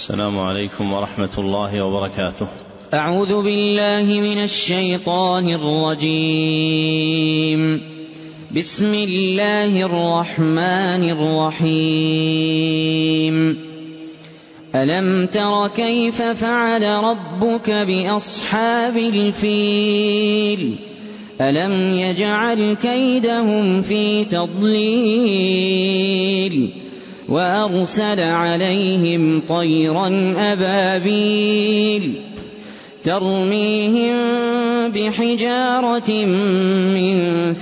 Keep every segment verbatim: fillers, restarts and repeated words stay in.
السلام عليكم ورحمة الله وبركاته. أعوذ بالله من الشيطان الرجيم. بسم الله الرحمن الرحيم. ألم تر كيف فعل ربك بأصحاب الفيل ألم يجعل كيدهم في تضليل وأرسل عليهم طيرا أبابيل ترميهم بحجارة من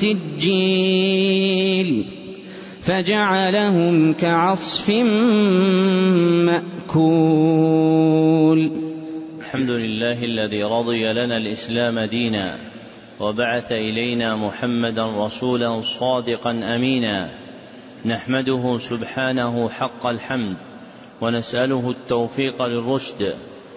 سجيل فجعلهم كعصف مأكول. الحمد لله الذي رضي لنا الإسلام دينا وبعث إلينا محمدا رسولا صادقا أمينا، نحمده سبحانه حق الحمد ونسأله التوفيق للرشد،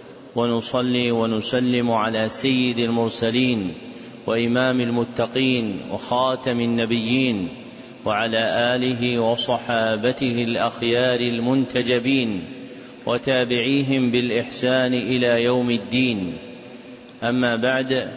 ونصلي ونسلم على سيد المرسلين وإمام المتقين وخاتم النبيين وعلى آله وصحابته الأخيار المنتجبين وتابعيهم بالإحسان إلى يوم الدين. أما بعد،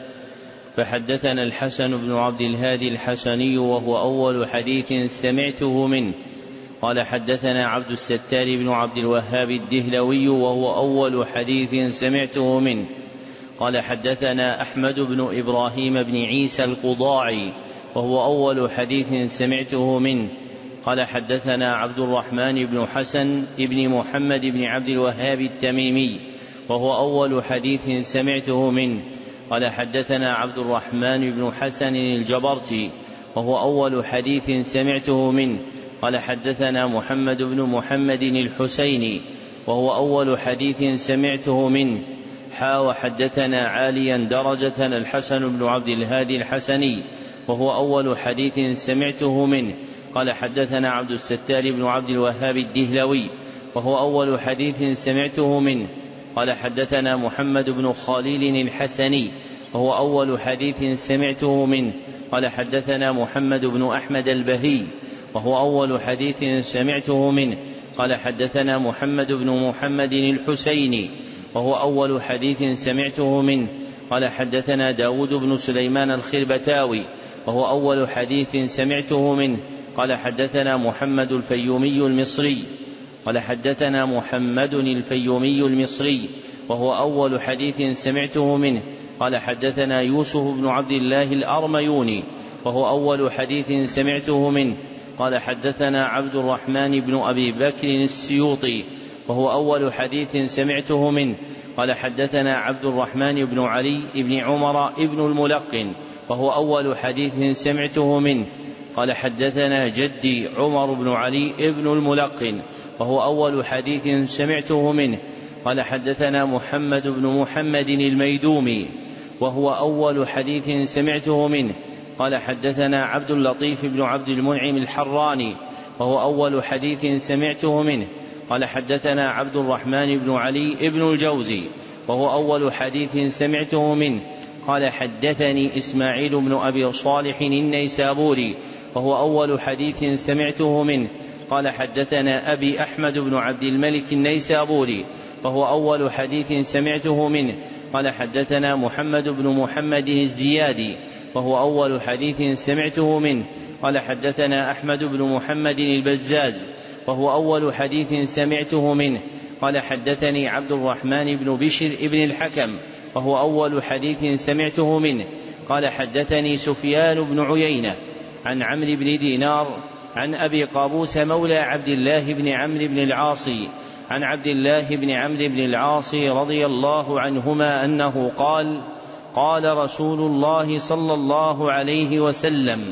فحدثنا الحسن بن عبد الهادي الحسني وهو أول حديث سمعته منه، قال حدثنا عبد الستار بن عبد الوهاب الدهلوي وهو أول حديث سمعته منه، قال حدثنا أحمد بن إبراهيم بن عيسى القضاعي وهو أول حديث سمعته منه، قال حدثنا عبد الرحمن بن حسن بن محمد بن عبد الوهاب التميمي وهو أول حديث سمعته منه، قال حدثنا عبد الرحمن بن حسن الجبرتي وهو أول حديث سمعته منه، قال حدثنا محمد بن محمد الحسيني وهو أول حديث سمعته منه، حا وحدثنا عاليا درجة الحسن بن عبد الهادي الحسني وهو أول حديث سمعته منه، قال حدثنا عبد الستار بن عبد الوهاب الدهلوي وهو أول حديث سمعته منه، قال حدثنا محمد بن خليل الحسني وهو أول حديث سمعته منه، قال حدثنا محمد بن أحمد البهي وهو أول حديث سمعته منه، قال حدثنا محمد بن محمد الحسيني وهو أول حديث سمعته منه، قال حدثنا داود بن سليمان الخربتاوي وهو أول حديث سمعته منه، قال حدثنا محمد الفيومي المصري قال حدثنا محمد الفيومي المصري وهو أول حديث سمعته منه، قال حدثنا يوسف بن عبد الله الأرميوني وهو أول حديث سمعته منه، قال حدثنا عبد الرحمن بن أبي بكر السيوطي وهو أول حديث سمعته منه، قال حدثنا عبد الرحمن بن علي بن عمر بن الملقن وهو أول حديث سمعته منه، قال حدثنا جدي عمر بن علي بن الملقن وهو أول حديث سمعته منه، قال حدثنا محمد بن محمد الميدومي وهو أول حديث سمعته منه، قال حدثنا عبد اللطيف بن عبد المنعم الحراني وهو أول حديث سمعته منه، قال حدثنا عبد الرحمن بن علي بن الجوزي وهو أول حديث سمعته منه، قال حدثني إسماعيل بن أبي صالح النيسابوري وهو أول حديث سمعته منه، قال حدثنا أبي أحمد بن عبد الملك النيسابوري وهو أول حديث سمعته منه، قال حدثنا محمد بن محمد الزيادي وهو أول حديث سمعته منه، قال حدثنا أحمد بن محمد البزاز وهو أول حديث سمعته منه، قال حدثني عبد الرحمن بن بشر بن الحكم وهو أول حديث سمعته منه، قال حدثني سفيان بن عيينة عن عمرو بن دينار عن أبي قابوس مولى عبد الله بن عمرو بن العاص عن عبد الله بن عمرو بن العاص رضي الله عنهما أنه قال: قال رسول الله صلى الله عليه وسلم: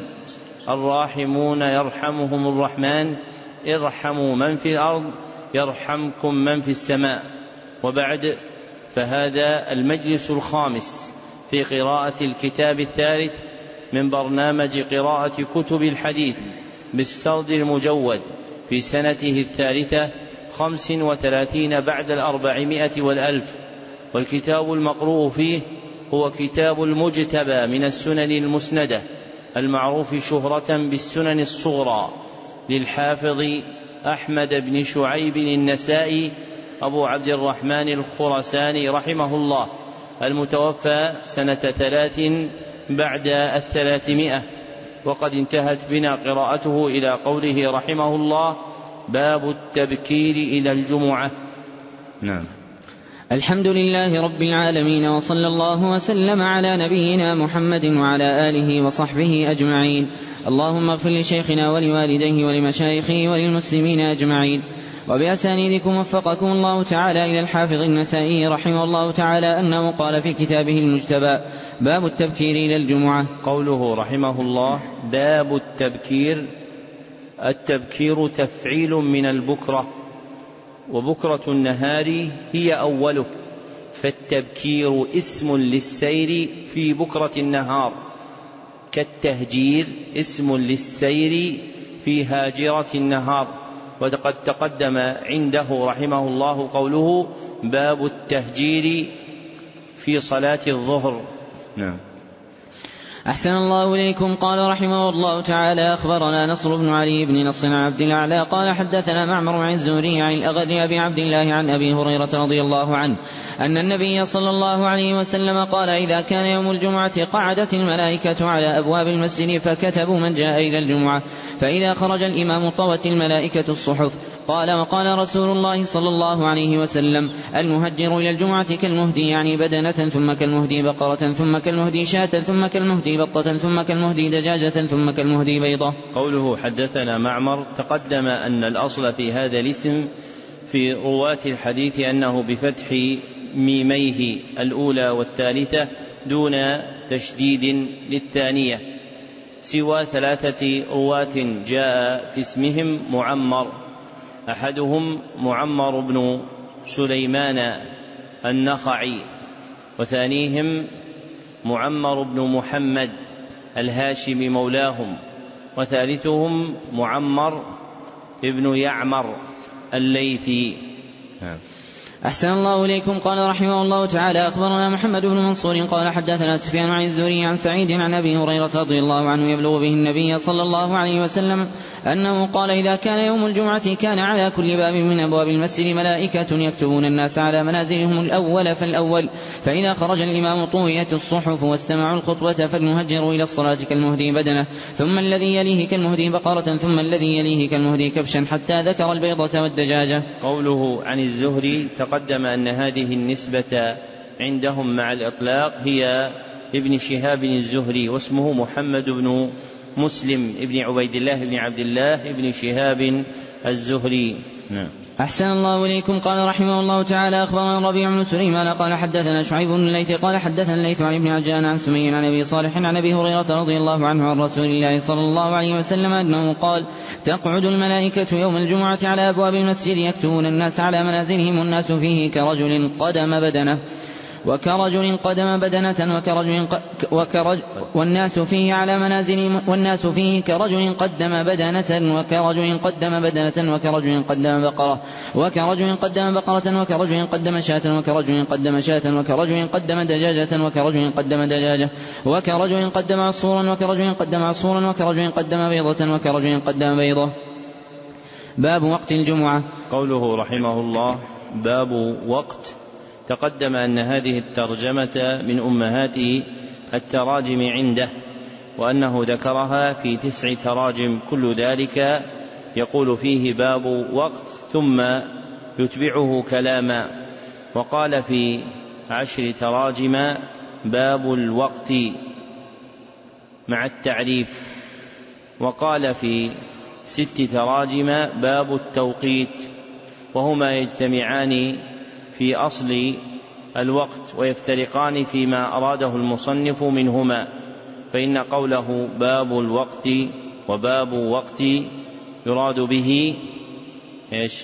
الراحمون يرحمهم الرحمن ارحموا من في الأرض يرحمكم من في السماء. وبعد، فهذا المجلس الخامس في قراءة الكتاب الثالث من برنامج قراءة كتب الحديث بالسرد المجود في سنته الثالثة خمس وثلاثين بعد الأربعمائة والألف، والكتاب المقروء فيه هو كتاب المجتبى من السنن المسندة المعروف شهرة بالسنن الصغرى للحافظ أحمد بن شعيب النسائي أبو عبد الرحمن الخرساني رحمه الله، المتوفى سنة ثلاث بعد الثلاثمائة، وقد انتهت بنا قراءته إلى قوله رحمه الله: باب التبكير إلى الجمعة. نعم. الحمد لله رب العالمين، وصلى الله وسلم على نبينا محمد وعلى آله وصحبه أجمعين. اللهم اغفر لشيخنا ولوالديه ولمشايخه وللمسلمين أجمعين. وبأسانيدكم وفقكم الله تعالى إلى الحافظ النسائي رحمه الله تعالى أنه قال في كتابه المجتبى: باب التبكير إلى الجمعة. قوله رحمه الله: باب التبكير، التبكير تفعيل من البكرة، وبكرة النهار هي أوله، فالتبكير اسم للسير في بكرة النهار، كالتهجير اسم للسير في هاجرة النهار. وقد تقدم عنده رحمه الله قوله: باب التهجير في صلاة الظهر. نعم. أحسن الله إليكم. قال رحمه الله تعالى: أخبرنا نصر بن علي بن نصر عن عبد الأعلى قال حدثنا معمر عن الزهري عن الأغر أبي عبد الله عن أبي هريرة رضي الله عنه أن النبي صلى الله عليه وسلم قال: إذا كان يوم الجمعة قعدت الملائكة على أبواب المسجد فكتبوا من جاء إلى الجمعة، فإذا خرج الإمام طوت الملائكة الصحف. قال: وقال رسول الله صلى الله عليه وسلم: المهجر إلى الجمعة كالمهدي، يعني بدنة، ثم كالمهدي بقرة، ثم كالمهدي شاة، ثم كالمهدي بطة، ثم كالمهدي دجاجة، ثم كالمهدي بيضة. قوله حدثنا معمر، تقدم أن الأصل في هذا الاسم في رواة الحديث أنه بفتح ميميه الأولى والثالثة دون تشديد للثانية، سوى ثلاثة رواة جاء في اسمهم معمر، أحدهم معمر بن سليمان النخعي، وثانيهم معمر بن محمد الهاشمي مولاهم، وثالثهم معمر ابن يعمر الليثي. أحسن الله إليكم. قال رحمه الله تعالى: أخبرنا محمد بن منصور قال حدثنا سفيان عن الزهري عن سعيد عن أبي هريرة رضي الله عنه يبلغ به النبي صلى الله عليه وسلم أنه قال: إذا كان يوم الجمعة كان على كل باب من أبواب المسجد ملائكة يكتبون الناس على منازلهم الأول فالأول، فإذا خرج الإمام طويت الصحف واستمعوا الخطبة، فالمهجر إلى الصلاة كالمهدي بدنة، ثم الذي يليه كالمهدي بقرة، ثم الذي يليه كالمهدي كبشا، حتى ذكر البيضة والدجاجة. قوله عن الزهري تقدم أن هذه النسبة عندهم مع الإطلاق هي ابن شهاب الزهري، واسمه محمد بن مسلم ابن عبيد الله بن عبد الله ابن شهاب الزهري. نعم. أحسن الله إليكم. قال رحمه الله تعالى: أخبرنا ربيع بن سليمان قال حدثنا شعيب بن الليث قال حدثنا الليث عن ابن عجلان عن سمي عن أبي صالح عن أبي هريرة رضي الله عنه عن رسول الله صلى الله عليه وسلم أنه قال: تقعد الملائكة يوم الجمعة على أبواب المسجد يكتبون الناس على منازلهم، والناس فيه كرجل قدم بدنة وكرجل قدم بدنة وكرجل وكرجل والناس فيه على منازلهم، والناس فيه كرجل قدم بدنة وكرجل قدم بدنة وكرجل قدم بقرة وكرجل قدم بقرة وكرجل قدم شاة وكرجل قدم شاة وكرجل قدم دجاجة وكرجل قدم دجاجة وكرجل قدم عصفورا وكرجل قدم عصفورا وكرجل قدم بيضة وكرجل قدم بيضة. باب وقت الجمعة. قوله رحمه الله: باب وقت، تقدم أن هذه الترجمة من أمهات التراجم عنده، وأنه ذكرها في تسع تراجم، كل ذلك يقول فيه باب وقت ثم يتبعه كلاما. وقال في عشر تراجم باب الوقت مع التعريف، وقال في ست تراجم باب التوقيت، وهما يجتمعان في أصل الوقت ويفترقان فيما أراده المصنف منهما، فإن قوله باب الوقت وباب وقت يراد به إيش؟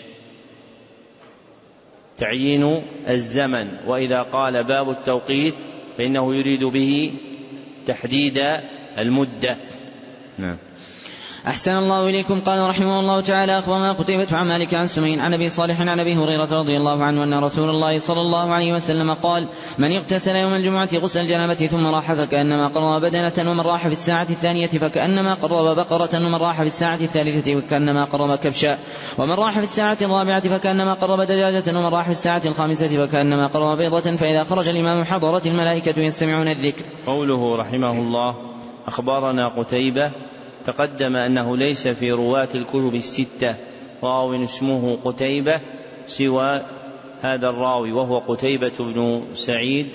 تعيين الزمن، وإذا قال باب التوقيت فإنه يريد به تحديد المدة. نعم. أحسن الله إليكم. قال رحمه الله تعالى أخبرنا قتيبة عن مالك عن سمين عن أبي صالح عن أبي هريرة رضي الله عنه أن رسول الله صلى الله عليه وسلم قال من اغتسل يوم الجمعة غسل الجنابة ثم راح فكأنما قرب بدنة ومن راح في الساعة الثانية فكأنما قرب بقرة ومن راح في الساعة الثالثة فكأنما قرب كبشا ومن راح في الساعة الرابعة فكأنما قرب دجاجة ومن راح في الساعة الخامسة فكأنما قرب بيضة فإذا خرج الإمام حضرت الملائكة يستمعون الذكر. قوله رحمه الله أخبرنا قتيبة، تقدم أنه ليس في رواة الكتب الستة راو اسمه قتيبة سوى هذا الراوي وهو قتيبة بن سعيد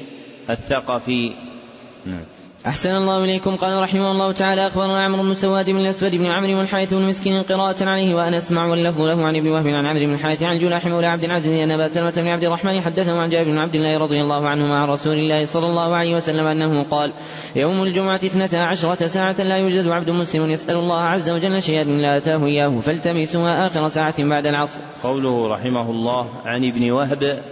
الثقفي. نعم. أحسن الله إليكم. قال رحمه الله تعالى أخبرنا عمرو بن سواد بن الأسود بن عمرو بن الحارث بن مسكين قراءة عليه وأنا أسمع واللفظ له عن ابن وهب عن عمرو بن الحارث عن جلاح مولى عبد العزيز أن أبا سلمة بن عبد الرحمن حدثه عن جابر بن عبد الله رضي الله عنهما عن رسول الله صلى الله عليه وسلم أنه قال يوم الجمعة اثنتا عشرة ساعة لا يوجد عبد مسلم يسأل الله عز وجل شيئا لا أتاه إياه فالتمسوها آخر ساعة بعد العصر. قوله رحمه الله عن ابن وهب،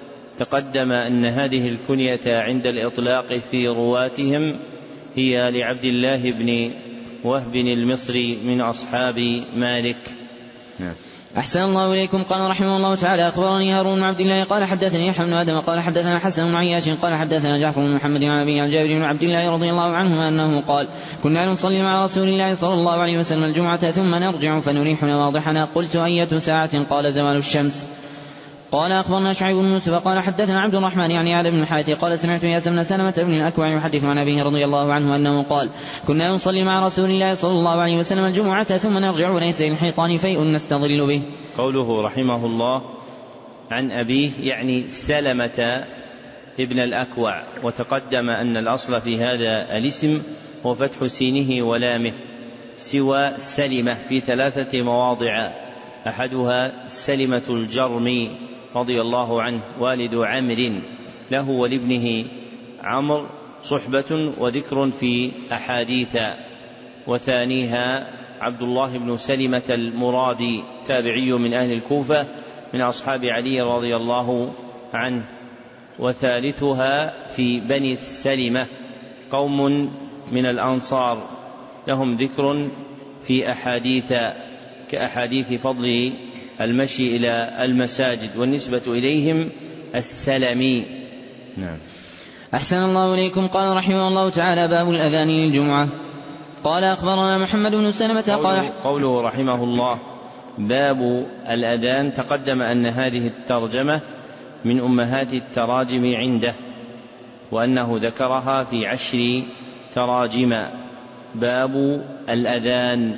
تقدم أن هذه الكنية عند الإطلاق في رواتهم هي لعبد الله بن وهب المصري من أصحاب مالك. نعم. أحسن الله إليكم. قال رحمه الله تعالى أخبرني هارون بن عبد الله قال حدثني يحيى بن آدم قال حدثنا حسن بن عياش قال حدثنا جعفر بن محمد عن أبي عن جابر بن عبد الله رضي الله عنهما أنه قال كنا نصلي مع رسول الله صلى الله عليه وسلم الجمعة ثم نرجع فنريح نواضحنا. قلت أية ساعة؟ قال زوال الشمس. قال أخبرنا شعيب بن يوسف قال حدثنا عبد الرحمن يعني علي بن الحارث قال سمعت ياس بن سلمة بن الأكوع يحدث عن أبيه رضي الله عنه أنه قال كنا نصلي مع رسول الله صلى الله عليه وسلم الجمعة ثم نرجع وليس للحيطان فيء نستظل به. قوله رحمه الله عن أبيه يعني سلمة ابن الأكوع، وتقدم أن الأصل في هذا الاسم هو فتح سينه ولامه سوى سلمة في ثلاثة مواضع، أحدها سلمة الجرمي رضي الله عنه والد عمرو له ولابنه عمرو صحبة وذكر في أحاديث، وثانيها عبد الله بن سلمة المرادي تابعي من أهل الكوفة من أصحاب علي رضي الله عنه، وثالثها في بني السلمة قوم من الأنصار لهم ذكر في أحاديث كأحاديث فضل المشي إلى المساجد والنسبة إليهم السلمي. نعم. أحسن الله إليكم. قال رحمه الله تعالى باب الأذان للجمعة. قال أخبرنا محمد بن سلمة قال قوله, قوله رحمه الله باب الأذان، تقدم أن هذه الترجمة من أمهات التراجم عنده وأنه ذكرها في عشر تراجم. باب الأذان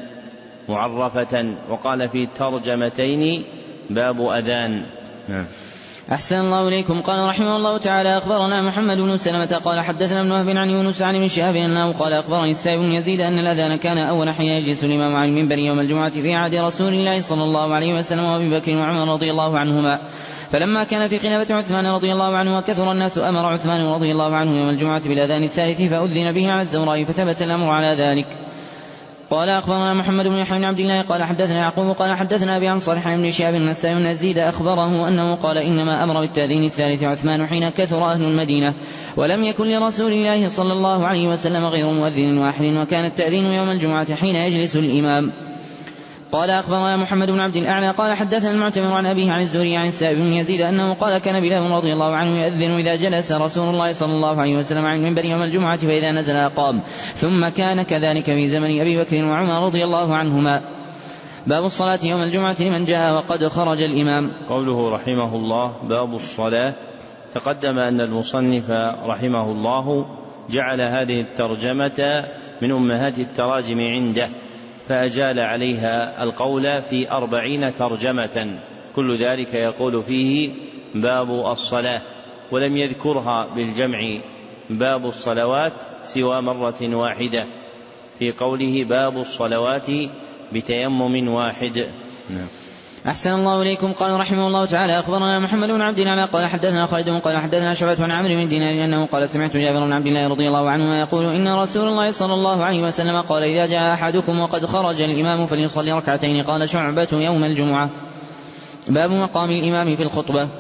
معرفة، وقال في ترجمتين باب أذان. نعم. أحسن الله إليكم. قال رحمه الله تعالى أخبرنا محمد بن سلمة قال حدثنا ابن وهب عن يونس عن ابن شهاب أنه قال أخبرني السائب بن يزيد أن الأذان كان أول حين يجلس الإمام على المنبر يوم الجمعة في عهد رسول الله صلى الله عليه وسلم وأبي بكر وعمر رضي الله عنهما، فلما كان في خلافة عثمان رضي الله عنه وكثر الناس أمر عثمان رضي الله عنه يوم الجمعة بالأذان الثالث فأذن به على الزوراء فثبت الأمر على ذلك. قال أخبرنا محمد بن يحيى بن عبد الله قال حدثنا يعقوب قال حدثنا أبي عن صالح بن شهاب بن السائب بن يزيد أخبره أنه قال إنما أمر بالتأذين الثالث عثمان حين كثر أهل المدينة ولم يكن لرسول الله صلى الله عليه وسلم غير مؤذن واحد، وكان التأذين يوم الجمعة حين يجلس الإمام. قال أخبرنا محمد بن عبد الأعلى قال حدثنا المعتمر عن أبيه عن الزهري عن السائب بن يزيد أنه قال كان بلال رضي الله عنه يؤذن إذا جلس رسول الله صلى الله عليه وسلم عن المنبر يوم الجمعة فإذا نزل أقام، ثم كان كذلك في زمن أبي بكر وعمر رضي الله عنهما. باب الصلاة يوم الجمعة لمن جاء وقد خرج الإمام. قوله رحمه الله باب الصلاة، تقدم أن المصنف رحمه الله جعل هذه الترجمة من أمهات التراجم عنده، فأجال عليها القول في أربعين ترجمة كل ذلك يقول فيه باب الصلاة، ولم يذكرها بالجمع باب الصلوات سوى مرة واحدة في قوله باب الصلوات بتيمم واحد. نعم. أحسن الله إليكم. قال رحمه الله تعالى أخبرنا محمد بن عبد الله قال حدثنا خالد قال حدثنا شعبة عن عمرو بن دينار أنه قال سمعت جابر بن عبد الله رضي الله عنه يقول إن رسول الله صلى الله عليه وسلم قال إذا جاء أحدكم وقد خرج الإمام فليصلي ركعتين. قال شعبة يوم الجمعة. باب مقام الإمام في الخطبة.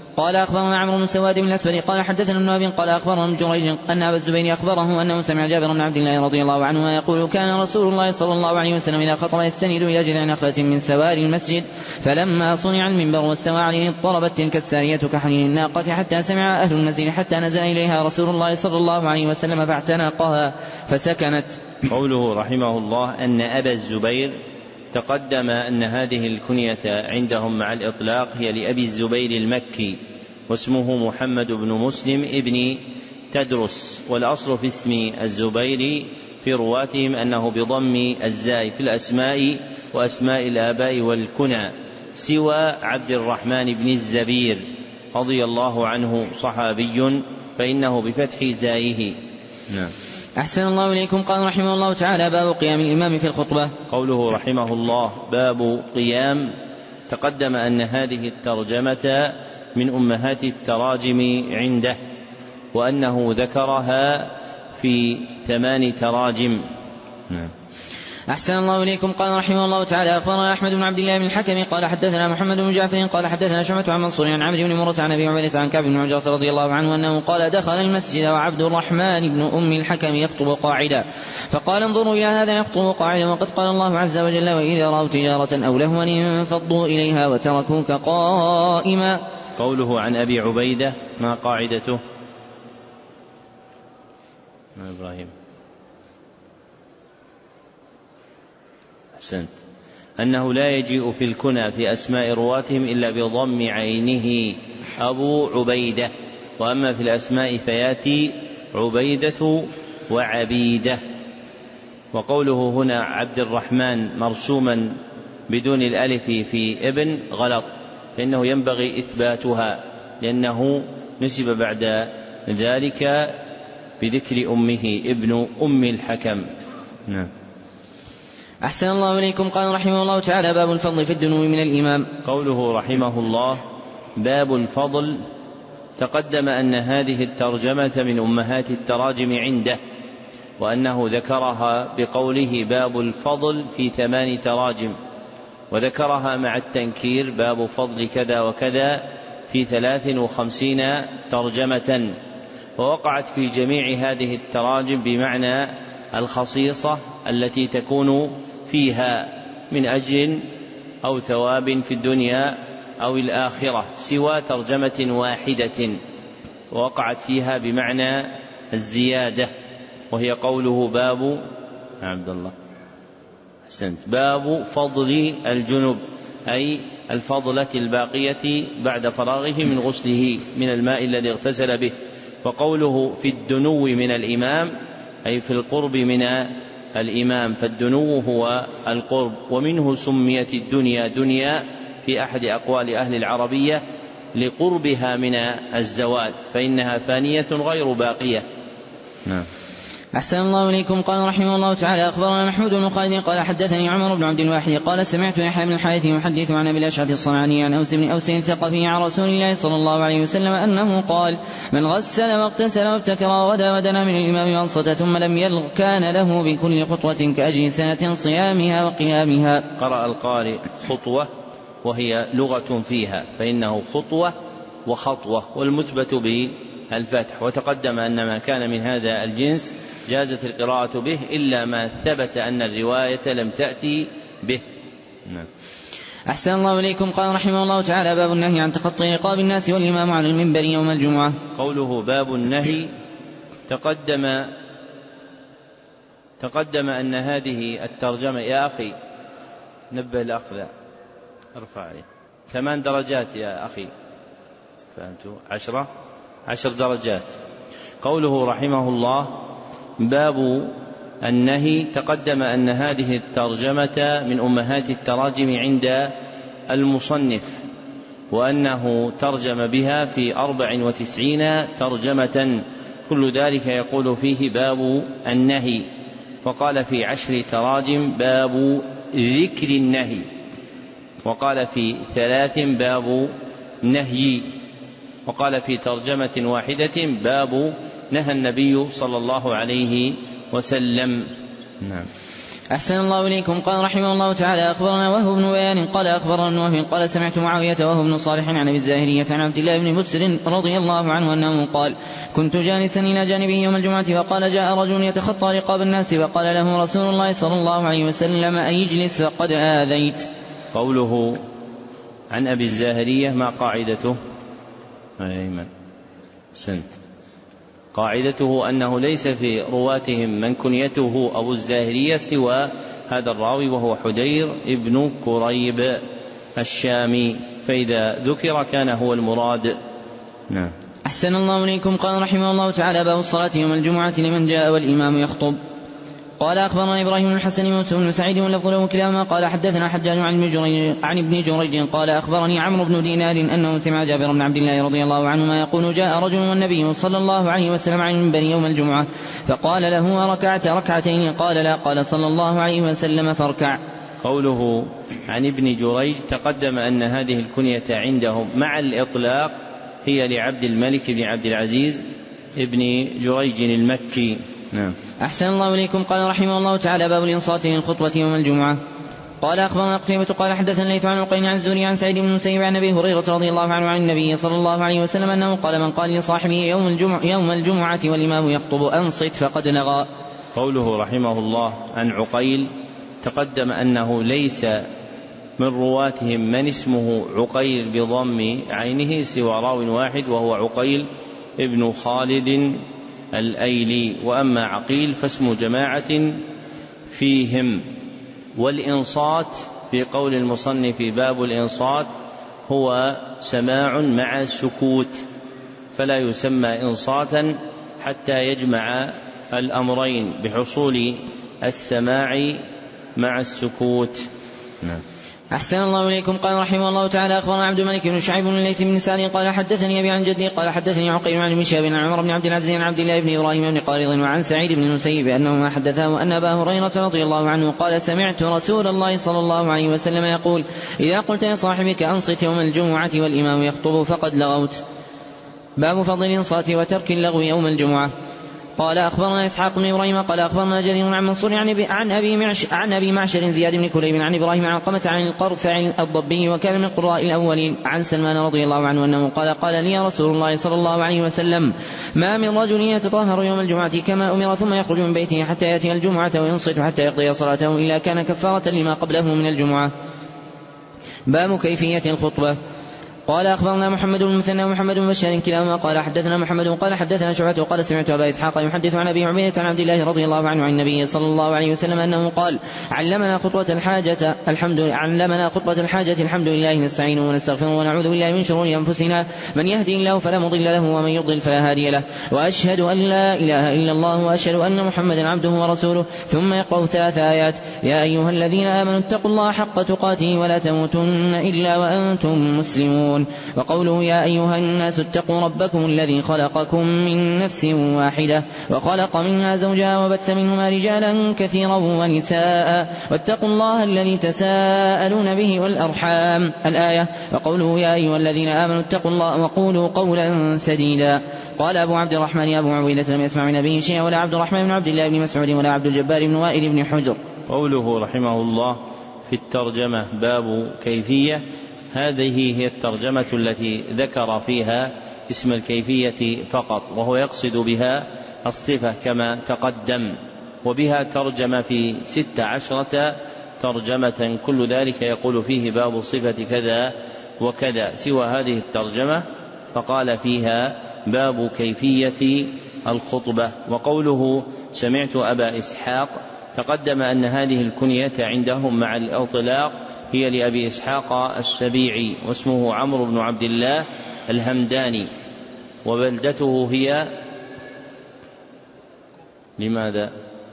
قال أخبرنا عمرو بن سواد بن الأسود قال حدثنا ابن أبي قال أخبرنا ابن جريج أن أبا الزبير أخبره أنه سمع جابر بن عبد الله رضي الله عنه يقول كان رسول الله صلى الله عليه وسلم إذا خطب يستند إلى جذع نخلة من سواري المسجد فلما صنع المنبر واستوى عليه اضطربت تلك السارية كحنين الناقة حتى سمع أهل المسجد حتى نزل إليها رسول الله صلى الله عليه وسلم فاعتنقها فسكنت. قوله رحمه الله أن أبا الزبير تقدم أن هذه الكنية عندهم مع الإطلاق هي لأبي الزبير المكي واسمه محمد بن مسلم ابن تدرس، والأصل في اسم الزبير في رواتهم أنه بضم الزاي في الأسماء وأسماء الآباء والكنى سوى عبد الرحمن بن الزبير رضي الله عنه صحابي فإنه بفتح زايه. نعم. أحسن الله إليكم. قال رحمه الله تعالى باب قيام الإمام في الخطبة. قوله رحمه الله باب قيام تقدم أن هذه الترجمة من أمهات التراجم عنده وأنه ذكرها في ثمان تراجم. نعم. أحسن الله إليكم. قال رحمه الله تعالى أخبرنا أحمد بن عبد الله بن الحكم قال حدثنا محمد بن جعفر قال حدثنا شعبة عن منصور عن عمرو بن مرة عن أبي عبيدة عن كعب بن عجرة رضي الله عنه أنه قال دخل المسجد وعبد الرحمن بن أم الحكم يخطب قاعدا فقال انظروا إلى هذا يخطب قاعدا وقد قال الله عز وجل وإذا رأوا تجارة أو لهوا انفضوا إليها وتركوك قائما. قوله عن أبي عبيدة ما قاعدته؟ ما إبراهيم أحسنت. أنه لا يجيء في الكنى في أسماء رواتهم إلا بضم عينه أبو عبيدة، وأما في الأسماء فياتي عبيدة وعبيدة. وقوله هنا عبد الرحمن مرسوما بدون الألف في ابن غلط، فإنه ينبغي إثباتها لأنه نسب بعد ذلك بذكر أمه ابن أم الحكم. نعم. أحسن الله إليكم. قال رحمه الله تعالى باب الفضل في الدنو من الإمام. قوله رحمه الله باب الفضل تقدم أن هذه الترجمة من أمهات التراجم عنده وأنه ذكرها بقوله باب الفضل في ثمان تراجم، وذكرها مع التنكير باب فضل كذا وكذا في ثلاث وخمسين ترجمة، ووقعت في جميع هذه التراجم بمعنى الخصيصة التي تكون فيها من أجر أو ثواب في الدنيا أو الآخرة سوى ترجمة واحدة ووقعت فيها بمعنى الزيادة، وهي قوله باب عبد الله حسنت باب فضل الجنب أي الفضلة الباقية بعد فراغه من غسله من الماء الذي اغتسل به. وقوله في الدنو من الإمام أي في القرب من الإمام، فالدنو هو القرب، ومنه سميت الدنيا دنيا في أحد أقوال أهل العربية لقربها من الزوال، فإنها فانية غير باقية. نعم. أحسن الله إليكم. قال رحمه الله تعالى أخبرنا محمود بن خالد قال حدثني عمر بن عبد الواحد قال سمعت يحيى بن الحارث يحدث عن أبي الأشعث الصنعاني عن أوس بن أوس الثقفي عن رسول الله صلى الله عليه وسلم أنه قال من غسل واغتسل وابتكر وغدا ودنا من الإمام وانصت ثم لم يلغ كان له بكل خطوة كأجر سنة صيامها وقيامها. قرأ القارئ خطوة وهي لغة فيها، فإنه خطوة وخطوة والمثبت بالفتح، وتقدم أن ما كان من هذا الجنس جازت القراءة به إلا ما ثبت أن الرواية لم تأتي به. نعم. أحسن الله إليكم. قال رحمه الله تعالى باب النهي عن تخطي رقاب الناس والإمام على المنبر يوم الجمعة. قوله باب النهي تقدم تقدم أن هذه الترجمة يا أخي نبه الأخ لا ارفع عليه ثمان درجات يا أخي فهمتوا عشرة عشر درجات. قوله رحمه الله باب النهي تقدم أن هذه الترجمة من أمهات التراجم عند المصنف، وأنه ترجم بها في أربع وتسعين ترجمة، كل ذلك يقول فيه باب النهي. وقال في عشر تراجم باب ذكر النهي، وقال في ثلاث باب نهي، وقال في ترجمة واحدة باب نهى النبي صلى الله عليه وسلم. نعم. أحسن الله إليكم. قال رحمه الله تعالى أخبرنا وهو بن بيان قال أخبرنا وهو قال سمعت معاوية وهو بن صالح عن أبي الزاهرية عن عبد الله بن بسر رضي الله عنه أنه قال كنت جالسا إلى جانبه يوم الجمعة فقال جاء رجل يتخطى رقاب الناس وقال له رسول الله صلى الله عليه وسلم أيجلس فقد آذيت. قوله عن أبي الزاهرية ما قاعدته؟ أيمن سنت. قاعدته أنه ليس في رواتهم من كنيته أبو الزاهرية سوى هذا الراوي وهو حدير ابن كريب الشامي، فإذا ذكر كان هو المراد. نعم. أحسن الله إليكم. قال رحمه الله تعالى باب الصلاة يوم الجمعة لمن جاء والإمام يخطب. قال أخبرنا إبراهيم بن الحسن ويوسف بن سعيد واللفظ له كلاهما قال حدثنا حجاج عن ابن جريج قال أخبرني عمرو بن دينار أنه سمع جابر بن عبد الله رضي الله عنهما يقول جاء رجل والنبي صلى الله عليه وسلم عن المنبر يوم الجمعة فقال له ركعت ركعتين قال لا قال صلى الله عليه وسلم فاركع. قوله عن ابن جريج تقدم أن هذه الكنية عندهم مع الإطلاق هي لعبد الملك بن عبد العزيز ابن جريج المكي. نعم. أحسن الله إليكم. قال رحمه الله تعالى باب الإنصات للخطبة يوم الجمعة. قال أخبرنا قتيبة قال حدثنا الليث عن عقيل عن الزهري عن سعيد بن المسيب عن أبي هريرة رضي الله عنه عن النبي صلى الله عليه وسلم أنه قال من قال لصاحبه يوم الجمعة, يوم الجمعة والإمام يخطب أنصت فقد لغى. قوله رحمه الله عن عقيل تقدم أنه ليس من رواتهم من اسمه عقيل بضم عينه سوى راو واحد وهو عقيل ابن خالد الأيلي، وأما عقيل فاسم جماعة فيهم. والإنصات في قول المصنف باب الإنصات هو سماع مع السكوت، فلا يسمى إنصاتا حتى يجمع الأمرين بحصول السماع مع السكوت. نعم. أحسن الله إليكم. قال رحمه الله تعالى أخبرنا عبد الملك بن شعيب بن الليث بن سعد قال حدثني أبي عن جدي قال حدثني عقيل عن ابن شهاب عن عمر بن عبد العزيز عن عبد الله بن إبراهيم بن قارض وعن سعيد بن المسيب أنه ما حدثه أن أبا هريرة رضي الله عنه قال سمعت رسول الله صلى الله عليه وسلم يقول إذا قلت لصاحبك أنصت يوم الجمعة والإمام يخطب فقد لغوت. باب فضل الإنصات وترك اللغو يوم الجمعة. قال أخبرنا إسحاق بن إبراهيم قال أخبرنا جرير عن منصور عن أبي معشر, عن أبي معشر زياد بن كليب عن إبراهيم عن علقمة عن القرفع الضبي وكان من القراء الأولين عن سلمان رضي الله عنه أنه قال قال لي رسول الله صلى الله عليه وسلم ما من رجل يتطهر يوم الجمعة كما أمر ثم يخرج من بيته حتى يأتي الجمعة وينصت حتى يقضي صلاته إلا كان كفارة لما قبله من الجمعة. باب كيفية الخطبة. قال أخبرنا محمد بن المثنى ومحمد بن بشار كلاهما قال حدثنا محمد قال حدثنا شعبة قال سمعت أبا إسحاق يحدث عن أبي عبيدة عن عبد الله رضي الله عنه عن النبي صلى الله عليه وسلم أنه قال علمنا خطبة الحاجة الحمد علمنا خطبة الحاجة الحمد لله نستعين ونستغفره ونعوذ بالله من شرور أنفسنا من يهدي الله فلا مضل له ومن يضلل فلا هادي له وأشهد أن لا إله إلا الله وأشهد أن محمدا عبده ورسوله. ثم يقرأ ثلاث آيات يا أيها الذين آمنوا اتقوا الله حق تقاته ولا تموتن إلا وأنتم مسلمون. وقوله يا أيها الناس اتقوا ربكم الذي خلقكم من نفس واحدة وخلق منها زوجها وبث منهما رجالا كثيرا ونساء واتقوا الله الذي تساءلون به والأرحام الآية. وقوله يا أيها الذين آمنوا اتقوا الله وقولوا قولا سديدا. قال أبو عبد الرحمن أبو عبيدة لم يسمع من أبيه شيئا ولا عبد الرحمن بن عبد الله بن مسعود ولا عبد الجبار بن وائل بن حجر. قوله رحمه الله في الترجمة باب كيفية، هذه هي الترجمة التي ذكر فيها اسم الكيفية فقط، وهو يقصد بها الصفة كما تقدم، وبها ترجم في ست عشرة ترجمة كل ذلك يقول فيه باب صفة كذا وكذا، سوى هذه الترجمة فقال فيها باب كيفية الخطبة. وقوله سمعت أبا إسحاق تقدم أن هذه الكنية عندهم مع الإطلاق هي لأبي إسحاق السبيعي واسمه عمرو بن عبد الله الهمداني، وبلدته هي لماذا؟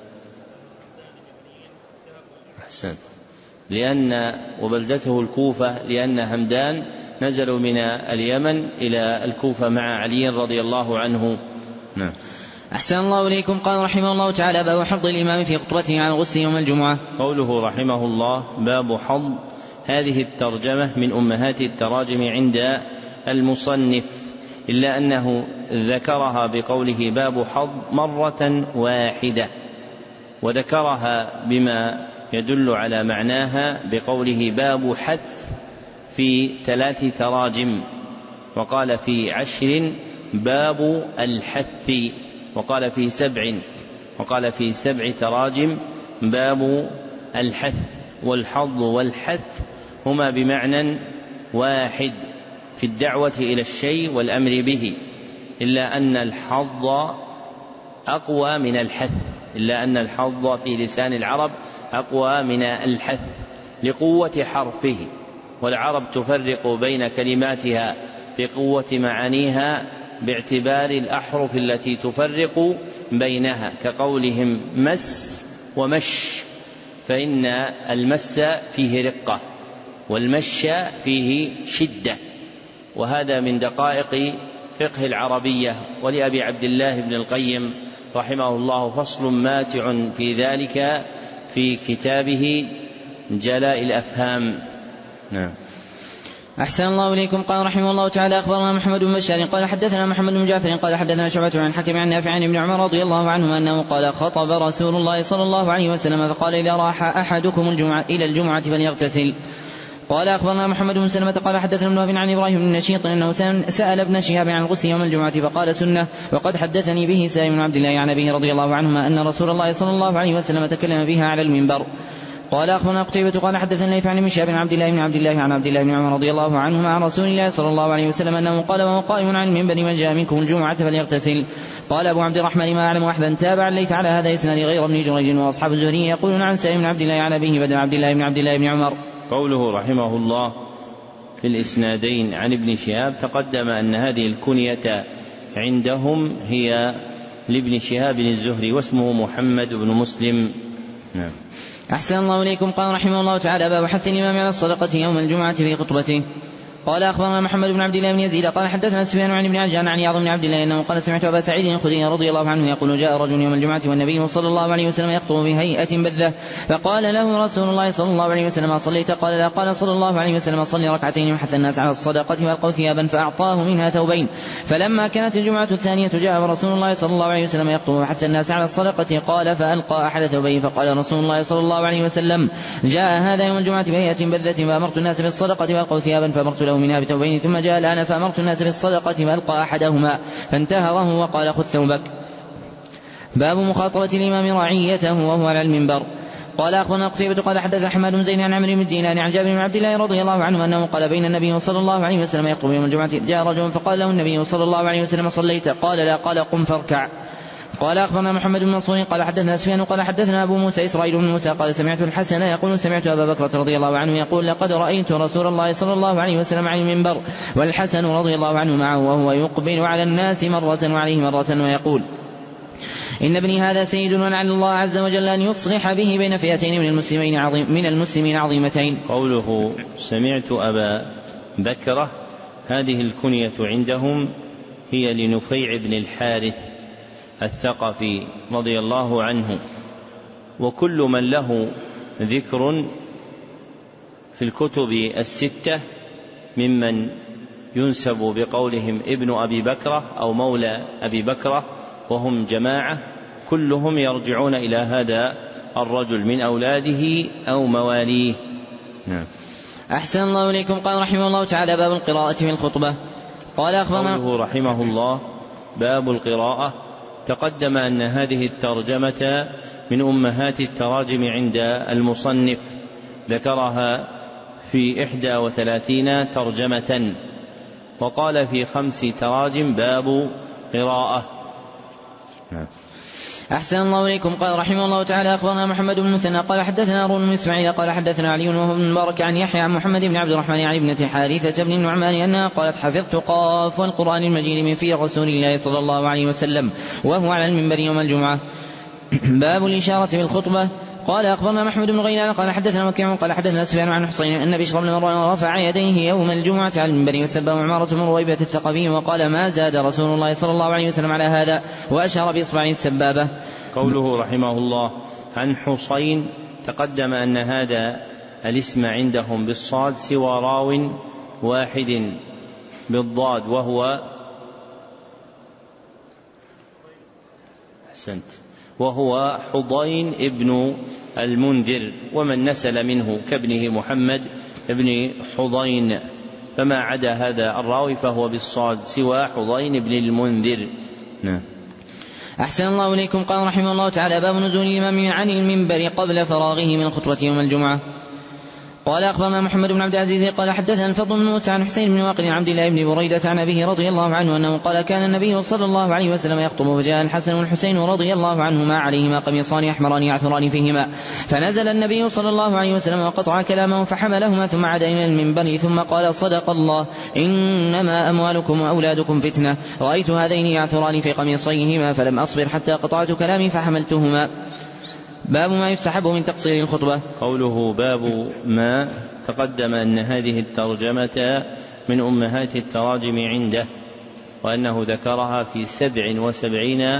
أحسنت، لأن وبلدته الكوفة لأن همدان نزلوا من اليمن إلى الكوفة مع علي رضي الله عنه. نعم. أحسن الله إليكم. قال رحمه الله تعالى باب حض الإمام في خطبته عن الغسل يوم الجمعة. قوله رحمه الله باب حض، هذه الترجمة من أمهات التراجم عند المصنف، إلا أنه ذكرها بقوله باب حض مرة واحدة، وذكرها بما يدل على معناها بقوله باب حث في ثلاث تراجم، وقال في عشر باب الحث، وقال في سبع وقال في سبع تراجم باب الحث. والحظ والحث هما بمعنى واحد في الدعوة إلى الشيء والأمر به، إلا أن الحظ أقوى من الحث إلا أن الحظ في لسان العرب أقوى من الحث لقوة حرفه، والعرب تفرق بين كلماتها في قوة معانيها باعتبار الأحرف التي تفرق بينها، كقولهم مس ومش، فإن المس فيه رقة والمش فيه شدة، وهذا من دقائق فقه العربية. ولأبي عبد الله بن القيم رحمه الله فصل ماتع في ذلك في كتابه جلاء الأفهام. نعم. أحسن الله إليكم. قال رحمه الله تعالى أخبرنا محمد بن بشار قال حدثنا محمد بن جعفر قال حدثنا شعبة عن حكم عن نافع عن ابن عمر رضي الله عنهما أنه قال خطب رسول الله صلى الله عليه وسلم فقال إذا راح أحدكم الجمعة إلى الجمعة فليغتسل. قال أخبرنا محمد بن سلمة قال حدثنا ابن وهب عن إبراهيم بن نشيط أنه سأل ابن شهاب عن الغسل يوم الجمعة فقال سنة، وقد حدثني به سالم بن عبد الله عن أبيه رضي الله عنهما أن رسول الله صلى الله عليه وسلم تكلم بها على المنبر. قال أخبرنا قتيبة قال حدثنا ليث عن ابن شهاب عن عبد الله بن عبد الله عن عبد الله بن عمر رضي الله عنهما عن رسول الله صلى الله عليه وسلم أنه قال وهو قائم عن المنبر من جاء منكم الجمعة فليغتسل. قال أبو عبد الرحمن ما أعلم أحدا تابع ليث على هذا إسناد غير ابن جريج، وأصحاب الزهري يقولون عن سالم بن عبد الله عن أبيه بدل عبد الله بن عبد الله بن عمر. قوله رحمه الله في الإسنادين عن ابن شهاب تقدم أن هذه الكنية عندهم هي لابن شهاب الزهري واسمه محمد بن مسلم. نعم. أحسن الله إليكم. قال رحمه الله تعالى باب حث الإمام على الصدقة يوم الجمعة في خطبته. قال أخبرنا محمد بن عبد الله بن يزيد قال حدثنا سفيان عن ابن عجلان عن عياض بن عبد الله أنه قال سمعت أبا سعيد الخدري رضي الله عنه يقول جاء رجل يوم الجمعة والنبي صلى الله عليه وسلم يخطب بهيئة بذة، فقال له رسول الله صلى الله عليه وسلم صليت؟ قال لا. قال صلى الله عليه وسلم صلي ركعتين وحث الناس على الصدقة والقوا ثيابا فأعطاه منها ثوبين. فلما كانت الجمعة الثانية جاء رسول الله صلى الله عليه وسلم يخطب وحث الناس على الصدقة، قال فألقى أحد ثوبيه، فقال رسول الله صلى الله عليه وسلم جاء هذا يوم الجمعة بهيئة بذة فأمرت الناس بالصدقة والقوا ثيابا فأمرت له منها بثوبين، ثم جاء الآن فأمرت الناس بالصدقة فألقى أحدهما فانتهره وقال خذ ثوبك. باب مخاطبة الإمام رعيته وهو على المنبر. قال أخبرنا قتيبة قال حدث حماد بن زيد عن عمرو بن دينار عن جابر بن عبد الله رضي الله عنه أنه قال بين النبي صلى الله عليه وسلم يخطب يوم الجمعة جاء رجل فقال له النبي صلى الله عليه وسلم صليت؟ قال لا. قال قم فاركع. قال أخبرنا محمد بن منصور قال حدثنا سفيان قال حدثنا أبو موسى إسرائيل بن موسى قال سمعت الحسن يقول سمعت أبا بكر رضي الله عنه يقول لقد رأيت رسول الله صلى الله عليه وسلم على المنبر والحسن رضي الله عنه معه وهو يقبل على الناس مرة وعليه مرة ويقول إن ابني هذا سيد ولعل الله عز وجل أن يصلح به بين فئتين من المسلمين عظيم من المسلمين عظيمتين. قوله سمعت أبا بكر هذه الكنية عندهم هي لنفيع بن الحارث الثقفي رضي الله عنه، وكل من له ذكر في الكتب الستة ممن ينسب بقولهم ابن أبي بكرة أو مولى أبي بكرة وهم جماعة كلهم يرجعون إلى هذا الرجل من أولاده أو مواليه. نعم. أحسن الله إليكم. قال رحمه الله تعالى باب القراءة في الخطبة. قال أخبرنا قوله رحمه الله باب القراءة تقدم أن هذه الترجمة من أمهات التراجم عند المصنف، ذكرها في إحدى وثلاثين ترجمة، وقال في خمس تراجم باب قراءة. أحسن الله إليكم. قال رحمه الله تعالى أخبرنا محمد بن مثنى قال حدثنا هارون بن إسماعيل قال حدثنا علي وهو بن مبارك عن يحيى عن محمد بن عبد الرحمن عن ابنة حارثة بن النعمان أنها قالت حفظت قاف والقرآن المجيد من في رسول الله صلى الله عليه وسلم وهو على المنبر يوم الجمعة. باب الإشارة في الخطبة. قال أخبرنا محمد بن غيلان قال حدثنا وكيع قال حدثنا سفيان عن حسين أن بشر بن مروان رفع يديه يوم الجمعة على المنبر وسبه عمارة بن رويبة الثقفي وقال ما زاد رسول الله صلى الله عليه وسلم على هذا وأشار بإصبعه السبابة. قوله رحمه الله عن حسين تقدم أن هذا الاسم عندهم بالصاد سوى راو واحد بالضاد وهو أحسنت وهو حضين ابن المنذر، ومن نسل منه كابنه محمد ابن حضين، فما عدا هذا الراوي فهو بالصاد سوى حضين ابن المنذر. نعم. أحسن الله إليكم. قال رحمه الله تعالى: باب نزول الإمام عن المنبر قبل فراغه من الخطبة يوم الجمعة. قال أخبرنا محمد بن عبد العزيز قال حدثنا الفضل بن موسى عن حسين بن واقد عن عبد الله بن بريدة عن أبيه رضي الله عنه أنه قال: كان النبي صلى الله عليه وسلم يخطب فجاء الحسن والحسين رضي الله عنهما عليهما قميصان أحمران يعثران فيهما، فنزل النبي صلى الله عليه وسلم وقطع كلامه فحملهما ثم عاد إلى المنبر ثم قال: صدق الله، إنما أموالكم وأولادكم فتنة، رأيت هذين يعثران في قميصيهما فلم أصبر حتى قطعت كلامي فحملتهما. باب ما يستحب من تقصير الخطبة. قوله باب ما تقدم أن هذه الترجمة من أمهات التراجم عنده، وأنه ذكرها في سبع وسبعين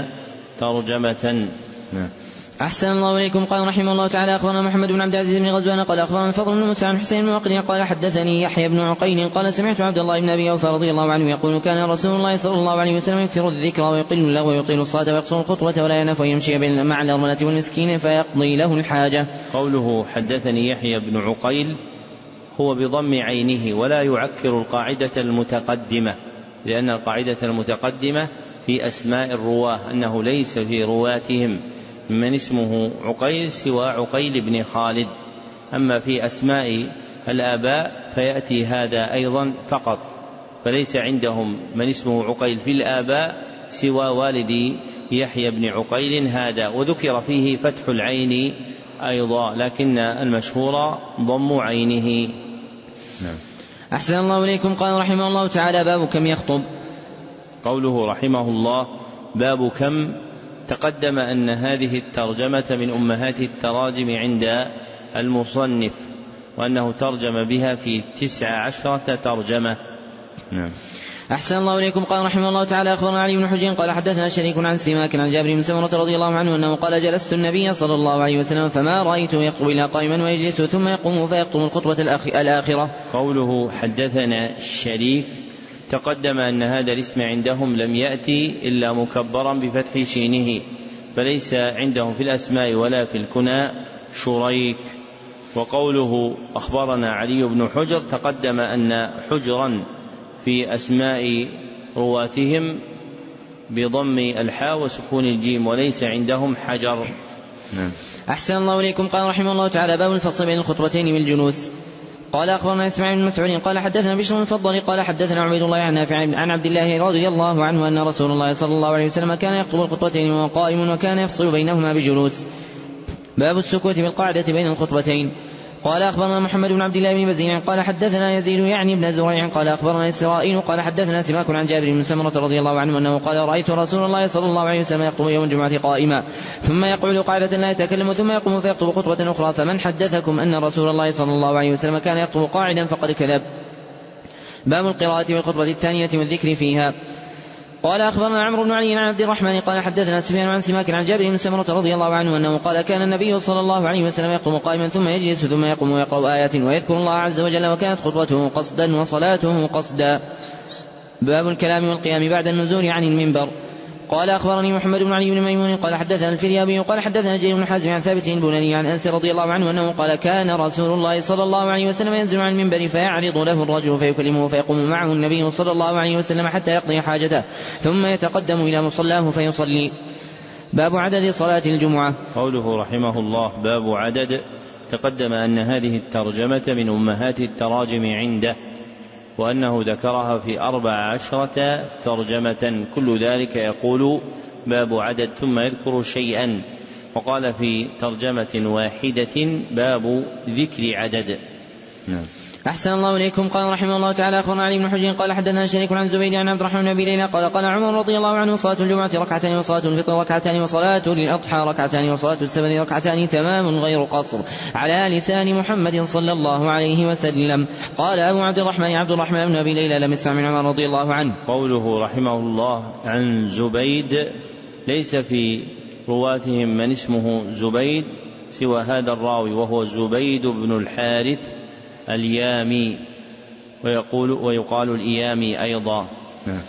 ترجمة. نعم. أحسن الله إليكم. قال رحمه الله تعالى: أخبرنا محمد بن عبد العزيز بن غزوان قال أخبرنا الفضل بن موسى عن حسين بن واقد قال حدثني يحيى بن عقيل قال سمعت عبد الله بن أبي أوفى رضي الله عنه يقول: كان رسول الله صلى الله عليه وسلم يكثر الذكر ويقل اللغو ويطيل الصلاة ويقصر الخطبة ولا ينف ويمشي مع الأرملة والمسكين فيقضي له الحاجة. قوله حدثني يحيى بن عقيل هو بضم عينه، ولا يعكر القاعدة المتقدمة، لأن القاعدة المتقدمة في أسماء الرواة أنه ليس في رواتهم من اسمه عقيل سوى عقيل بن خالد، أما في أسماء الآباء فيأتي هذا أيضا فقط، فليس عندهم من اسمه عقيل في الآباء سوى والد يحيى بن عقيل هذا، وذكر فيه فتح العين أيضا، لكن المشهور ضم عينه. نعم. أحسن الله إليكم. قال رحمه الله تعالى: باب كم يخطب. قوله رحمه الله باب كم، تقدم أن هذه الترجمة من أمهات التراجم عند المصنف، وأنه ترجم بها في تسع عشرة ترجمة. نعم. أحسن الله إليكم. قال رحمه الله تعالى: أخبرنا علي بن حجين قال حدثنا شريك عن سماك عن جابر بن سمرة رضي الله عنه أنه قال: جلست النبي صلى الله عليه وسلم فما رأيته يخطب إلا قائما ويجلس ثم يقوم فيخطب الخطبة الآخرة. قوله حدثنا الشريف، تقدم أن هذا الاسم عندهم لم يأتي إلا مكبرا بفتح شينه، فليس عندهم في الأسماء ولا في الكنى شريك. وقوله أخبرنا علي بن حجر، تقدم أن حجرا في أسماء رواتهم بضم الحاء وسكون الجيم، وليس عندهم حجر. نعم. أحسن الله إليكم. قال رحمه الله تعالى: باب الفصل بين الخطبتين بالجلوس. قال أخبرنا إسماعيل بن مسعود قال حدثنا بشر بن الفضل قال حدثنا عبيد الله عن نافع عن عبد الله رضي الله عنه أن رسول الله صلى الله عليه وسلم كان يخطب الخطبتين وهو قائم وكان يفصل بينهما بجلوس. باب السكوت بالقعدة بين الخطبتين. قال أخبرنا محمد بن عبد الله بن بزيع قال حدثنا يزيد يعني بن زريع قال أخبرنا إسرائيل قال حدثنا سماك عن جابر بن سمرة رضي الله عنه أنه قال: رأيت رسول الله صلى الله عليه وسلم يخطب يوم الجمعة قائما ثم يقعد قاعدة لا يتكلم ثم يقوم فيخطب خطبة أخرى، فمن حدثكم أن رسول الله صلى الله عليه وسلم كان يخطب قاعدا فقد كذب. باب القراءة والخطبة الثانية والذكر فيها. قال أخبرنا عمرو بن علي عن عبد الرحمن قال حدثنا سفيان عن سماك عن جابر بن سمرة رضي الله عنه أنه قال: كان النبي صلى الله عليه وسلم يقوم قائما ثم يجلس ثم يقوم ويقرأ آيات ويذكر الله عز وجل، وكانت خطبته قصدا وصلاته قصدا. باب الكلام والقيام بعد النزول عن المنبر. قال أخبرني محمد بن علي بن ميمون قال حدثنا الفريابي قال حدثنا جرير بن حازم عن ثابت البناني عن أنس رضي الله عنه أنه قال: كان رسول الله صلى الله عليه وسلم ينزل عن المنبر فيعرض له الرجل فيكلمه فيقوم معه النبي صلى الله عليه وسلم حتى يقضي حاجته ثم يتقدم إلى مصلاه فيصلي. باب عدد صلاة الجمعة. قوله رحمه الله باب عدد، تقدم أن هذه الترجمة من أمهات التراجم عنده، وأنه ذكرها في أربع عشرة ترجمة، كل ذلك يقول باب عدد ثم يذكر شيئا، وقال في ترجمة واحدة باب ذكر عدد. نعم. أحسن الله إليكم. قال رحمه الله تعالى: أخبرنا علي بن حجين قال حدثنا شريك عن زبيد عن عبد الرحمن بن أبي ليلى قال: قال عمر رضي الله عنه: صلاة الجمعة ركعتان وصلاة الفطر ركعتان وصلاة للأضحى ركعتان وصلاة السبت ركعتان تمام غير قصر على لسان محمد صلى الله عليه وسلم. قال أبو عبد الرحمن عبد الرحمن بن أبي ليلى لم يسمع من عمر رضي الله عنه. قوله رحمه الله عن زبيد، ليس في رواتهم من اسمه زبيد سوى هذا الراوي وهو زبيد بن الحارث اليامي، ويقول ويقال الإيامي أيضا.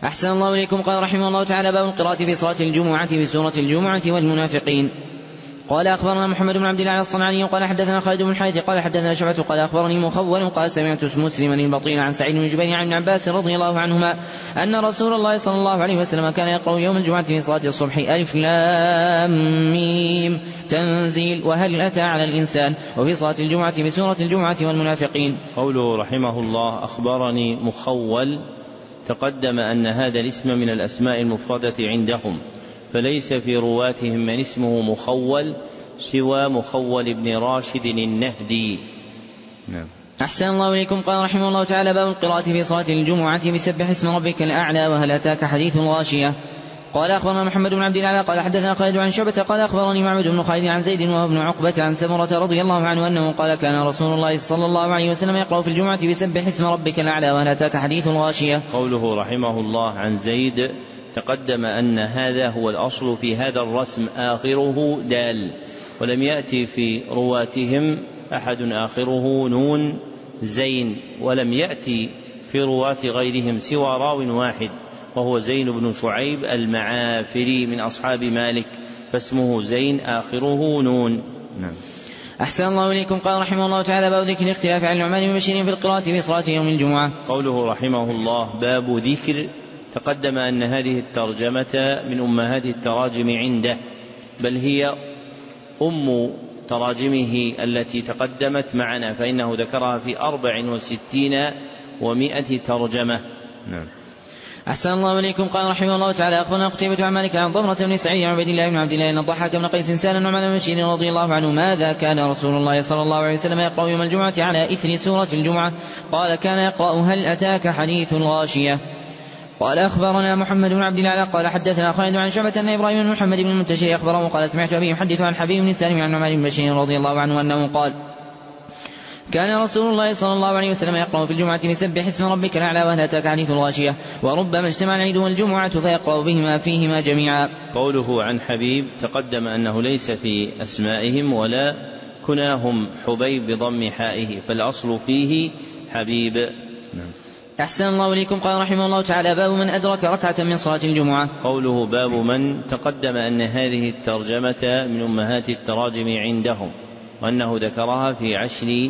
أحسن الله إليكم. قال رحمه الله تعالى: باب القراءة في صلاة الجمعة في سورة الجمعة والمنافقين. قال أخبرنا محمد بن عبد الله الصنعاني قال حدثنا خالد بن الحارث قال حدثنا شعبة قال أخبرني مخول قال سمعت مسلما البطين عن سعيد بن جبير عن ابن عباس رضي الله عنهما أن رسول الله صلى الله عليه وسلم كان يقرأ يوم الجمعة في صلاة الصبح: ألف لام ميم تنزيل وهل أتى على الإنسان، وفي صلاة الجمعة بسورة الجمعة والمنافقين. قوله رحمه الله: أخبرني مخول، تقدم أن هذا الاسم من الأسماء المفردة عندهم، فليس في رواتهم من اسمه مخول سوى مخول بن راشد النهدي. نعم. أحسن الله إليكم. قال رحمه الله تعالى: باب القراءة في صلاة الجمعة بسبح اسم ربك الأعلى وهل أتاك حديث الغاشية. قال أخبرنا محمد بن عبد الله قال حدثنا خالد عن شعبة قال أخبرني معبد بن خالد عن زيد وهو ابن عقبة عن سمرة رضي الله عنه أنه قال: كان رسول الله صلى الله عليه وسلم يقرأ في الجمعة بسبح اسم ربك الأعلى وهل أتاك حديث الغاشية. قوله رحمه الله عن زيد، تقدم أن هذا هو الأصل في هذا الرسم، آخره دال، ولم يأتي في رواتهم أحد آخره نون زين، ولم يأتي في رواة غيرهم سوى راو واحد وهو زين بن شعيب المعافري من أصحاب مالك، فاسمه زين آخره نون. نعم. أحسن الله إليكم. قال رحمه الله تعالى: باب ذكر الاختلاف عن النعمان بن بشير في القراءة في صلاة يوم الجمعة. قوله رحمه الله: باب ذكر، تقدم أن هذه الترجمة من أمهات التراجم عنده، بل هي أم تراجمه التي تقدمت معنا، فإنه ذكرها في أربع وستين ومائة ترجمة. نعم. أحسن الله إليكم. قال رحمه الله تعالى: أخبرنا قتيبة عن مالك عن ضمرة بن سعيد عن عبد الله بن عبد الله أن الضحاك بن قيس سأل النعمان بن بشير رضي الله عنه: ماذا كان رسول الله صلى الله عليه وسلم يقرأ يوم الجمعة على إثر سورة الجمعة؟ قال: كان يقرأ هل أتاك حديث الغاشية. قال أخبرنا محمد بن عبد الله قال حدثنا خالد عن شعبة أن إبراهيم بن محمد بن المنتشر أخبره قال: سمعت أبي يحدث عن حبيب بن سالم عن نعمان بن بشير رضي الله عنه أنه قال: كان رسول الله صلى الله عليه وسلم يقرأ في الجمعة بسبح اسم ربك الأعلى وهل أتاك حديث الغاشية، وربما اجتمع العيد والجمعة فيقرأ بهما فيهما جميعا. قوله عن حبيب، تقدم أنه ليس في أسمائهم ولا كناهم حبيب بضم حائه، فالأصل فيه حبيب. نعم. أحسن الله إليكم. قال رحمه الله تعالى: باب من أدرك ركعة من صلاة الجمعة. قوله باب من، تقدم أن هذه الترجمة من أمهات التراجم عندهم، وأنه ذكرها في عشر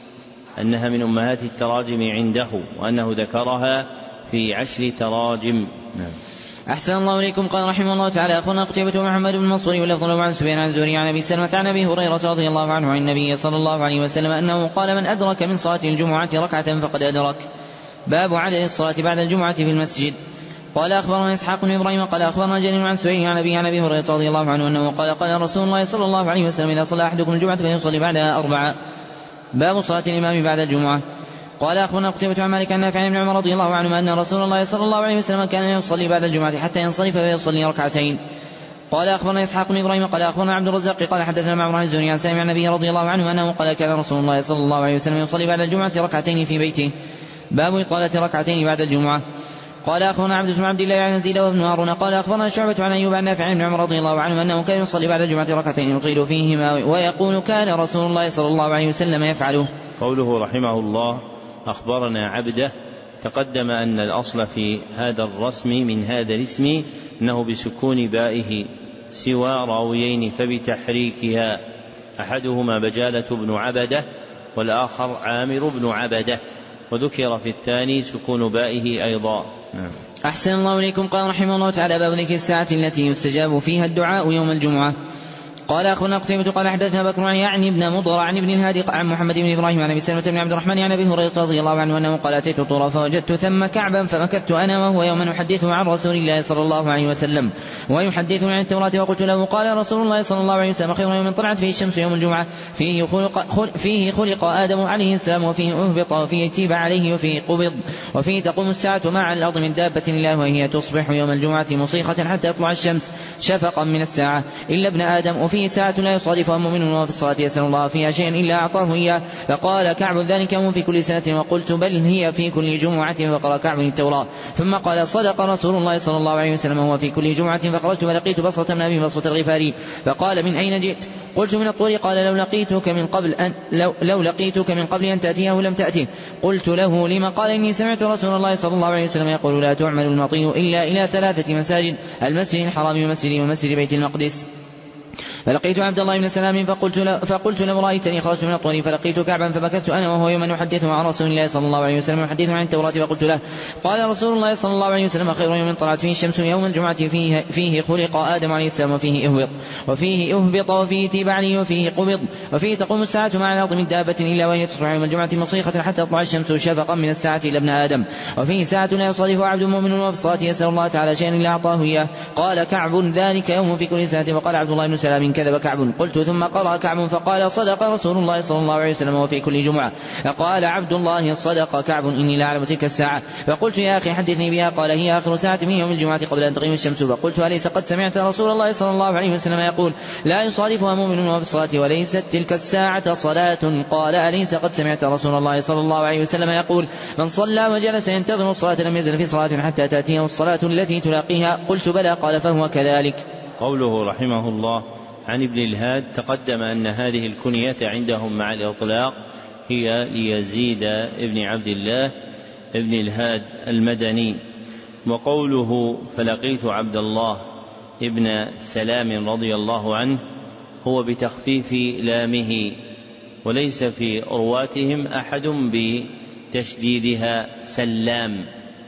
أنها من أمهات التراجم عنده وأنه ذكرها في عشر تراجم. نعم. أحسن الله إليكم. قال رحمه الله تعالى: أخبرنا قتيبة ومحمد بن منصور ولفظ له عن سفيان عن زهري عن أبي سلمة عن أبي هريرة رضي الله عنه عن النبي صلى الله عليه وسلم أنه قال: من أدرك من صلاة الجمعة ركعة فقد أدرك. باب عدد الصلاة بعد الجمعة في المسجد. قال أخبرنا إسحاق بن إبراهيم قال أخبرنا جرير عن سعيد عن أبي عن أبي هريرة رضي الله عنه أنه قال: قال رسول الله صلى الله عليه وسلم: إذا صلى أحدكم الجمعة فليصلي بعدها أربعة. باب صلاة الإمام بعد الجمعة. قال أخبرنا قتيبة عن مالك عن نافع بن عمر رضي الله عنهما أن رسول الله صلى الله عليه وسلم كان يصلي بعد الجمعة حتى ينصرف فيصلي ركعتين. قال أخبرنا إسحاق بن إبراهيم قال أخبرنا عبد الرزاق قال حدثنا معمر عن الزهري عن سالم عن النبي رضي الله عنه أنه قال: كان رسول الله صلى الله عليه وسلم يصلي بعد الجمعة ركعتين في بيته. باب إطالة ركعتين بعد الجمعة. قال أخبرنا عبد بن عبد الله عن يزيد وابن هارون قال أخبرنا شعبة عن أيوب عن نافع بن عمر رضي الله عنه أنه كان يصلي بعد الجمعة ركعتين يطيل فيهما ويقول: كان رسول الله صلى الله عليه وسلم يفعله. قوله رحمه الله: أخبرنا عبده، تقدم أن الأصل في هذا الرسم من هذا الاسم أنه بسكون بائه سوى راويين فبتحريكها، أحدهما بجالة بن عبده والآخر عامر بن عبده، وذكر في الثاني سكون بائه أيضا. نعم. أحسن الله إليكم. قال رحمه الله تعالى: باب ذكر الساعة التي يستجاب فيها الدعاء يوم الجمعة. قال أخبرنا قتيبة قال حدثنا بكر يعني ابن مضر عن ابن الهادي عن محمد بن إبراهيم عن أبي سلمة بن عبد الرحمن عن أبي هريرة رضي الله عنه أنه قال: أتيت طورا فوجدت ثم كعبا فمكثت أنا وهو يوما أحدثه عن رسول الله صلى الله عليه وسلم ويحدثني عن التوراة، وقلت له: قال رسول الله صلى الله عليه وسلم: خير يوم طلعت فيه الشمس يوم الجمعة، فيه خلق, خلق, فيه خلق آدم عليه السلام، وفيه أهبط، وفيه تيب عليه، وفيه قبض، وفيه تقوم الساعة مع الأرض من دابة الله، وهي تصبح يوم الجمعة مصيخة حتى يطلع الشمس شفقا من الساعة إلا ابن آدم، وفيه ساعة لا يصادفها مؤمن وهو في الصلاة يسأل الله فيها شيئا إلا أعطاه إياه. فقال كعب: ذلك يوم في كل سنة. وقلت: بل هي في كل جمعة. فقرأ كعب التوراة ثم قال: صدق رسول الله صلى الله عليه وسلم، هو في كل جمعة. فخرجت فلقيت بصرة بن أبي بصرة الغفاري فقال: من أين جئت؟ قلت من الطور قال لو لقيتك من قبل أن, لو, لو لقيتك من قبل أن تأتيه لم تأته. قلت له لما؟ قال إني سمعت رسول الله صلى الله عليه وسلم يقول لا تعمل المطي إلا إلى ثلاثة مساجد: المسجد الحرام ومسجد ومسجد بيت المقدس. فلقيت عبد الله بن سلام فقلت له, فقلت له رأيتني خرجت من الطور فلقيت كعبا فبكت أنا وهو يوما نحدث عن رسول الله صلى الله عليه وسلم يحدث عن التوراة فقلت له قال رسول الله صلى الله عليه وسلم خير يوم طلعت فيه الشمس يوم الجمعة فيه, فيه خلق آدم عليه السلام وفيه أهبط وفيه أهبط وفيه تيبعني وفيه قبض وفيه تقوم الساعة مع الأرض من دابة إلا وهي تصبح يوم الجمعة مصيخة حتى تطلع الشمس شفقا من الساعة إلى ابن آدم وفيه ساعة لا يصادفها عبد مؤمن وبالصلاة يسأل الله تعالى شيئا إلا أعطاه إياه. قال كعب ذلك يوم في كل سنة. وقال عبد الله بن سلام كذب كعب. قلت ثم قرأ كعب فقال صدق رسول الله صلى الله عليه وسلم وفي كل جمعة. قال عبد الله صدق كعب إني لا أعلم تلك الساعة. فقلت يا أخي حدثني بها. قال هي آخر ساعة من يوم الجمعة قبل أن تغيب الشمس. فقلت أليس قد سمعت رسول الله صلى الله عليه وسلم يقول لا يصادفها مؤمن وبالصلاة وليست تلك الساعة صلاة؟ قال أليس قد سمعت رسول الله صلى الله عليه وسلم يقول من صلى وجلس ينتظر الصلاة لم يزل في صلاة حتى تأتيه الصلاة التي تلاقيها؟ قلت بلى. قال فهو كذلك. قوله رحمه الله عن ابن الهاد تقدم أن هذه الكنية عندهم مع الإطلاق هي ليزيد ابن عبد الله ابن الهاد المدني. وقوله فلقيت عبد الله ابن سلام رضي الله عنه هو بتخفيف لامه، وليس في رواتهم أحد بتشديدها سلام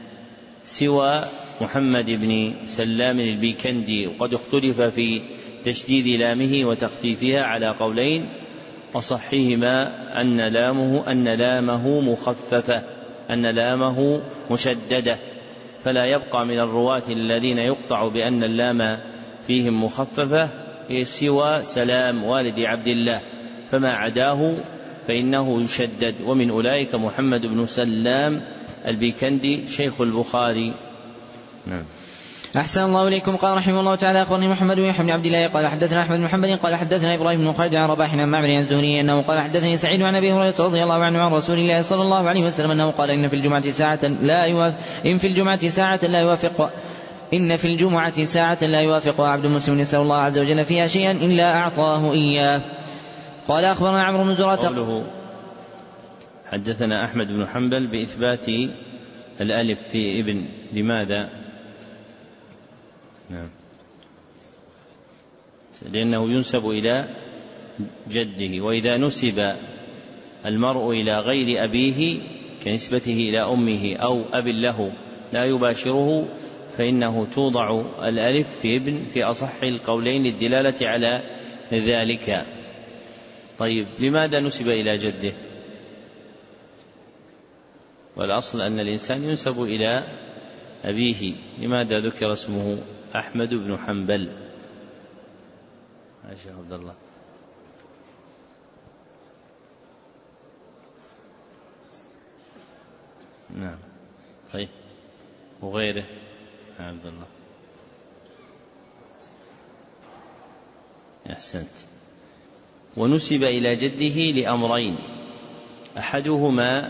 سوى محمد بن سلام البيكندي، وقد اختلف في تشديد لامه وتخفيفها على قولين، وصحيهما أن لامه أن لامه مخففة أن لامه مشددة، فلا يبقى من الرواة الذين يقطع بأن اللام فيهم مخففة سوى سلام والد عبد الله، فما عداه فإنه يشدد. ومن أولئك محمد بن سلام البيكندي شيخ البخاري. نعم. أحسن الله إليكم. قال رحمه الله تعالى أخبرني محمد بن بن عبد الله قال حدثنا أحمد بن محمد قال حدثنا إبراهيم بن خالد عن رباح عن معمر عن الزهري أنه قال حدثني سعيد عن أبي هريرة رضي الله عنه عن رسول الله صلى الله عليه وسلم أنه قال إن في الجمعة ساعة لا يوافق إن في الجمعة ساعة لا يوافق إن في الجمعة ساعة لا يوافق عبد مسلم يسأل الله عز وجل فيها شيئا إلا أعطاه إياه. قال أخبرنا عمرو بن زرارة قوله حدثنا أحمد بن حنبل بإثبات الألف في ابن، لماذا؟ نعم. لأنه ينسب إلى جده، وإذا نسب المرء إلى غير أبيه كنسبته إلى أمه أو أب له لا يباشره فإنه توضع الألف في ابن في أصح القولين الدلالة على ذلك. طيب لماذا نسب إلى جده؟ والأصل أن الإنسان ينسب إلى أبيه، لماذا ذكر اسمه أحمد بن حنبل؟ يا شيخ عبد الله. نعم. طيب وغيره يا عبد الله. أحسنت. ونسب إلى جده لأمرين، أحدهما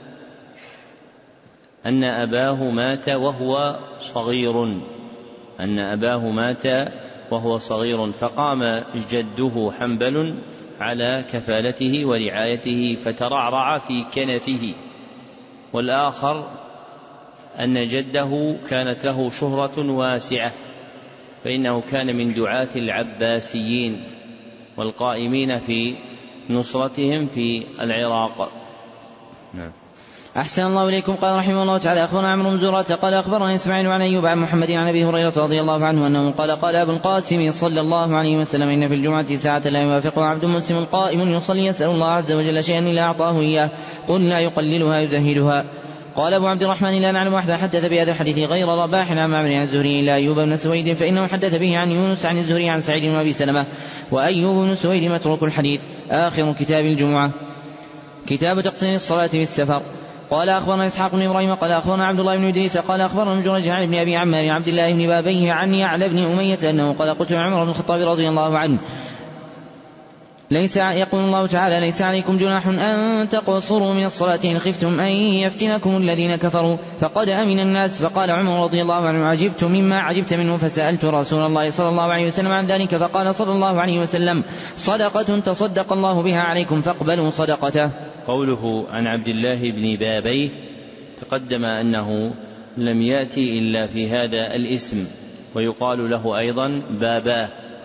أن أباه مات وهو صغير أن أباه مات وهو صغير فقام جده حنبل على كفالته ورعايته فترعرع في كنفه. والآخر أن جده كانت له شهرة واسعة، فإنه كان من دعاة العباسيين والقائمين في نصرتهم في العراق. نعم. أحسن الله إليكم. قال رحمه الله تعالى أخبرنا عمرو بن زرارة قال أخبرنا إسماعيل عن أيوب عن محمد عن أبي هريرة رضي الله عنه أنه قال قال أبو القاسم صلى الله عليه وسلم إن في الجمعة ساعة لا يوافقها عبد مسلم قائم يصلي يسأل الله عز وجل شيئا إلا أعطاه إياه قلنا يقللها يزهدها. قال أبو عبد الرحمن لا نعلم أحد حدث بهذا الحديث غير رباح عن معمر عن الزهري إلا أيوب بن سويد فإنه حدث به عن يونس عن الزهري عن سعيد وأبي سلمة، وأيوب بن سويد متروك الحديث. آخر كتاب الجمعة كتاب تقصير الصلاة في السفر. قال أخبرنا إسحاق بن إبراهيم قال أخبرنا عبد الله بن إدريس قال أخبرنا ابن جريج عن ابن أبي عمار عبد الله بن بابيه عن يعلى بن أمية أنه قال قلت عمر بن الخطاب رضي الله عنه ليس يقول الله تعالى ليس عليكم جناح أن تقصروا من الصلاة إن خفتم أن يفتنكم الذين كفروا فقد أمن الناس. فقال عمر رضي الله عنه عجبت مما عجبت منه فسألت رسول الله صلى الله عليه وسلم عن ذلك فقال صلى الله عليه وسلم صدقة تصدق الله بها عليكم فاقبلوا صدقته. قوله عن عبد الله بن بابيه تقدم أنه لم يأتي إلا في هذا الاسم ويقال له أيضا باباه،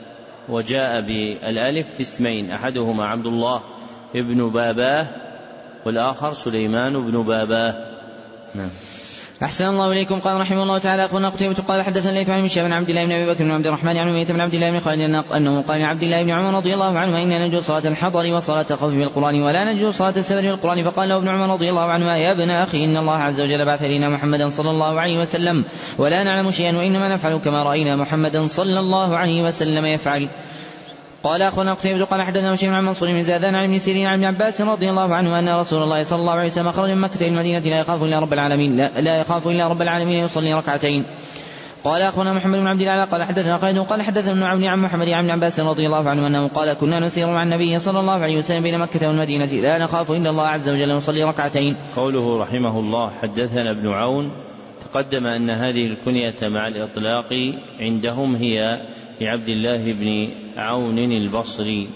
وجاء بالألف في اسمين أحدهما عبد الله ابن باباه والآخر سليمان بن باباه. نعم. أحسن الله إليكم. قال رحمه الله تعالى أخبرنا قتيبة قال حدثنا الليث عن هشام بن عبد الله بن أبي بكر بن عبد الرحمن عن أمية بن عبد الله بن خالد أنه قال عبد الله بن عمر رضي الله عنهما إن نجوز صلاة الحضر وصلاة الخوف بالقرآن ولا نجوز صلاة السفر بالقرآن. فقال له ابن عمر رضي الله عنهما يا ابن أخي إن الله عز وجل بعث إلينا محمدا صلى الله عليه وسلم ولا نعلم شيئا وإنما نفعل كما رأينا محمدا صلى الله عليه وسلم يفعل. قال أخونا قتيبة قال حدثنا هشام عن منصور بن زادان عن ابن سيرين عن ابن عباس رضي الله عنه أن رسول الله صلى الله عليه وسلم خرج من مكة إلى المدينة لا يخاف إلا رب العالمين لا, لا يخاف إلا رب العالمين يصلي ركعتين. قال أخونا محمد بن عبد الله قال حدثنا خالد قال حدثنا ابن عون عن محمد عن ابن عباس رضي الله عنه أنه قال كنا نسير مع النبي صلى الله عليه وسلم بين مكة والمدينة لا نخاف إلا الله عز وجل نصلي ركعتين. قوله رحمه الله حدثنا ابن عون تقدم أن هذه الكنية مع الإطلاق عندهم هي لعبد الله بن عون البصري.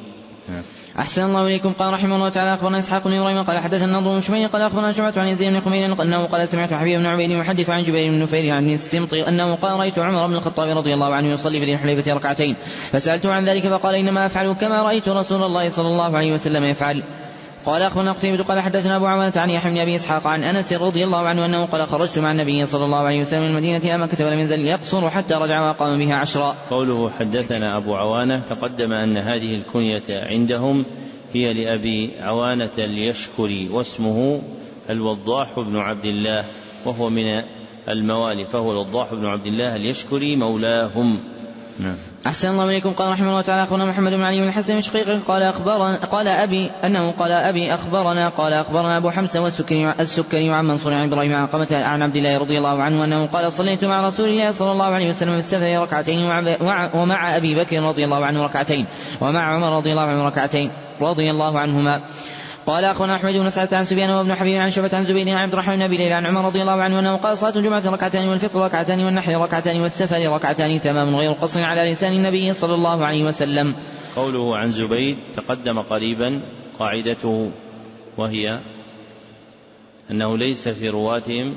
أحسن الله إليكم. قال رحمه الله تعالى أخبرنا إسحاق بن إبراهيم قال حدثنا النضر بن شميل قال أخبرنا شعبة عن يزيد بن خميل أنه قال سمعت حبيب بن عبيد يحدث عن جبير بن نفير عن السمط أنه قال رأيت عمر بن الخطاب رضي الله عنه يصلي في ذي الحليفة ركعتين فسألته عن ذلك فقال إنما أفعل كما رأيت رسول الله صلى الله عليه وسلم يفعل. قال أخونا قتيبة قال حدثنا أبو عوانة عن يحيى بن أبي إسحاق عن أنس رضي الله عنه أنه قال خرجت مع النبي صلى الله عليه وسلم من المدينة إلى مكة ولم يزل يقصر حتى رجع وقام بها عشرا. قوله حدثنا أبو عوانة تقدم أن هذه الكنية عندهم هي لأبي عوانة اليشكري واسمه الوضاح بن عبد الله وهو من الموالي فهو الوضاح بن عبد الله اليشكري مولاهم. نعم. أحسن الله إليكم. قال رحمه الله تعالى أخونا محمد بن علي بن الحسن بن شقيق قال أخبرنا قال أبي أنه قال أبي أخبرنا قال أخبرنا أبو حمزة والسكري السكري عن منصور عن إبراهيم عن قمة عن عبد الله رضي الله عنه أنه قال صليت مع رسول الله صلى الله عليه وسلم في السفر ركعتين ومع أبي بكر رضي الله عنه ركعتين ومع عمر رضي الله عنه ركعتين رضي الله عنهما. قال أخونا أحمد بن سعد عن سفيان وابن حبيب عن شعبة عن زبير عن عبد الرحمن بن أبي ليلى عن عمر رضي الله عنه أنه قال صلاة الجمعة ركعتان والفطر ركعتان والنحر ركعتان والسفر ركعتان تمام غير قصر على لسان النبي صلى الله عليه وسلم. قوله عن زبيد تقدم قريبا قاعدته وهي أنه ليس في رواتهم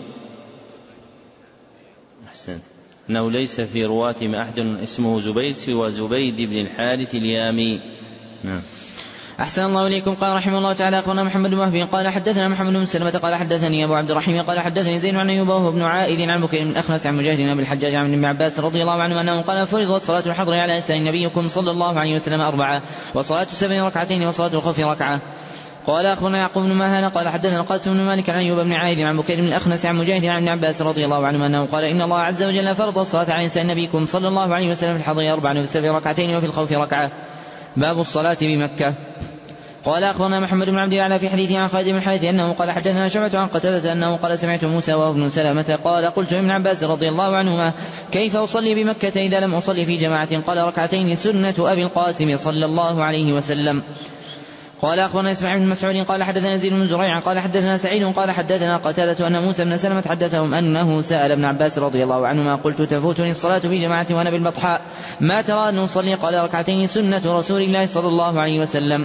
أحسن أنه ليس في رواتهم أحد اسمه زبيد سوى زبيد بن الحارث اليامي. نعم. أحسن الله إليكم. قال رحمه الله تعالى أخبرنا محمد بن وهب قال حدثنا محمد بن سلمة قال حدثني أبو عبد الرحيم قال حدثني زيد عن أيوب وهو ابن عائد عن بكير بن أخنس عن مجاهد بن الحجاج عن ابن عباس رضي الله عنه أنه قال فرضت صلاة الحضر على لسان نبيكم صلى الله عليه وسلم أربعة وصلاة سبع ركعتين وصلاة الخوف ركعة. قال أخبرنا يعقوب بن مهان قال حدثنا القاسم بن مالك عن أيوب بن عائد عن بكير بن الأخنس عن مجاهد عن ابن عباس رضي الله عنه أنه قال إن الله عز وجل فرض الصلاة على لسان نبيكم صلى الله عليه وسلم في الحضر أربعة وفي السبع ركعتين وفي الخوف ركعة. باب الصلاة بمكة. قال أخبرنا محمد بن عبد الله في حديثه عن خالد بن الحارث أنه قال حدثنا شعبة عن قتادة أنه قال سمعت موسى وابن سلمة قال قلت ابن عباس رضي الله عنهما كيف أصلي بمكة إذا لم أصلي في جماعة قال ركعتين سنة أبي القاسم صلى الله عليه وسلم. قال أخبرنا إسماعيل بن مسعود قال حدثنا زيد بن زريع قال حدثنا سعيد قال حدثنا قتادة أن موسى بن سلمة حدثهم أنه سأل ابن عباس رضي الله عنهما قلت تفوتني الصلاة في جماعة وأنا بالبطحاء ما ترى أن أصلي قال ركعتين سنة رسول الله صلى الله عليه وسلم.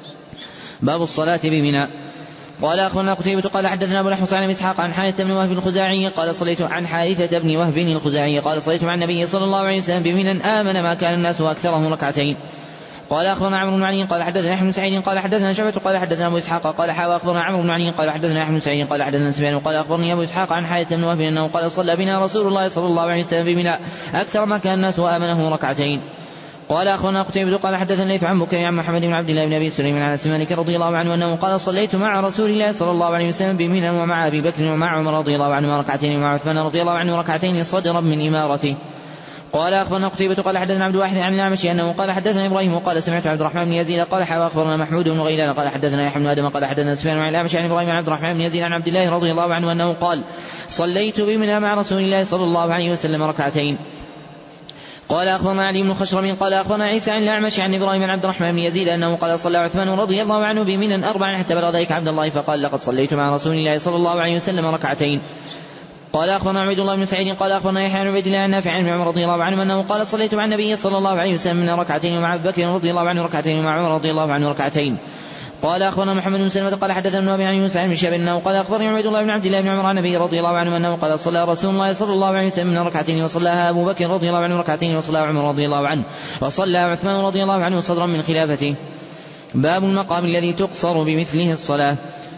باب الصلاة بمنى. قال أخونا قتيبة قال حدثنا أبو الأحوص عن إسحاق عن حارثة بن وهب الخزاعي قال صليت عن حارثة بن وهب الخزاعي قال صليت مع النبي صلى الله عليه وسلم بمنى آمن ما كان الناس وأكثرهم ركعتين. قال أخبرنا عمرو بن علي قال حدثنا يحيى بن سعيد قال حدثنا شعبة قال حدثنا أبو إسحاق قال حاوى أخبرنا عمرو بن علي قال حدثنا يحيى بن سعيد قال حدثنا سفيان قال أخبرني أبو إسحاق عن حارثة بن وهب أنه قال صلى بنا رسول الله صلى الله عليه وسلم بمنى أكثر ما كان الناس وآمنه ركعتين. قال أخونا قتيبة قال حدثنا الليث عن بكير عن محمد بن عبد الله بن أبي سليمان عن مالك رضي الله عنه أنه قال صليت مع رسول الله صلى الله عليه وسلم بمنى ومع أبي بكر ومع عمر رضي الله عنه ركعتين ومع عثمان رضي الله عنه ركعتين صدرا من إمارته. قال أخبرنا قتيبة قال حدثنا عبد الواحد عن الأعمش أنه قال حدثنا إبراهيم وقال سمعت عبد الرحمن بن يزيد قال حاوى أخبرنا محمود بن غيلان قال حدثنا يحيى بن آدم قال حدثنا سفيان عن الأعمش عن إبراهيم عن عبد الرحمن بن يزيد عن عبد الله رضي الله عنه أنه قال صليت بمنى مع رسول الله صلى الله عليه وسلم ركعتين. قال أخبرنا علي بن خشرم قال أخبرنا عيسى عن الأعمش عن إبراهيم بن عبد الرحمن بن يزيد أنه قال صلى عثمان رضي الله عنه بمنى أربعا حتى بلغ ذلك عبد الله فقال لقد صليت مع رسول الله صلى الله عليه وسلم ركعتين. قال أخبرنا عبيد الله بن سعيد قال أخبرنا يحيى بن عبيد الله عن نافع عن عمر رضي الله عنه أنه قال صليت مع النبي صلى الله عليه وسلم من ركعتين ومع أبي بكر رضي الله عنه ركعتين ومع عمر رضي الله عنه ركعتين. قال أخبرنا محمد بن سلمة قال حدثنا أبي عن يونس عن شهاب أنه قال أخبرني عبيد الله بن عبد الله بن عمر عن النبي رضي الله عنه أنه قال صلى رسول الله صلى الله عليه وسلم من ركعتين وصلاها أبو بكر رضي الله عنه ركعتين وصلاها عمر رضي الله عنه وصلى عثمان رضي الله عنه صدرا من خلافته. باب المقام الذي تقصر بمثله الصلاة.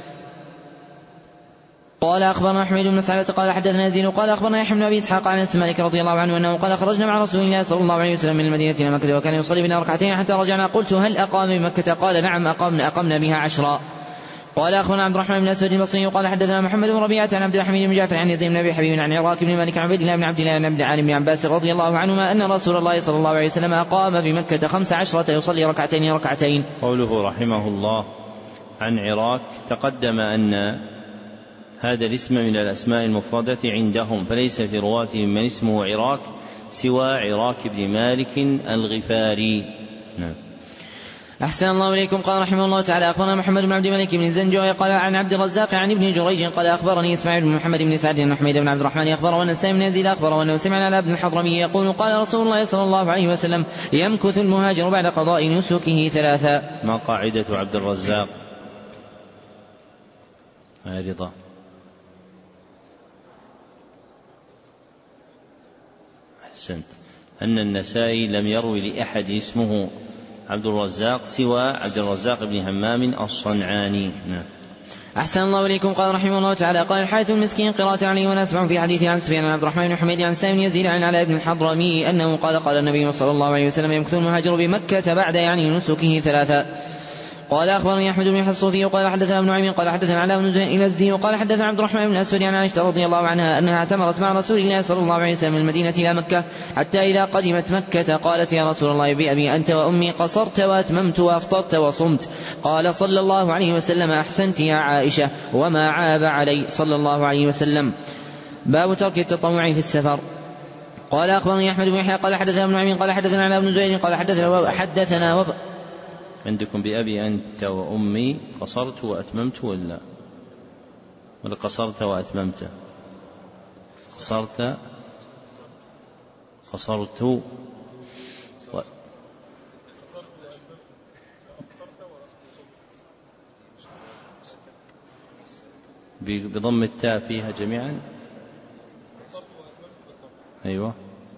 قال أخبرنا أحمد بن سعد قال حدثنا يزيد قال أخبرنا يحيى بن أبي إسحاق عن أنس مالك رضي الله عنه أنه قال خرجنا مع رسول الله صلى الله عليه وسلم من المدينة إلى مكة وكان يصلي بنا ركعتين حتى رجعنا قلت هل أقام بمكة قال نعم أقمنا أقمنا بها عشرا. قال أخبرنا عبد الرحمن بن أسود البصري قال حدثنا محمد بن ربيعة عن عبد الحميد بن جعفر عن يزيد بن أبي حبيب عن عراك بن مالك عن عبد الله بن عبد الله بن عبد عن ابن عباس رضي الله عنهما أن رسول الله صلى الله عليه وسلم أقام بمكة خمس عشرة يصلي ركعتين ركعتين. قوله رحمه الله عن عراك تقدم أن هذا الاسم من الأسماء المفردة عندهم فليس في رواتهم من اسمه عراك سوى عراك بن مالك الغفاري. نعم. أحسن الله إليكم. قال رحمه الله تعالى أخبرنا محمد بن عبد الملك بن زنجوي قال عن عبد الرزاق عن ابن جريج قال أخبرني إسماعيل بن محمد بن سعد بن حميد بن عبد الرحمن أخبر وأن السائب بن يزيد أخبر وأنه سمع على ابن الحضرمي يقول قال رسول الله صلى الله عليه وسلم يمكث المهاجر بعد قضاء نسكه ثلاثا. ما قاعدة عبد الرزاق؟ هاي رضا. أحسنت. أن النسائي لم يروي لأحد اسمه عبد الرزاق سوى عبد الرزاق بن همام الصنعاني. نعم. أحسن الله إليكم. قال رحمه الله تعالى قال الحارث المسكين قراءة عليه ونسمع في حديث عن سفيان عن عبد الرحمن بن حميد عن سائب بن يزيد عن علاء بن الحضرمي أنه قال قال النبي صلى الله عليه وسلم يمكث المهاجر بمكة بعد يعني نسكه ثلاثا. قال أخبرني أحمد بن الصوفي قال حدثنا ابن نعيم قال حدثنا علاء بن الأزدي وقال حدثنا عبد الرحمن بن أسود عن عائشة رضي الله عنها أنها اعتمرت مع رسول الله صلى الله عليه وسلم من المدينة إلى مكة حتى إذا قدمت مكة قالت يا رسول الله بأبي أنت وأمي قصرت وأتممت وأفطرت وصمت. قال صلى الله عليه وسلم أحسنت يا عائشة وما عاب علي صلى الله عليه وسلم. باب ترك التطوع في السفر. قال أخبرني أحمد بن يحيى قال حدثنا ابن نعيم قال حدثنا علاء بن زيد قال حدثنا حدثنا وب... عندكم بأبي أنت وأمي قصرت وأتممت ولا ولا قصرت وأتممت؟ قصرت قصرت و... بضم التاء فيها جميعا. أيوة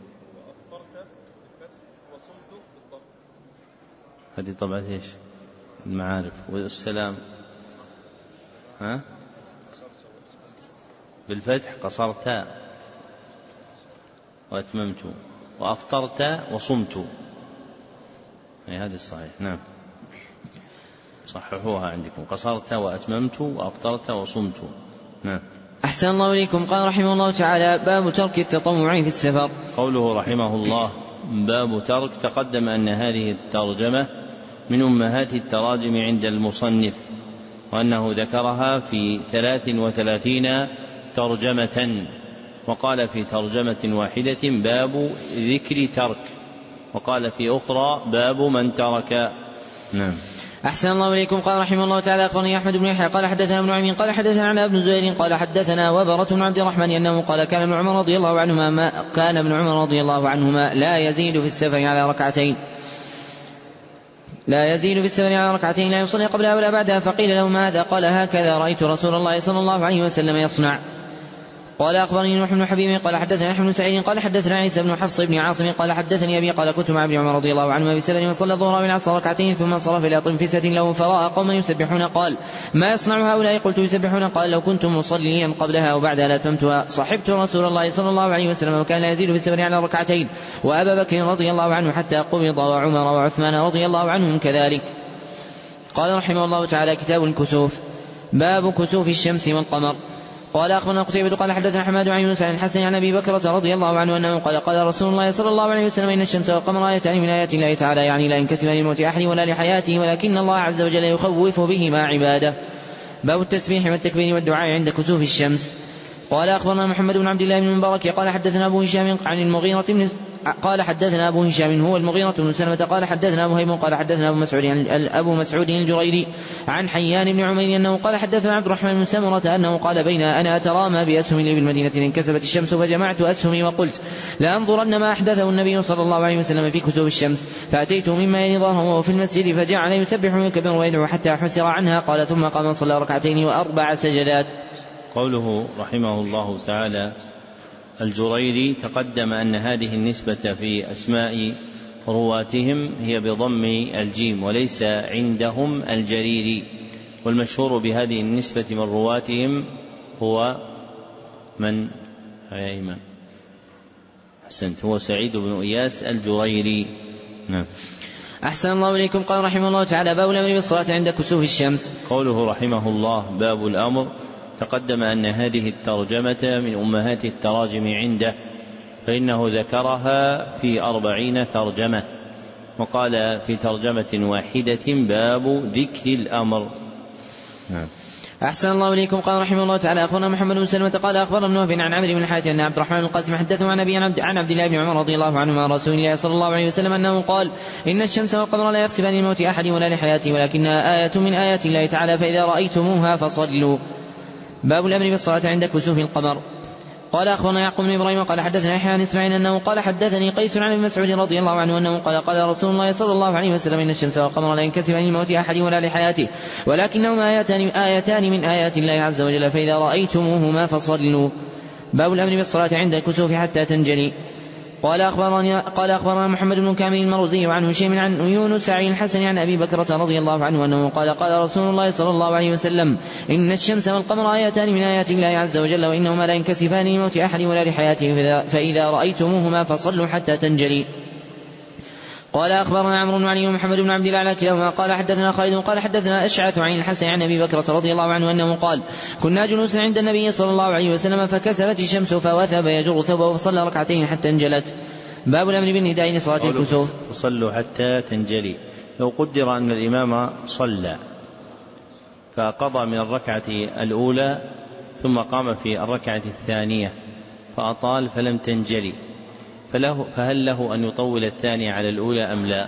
هذه طبعا ايش المعارف والسلام ها بالفتح قصرت وأتممت وأفطرت وصمت. أي هذه الصحيح. نعم صححوها عندكم قصرت وأتممت وأفطرت وصمت. نعم. أحسن الله إليكم. قال رحمه الله تعالى باب ترك التطوع في السفر. قوله رحمه الله باب ترك تقدم أن هذه الترجمة من أمهات التراجم عند المصنف وأنه ذكرها في ثلاث وثلاثين ترجمة وقال في ترجمة واحدة باب ذكر ترك وقال في أخرى باب من ترك. نعم. أحسن الله إليكم. قال رحمه الله تعالى أخبرني أحمد بن يحيى قال حدثنا ابن نعيم قال حدثنا عن ابن زهير قال حدثنا وبرة بن عبد الرحمن أنه قال كان ابن عمر رضي الله عنهما ما كان ابن عمر رضي الله عنهما لا يزيد في السفر على ركعتين لا يزيد في السفر على ركعتين لا يصلي قبلها ولا بعدها. فقيل له ماذا؟ قال هكذا رأيت رسول الله صلى الله عليه وسلم يصنع. قال أخبرني نوح بن حبيب قال حدثنا يحيى بن سعيد قال حدثنا عيسى بن حفص بن عاصم قال حدثني أبي قال كنت مع ابن عمر رضي الله عنهما بسفر وصلى الظهر والعصر ركعتين ثم انصرف إلى طنفسة له فرأى قوما يسبحون قال ما يصنع هؤلاء؟ قلت يسبحون. قال لو كنت مصليا قبلها وبعدها لأتممتها. صحبت رسول الله صلى الله عليه وسلم وكان لا يزيد في السفر على ركعتين وأبا بكر رضي الله عنه حتى قبض وعمر وعثمان رضي الله عنهم كذلك. قال رحمه الله تعالى كتاب الكسوف. باب كسوف الشمس والقمر. قال أخبرنا قتيبة قال حدثنا حماد عن يونس عن الحسن عن أبي بكرة رضي الله عنه أنه قال قال رسول الله صلى الله عليه وسلم إن الشمس والقمر آيتان من آيات الله تعالى يعني لا ينكسفان لموت أحد ولا لحياته ولكن الله عز وجل يخوف بهما عباده. باب التسبيح والتكبير والدعاء عند كسوف الشمس. قال أخبرنا محمد بن عبد الله بن المبارك قال حدثنا أبو هشام عن المغيرة بن قال حدثنا أبو هشام هو المغيرة بن سلمة قال حدثنا أبو هيم قال حدثنا أبو مسعود أبو مسعود الجريري عن حيان بن عمير أنه قال حدثنا عبد الرحمن بن سمرة أنه قال بين أنا أترامى بأسهم لي بالمدينة انكسبت الشمس فجمعت أسهمي وقلت لأنظرن ما أحدثه النبي صلى الله عليه وسلم في كسوف الشمس فأتيت مما يلي ظهره في المسجد فجعل يسبح ويكبر ويدعو حتى حسر عنها قال ثم قام صلى ركعتين وأربع سجدات. قوله رحمه الله تعالى الجريري تقدم أن هذه النسبة في أسماء رواتهم هي بضم الجيم وليس عندهم الجريري، والمشهور بهذه النسبة من رواتهم هو من يا إيمان أحسنت هو سعيد بن إياس الجريري. نعم. أحسن الله إليكم. قال رحمه الله تعالى باب الأمر بالصلاة عند كسوف الشمس. قوله رحمه الله باب الأمر تقدم أن هذه الترجمة من أمهات التراجم عنده، فإنه ذكرها في أربعين ترجمة، وقال في ترجمة واحدة باب ذكر الأمر. نعم. أحسن الله إليكم. قال رحمه الله تعالى أخبرنا محمد بن سلمة قال أخبرنا ابن وهب عن عمرو بن الحارث أن عبد الرحمن القاسم حدثه عن أبي عن عبد الله بن عمر رضي الله عنهما عن رسول الله صلى الله عليه وسلم أنه قال إن الشمس والقمر لا يخسفان لموت أحد ولا لحياته ولكنها آية من آيات الله تعالى فإذا رأيتموها فصلوا. باب الأمر بالصلاة عند كسوف القمر. قال أخبرنا يعقوب بن إبراهيم قال حدثنا يحيى عن إسماعيل أنه قال حدثني قيس عن ابن مسعود رضي الله عنه أنه قال قال رسول الله صلى الله عليه وسلم إن الشمس والقمر لا ينكسفان لموت أحد ولا لحياته ولكنهما آيتان, آيتان من آيات الله عز وجل فإذا رأيتموهما فصلوا. باب الأمر بالصلاة عند الكسوف حتى تنجلي. قال أخبرنا, قال أخبرنا محمد بن كامل المروزي وعن هشيم عن يونس عن الحسن عن أبي بكرة رضي الله عنه أنه قال قال رسول الله صلى الله عليه وسلم إن الشمس والقمر آيتان من آيات الله عز وجل وإنهما لا ينكسفان لموت أحد ولا لحياته فإذا رأيتموهما فصلوا حتى تنجلي. قال أخبرنا عمرو بن علي ومحمد بن عبد الله كلاهما قال حدثنا خالد قال حدثنا أشعث عن الحسن عن أبي بكرة رضي الله عنه أنه قال كنا جلوسا عند النبي صلى الله عليه وسلم فكسفت الشمس فوثب يجر ثوبه فصلى ركعتين حتى انجلت. باب الأمر بالنداء لصلاة الكسوف. فصلوا حتى تنجلي. لو قدر أن الإمام صلى فقضى من الركعة الأولى ثم قام في الركعة الثانية فأطال فلم تنجلي فله فهل له أن يطول الثانية على الأولى أم لا؟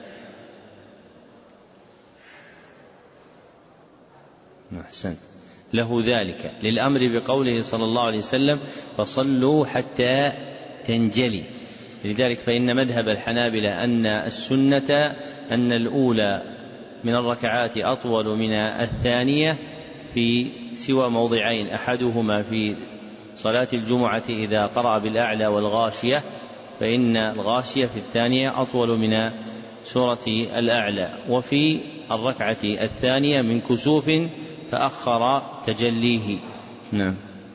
أحسنت له ذلك للأمر بقوله صلى الله عليه وسلم فصلوا حتى تنجلي. لذلك فإن مذهب الحنابلة أن السنة أن الأولى من الركعات أطول من الثانية في سوى موضعين، أحدهما في صلاة الجمعة إذا قرأ بالأعلى والغاشية فإن الغاشية في الثانية أطول من سورة الأعلى، وفي الركعة الثانية من كسوف تأخر تجليه. نعم.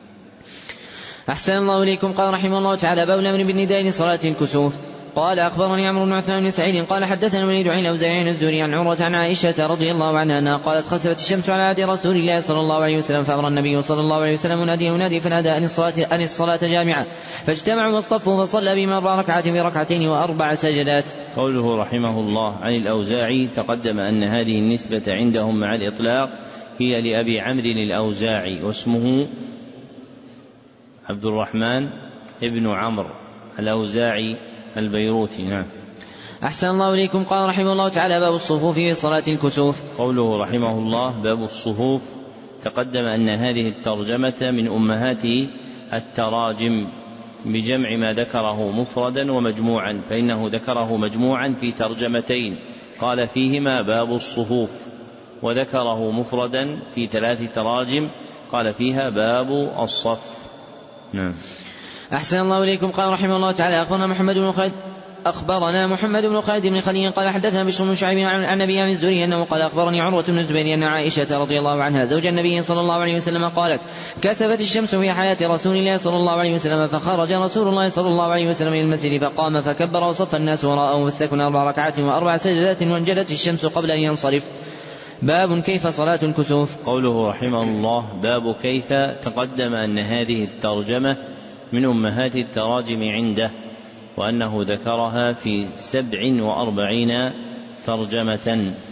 أحسن الله إليكم. قال رحمه الله تعالى باب الأمر بالنداء لصلاة الكسوف. قال أخبرني عمرو بن عثمان بن سعيد قال حدثنا الوليد عن الأوزاعي عن الزهري عن عروة عن عائشة رضي الله عنها أنها قالت خسفت الشمس على عهد رسول الله صلى الله عليه وسلم فأمر النبي صلى الله عليه وسلم مناديا ينادي فنادى أن الصلاة, أن الصلاة جامعة فاجتمعوا واصطفوا فصلى بهم أربع ركعات في ركعتين وأربع سجدات. قوله رحمه الله عن الأوزاعي تقدم أن هذه النسبة عندهم مع الإطلاق هي لأبي عمرو الأوزاعي واسمه عبد الرحمن ابن عمرو الأوزاعي البيروتي. نعم. أحسن الله إليكم. قال رحمه الله تعالى باب الصفوف في صلاة الكسوف. قوله رحمه الله باب الصفوف تقدم أن هذه الترجمة من أمهات التراجم بجمع ما ذكره مفردا ومجموعا، فإنه ذكره مجموعا في ترجمتين قال فيهما باب الصفوف، وذكره مفردا في ثلاث تراجم قال فيها باب الصف. نعم. أحسن الله إليكم. قال رحمه الله تعالى أخبرنا محمد بن خالد أخبرنا محمد بن خالد بن خليل قال حدثنا بشر بن شعيب عن النبي عن الزهري أنه قال أخبرني عروة بن الزبير أن عائشة رضي الله عنها زوج النبي صلى الله عليه وسلم قالت كسفت الشمس في حياة رسول الله صلى الله عليه وسلم فخرج رسول الله صلى الله عليه وسلم إلى المسجد فقام فكبر وصف الناس وراءه واستكن أربع ركعات وأربع سجدات وانجلت الشمس قبل أن ينصرف. باب كيف صلاة الكسوف. قوله رحمه الله باب كيف تقدم أن هذه الترجمة من أمهات التراجم عنده، وأنه ذكرها في سبع وأربعين ترجمة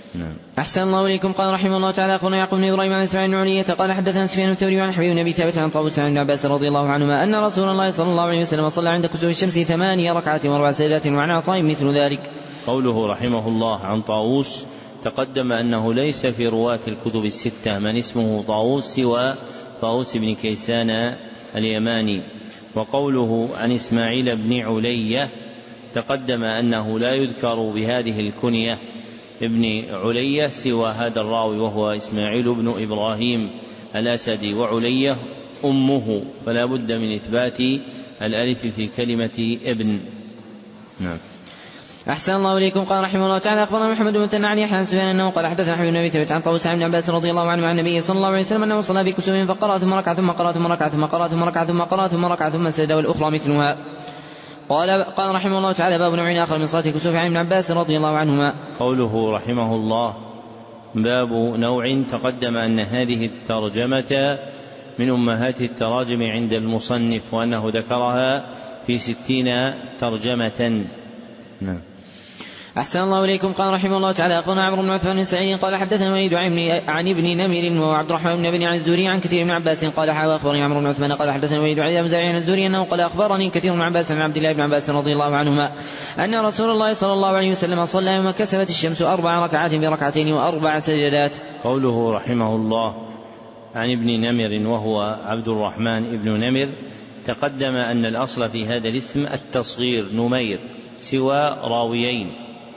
نعم. أحسن الله إليكم. قال رحمه الله تعالى أخبرنا يعقوب بن إبراهيم عن إسماعيل بن علية قال حدثنا سفيان الثوري عن حبيب بن أبي ثابت عن طاووس عن ابن عباس رضي الله عنهما أن رسول الله صلى الله عليه وسلم صلى عند كسوف الشمس ثمانية ركعات وأربع سجدات وعن عطاء مثل ذلك. قوله رحمه الله عن طاووس تقدم أنه ليس في رواة الكتب الستة من اسمه طاووس سوى طاووس بن كيسان اليماني. وقوله عن إسماعيل بن علية تقدم أنه لا يذكر بهذه الكنية ابن علية سوى هذا الراوي وهو إسماعيل بن إبراهيم الأسدي، وعلية أمه، فلا بد من إثبات الألف في كلمة ابن. نعم. أحسن الله إليكم. قال رحمه الله تعالى أخبرنا محمد بن مثنى عن يحيى عن سفيان أنه قال حدثنا حبيب بن أبي ثابت عن طاووس عن ابن عباس رضي الله عنه عن النبي صلى الله عليه وسلم أنه صلى بكسوف فقرأ ثم ركع ثم قرأ ثم ركع ثم قرأ ثم ركع ثم قرأ ثم ركع ثم سجد والأخرى مثلها. قال قال رحمه الله تعالى باب نوع آخر من صلاة الكسوف عن ابن عباس رضي الله عنهما. قوله رحمه الله باب نوع تقدم أن هذه الترجمة من أمهات التراجم عند المصنف وأنه ذكرها في ستين ترجمة. نعم. أحسن الله إليكم. قال رحمه الله تعالى أخبرنا عمرو بن عثمان السعيد قال حدثنا وليد عن ابن نمر وعبد الرحمن بن ابن عن الزهري عن كثير بن عباس قال حاوى أخبرني عمرو بن عثمان قال حدثنا وليد عن الزهري عن الزهري أنه قال أخبرني كثير بن عباس عن عبد الله بن عباس رضي الله عنهما أن رسول الله صلى الله عليه وسلم صلى يوم كسفت الشمس أربع ركعات بركعتين وأربع سجدات. قوله رحمه الله عن ابن نمر وهو عبد الرحمن ابن نمر تقدم أن الأصل في هذا الاسم التصغير نمير سوى راويين،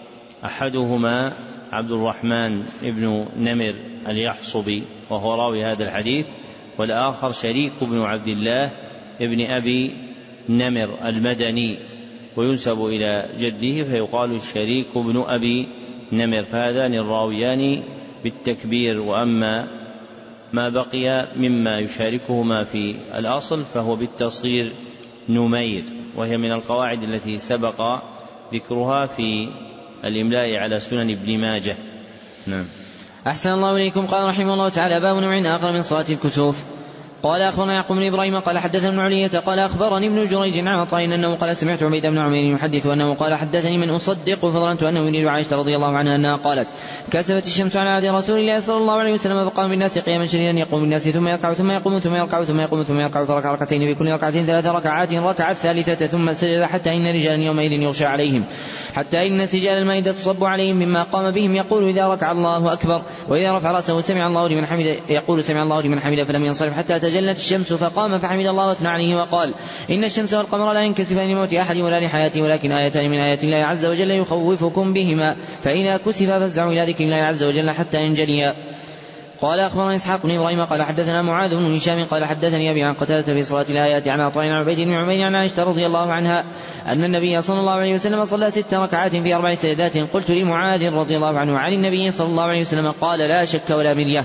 أحدهما عبد الرحمن ابن نمر اليحصبي وهو راوي هذا الحديث، والآخر شريك بن عبد الله ابن أبي نمر المدني وينسب إلى جده فيقال الشريك بن أبي نمر، فهذان الراويان بالتكبير. وأما ما بقي مما يشاركهما في الأصل فهو بالتصغير نمير، وهي من القواعد التي سبق ذكرها في الإملاء على سنن ابن ماجه. نعم. أحسن الله إليكم. قال رحمه الله تعالى باب نوع آخر من صلاة الكسوف. قال أخبرنا يعقوب بن إبراهيم قال حدثنا ابن علية قال أخبرني ابن جريج عن عطاء أنه قال سمعت عبيد بن عمير يحدث أنه قال حدثني من أصدق فظننت أنه يريد عائشة رضي الله عنها أنها قالت كسفت الشمس على عهد رسول الله صلى الله عليه وسلم فقام بالناس قياما شديدا يقوم بالناس ثم يركع ثم يقوم ثم يركع ثم يقوم ثم يركع فركع ركعتين في كل ركعتين ثلاث ركعات ركعت ثالثة ثم سجد حتى إن رجالا يومئذ يغشى عليهم حتى إن سجال المائدة تصب عليهم مما قام بهم يقول إذا ركع الله أكبر وإذا رفع رأسه سمع الله لمن حمده يقول سمع الله لمن حمده فلم ينصرف حتى تجلت الشمس فقام فحمد الله واثنى عليه وقال إن الشمس والقمر لا ينكسفان لموت أحد ولا لحياته ولكن آيتان من آيات الله عز وجل يخوفكم بهما فإذا كسفا فافزعوا إلى ذكر الله عز وجل حتى ينجليا. قال أخبرنا إسحاق بن إبراهيم قال حدثنا معاذ بن هشام قال حدثني أبي عن قتادة في صلاة الآيات عن عطاء عن عبيد بن عمير عن عائشة رضي الله عنها أن النبي صلى الله عليه وسلم صلى ست ركعات في أربع سجدات. قلت لمعاذ رضي الله عنه عن النبي صلى الله عليه وسلم قال لا شك ولا مرية.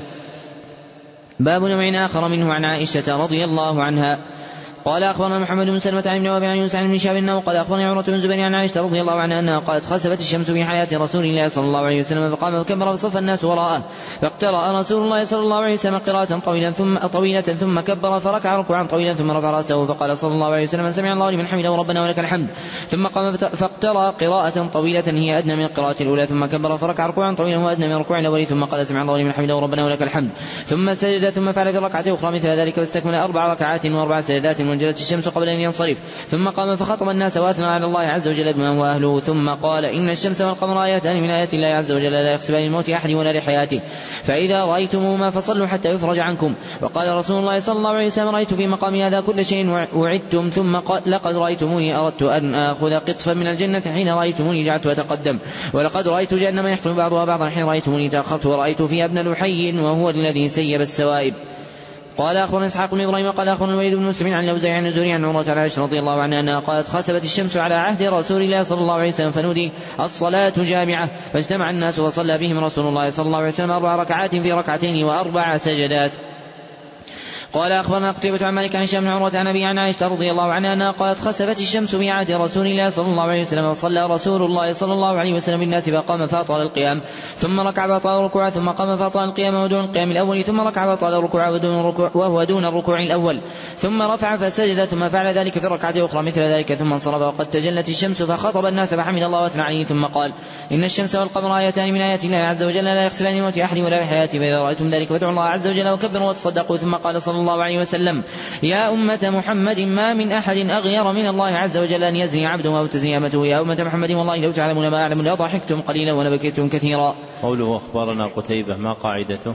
باب نوع آخر منه عن عائشة رضي الله عنها. قال أخبرنا محمد بن سلمة عن ابن وهب عن يونس عن ابن شهاب أنه قال أخبرني عروة بن الزبير عن عائشة رضي الله عنها أنها قالت خسفت الشمس في حياة رسول الله صلى الله عليه وسلم فقام فكبر فصف الناس وراءه فاقترأ رسول الله صلى الله عليه وسلم قراءة طويلة ثم طويلة ثم كبر فركع ركوعا طويلا ثم رفع رأسه فقال صلى الله عليه وسلم سمع الله لمن حمده ربنا ولك الحمد ثم قام فاقترأ قراءة طويلة هي أدنى من القراءة الأولى ثم كبر فركع ركوعا طويلا هو أدنى من ركوع الأول ثم قال سمع الله لمن حمده ربنا ولك الحمد ثم سجد ثم فعل في ركعة أخرى مثل ذلك واستكمل أربع ركعات وأربع سجدات وانجلت الشمس قبل أن ينصرف ثم قام فخطب الناس وأثنى على الله عز وجل بما هو أهله ثم قال إن الشمس والقمر آياتان من آيات الله عز وجل لا يخسفان للموت أحد ولا لحياته فإذا رأيتموهما فصلوا حتى يفرج عنكم. وقال رسول الله صلى الله عليه وسلم رأيت في مقام هذا كل شيء وعدتم ثم قال لقد رأيتموني أردت أن آخذ قطفا من الجنة حين رأيتموني جعلت أتقدم ولقد رأيت جهنم يحفل بعضها بعضا حين رأيتموني تأخرت ورأيت فيها ابن لحي وهو الذي سيب السوائب. قال أخبرنا إسحاق بن إبراهيم قال أخبرنا الوليد بن مسلم عن الأوزاعي عن الزهري عن عروة عائشة رضي الله عنها أنها قالت خسفت الشمس على عهد رسول الله صلى الله عليه وسلم فنودي الصلاة جامعة فاجتمع الناس وصلى بهم رسول الله صلى الله عليه وسلم أربع ركعات في ركعتين وأربع سجدات. قال أخبرنا قتيبة عن مالك عن هشام بن عروة عن أبي عن عائشة رضي الله عنها أنها قالت خسفت الشمس في عهد رسول الله صلى الله عليه وسلم وصلى رسول الله صلى الله عليه وسلم بالناس فقام فأطال القيام ثم ركع فأطال الركوع ثم قام فأطال القيام ودون القيام الأول ثم ركع فأطال الركوع وهو دون الركوع الأول ثم رفع فسجد ثم فعل ذلك في الركعة الأخرى مثل ذلك ثم انصرف وقد تجلت الشمس فخطب الناس فحمد الله واثنى عليه ثم قال إن الشمس والقمر آيتان من آيات الله عز وجل لا يخسفان لموت أحد ولا بحياته فإذا رأيتم ذلك فادعوا الله عز وجل وكبروا وتصدقوا ثم قال صلى الله عليه وسلم يا أمة محمد ما من أحد أغير من الله عز وجل أن يزني عبده أو تزني أمته يا أمة محمد والله لو تعلمون ما أعلم لضحكتم قليلا ولبكيتم كثيرا. قوله أخبرنا قتيبة ما قاعدته؟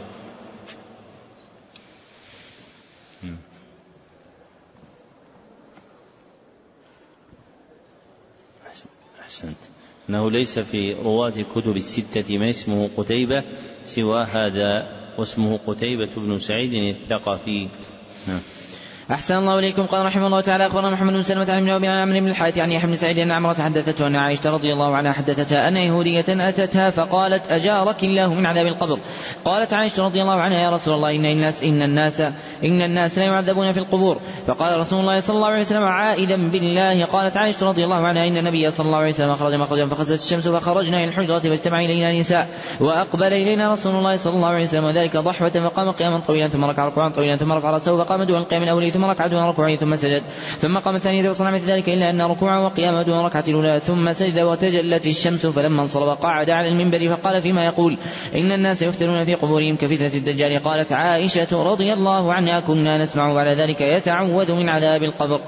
أحسنت. أنه ليس في رواة الكتب الستة من اسمه قتيبة سوى هذا واسمه قتيبة بن سعيد الثقفي. نعم. أحسن الله إليكم. قال رحمه الله تعالى أخبرنا محمد بن سلمة عن ابن عمرو بن الحارث عن يحيى بن سعيد أن عمرة حدثته أن عائشة رضي الله عنها حدثتها أن يهودية أتتها فقالت أجارك الله من عذاب القبر. قالت عائشة رضي الله عنها يا رسول الله إن الناس إن الناس إن الناس لا يعذبون في القبور. فقال رسول الله صلى الله عليه وسلم عائدا بالله. قالت عائشة رضي الله عنها إن النبي صلى الله عليه وسلم خرج مخرجا فخسفت الشمس فخرجنا إلى الحجرة فاجتمع إلينا نساء وأقبل إلينا رسول الله صلى الله عليه وسلم وذلك ضحوة فقام قياما طويلا ثم ركع ركوعا طويلا ثم رفع رأسه فقام دون القيام الأول ثم ركع دون ركوعه ثم سجد ثم قام الثانية فصنع مثل ذلك إلا أن ركوعه وقيامه دون ركعة الأولى ثم سجد وتجلت الشمس فلما انصرف قعد على المنبر فقال فيما يقول إن الناس يفتنون في قبورهم كفتنة الدجال. قالت عائشة رضي الله عنها كنا نسمع على ذلك يتعوذ من عذاب القبر.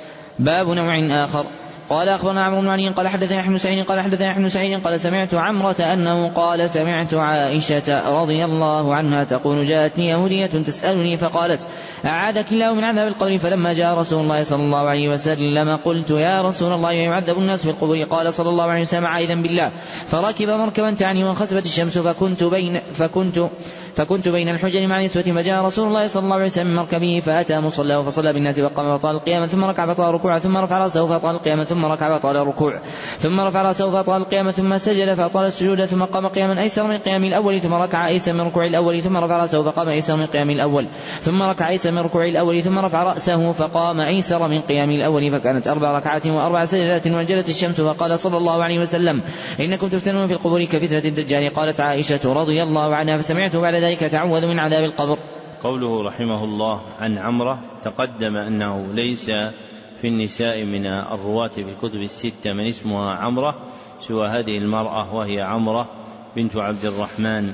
باب نوع آخر. قال أخبرنا عمرو بن علي قال حدثنا يحيى بن سعيد قال حدثنا يحيى بن سعيد قال سمعت عمرة أنه قال سمعت عائشة رضي الله عنها تقول جاءتني يهودية تسألني فقالت أعاذك الله من عذاب القبر. فلما جاء رسول الله صلى الله عليه وسلم قلت يا رسول الله يعذب الناس في القبور. قال صلى الله عليه وسلم عائذا بالله. فركب مركبا تعني وانخسفت الشمس فكنت بين فكنت فكنت بين الحجر مع نسوة فجاء رسول الله صلى الله عليه وسلم من مركبه فأتى مصلاه فصلى بالناس فقام فطال القيامة ثم ركع فطال ركوعا ثم رفع رأسه فطال القيامة ثم ركع فطال الركوع ثم رفع رأسه فطال القيامة ثم سجد فطال السجود ثم قام قياما أيسر من قيام الأول ثم ركع أيسر من ركوع الأول ثم رفع رأسه فقام أيسر من قيام الأول ثم ركع أيسر من ركوع الأول ثم رفع رأسه فقام أيسر من قيام الأول فكانت أربع ركعات وأربع سجدات وانجلت الشمس. فقال صلى الله عليه وسلم إنكم تفتنون في القبور كفتنة الدجال. قالت عائشة رضي الله عنها فسمعته بعد ذلك تعوذ من عذاب القبر. قوله رحمه الله عن عمرة تقدم أنه ليس في النساء من الرواة في الكتب الستة من اسمها عمرة سوى هذه المرأة وهي عمرة بنت عبد الرحمن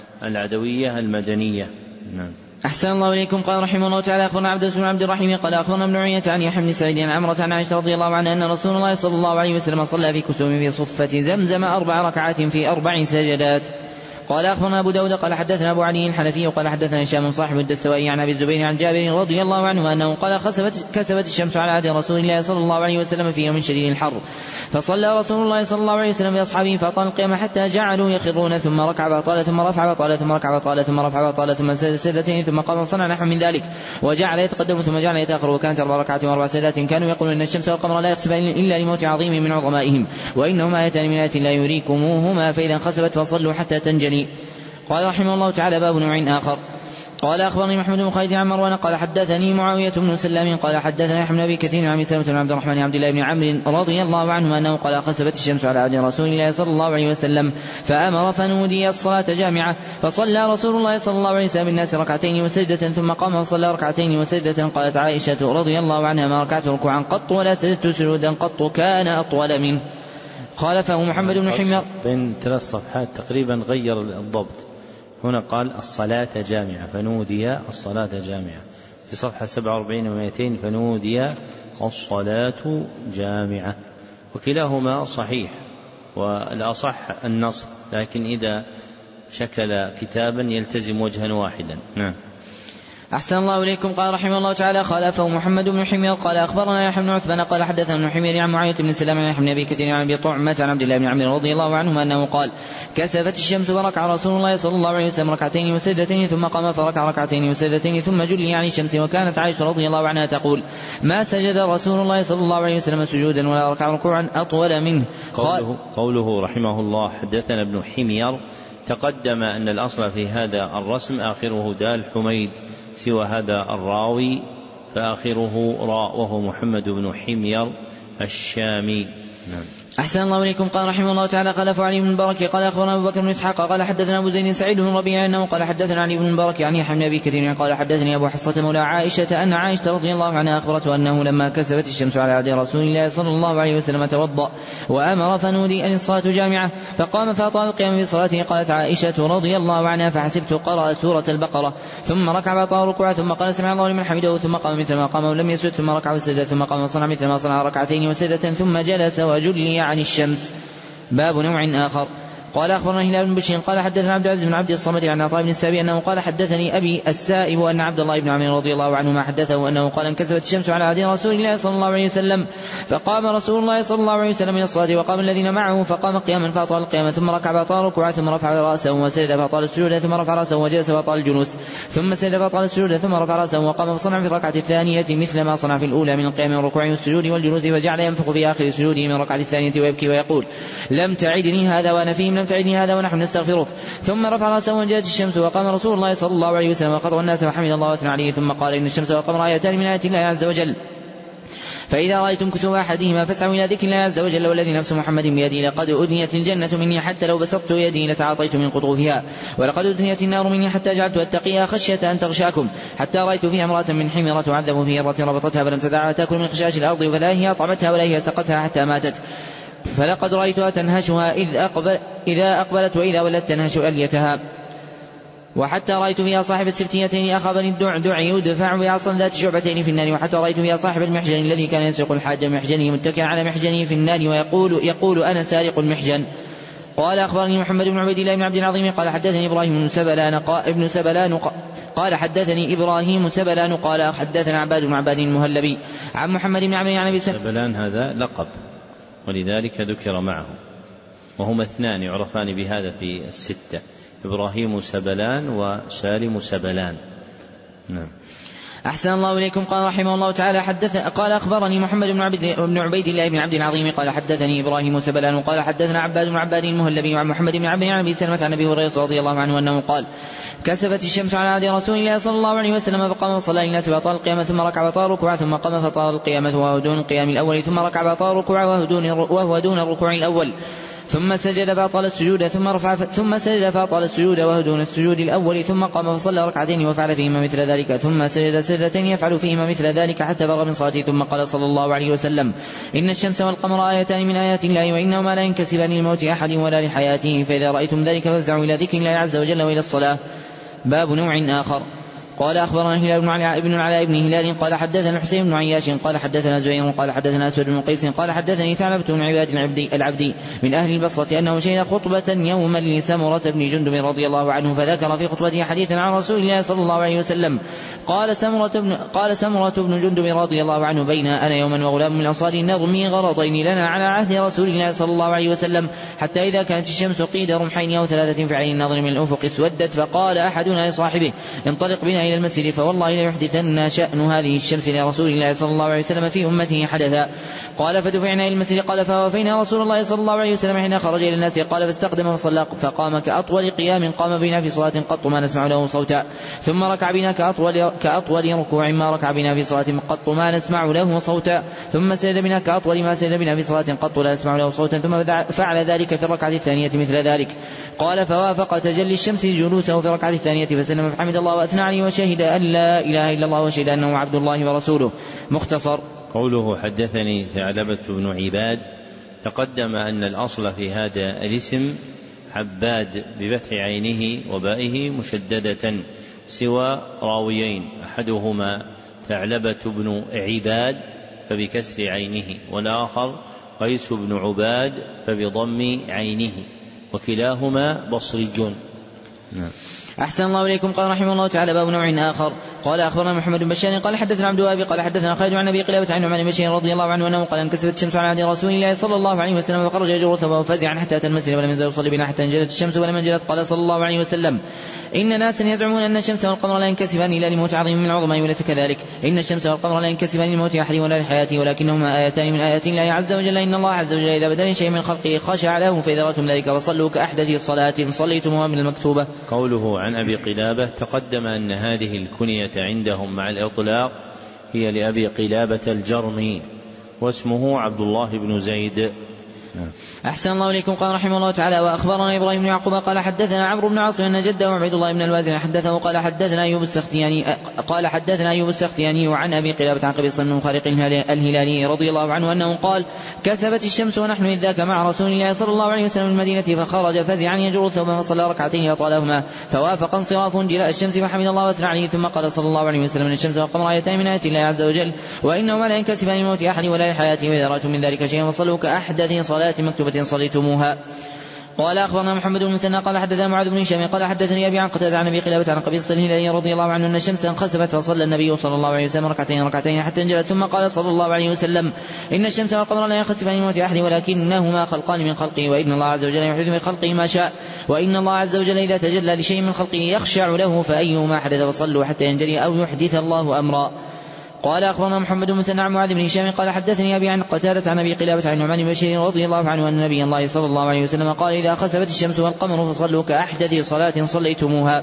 العدوية المدنية. نعم. أحسن الله إليكم. قال رحمه الله تعالى أخبرنا عبد بن عبد الرحيم قال أخبرنا ابن عيينة عن يحيى بن سعيد عن عمرة عن عائشة رضي الله عنها أن رسول الله صلى الله عليه وسلم صلى في كسوف في صفة زمزم أربع ركعات في أربع سجدات. قال أخبرنا أبو داود قال حدثنا أبو علي الحنفي قال حدثنا هشام صاحب الدستوائي عن أبي الزبير عن جابر رضي الله عنه أنه قال خسفت كسفت الشمس على عهد رسول الله صلى الله عليه وسلم في يوم شديد الحر فصلى رسول الله صلى الله عليه وسلم بأصحابه فأطال القيام حتى جعلوا يخرون ثم ركع فطال ثم رفع فطال ثم ركع فطال ثم رفع فطال ثم سجد سجدتين ثم قام صنع نحو من ذلك وجعل يتقدم ثم جعل يتأخر وكانت أربع ركعات وأربع سجدات. كانوا يقولون إن الشمس والقمر لا يخسفان إلا لموت عظيم من عظمائهم وإنهما آيتان من آيات لا يريكموهما فإذا انخسفت فصلوا حتى تنجلي. قال رحمه الله تعالى باب نوع آخر. قال أخبرني محمد بن خالد عن مروان قال حدثني معاوية بن سلام قال حدثنا يحيى بن أبي كثير عن سلمة بن عبد الرحمن عبد الله بن عمرو رضي الله عنه أنه قال خسفت الشمس على عهد رسول الله صلى الله عليه وسلم فأمر فنودي الصلاة جامعة فصلى رسول الله صلى الله عليه وسلم الناس ركعتين وسجدة ثم قام وصلى ركعتين وسجدة. قالت عائشة رضي الله عنها ما ركعت ركوعا قط ولا سجدت سجودا قط كان أطول منه. خالفه محمد بن حمير بين ثلاث صفحات تقريبا غير الضبط. هنا قال الصلاة جامعة فنودي الصلاة جامعة في صفحة سبعة وأربعين ومائتين فنودي الصلاة جامعة وكلاهما صحيح والأصح النصب لكن إذا شكل كتابا يلتزم وجها واحدا. نعم. أحسن الله إليكم. قال رحمه الله تعالى خالفه محمد بن حمير قال أخبرنا يحيى بن عثمان قال حدثنا ابن حمير عن معاوية بن سلام عن يحيى بن أبي كثير عن أبي طعمة عن عبد الله بن عمرو رضي الله عنهما أنه قال كسفت الشمس وركع رسول الله صلى الله عليه وسلم ركعتين وسجدتين ثم قام فركع ركعتين وسجدتين ثم جلي عن الشمس. وكانت عائشة رضي الله عنها تقول ما سجد رسول الله صلى الله عليه وسلم سجودا ولا ركع ركوعا أطول منه. قوله, قوله رحمه الله حدثنا ابن حمير تقدم أن الأصل في هذا الرسم آخره دال حميد سوى هذا الراوي فآخره راء وهو محمد بن حمير الشامي. نعم. أحسن الله إليكم. قال رحمه الله تعالى خلف علي بن المبارك قال أخبرنا أبو بكر بن إسحاق قال حدثنا أبو زيد سعيد بن ربيع أنه قال حدثنا علي بن المبارك يعني يحيى بن أبي كثير قال حدثني أبو حصة مولى عائشة أن عائشة رضي الله عنها أخبرته أنه لما كسبت الشمس على عهد رسول الله صلى الله عليه وسلم توضأ وأمر فنودي أن الصلاة جامعة فقام فأطال القيام بصلاته. قالت عائشة رضي الله عنها فحسبت قرأ سورة البقرة ثم ركع فأطال ركوعا ثم قال سمع الله لمن حمده ثم قام مثل ما قام ولم يسجد ثم ركع وسجد ثم قام وصنع مثل ما صنع ركعتين وسجدة ثم جلس وجلي عن الشمس. باب نوع آخر. قال أخبرنا هلال بن بشير قال حدثنا عبد العزيز بن عبد الصمد عن عطاء بن السائب أنه قال حدثني أبي السائب أن عبد الله بن عمرو رضي الله عنهما حدثه أنه قال انكسفت الشمس على عهد رسول الله صلى الله عليه وسلم فقام رسول الله صلى الله عليه وسلم إلى الصلاة وقام الذين معه فقام قياما فأطال القيامة ثم ركع فأطال ركوعا ثم رفع رأسه وسجد فأطال السجود ثم رفع رأسه وجلس فأطال الجلوس ثم سجد فأطال السجود ثم رفع رأسه وقام فصنع في الركعة الثانية مثل ما صنع في الأولى من القيام والركوع والسجود والجلوس وجعل ينفخ في آخر سجوده من الركعة الثانية ويبكي ويقول لم تعدني هذا وأنا فيهم لم تعدني هذا ونحن نستغفرك. ثم رفع رأسه وانجلت الشمس وقام رسول الله صلى الله عليه وسلم وخطب الناس وحمد الله واثنى عليه ثم قال إن الشمس والقمر آيتان من آيات الله عز وجل فإذا رأيتم كسوف أحدهما فاسعوا إلى ذكر الله عز وجل والذي نفس محمد بيدي لقد أدنيت الجنة مني حتى لو بسطت يدي لتعاطيت من قطوفها ولقد أدنيت النار مني حتى جعلت أتقيها خشية أن تغشاكم حتى رأيت فيها امرأة من حميرة تعذب في هرة ربطتها فلم تدعها تأكل من خشاش الأرض فلا هي أطعمتها ولا هي سقتها حتى ماتت فلقد رأيتها تنهشها إذ أقبل إذا أقبلت وإذا ولت تنهش أليتها وحتى رأيت فيها صاحب السبتيتين أخذني الدعدع يدفع بعصا ذات شعبتين في النار وحتى رأيت فيها صاحب المحجن الذي كان يسرق الحاج محجنه متكئا على محجنه في النار ويقول يقول أنا سارق المحجن. قال أخبرني محمد بن عبيد الله بن عبد العظيم قال حدثني إبراهيم بن سبلان ابن سبلان قال حدثني إبراهيم سبلان قال حدثنا عباد بن عباد المهلبي عن محمد بن عمرو عن أبي سبلان هذا لقب ولذلك ذكر معه وهما اثنان يعرفان بهذا في الستة إبراهيم سبلان وسالم سبلان. نعم. أحسن الله إليكم. قال رحمه الله تعالى حدث قال أخبرني محمد بن عبد بن عبيد الله بن عبد العظيم قال حدثني إبراهيم سبلان قال حدثنا عباد بن عباد المهلبي وعن محمد بن عبد عن أبي سلمة عن أبي هريرة رضي الله عنه أنه قال كسفت الشمس على عهد رسول الله صلى الله عليه وسلم فقام وصلى الناس فأطال القيامة ثم ركع فطال ركوعا ثم قام فطال القيامة وهو دون القيام الأول ثم ركع فطال ركوعا وهو دون الركوع الأول ثم سجد فأطال السجود ثم رفع ثم سجد فأطال السجود وهو دون السجود الأول ثم قام فصلى ركعتين وفعل فيهما مثل ذلك ثم سجد سجدتين يفعل فيهما مثل ذلك حتى فرغ من صلاته ثم قال صلى الله عليه وسلم إن الشمس والقمر آيتان من آيات الله وإنهما لا ينكسفان لموت أحد ولا لحياته فإذا رأيتم ذلك فافزعوا إلى ذكر الله عز وجل وإلى الصلاة. باب نوع آخر. قال أخبرنا هلال بن علاء بن العلاء بن هلال قال حدثنا الحسين بن عياش قال حدثنا زهير قال حدثنا أسود بن قيس قال حدثني ثعلبة بن عباد العبدي, العبدي من أهل البصرة أنه شهد خطبة يوما لسمرة بن جندب رضي الله عنه فذكر في خطبته حديثا عن رسول الله صلى الله عليه وسلم قال سمرة بن, قال سمرة بن جندب رضي الله عنه بين أنا يوما وغلام من أنصار نرمي غرضين لنا على عهد رسول الله صلى الله عليه وسلم حتى إذا كانت الشمس قيد رمحين أو ثلاثة في عين النظر من الأفق اسودت فقال أحدنا لصاحبه انطلق بنا إلى المسجد فوالله لا يحدثن شأن هذه الشمس لرسول الله صلى الله عليه وسلم في أمته حدثا. قال فدفعنا إلى المسجد قال فوافينا رسول الله صلى الله عليه وسلم حين خرج إلى الناس قال فاستقدم فصلى فقام كأطول قيام قام بنا في صلاة قط ما نسمع له صوتا ثم ركع بنا كأطول, كأطول ركوع ما ركع بنا في صلاة قط ما نسمع له صوتا ثم سجد بنا كأطول ما سجد بنا في صلاة قط لا نسمع له صوتا ثم فعل ذلك في الركعة الثانية مثل ذلك. قال فوافق تجلي الشمس جلوسه في الركعة الثانية فسلم فحمد الله وأثنى عليه وشهد أن لا إله إلا الله وشهد أنه عبد الله ورسوله. مختصر. قوله حدثني ثعلبة بن عباد تقدم أن الأصل في هذا الاسم عباد بفتح عينه وبائه مشددة سوى راويين أحدهما ثعلبة بن عباد فبكسر عينه والآخر قيس بن عباد فبضم عينه وكلاهما بصري. نعم. أحسن الله إليكم. قال رحمه الله تعالى باب نوع آخر. قال أخبرنا محمد بن بشار قال حدثنا عبد الوهاب قال حدثنا خالد عن أبي قلابة عن نعمان بن بشير رضي الله عنه أنه قال انكسفت الشمس على عهد رسول الله صلى الله عليه وسلم فخرج يجر ثوبه فزعا حتى أتى المسجد ولم يزل يصلي بنا حتى انجلت الشمس ولم انجلت. قال صلى الله عليه وسلم إن ناسا يزعمون أن الشمس والقمر لا ينكسفان إلا لموت عظيم من العظماء وليس كذلك إن الشمس والقمر لا ينكسفان لموت أحد ولا لحياته ولكنهما آيتان من آيات الله عز وجل إن الله عز وجل إذا بدل شيء من خلقه خشع له فإذا رأيتم ذلك فصلوا كأحدث صلاة صليتموها من المكتوبة. قوله عن أبي قلابة تقدم أن هذه الكنية عندهم مع الإطلاق هي لأبي قلابة الجرمي واسمه عبد الله بن زيد. أحسن الله إليكم. قال رحمه الله تعالى وأخبرنا إبراهيم بن يعقوب قال حدثنا عمرو بن عاصم أن جده عبيد الله بن الوازن حدثه قال حدثنا أيوب السختياني قال حدثنا أيوب السختياني وعن أبي قلابة عن قبيصة بن مخارق الهلالي رضي الله عنه أنه قال كسبت الشمس ونحن إذ ذاك مع رسول الله صلى الله عليه وسلم من المدينة فخرج فزعا يجر الثوب فصلى ركعتين وطالهما فوافق انصراف جلاء الشمس فحمد الله وأثنى عليه ثم قال صلى الله عليه وسلم إن الشمس والقمر آيتان من آيات الله عز وجل وإنهما لا ينكسفان لموت أحد ولا لحياته وإذا رأيتم من ذلك شيئا فصلوا كأحدث صلاة مكتوبة صليتموها. قال أخبرنا محمد بن المثنى قال حدثنا معاذ بن هشام قال حدثني أبي عن قتادة عن أبي قلابة عن قبيصة الهلالي رضي الله عنه أن الشمس انخسفت فصلى النبي صلى الله عليه وسلم ركعتين ركعتين حتى انجلت ثم قال صلى الله عليه وسلم إن الشمس والقمر لا ينخسفان لموت أحد ولكنهما خلقان من خلقه وإن الله عز وجل يحدث في خلقه ما شاء وإن الله عز وجل إذا تجلى لشيء من خلقه يخشع له فأيهما حدث فصلوا حتى ينجلي أو يحدث الله أمرا. قال أخبرنا محمد بن مثنى عن معاذ بن هشام قال حدثني أبي عن قتادة عن أبي قلابة عن نعمان بن بشير رضي الله عنه أن نبي الله صلى الله عليه وسلم قال إذا خسفت الشمس والقمر فصلوا كأحدث صلاة صليتموها.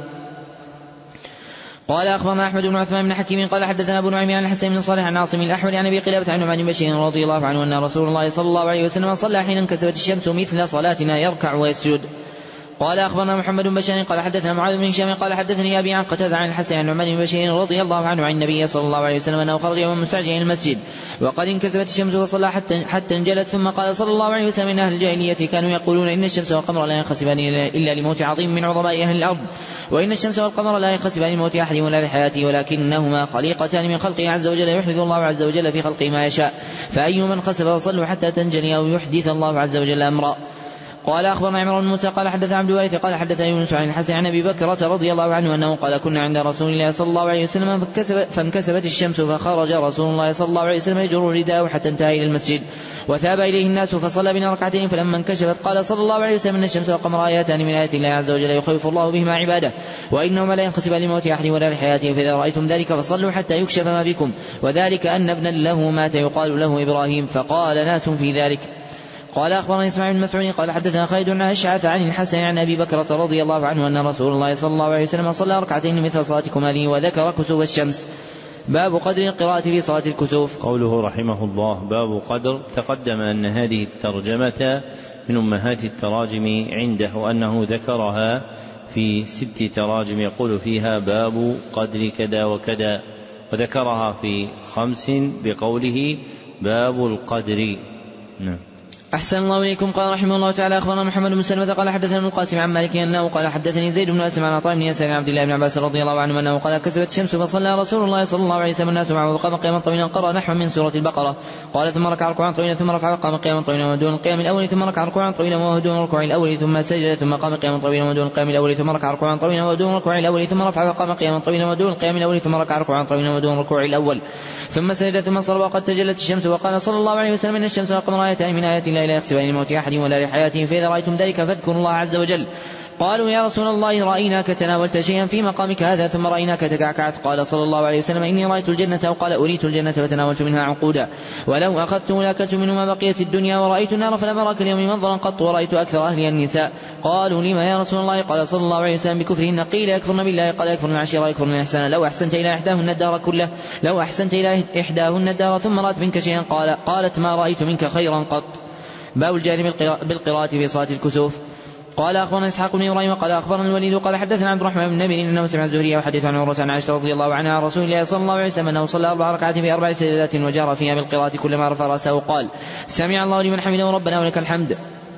قال أخبرنا أحمد بن عثمان بن حكيم قال حدثنا أبو نعيم عن الحسن بن صالح عن عاصم الأحول عن أبي قلابة عن نعمان بن بشير رضي الله عنه أن رسول الله صلى الله عليه وسلم صلى حين انكسفت الشمس مثل صلاتنا يركع ويسجد. قال أخبرنا محمد بن بشير قال حدثنا معاذ بن هشام قال حدثني أبي عن قتادة عن الحسن عن نعمان بن بشير رضي الله عنه عن النبي صلى الله عليه وسلم أنه خرج يوم مستعجل إلى المسجد وقد انكسفت الشمس فصلى حتى, حتى انجلت ثم قال صلى الله عليه وسلم إن أهل الجاهلية كانوا يقولون إن الشمس والقمر لا ينخسفان إلا لموت عظيم من عظماء أهل الأرض وإن الشمس والقمر لا ينخسفان لموت أحد ولا لحياته ولكنهما خليقتان من خلقه عز وجل يحدث الله عز وجل في خلقه ما يشاء فأي من خسف فصلوا حتى تنجلي أو يحدث الله عز وجل أمرا. قال أخبرنا عمران بن موسى قال حدث عبد الوارث قال حدثنا يونس عن الحسن عن أبي بكرة رضي الله عنه أنه قال كنا عند رسول الله صلى الله عليه وسلم فانكسبت الشمس فخرج رسول الله صلى الله عليه وسلم يجر رداءه حتى انتهى إلى المسجد وثاب إليه الناس فصلى بنا ركعتين فلما انكشفت قال صلى الله عليه وسلم إن الشمس والقمر آياتان من آيات الله عز وجل يخوف الله بهما عباده وإنهما لا ينخسفان لموت أحد ولا لحياته فإذا رأيتم ذلك فصلوا حتى يكشف ما بكم وذلك أن ابنا له مات يقال له إبراهيم فقال ناس في ذلك. قال أخبرنا إسماعيل بن مسعود قال حدثنا خالد بن أشعث عن الحسن عن أبي بكرة رضي الله عنه أن رسول الله صلى الله عليه وسلم صلى ركعتين مثل صلاتكم هذه وذكر كسوف الشمس. باب قدر القراءة في صلاة الكسوف. قوله رحمه الله باب قدر تقدم أن هذه الترجمة من أمهات التراجم عنده وأنه ذكرها في ست تراجم يقول فيها باب قدر كذا وكذا وذكرها في خمس بقوله باب القدر. نعم. أحسن الله إليكم. قال رحمه الله تعالى أخبرنا محمد بن سلمة قال حدثنا ابن القاسم عن مالك أنه قال حدثني زيد بن أسلم عن عطاء بن يسار عن عبد الله بن عباس رضي الله عنه أنه قال كسبت الشمس فصلى رسول الله صلى الله عليه وسلم الناس معه وقام قياما طويلا قرأ نحو من سورة البقرة قال ثم ركع ركوعا طويلا ثم رفع وقام قياما طويلا ودون القيام الأول ثم ركع ركوعا طويلا ودون الركوع الأول ثم سجد ثم قام قياما طويلا ودون القيام الأول ثم ركع ركوعا طويلا ودون الركوع الأول ثم رفع وقام قياما طويلا ودون القيام الأول ثم ركع ركوعا طويلا ودون الركوع الأول ثم سجد ثم صلى وقد تجلت الشمس وقال صلى الله عليه وسلم إن الشمس والقمر آيتان من آيات الله لا يخسفان لموت أحد ولا لحياته فإذا رأيتم ذلك فاذكروا الله عز وجل. قالوا يا رسول الله رأيناك تناولت شيئا في مقامك هذا ثم رأيناك تكعكعت قال صلى الله عليه وسلم إني رأيت الجنة أو قال أريت الجنة فتناولت منها عنقودا ولو أخذت لأكلت منه ما بقيت الدنيا ورأيت النار فلم أراك اليوم منظرا قط ورأيت أكثر أهلها النساء. قالوا لما يا رسول الله قال صلى الله عليه وسلم بكفرهن قيل يكفرن بالله قال يكفرن العشيرة يكفرن الإحسان لو أحسنت إلى إحداهن الدار كله لو أحسنت إلى إحداهن الدار ثم رأت منك شيئا قال قالت ما رأيت منك خيرا قط. باب الجار بالقراءة في صلاة الكسوف. قال أخبرنا إسحاق بن إبراهيم قال أخبرنا الوليد قال حدثنا عبد الرحمن بن نبيل إنه سمع الزهري وحدث عن عروة عن عائشة رضي الله عنها عن رسول الله صلى الله عليه وسلم أنه صلى أربع ركعات في أربع سجدات وجار فيها بالقراءة كلما رفع رأسه قال سمع الله لمن حمده ربنا ولك الحمد.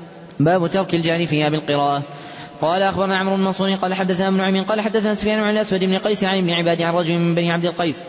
باب ترك الجار فيها بالقراءة. قال أخبرنا عمرو بن منصور قال حدثنا ابن نعيم قال حدثنا سفيان عن الأسود بن قيس عن ابن عباد عن رجل من بني عبد القيس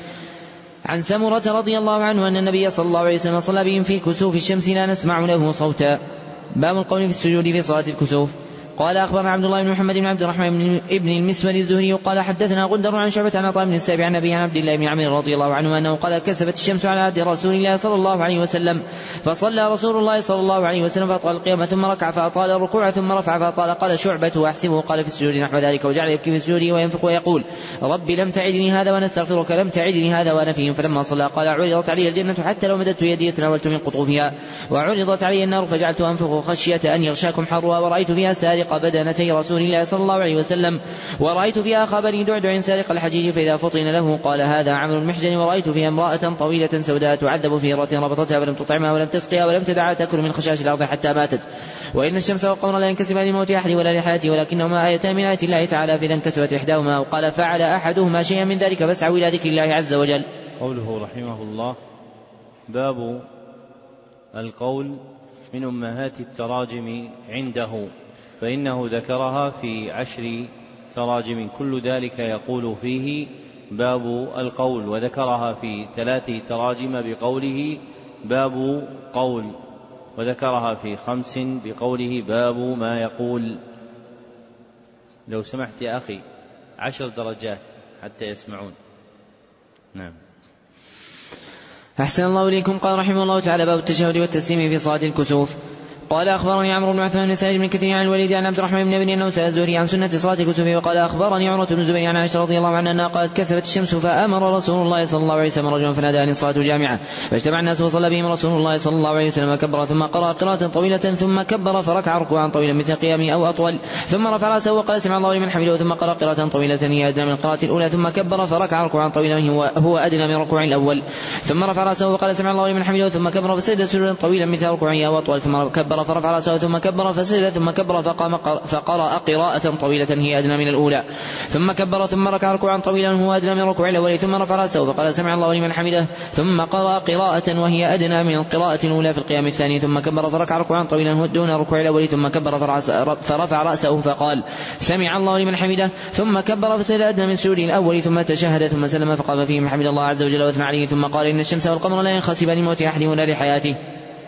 عن سمرة رضي الله عنه أن النبي صلى الله عليه وسلم صلى بهم في كسوف الشمس لا نسمع له صوتا. باب القول في السجود في صلاة الكسوف. قال أخبرنا عبد الله بن محمد بن عبد الرحمن بن المسور الزهري قال حدثنا غندر عن شعبة عن عطاء بن السابع عن أبي عن عبد الله بن عمرو رضي الله عنه أنه قال كسفت الشمس على عهد رسول الله صلى الله عليه وسلم فصلى رسول الله صلى الله عليه وسلم فأطال القيام ثم ركع فأطال الركوع ثم رفع فأطال قال شعبة وأحسبه قال في السجود نحو ذلك وجعل يبكي في السجود وينفق ويقول ربي لم تعدني هذا ونستغفرك لم تعدني هذا وأنا فيهم. فلما صلى قال عرضت علي الجنة حتى لو مددت يدي تناولت من قطوفها وعرضت علي النار فجعلت أنفق خشية أن يغشاكم حرها ورأيت فيها سارقا سارق بدنتي رسول الله صلى الله عليه وسلم، ورأيت فيها خبري دعدع سارق الحجيج فإذا فطن له قال هذا عمل المحجن، ورأيت فيها امرأة طويلة سوداء تعذب في هرة ربطتها ولم تطعمها ولم تسقيها ولم تدعها تأكل من خشاش الأرض حتى ماتت. وإن الشمس والقمر لا ينكسفان لموت أحد ولا لحياته ولكنهما آيتان من آيات الله تعالى، فإذا انكسفت إحداهما وقال فعل أحدهما شيئا من ذلك فاسعوا إلى ذكر الله عز وجل. قوله رحمه الله: باب القول من أمهات التراجم عنده، فإنه ذكرها في عشر تراجم كل ذلك يقول فيه باب القول، وذكرها في ثلاث تراجم بقوله باب قول، وذكرها في خمس بقوله باب ما يقول. لو سمحت يا أخي عشر درجات حتى يسمعون. نعم. أحسن الله إليكم. قال رحمه الله تعالى: باب التشهد والتسليم في صلاة الكسوف. قال أخبرني عمرو بن عثمان بن سعيد بن كثير عن الوليد عن عبد الرحمن بن أبي أنه سأل الزهري عن سنة صلاة الكسوف، وقال أخبرني عروة بن الزبير عن عائشة رضي الله عنها أنها قالت: كسفت الشمس فأمر رسول الله صلى الله عليه وسلم رجلا فنادى أن الصلاة جامعة، فاجتمع الناس وصلى بهم رسول الله صلى الله عليه وسلم وكبر ثم قرأ قراءة طويلة ثم كبر فركع ركوعا طويلا مثل قيامه أو أطول، ثم رفع رأسه وقال سمع الله لمن حمده، ثم قرأ قراءة طويلة هي أدنى من القراءة الأولى، ثم كبر فركع ركوعا طويلا هو أدنى من ركوع الأول، ثم رفع رأسه وقال سمع الله لمن حمده، ثم كبر فسجد سجودا طويلا مثل ركوعه أو أطول، ثم كبر فرفع رأسه ثم كبر فسجد ثم كبر فقام فقرأ قراءة طويلة هي أدنى من الأولى، ثم كبر ثم ركع ركوعا طويلا هو أدنى من ركوع الأول، ثم رفع رأسه فقال سمع الله لمن حمده، ثم قرأ قراءة وهي أدنى من القراءة الأولى في القيام الثاني، ثم كبر فركع ركوعا طويلا هو دون ركوع الأول، ثم كبر فرفع رأسه فقال سمع الله لمن حمده، ثم كبر فسجد أدنى من سجود الأول، ثم تشهد ثم سلم فقام فيه محمد الله عز وجل واثنى عليه، ثم قال إن الشمس والقمر لا ينخسفان لموت أحد ولا لحياته،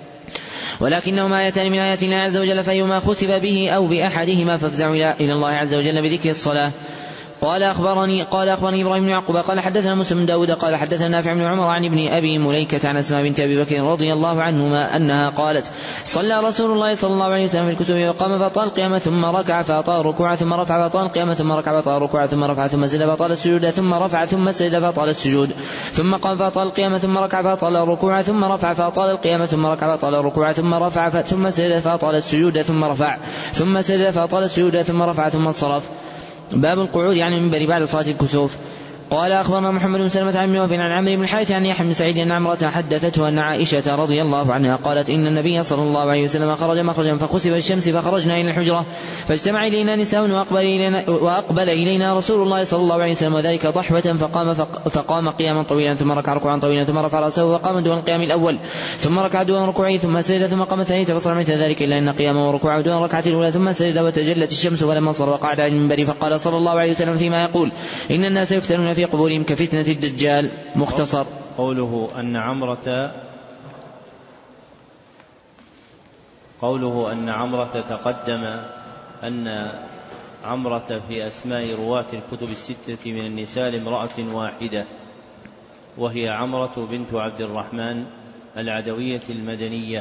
ولكنهما آيتان من آيات الله عز وجل، فأيما خسف به أو بأحدهما فافزعوا إلى الله عز وجل بذكر الصلاة. قال أخبرني قال أخبرني إبراهيم بن يعقوب قال حدثنا موسى بن داود قال حدثنا نافع بن عمر عن ابن أبي مليكة عن أسماء بنت أبي بكر رضي الله عنهما أنها قالت: صلى رسول الله صلى الله عليه وسلم في الكسوف وقام فأطال القيامة ثم ركع فأطال ركوعا ثم رفع فأطال القيامة ثم ركع فأطال ركوعا ثم رفع ثم سجد فأطال السجود ثم رفع ثم سجد فأطال السجود ثم قام فأطال القيامة ثم ركع فأطال الركوع ثم رفع فأطال القيامة ثم ركع فأطال الركوع ثم رفع ثم سجد فأطال السجود ثم رفع ثم سجد فأطال السجود ثم رفع ثم انصرف. باب القعود عن المنبر بعد صلاة الكسوف. قال أخبرنا محمد بن سلمة عن وهب عن عمرو بن الحارث عن يحيى بن سعيد أن عمرة حدثته أن عائشة رضي الله عنها قالت: إن النبي صلى الله عليه وسلم خرج مخرجا فخسف الشمس فخرجنا إلى الحجرة فاجتمع إلينا نساء وأقبل إلينا, وأقبل إلينا رسول الله صلى الله عليه وسلم وذلك ضحوة فقام, فقام قياما طويلا ثم ركع ركوعا طويلا ثم رفع رأسه وقام دون القيام الأول ثم ركع دون ركوعه ثم سجد ثم قام ثانية فصار مثل ذلك إلا أن قيامه وركوعه دون ركعة الأولى ثم سجد وتجلت الشمس فلما انصر وقعد على المنبر فقال صلى الله عليه وسلم فيما يقول: إن الناس يفتنون في قبورهم كفتنة الدجال. مختصر. قوله أن عمرة قوله أن عمرة تقدم أن عمرة في أسماء رواة الكتب الستة من النساء لامرأة واحدة، وهي عمرة بنت عبد الرحمن العدوية المدنية.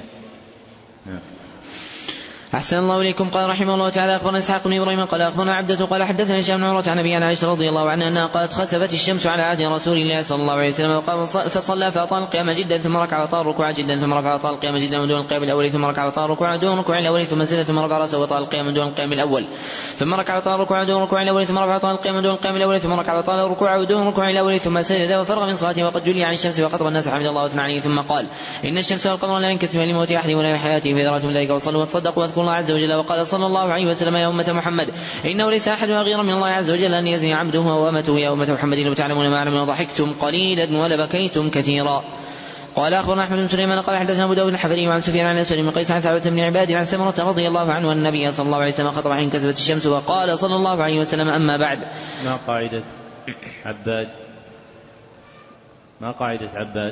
أحسن الله إليكم. قال رحمه الله تعالى: أخبرنا إسحاق بن إبراهيم قال أخبرنا عبدة قال حدثنا هشام بن عروة عن أبي عائشة رضي الله عنها أنها قالت: خسفت الشمس على عهد رسول الله صلى الله عليه وسلم وقام فصلى فأطال القيام جدا ثم ركع وطال ركوعا جدا ثم رفع وطال القيام جدا دون القيام الأول ثم ركع وطال ركوعا دون ركوع الأول ثم سجد ثم رفع رأسه وطال القيام دون القيام الأول ثم ركع وطال ركوعا دون ركوع الأول ثم رفع وطال القيام دون القيام الأول ثم ركع وطال ركوعا دون ركوع الأول ثم سجد وفرغ من صلاته وقد جلي عن الشمس وخطب الناس حمد الله واثنى عليه ثم قال: إن الشمس والقمر لا ينكسفان لموت أحد ولا لحياته، فإذا رأيتم ذلك وصلوا وتصدقوا واذكروا الله عز وجل. وقال صلى الله عليه وسلم: يا أمة محمد إنه ليس أحد غير من الله عز وجل أن يزني عبده وأمته. يا أمة محمد لو تعلمون ما أعلم ضحكتم قليلا ولبكيتم كثيرا. قال أخبرنا أحمد بن سليمان قال حدثنا أبو داود الحفري وعن سفيان عن أسود بن قيس عن ثعلبة بن عباد عن سمرة رضي الله عنه أن النبي صلى الله عليه وسلم خطب حين كسفت الشمس وقال صلى الله عليه وسلم: أما بعد. ما قاعدة عباد ما قاعدة عباد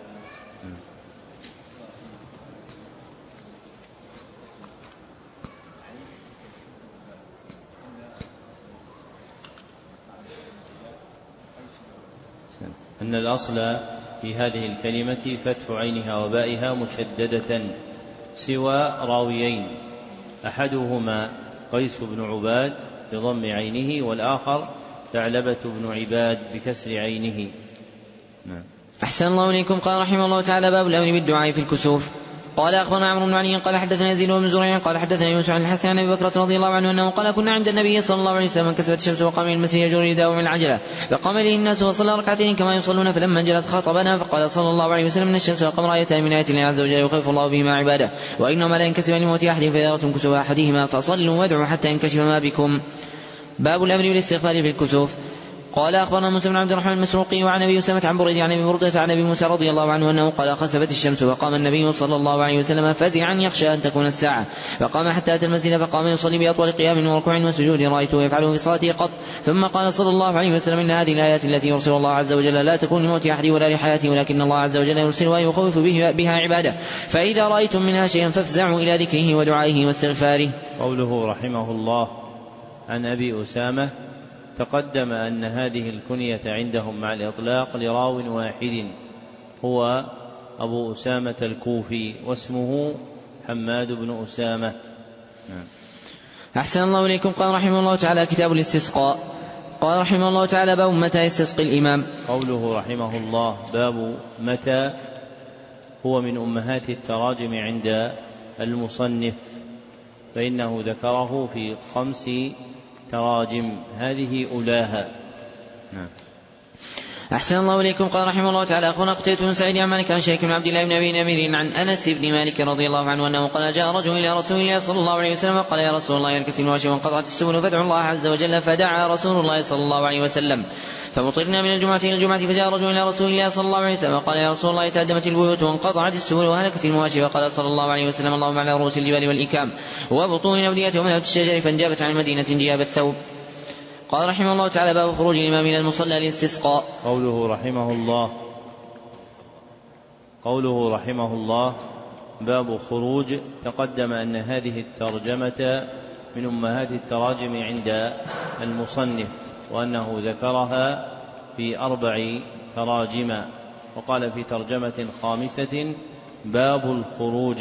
أن الأصل في هذه الكلمة فتح عينها وبائها مشددة سوى راويين، أحدهما قيس بن عباد بضم عينه والآخر ثعلبة بن عباد بكسر عينه. نعم. أحسن الله إليكم. قال رحمه الله تعالى: باب الأمر بالدعاء في الكسوف. قال أخبرنا عمرو بن علي قال حدثنا يزيد بن زريع قال حدثنا يوسف عن الحسن عن أبي بكر رضي الله عنه أنه قال كنا عند النبي صلى الله عليه وسلم كسبت الشمس وقام من المسجد يجر رداءه من العجلة فقام إليه الناس وصلى ركعتين كما يصلون فلما انجلت خاطبنا فقال صلى الله عليه وسلم من الشمس والقمر آيتان من آيات الله عز وجل يخيف الله بهما عباده وإنما لا ينكسب لموت أحد فإذا رأتم كسوف أحدهما فصلوا وادعوا حتى ينكشف ما بكم. باب الأمر بالاستغفار في الكسوف. قال أخبرنا موسى بن عبد الرحمن المسروقي وعن أبي أسامة عن بريدة عن أبي بردة عن أبي موسى رضي الله عنه أنه قال خسفت الشمس وقام النبي صلى الله عليه وسلم فزعا يخشى أن تكون الساعة فقام حتى أتى المسجد فقام يصلي بأطول قيام وركوع وسجود رأيته يفعله في صلاته قط ثم قال صلى الله عليه وسلم إن هذه الآيات التي يرسل الله عز وجل لا تكون لموت أحد ولا لحياته ولكن الله عز وجل يرسلها ويخوف بها عباده فإذا رأيتم منها شيئا فافزعوا إلى ذكره ودعائه واستغفاره. قوله رحمه الله عن أبي أسامة تقدم أن هذه الكنية عندهم مع الإطلاق لراو واحد هو أبو أسامة الكوفي واسمه حماد بن أسامة. أحسن الله إليكم. قال رحمه الله تعالى كتاب الاستسقاء. قال رحمه الله تعالى باب متى يستسقي الإمام. قوله رحمه الله باب متى هو من أمهات التراجم عند المصنف فإنه ذكره في خمس تراجم هذه أولاها. نعم. أحسن الله إليكم. قال رحمه الله تعالى أخونا قتيبة بن سعيد عن مالك عن شريك بن عبد الله بن أبي نمير عن أنس بن مالك رضي الله عنه أنه قال جاء رجل إلى رسول الله صلى الله عليه وسلم قال يا رسول الله هلكت المواشي وانقطعت السبل فادعوا الله عز وجل فدعا رسول الله صلى الله عليه وسلم فمطرنا من الجمعة إلى الجمعة فجاء رجل إلى رسول الله صلى الله عليه وسلم قال يا رسول الله تهدمت البيوت وانقطعت السبل وهلكت المواشي فقال صلى الله عليه وسلم اللهم على رؤوس الجبال والإكام وبطون الأودية ومنابت الشجر فانجابت عن المدينة انجياب الثوب. قال رحمه الله تعالى باب خروج الإمام إلى المصلى للاستسقاء. قوله رحمه الله قوله رحمه الله باب خروج تقدم أن هذه الترجمة من أمهات التراجم عند المصنف وأنه ذكرها في أربع تراجم وقال في ترجمة خامسة باب الخروج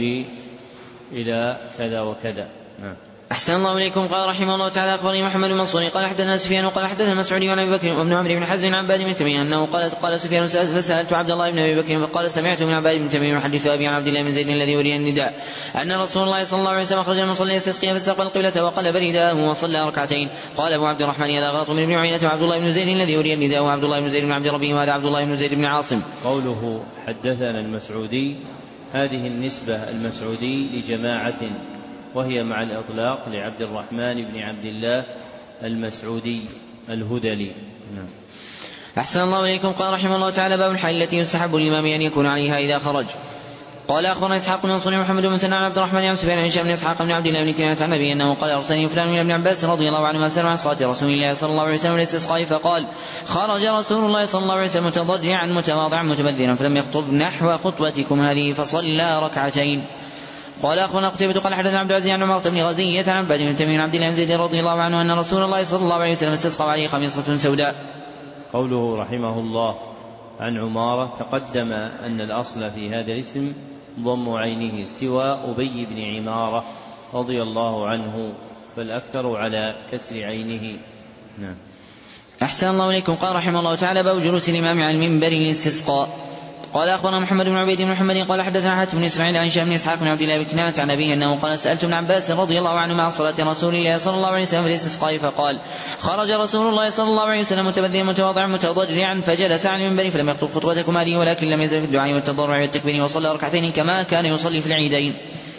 إلى كذا وكذا. نعم. أحسن الله إليكم. قال رحمه الله تعالى أخبرني محمد بن منصور قال حدثنا سفيان قال حدثنا مسعودي عن أبي بكر وابن عمرو بن حزم عن عباد بن تميم أنه قال قال سفيان فسألت عبد الله بن أبي بكر فقال سمعت من عباد بن تميم يحدث أبي عن عبد الله بن زيد الذي يري النداء أن رسول الله صلى الله عليه وسلم خرج المصلى يستسقي فاستقبل القبلة وقلب رداءه وصلى ركعتين. قال أبو عبد الرحمن هذا غلط من ابن عيينة وعبد الله بن زيد الذي يري النداء وعبد الله بن زيد بن عبد ربه وهذا عبد الله بن زيد بن عاصم. قوله حدثنا المسعودي هذه النسبة المسعودي لجماعة وهي مع الإطلاق لعبد الرحمن بن عبد الله المسعودي الهذلي. نعم. أحسن الله إليكم. قال رحمه الله تعالى باب الحال التي يستحب للإمام أن يكون عليها إذا خرج. قال أخبرنا إسحاق بن منصور محمد بن مثنى عن عبد الرحمن عن سفيان عن هشام بن إسحاق بن عبد الله بن كنانة عن أبي أنه قال أرسلني فلان من ابن عباس رضي الله عنهما سأل عن صلاة رسول الله صلى الله عليه وسلم للاستسقاء فقال خرج رسول الله صلى الله عليه وسلم متضرعا متواضعا متبذرا فلم يخطب نحو خطبتكم هذه فصلى ركعتين. قال أخونا قتيبة قال حدثنا عبد العزيز عن عمر بن غزية عن عباد بن تميم عبد الله بن زيد رضي الله عنه أن رسول الله صلى الله عليه وسلم استسقى عليه خميصة سوداء. قوله رحمه الله عن عمارة تقدم أن الأصل في هذا الاسم ضم عينه سوى أبي بن عمارة رضي الله عنه فالأكثر على كسر عينه. نعم. أحسن الله إليكم. قال رحمه الله تعالى باب جلوس الإمام على المنبر للاستسقاء. قال أخبرنا محمد بن عبيد بن محمد قال حدثنا حاتم بن إسماعيل عن هشام بن إسحاق بن عبد الله بن كنانة عن أبيه أنه قال سألت ابن عباس رضي الله عنه مع صلاة رسول الله صلى الله عليه وسلم في الاستسقاء فقال خرج رسول الله صلى الله عليه وسلم متبذلا متواضعا متضرعا فجلس على المنبر فلم يخطب خطوتكم هذه ولكن لم يزل في الدعاء والتضرع والتكبير وصلى ركعتين كما كان يصلي في العيدين.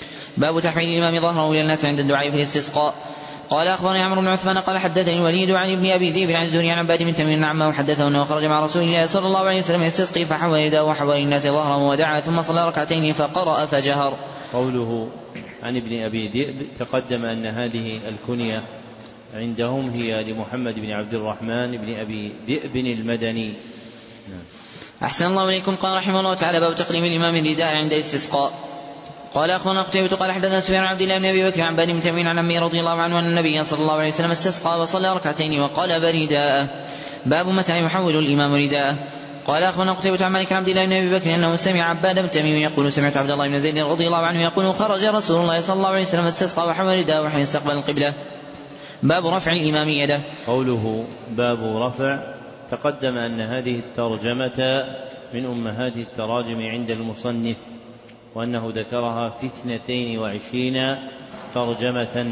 باب تحويل الإمام ظهره إلى الناس عند الدعاء في الاستسقاء. قال أخبرني عمرو بن عثمان قال حدثني الوليد عن ابن أبي ذئب عن الزهري عن عباد بن تميم عما وحدثه أنه خرج مع رسول الله صلى الله عليه وسلم يستسقي فحول يداه وحول الناس ظهره ودعا ثم صلى ركعتين فقرأ فجهر. قوله عن ابن أبي ذئب تقدم أن هذه الكنية عندهم هي لمحمد بن عبد الرحمن بن أبي ذئب المدني. أحسن الله إليكم. قال رحمه الله تعالى باب تقديم الإمام الرداء عند الاستسقاء. قال أخبرنا قتيبة قال حدثنا سفيان عن عبد الله بن أبي بكر عن بني بن تميم عن عمه رضي الله عنه أن النبي صلى الله عليه وسلم استسقى وصلى ركعتين وقلب رداءه. باب متى يحول الإمام رداءه. قال أخبرنا قتيبة عن مالك عن عبد الله بن أبي بكر أنه سمع عباد بن تميم يقول سمعت عبد الله بن زيد رضي الله عنه يقول خرج رسول الله صلى الله عليه وسلم استسقى وحول رداءه حين استقبل القبلة. باب رفع الإمام يده. قوله باب رفع تقدم أن هذه الترجمة من أمهات التراجم عند المصنف وأنه ذكرها في اثنتين وعشرين ترجمة.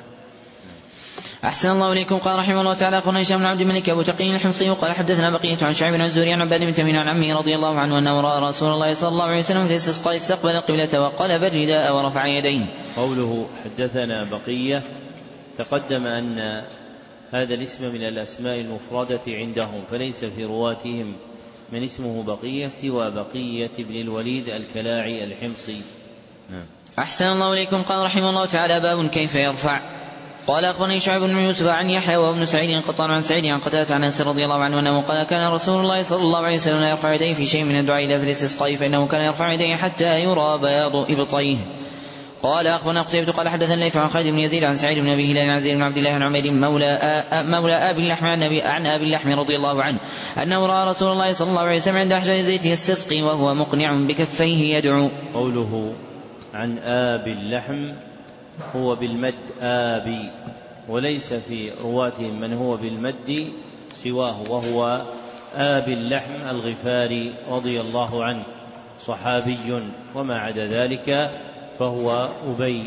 أحسن الله إليكم. قال رحمه الله تعالى أخبرنا هشام بن عبد الملك أبو تقي الحمصي قال حدثنا بقية عن شعيب بن الزهري عن عباد بن تميم عن عمه رضي الله عنه أنه رأى رسول الله صلى الله عليه وسلم في الاستسقاء استقبل القبلة وقلب الرداء ورفع يديه. قوله حدثنا بقية تقدم أن هذا الاسم من الأسماء المفردة عندهم، فليس في رواتهم من اسمه بقية سوى بقية بن الوليد الكلاعي الحمصي. أحسن الله إليكم. قال رحمه الله تعالى باب كيف يرفع. قال أخبرني شعيب بن يوسف عن يحيى وابن سعيد قطان عن سعيد عن قتادة عن أنس رضي الله عنه أنه قال كان رسول الله صلى الله عليه وسلم لا يرفع يديه في شيء من الدعاء إلا في الاستسقاء، فإنه كان يرفع يديه حتى يرى بياض إبطيه. قال أخبرنا قتيبة قال حدثنا الليث عن خالد بن يزيد عن سعيد بن أبي هلال عن زيد بن عبد الله عن عمير مولى مولى أبي اللحم عن أبي عن أبي اللحم رضي الله عنه أنه رأى رسول الله صلى الله عليه وسلم عند أحجار زيت يستسقي وهو مقنع بكفيه يدعو. قوله عن أبي اللحم هو بالمد آبي، وليس في رواتهم من هو بالمد سواه، وهو آبي اللحم الغفاري رضي الله عنه صحابي، وما عدا ذلك فهو أبي.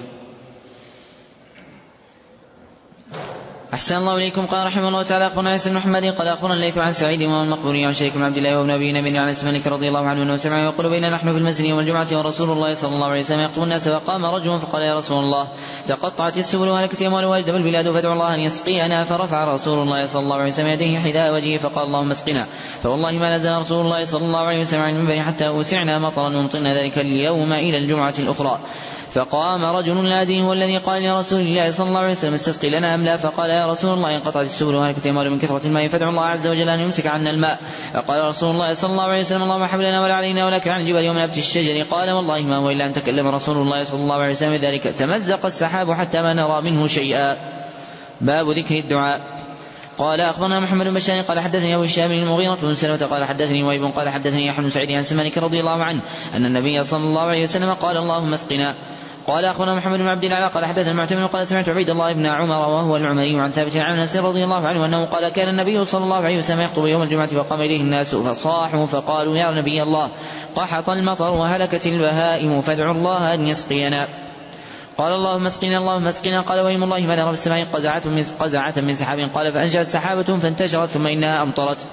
أحسن الله إليكم. قال رحمه الله تعالى أخبرنا عيسى بن محمد قال أخبرنا الليث عن سعيد والمقبوري عن شريك بن عبد الله وابن أبي نبي عن أنس مالك رضي الله عنه أنه سمع يقول بيننا نحن في المسجد يوم الجمعة ورسول الله صلى الله عليه وسلم يخطب الناس، فقام رجل فقال يا رسول الله تقطعت السبل وهلكت الأموال واجدب البلاد فادعوا الله أن يسقينا، فرفع رسول الله صلى الله عليه وسلم يديه حذاء وجهه فقال اللهم اسقنا، فوالله ما نزل رسول الله صلى الله عليه وسلم عن المنبر حتى أوسعنا مطرا ومطرنا ذلك اليوم إلى الجمعة الأخرى. فقام رجل لا أدري هو الذي قال يا رسول الله صلى الله عليه وسلم استسقي لنا أم لا، فقال يا رسول الله انقطعت السبل وهلكت الأموال من كثرة الماء فادعوا الله عز وجل أن يمسك عنا الماء. فقال رسول الله صلى الله عليه وسلم اللهم حولنا ولا علينا ولكن عن الجبل يوم نبت الشجر. قال والله ما هو إلا أن تكلم رسول الله صلى الله عليه وسلم ذلك تمزق السحاب حتى ما نرى منه شيئا. باب ذكر الدعاء. قال أخبرنا محمد بن بشار قال حدثني أبو هشام المغيرة بن سلمة قال حدثني وهيب قال حدثني يحيى بن سعيد عن سمانك رضي الله عنه أن النبي صلى الله عليه وسلم قال اللهم اسقنا. قال أخبرنا محمد بن عبد الله قال حدثنا المعتمر قال سمعت عبيد الله بن عمر وهو العمري عن ثابت عن أنس رضي الله عنه أنه قال كان النبي صلى الله عليه وسلم يخطب يوم الجمعة فقام إليه الناس فصاحوا فقالوا يا نبي الله قحط المطر وهلكت البهائم فادعوا الله أن يسقينا. قال اللهم اسقنا اللهم اسقنا. قال ويم الله ما نرى في السماء قزعة من, قزعة من سحاب. قال فأنشأت سحابة فانتشرت ثم إنها أمطرت.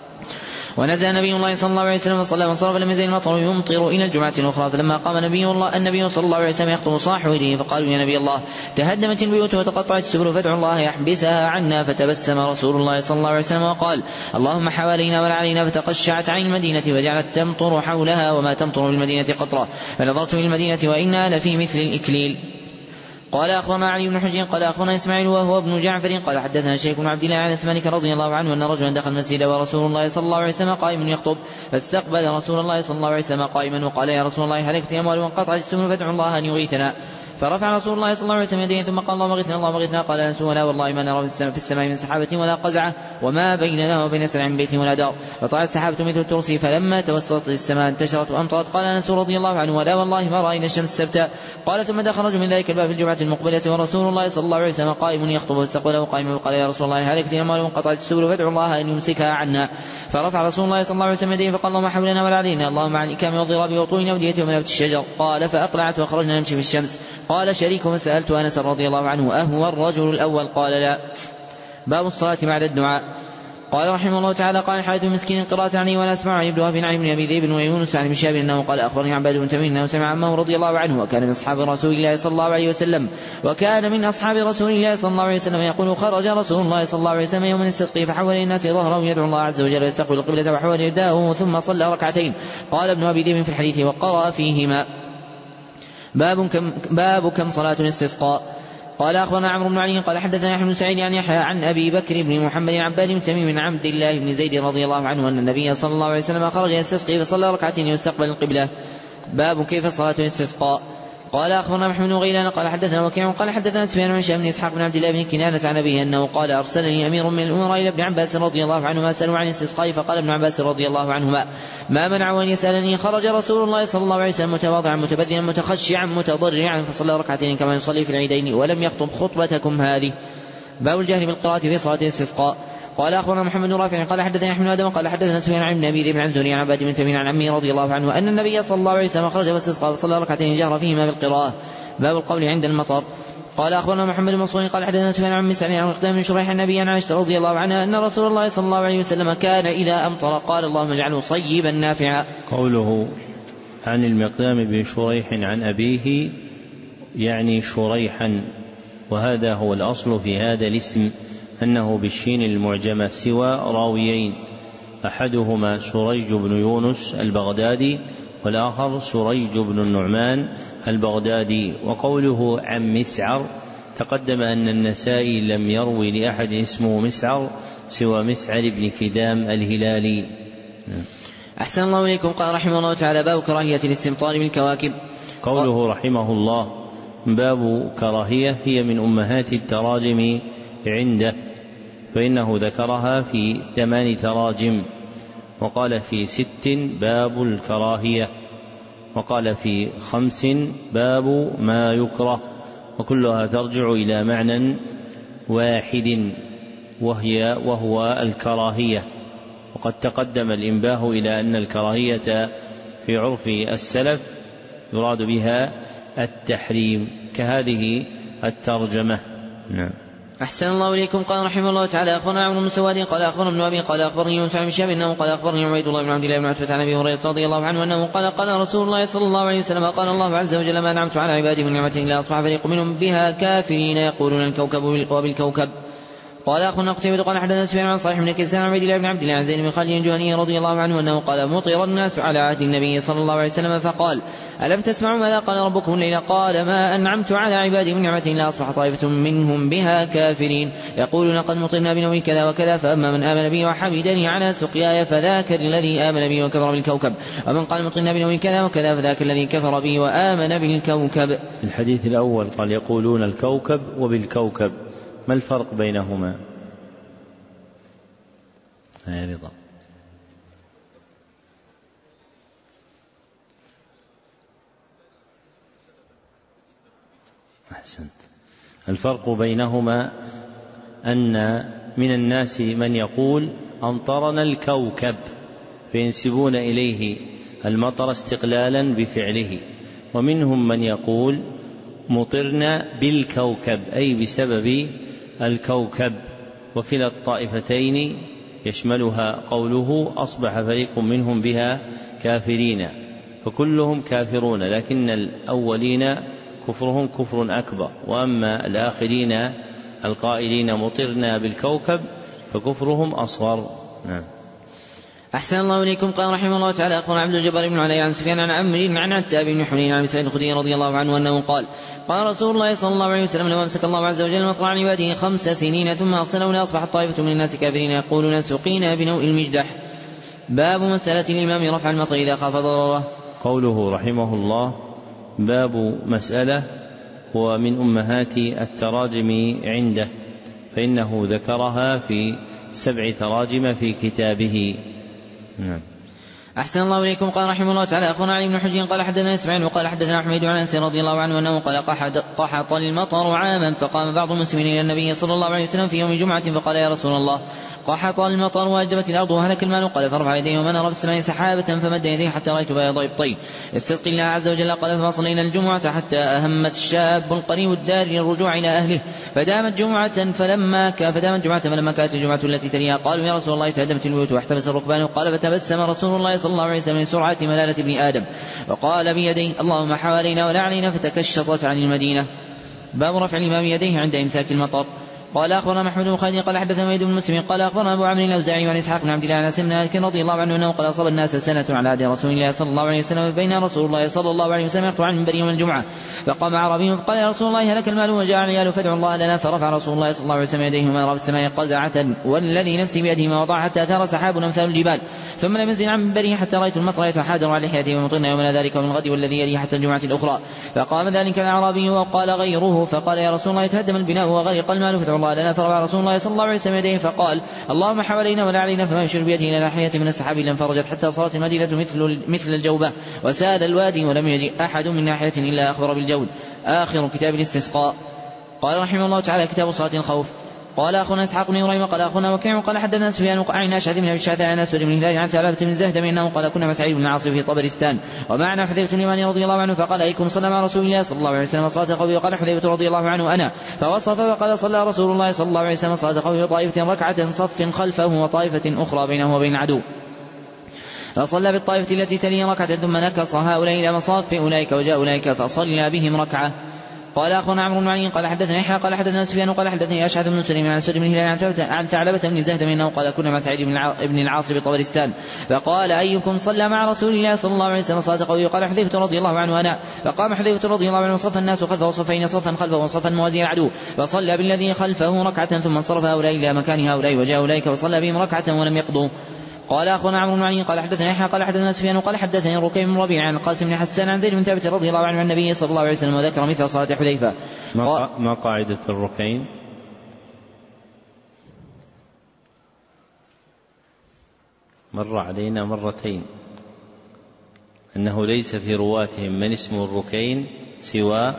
ونزل نبي الله صلى الله عليه وسلم وصلى وانصرف لم يزل المطر يمطر إلى الجمعة الأخرى. فلما قام نبي الله النبي صلى الله عليه وسلم يخطب صاحوا إليه فقالوا يا نبي الله تهدمت البيوت وتقطعت السبل فادعوا الله يحبسها عنا. فتبسم رسول الله صلى الله عليه وسلم وقال اللهم حوالينا ولا علينا. فتقشعت عين المدينة وجعلت تمطر حولها وما تمطر بالمدينة قطرة. فنظرت إلى المدينة وإنا لفي مثل الإكليل. قال أخبرنا علي بن حجر قال أخبرنا إسماعيل وهو ابن جعفر قال حدثنا شيخ بن عبد الله عن مالك رضي الله عنه أن رجلا دخل المسجد ورسول الله صلى الله عليه وسلم قائم يخطب فاستقبل رسول الله صلى الله عليه وسلم قائما وقال يا رسول الله هلكت أموال وانقطعت السبل فادعوا الله أن يغيثنا. فرفع رسول الله صلى الله عليه وسلم يديه ثم قال اللهم اغثنا اللهم اغثنا. قال انس ولا والله ما نرى في السماء من سحابة ولا قزعة وما بيننا وبين سرع من بيت ولا دار. فطلعت السحابة مثل الترس فلما توسطت السماء انتشرت وامطرت. قال انس رضي الله عنه ولا والله ما راينا الشمس سبتا. قال ثم دخل رجل من ذلك الباب في الجمعة المقبلة ورسول الله صلى الله عليه وسلم قائم يخطب واستقبله قائما وقال يا رسول الله هلكت الأموال وانقطعت السبل فادعوا الله أن يمسكها عنا. فرفع رسول الله صلى الله عليه وسلم يديه فقال اللهم حولنا ولا علينا اللهم عن الإكام والضراب وطول أوديته ومن نبت الشجر. قال فأقلعت وخرجنا نمشي في الشمس. قال شريك فسألت أنس رضي الله عنه أهو الرجل الأول؟ قال لا. باب الصلاة بعد الدعاء. قال رحمه الله تعالى قال حالة المسكين قراءة عني ولا أسمع عن ابن وهب عن ابن أبي ذئب ويونس عن بشاب أنه قال أخبرني عباد بن تميم أنه سمع عمه رضي الله عنه وكان من أصحاب رسول الله صلى الله عليه وسلم وكان من أصحاب رسول الله صلى الله عليه وسلم يقول خرج رسول الله صلى الله عليه وسلم يوم يستسقي فحول الناس ظهره يدعو الله عز وجل ويستقبل القبلة وحول يداه ثم صلى ركعتين. قال ابن أبي ذئب في الحديث وقرأ فيهما. باب كم, باب كم صلاة الاستسقاء. قال أخبرنا عمرو بن علي قال حدثنا يحيى بن سعيد عن يحيى عن أبي بكر بن محمد عباد بن تميم بن عبد الله بن زيد رضي الله عنه أن النبي صلى الله عليه وسلم خرج يستسقي فصلى ركعتين واستقبل القبلة. باب كيف صلاة الاستسقاء. قال أخبرنا محمد بن غيلان قال حدثنا وكيع قال حدثنا سفيان عن بن إسحاق بن عبد الله بن كنانة عن أبيه أنه قال أرسلني أمير من الأمراء إلى ابن عباس رضي الله عنهما سألوا عن الاستسقاء فقال ابن عباس رضي الله عنهما ما منعه أن يسألني. خرج رسول الله صلى الله عليه وسلم متواضعا متبذلا متخشعا متضرعا فصلى ركعتين كما يصلي في العيدين ولم يخطب خطبتكم هذه. باب الجهر بالقراءة في صلاة الاستسقاء. قال أخبرنا محمد بن رافع قال حدثنا أحمد بن آدم قال حدثنا سفيان عن أبي ذئب عن زهري عن عباد بن تميم عن عمه رضي الله عنه أن النبي صلى الله عليه وسلم خرج واستسقى وصلى ركعتين جهر فيهما بالقراءة. باب القول عند المطر. قال أخبرنا محمد بن منصور قال حدثنا سفيان عن مسعر عن مقدام بن شريح النبي عن عائشة رضي الله عنها أن رسول الله صلى الله عليه وسلم كان إذا أمطر قال اللهم اجعله صيبا نافعا. قوله عن المقدام بن شريح عن أبيه يعني شريحا، وهذا هو الأصل في هذا الاسم أنه بالشين المعجمة سوى راويين، أحدهما سريج بن يونس البغدادي والآخر سريج بن النعمان البغدادي. وقوله عن مسعر تقدم أن النسائي لم يروي لأحد اسمه مسعر سوى مسعر بن كدام الهلالي. أحسن الله إليكم. قال رحمه الله تعالى باب كراهية الاستمطار بالكواكب. قوله رحمه الله باب كراهية هي من أمهات التراجم عنده، فإنه ذكرها في ثمان تراجم، وقال في ست باب الكراهية، وقال في خمس باب ما يكره، وكلها ترجع إلى معنى واحد وهي وهو الكراهية. وقد تقدم الإنباه إلى أن الكراهية في عرف السلف يراد بها التحريم كهذه الترجمة. نعم. أحسن الله إليكم. قال رحمه الله تعالى أخبرنا عمرو بن سواد قال أخبرنا ابن أبي قال أخبرني يونس عن شهاب أنه قال أخبرني عبيد الله بن عبد الله بن عتبة عن أبي هريرة رضي الله عنه أنه قال قال رسول الله صلى الله عليه وسلم قال الله عز وجل ما نعمت على عبادي من نعمة إلا أصبح فريق منهم بها كافرين يقولون الكوكب وبالكوكب. قال أخونا قتيبة قال حدثنا سفيان عن صالح بن كيسان عن عبيد الله بن عبد الله عن زيد بن خالد الجهني رضي الله عنه أنه قال مطر الناس على عهد النبي صلى الله عليه وسلم فقال ألم تسمعوا ماذا قال ربكم الليلة؟ قال ما أنعمت على عبادي من نعمة إلا أصبح طائفة منهم بها كافرين يقولون قد مطرنا بنوء كذا وكذا، فأما من آمن بي وحمدني على سقياي فذاك الذي آمن بي وكفر بالكوكب، ومن قال مطرنا بنوء كذا وكذا فذاك الذي كفر بي وآمن بالكوكب. الحديث الأول قال يقولون الكوكب وبالكوكب، ما الفرق بينهما؟ يا رضا. أحسنت. الفرق بينهما أن من الناس من يقول أمطرنا الكوكب فينسبون إليه المطر استقلالا بفعله، ومنهم من يقول مطرنا بالكوكب أي بسبب الكوكب، وكلا الطائفتين يشملها قوله أصبح فريق منهم بها كافرين، فكلهم كافرون، لكن الأولين كفرهم كفر أكبر، وأما الآخرين القائلين مطرنا بالكوكب فكفرهم أصغر. نعم. أحسن الله إليكم. قال رحمه الله تعالى أخبرنا عبد الجبار بن علي عن سفيان عن عمرو عن عتاب بن حنين عن سعيد الخدري رضي الله عنه أنه قال قال رسول الله صلى الله عليه وسلم لو أمسك الله عز وجل مطر عن عباده خمس سنين ثم أرسله لأصبحت طائفة من الناس كافرين يقولون سقينا بنوء المجدح. باب مسألة الإمام رفع المطر إذا خاف ضرره. قوله رحمه الله باب مسألة هو من أمهات التراجم عنده، فإنه ذكرها في سبع تراجم في كتابه. نعم. أحسن الله إليكم. قال رحمه الله تعالى أخونا علي بن حجين قال حدثنا إسماعيل وقال حدثنا أحمد عن أنس رضي الله عنه أنه قال قحط المطر عاما، فقام بعض المسلمين إلى النبي صلى الله عليه وسلم في يوم جمعة فقال يا رسول الله قحط المطر وأجدبت الأرض وهلك المال، قال فارفع يديه وما نرى في السماء سحابة، فمد يديه حتى رأيت بياض إبطيه استسقي الله عز وجل، قال فما صلينا الجمعة حتى أهمت الشاب القريب الدار للرجوع إلى أهله، فدامت جمعة فلما فدامت جمعة فلما كانت الجمعة التي تليها قالوا يا رسول الله تهدمت البيوت واحتبس الركبان، قال فتبسم رسول الله صلى الله عليه وسلم من سرعة ملالة ابن آدم وقال بيديه اللهم حوالينا ولا علينا، فتكشطت عن المدينة. باب رفع الإمام يديه عند إمساك المطر. قال أخبرنا محمد بن خالد قال حدثنا ميد بن مسلم قال أخبرنا أبو عمرو الأوزاعي وعن إسحاق بن عبد الله عن أنس بن مالك رضي الله عنه أنه قال أصاب الناس سنة على عهد رسول الله صلى الله عليه وسلم، فبين رسول الله صلى الله عليه وسلم يخطب عن المنبر يوم الجمعة، فقام أعرابي فقال يا رسول الله هلك المال وجاء العيال فادعوا الله لنا، فرفع رسول الله صلى الله عليه وسلم يديه وما رأى في السماء قزعة والذي نفسي بيده ما وضع حتى أثار سحاب أمثال الجبال، ثم لم ينزل عن منبره حتى رأيت المطر يتحادر على لحيته ومطرنا يومنا ذلك ومن غد والذي يليه حتى الجمعة الأخرى، فقام ذلك الأعرابي وقال غيره فقال يا رسول الله يتهدم البناء وغرق المال فادعوا الله لنا، فرفع رسول الله صلى الله عليه وسلم يديه فقال اللهم حوالينا ولا علينا، فما يشير بيده إلى ناحية من السحاب لم فرجت حتى صارت المدينة مثل, مثل الجوبة وسال الوادي ولم يجئ أحد من ناحية إلا أخبر بالجود. آخر كتاب الاستسقاء. قال رحمه الله تعالى كتاب صلاة الخوف. قال أخونا إسحاق بن إبراهيم قال أخونا وكيع قال حدثنا سفيان عن أشعث بن أبي الشعثاء عن أسود بن هلال عن ثعلبة بن الزهدم أنه قال كنا مع سعيد بن العاص في طبرستان ومعنا حذيفة بن اليمان رضي الله عنه فقال أيكم صلى مع رسول الله صلى الله عليه وسلم صلاة خوفه وقال حذيفة رضي الله عنه أنا فوصف وقال صلى رسول الله صلى الله عليه وسلم صلاة خوفه وطائفة ركعة صف خلفه وطائفة أخرى بينه وبين عدو فصلى بالطائفة التي تلي ركعة ثم نكص هؤلاء إلى مصاف أولئك وجاء أولئك فصلى بهم ركعة. قال أخونا عمرو بن علي قال حدثنا يحيى قال حدثنا سفيان قال حدثني أشعث بن سليم عن سعد بن هلال عن ثعلبة بن زهدم أنه قال كنا مع سعيد بن العاص بطبرستان فقال أيكم صلى مع رسول الله صلى الله عليه وسلم صلاة قوله قال حذيفة رضي الله عنه أنا فقام حذيفة رضي الله عنه وصف الناس خلفه صفين صفا خلفه وصفا موازي العدو فصلى بالذي خلفه ركعة ثم انصرف هؤلاء إلى مكان هؤلاء وجاء أولئك وصلى بهم ركعة ولم يقضوا. قال أخونا عمرو بن علي قال حدثنا يحيى قال حدثنا سفيان قال حدثني ركيع بن ربيع عن القاسم بن حسان عن زيد بن ثابت رضي الله عنه عن النبي صلى الله عليه وسلم وذكر مثل صلاة حذيفة. ما, ما قاعدة الركين؟ مر علينا مرتين أنه ليس في رواتهم من اسمه الركين سوى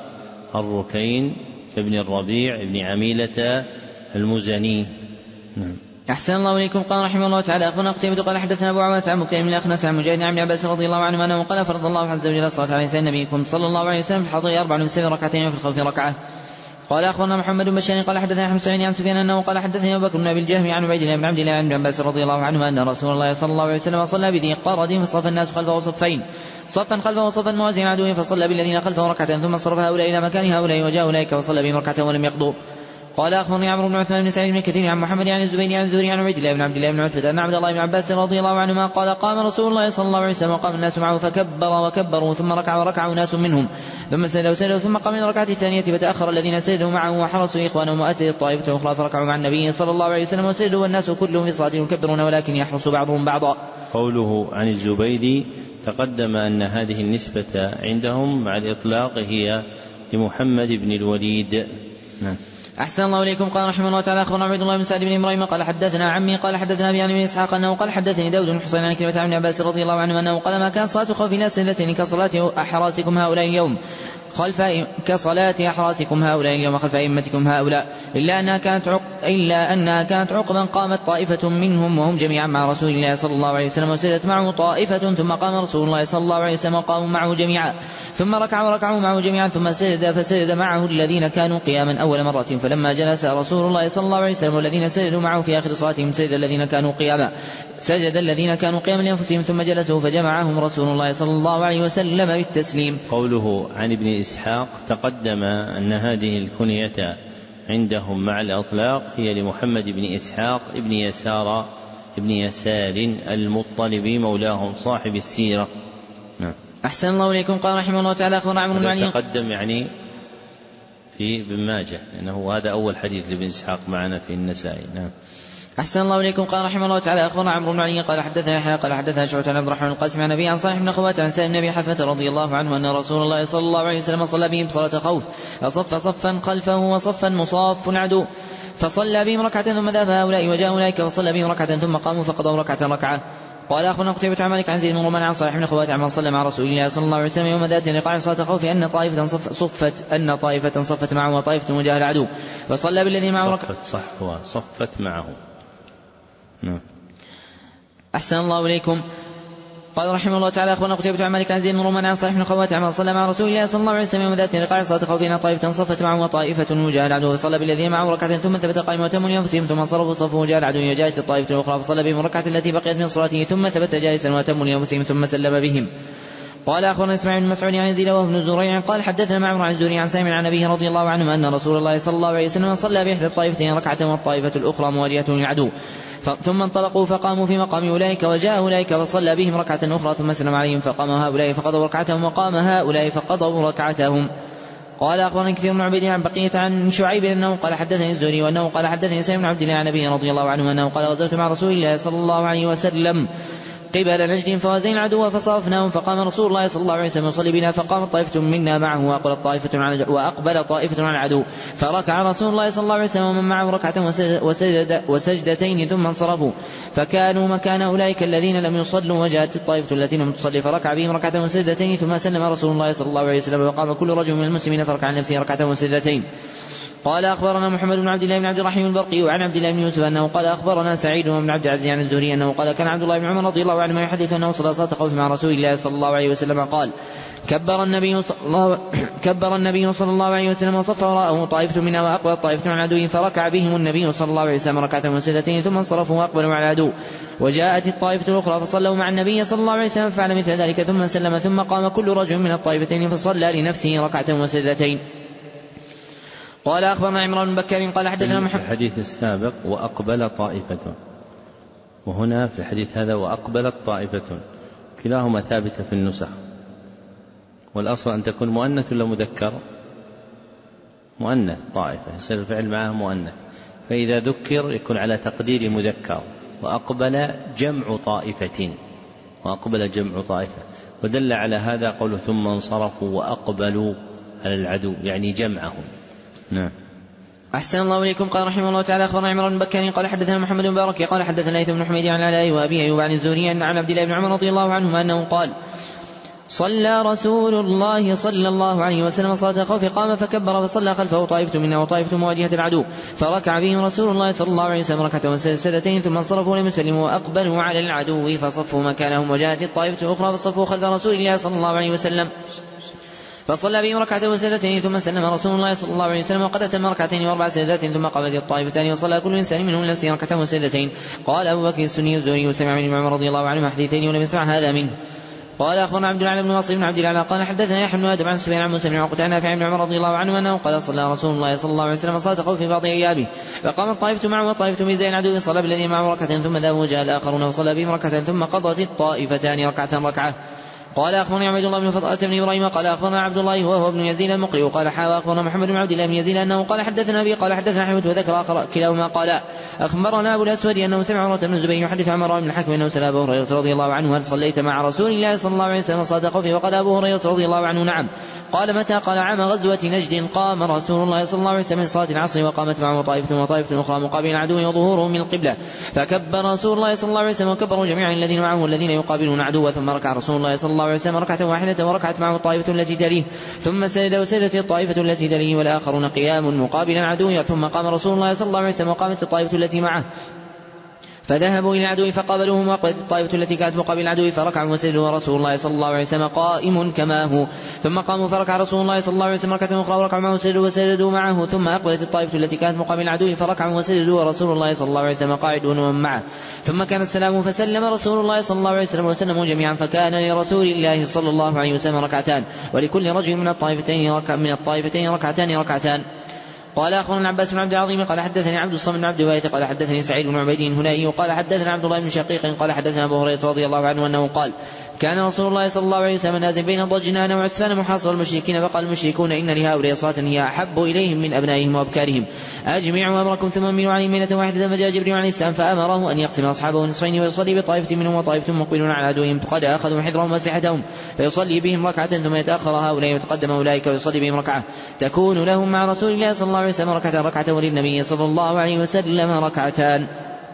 الركين كابن الربيع ابن عميلة المزني. نعم. أحسن الله إليكم. قال رحمه الله تعالى أخونا قتيبة قال حدثنا أبو عوانة عن مكيم بن الأخنس عن مجاهد عن عباس رضي الله عنه أنه قال فرض الله عز وجل الصلاة على لسان نبيكم صلى الله عليه وسلم في الحضر أربع من سبع ركعتين وفي الخوف ركعة. قال أخونا محمد بن بشار قال حدثنا أحمد سعيد عن سفيان أنه قال حدثني أبو بكر بن أبي الجهم عن عبيد الله بن عبد الله عن عباس رضي الله عنه أن رسول الله صلى الله عليه وسلم صلى بذي قرد فصف الناس خلفه صفين صفا خلفه وصفا موازين عدوه فصلى بالذين خلفه ركعة ثم صرف هؤلاء إلى مكان هؤلاء وجاء أولئك وصلى بهم ركعة ولم يقضوا. قال أخبرني عمرو بن عثمان بن سعيد بن كثير عن محمد عن الزبير عن الزهري عن عبيد الله بن عبد الله بن عتبة أن عبد الله بن عباس رضي الله عنهما قال قام رسول الله صلى الله عليه وسلم وقام الناس معه فكبر وكبروا ثم ركع وركع ناس منهم ثم سجدوا وسجدوا ثم قام من الركعة الثانية فتأخر الذين سجدوا معه وحرسوا إخوانهم وأتت الطائفة الأخرى فركعوا مع النبي صلى الله عليه وسلم وسجدوا والناس كلهم في صلاتهم يكبرون ولكن يحرس بعضهم بعضا. قوله عن الزبير تقدم أن هذه النسبة عندهم مع الإطلاق هي لمحمد بن الوليد. نعم. أحسن الله إليكم. قال رحمه الله تعالى أخبرنا عبد الله بن سعد بن إبراهيم قال حدثنا عمي قال حدثنا أبي عن بن إسحاق أنه قال حدثني داود بن حسين عن كلمة عن عباس رضي الله عنه أنه قال ما كان صلاة خوف لا سلة كصلاة أحراسكم هؤلاء اليوم خلف كصلاة أحراسكم هؤلاء اليوم خلف أئمتكم هؤلاء إلا أنها كانت عق إلا أنها كانت عقبا قامت طائفة منهم وهم جميعا مع رسول الله صلى الله عليه وسلم وسجدت معه طائفة ثم قام رسول الله صلى الله عليه وسلم وقاموا معه جميعا ثم ركعوا وركعوا معه جميعا ثم سجد فسجد معه الذين كانوا قياما أول مرة فلما جلس رسول الله صلى الله عليه وسلم والذين سجدوا معه في آخر صلاتهم سجد الذين كانوا قياما سجد الذين كانوا قياما لأنفسهم ثم جلسوا فجمعهم رسول الله صلى الله عليه وسلم بالتسليم. قوله عن ابن إسحاق تقدم أن هذه الكنية عندهم مع الأطلاق هي لمحمد بن إسحاق ابن يسار ابن يسار المطلبي مولاهم صاحب السيرة. نعم. أحسن الله إليكم. قال رحمه الله تعالى أخبرنا عمرو بن علي تقدم يعني في ابن ماجه لأنه هذا أول حديث لابن إسحاق معنا في النسائي. نعم. أحسن الله إليكم. قال رحمه الله تعالى أخبرنا عمرو بن علي قال حدثنا يحيى قال حدثنا شعبة عن عبد الرحمن القاسم عن أبي عن صالح بن خوات عن سالم بن أبي حثمة رضي الله عنه أن رسول الله صلى الله عليه وسلم صلى بهم صلاة خوف فصف صفا خلفه وصفا مصاف العدو فصلى بهم ركعة ثم ذهب هؤلاء وجاء أولئك فصلى بهم ركعة ثم قاموا فقضوا ركعة ركعة. قال أخونا قتيبة عن مالك عن زيد بن رومان عن صالح بن خوات عن صلى مع رسول الله صلى الله عليه وسلم يوم ذات لقاء صلاة خوف أن طائفة صف صفت أن طائفة صفت معه وطائفة وجاه العدو فصلى بالذي معه ركعة صفت صفت معه. نعم. أحسن الله إليكم. قال رحمه الله تعالى أخونا قتيبة عن مالك عن زيد بن رومان عن صالح بن خوات عن صلى مع رسول الله صلى الله عليه وسلم يوم ذات لقاء صلاة خوف أن طائفة صفت معه وطائفة وجاه العدو فصلى بالذي معه ركعة ثم ثبت قائما وتم لأنفسهم ثم انصرفوا صفوا وجاه العدو وجاءت الطائفة الأخرى فصلى بهم الركعة التي بقيت من صلاته ثم ثبت جالسا وتم لأنفسهم ثم سلم بهم. قال أخونا اسماعيل بن مسعود عن يزيد وابن زريع قال حدثنا معمر عن الزهري عن سالم عن أبيه رضي الله عنه أن رسول الله صلى الله عليه وسلم صلى بإحدى الطائفتين ركعة والطائفة الأخرى مواجهة للعدو ثم انطلقوا فقاموا في مقام أولئك وجاء أولئك فصلى بهم ركعة أخرى ثم سلم عليهم فقام هؤلاء فقضوا ركعتهم وقام هؤلاء فقضوا ركعتهم. قال أخبرنا كثير بن عبيد عن بقية عن شعيب أنه قال حدثني الزهري وأنه قال حدثني سالم بن عبد الله عن أبيه رضي الله عنه أنه قال غزوت مع رسول الله صلى الله عليه وسلم قبل نجد فوازين العدو فصافناهم فقام رسول الله صلى الله عليه وسلم يصلي بنا فقامت طائفة منا معه وأقبل طائفة على وأقبل طائفة على العدو فركع رسول الله صلى الله عليه وسلم ومن معه ركعة وسجد وسجدتين ثم انصرفوا فكانوا مكان أولئك الذين لم يصلوا وجاءت الطائفة التي لم تصلي فركع بهم ركعة وسجدتين ثم سلم رسول الله صلى الله عليه وسلم وقام كل رجل من المسلمين فركع عن نفسه ركعة وسجدتين. قال أخبرنا محمد بن عبد الله بن عبد الرحيم البرقي وعن عبد الله بن يوسف أنه قال أخبرنا سعيد بن عبد العزيز عن الزهري أنه قال كان عبد الله بن عمر رضي الله عنهما يحدث أنه صلى صلاة خوف مع رسول الله صلى الله عليه وسلم قال كبر النبي صلى الله كبر النبي صلى الله عليه وسلم وصف وراءه طائفة منا وأقبل طائفة عن عدوه فركع بهم النبي صلى الله عليه وسلم ركعة وسجدتين ثم انصرفوا وأقبلوا على العدو وجاءت الطائفة الأخرى فصلوا مع النبي صلى الله عليه وسلم فعل مثل ذلك ثم سلم ثم قام كل رجل من الطائفتين فصلى لنفسه ركعة وسجدتين. قال أخبرنا عمران بن بكر قال حدثنا محمد. في الحديث السابق وأقبل طائفة، وهنا في الحديث هذا وأقبلت طائفة، كلاهما ثابتة في النسخ، والأصل أن تكون مؤنث ولا مذكر؟ مؤنث طائفة، يصير الفعل معه مؤنث، فإذا ذكر يكون على تقدير مذكر. وأقبل جمع طائفة، وأقبل جمع طائفة، ودل على هذا قوله ثم انصرفوا وأقبلوا على العدو، يعني جمعهم. نعم. أحسن الله إليكم. قال رحمه الله تعالى أخبرنا عمران بن بكر قال حدثنا محمد بن بارك قال حدثنا ليث بن حميد عن العلاء وأبي أيوب عن الزهري عن عبد الله بن عمر رضي الله عنهما أنه قال صلى رسول الله صلى الله عليه وسلم صلاة خوف قام فكبر فصلى خلفه طائفة منا وطائفة مواجهة العدو فركع بهم رسول الله صلى الله عليه وسلم ركعة وسجدتين ثم انصرفوا لم يسلموا وأقبلوا على العدو فصفوا مكانهم وجاءت الطائفة الأخرى فصفوا خلف رسول الله صلى الله عليه وسلم فصلى بهم ركعة وسجدتين ثم سلم رسول الله صلى الله عليه وسلم وقد أتم ركعتين وأربع سجدات ثم قامت الطائفتان وصلى كل إنسان منهم نفسه ركعة وسجدتين. قال أبو بكر السني الزهري وسمع من عمر رضي الله عنه حديثين ولم يسمع هذا منه. قال أخبرنا عبد العال بن واصل بن عبد العال قال حدثنا يحيى بن آدم عن سفيان عن موسى بن عقبة عن نافع بن عمر رضي الله عنه أنه قال صلى رسول الله صلى الله عليه وسلم صلاة خوف في بعض أيامه فقام الطائفة معه وطائفة من زي العدو صلى بالذين معه ركعة ثم ذهبوا وجاء الآخرون وصلى بهم ركعة ثم قضت الطائفتان ركعة ركعة. قال أخبرنا عبد الله بن فضالة بن إبراهيم قال أخبرنا عبد الله وهو ابن يزيد المقري قال حاوى أخبرنا محمد بن عبد الله بن يزيد أنه قال حدثنا أبي قال حدثنا حمد وذكر آخر كلاهما قال أخبرنا أبو الأسود أنه سمع عروة بن الزبير يحدث عن مروان بن الحكم أنه سأل أبو هريرة رضي الله عنه هل صليت مع رسول الله صلى الله عليه وسلم صلاة خوف وقال أبو هريرة رضي الله عنه نعم. قال متى؟ قال عام غزوة نجد قام رسول الله صلى الله عليه وسلم من صلاة العصر وقامت معه طائفة وطائفة أخرى مقابل العدو وظهورهم من القبلة فكبر رسول الله صلى الله عليه وسلم وكبروا جميعا الذين معه الذين يقابلون عدوا ثم ركع رسول الله صلى الله عليه وسلم ركعة واحدة وركعت معه الطائفة التي تليه ثم سجد وسجدت الطائفة التي تليه والآخرون قيام مقابل العدو ثم قام رسول الله صلى الله عليه وسلم وقامت الطائفة التي معه فذهبوا إلى العدو فقابلوهم وأقبلت الطائفة التي كانت مقابل العدو فركعوا وسجدوا ورسول الله صلى الله عليه وسلم قائم كما هو ثم قاموا فركع رسول الله صلى الله عليه وسلم ركعة أخرى وركعوا معه وسجدوا وسجدوا معه ثم أقبلت الطائفة التي كانت مقابل العدو فركعوا وسجدوا ورسول الله صلى الله عليه وسلم قاعد ومن معه ثم كان السلام فسلم رسول الله صلى الله عليه وسلم وسلموا جميعا فكان لرسول الله صلى الله عليه وسلم ركعتان ولكل رجل من الطائفتين ركع من الطائفتين ركعتان ركعتان. قال أخبرنا العباس بن عبد العظيم قال حدثني عبد الصمد بن عبد الوارث قال حدثني سعيد بن عبيد الهنائي قال حدثنا عبد الله بن شقيق قال حدثنا أبو هريرة رضي الله عنه أنه قال كان رسول الله صلى الله عليه وسلم نازل بين ضجنان وعسفان محاصر المشركين فقال المشركون إن لهؤلاء صلاة هي أحب إليهم من أبنائهم وأبكارهم أجمعوا أمركم ثم أمنوا عليهم ميلة واحدة فجاء جبريل عليه السلام فأمره أن يقسم أصحابه نصفين ويصلي بطائفة منهم وطائفة مقبلون على عدوهم قد أخذوا حذرهم وأسلحتهم فيصلي بهم ركعة ثم يتأخر هؤلاء ويتقدم أولئك ويصلي بهم ركعة تكون لهم مع رسول الله صلى الله عليه وسلم ركعة ركعة وللنبي صلى الله عليه وسلم ركعتان.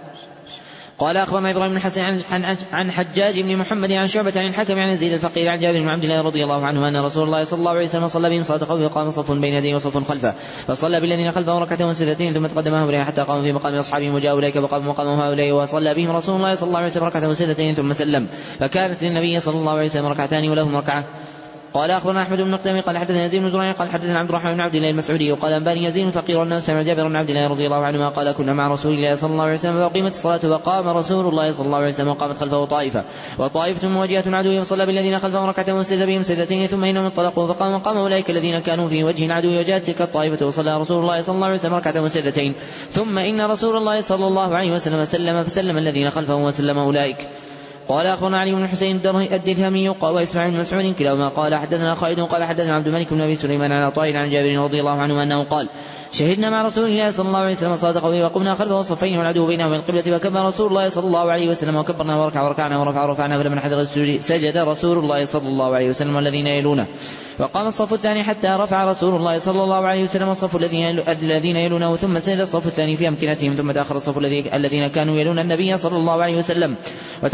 قال أخبرنا إبراهيم بن حسن عن حجاج بن محمد عن شعبة عن الحكم عن زيد الفقير عن جابر بن عبد الله رضي الله عنه أن رسول الله صلى الله عليه وسلم صلى بهم صلاة خوف وقام صف بين يديه وصف خلفه فصلى بالذين خلفه ركعة وسجدتين ثم تقدم هؤلاء حتى قاموا في مقام أصحابهم وجاء أولئك فقاموا مقام هؤلاء وصلى بهم رسول الله صلى الله عليه وسلم ركعة وسجدتين ثم سلم فكانت للنبي صلى الله عليه وسلم ركعتان ولهم ركعة. قال أخبرنا أحمد بن نقدم قال حدثنا يزيد بن زريع قال حدثنا عبد الرحمن بن عبد الله المسعودي وقال أنباني يزيد الفقير أنه سمع جابر بن عبد الله رضي الله عنهما قال كنا مع رسول الله صلى الله عليه وسلم فأقيمت الصلاة وقام رسول الله صلى الله عليه وسلم وقامت خلفه طائفة وطائفة مواجهة عدو فصلى بالذين خلفه ركعة وسجد بهم سجدتين ثم إنهم انطلقوا فقام وقام أولئك الذين كانوا في وجه العدو وجاءت تلك الطائفة وصلى رسول الله صلى الله عليه وسلم ركعة وسجدتين ثم إن رسول الله صلى الله عليه وسلم سلم فسلم الذين خلفه وسلم أولئك. قال أخبرنا علي بن حسين الدرهمي وإسماعيل بن مسعود كلاهما قال حدثنا خالد قال حدثنا عبد الملك بن أبي سليمان عن عطاء عن جابر رضي الله عنه أنه قال شهدنا مع رسول الله صلى الله عليه وسلم صلاة خوف وقمنا خلفه صفين والعدو بينهم من القبلة فكبر رسول الله صلى الله عليه وسلم وكبرنا وركع وركعنا ورفع ورفعنا فلما حضر السجود سجد رسول الله صلى الله عليه وسلم والذين يلونه وقام الصف الثاني حتى رفع رسول الله صلى الله عليه وسلم الصف الذين يلونه ثم سجد الصف الثاني في أمكنتهم ثم تأخر الصف الذين كانوا يلون النبي صلى الله عليه وسلم وتقدم الصف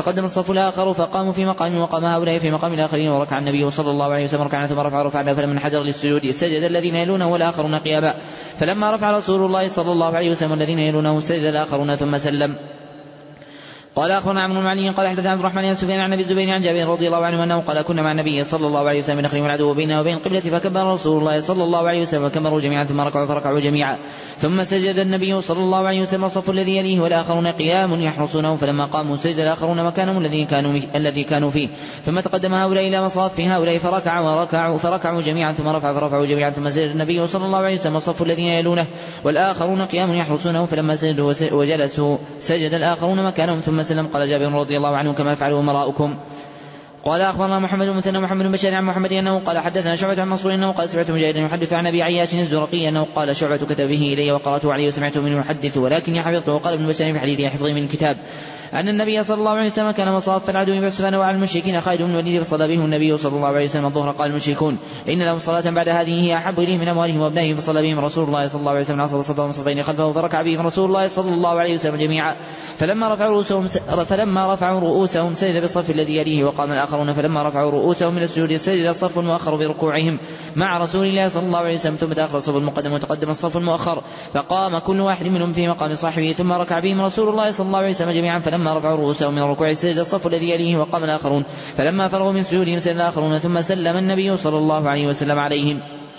الصف الآخر فقاموا في مقام وقام هؤلاء في مقام الآخرين وركع النبي صلى الله عليه وسلم ركعة ثم رفع رفعنا فلما انحدر للسجود سجد الذين يلونه والآخرون قياما فلما رفع رسول الله صلى الله عليه وسلم الذين يلونه سجد الآخرون ثم سلم. قال أخبرنا عمرو بن علي قال حدثنا عبد الرحمن بن سفيان عن أبي الزبير عن جابر رضي الله عنه أنه قال كنا مع النبي صلى الله عليه وسلم نخرج العدو بيننا وبين القبلة فكبر رسول الله صلى الله عليه وسلم وكبروا جميعا ثم ركعوا فركعوا جميعا ثم سجد النبي صلى الله عليه وسلم الصف الذي يليه والآخرون قيام يحرسونه فلما قاموا سجد الآخرون مكانهم الذي كانوا الذي كانوا فيه ثم تقدم هؤلاء إلى مصاف هؤلاء فركعوا وركعوا فركعوا جميعا ثم رفعوا فرفعوا جميعا ثم سجد النبي صلى الله عليه وسلم الصف الذين يلونه والآخرون قيام يحرسونه فلما سجدوا وجلسوا سجد الآخرون مكانهم ثم سلم. قال جابر رضي الله عنه كما فعلوا أمراؤكم. قال أخبرنا محمد بن مثنى محمد بن بشار عن محمد أنه قال حدثنا شعبة عن منصور أنه قال سمعت مجاهدا يحدث عن أبي عياش الزرقي أنه قال شعبة كتب به إلي وقرأته عليه وسمعته منه يحدث ولكن حفظته. وقال ابن بشار في حديثه حفظه من الكتاب أن النبي صلى الله عليه وسلم كان مصاف العدو بعسفان وعلى المشركين خالد بن الوليد فصلى بهم النبي صلى الله عليه وسلم الظهر. قال المشركون إن لهم صلاة بعد هذه هي أحب إليهم من أموالهم وأبنائهم فصلى بهم رسول الله صلى الله عليه وسلم عصر الصفا والصفين خلفه فركع بهم رسول الله صلى الله عليه وسلم جميعا فلما رفعوا رؤوسهم فلما رفعوا رؤوسهم سجد بالصف الذي يليه وقام الآخرون فلما رفعوا رؤوسهم من السجود سجد الصف المؤخر بركوعهم مع رسول الله صلى الله عليه وسلم ثم تأخر الصف المقدم وتقدم الصف المؤخر فقام كل واحد منهم في مقام صاحبه ثم ركع بهم رسول الله صلى الله عليه وسلم جميعا فلما رفعوا رؤوسهم من الركوع سجد الصف الذي يليه وقام الآخرون فلما فرغوا من سجودهم سجد الآخرون ثم سلم النبي صلى الله عليه وسلم عليهم.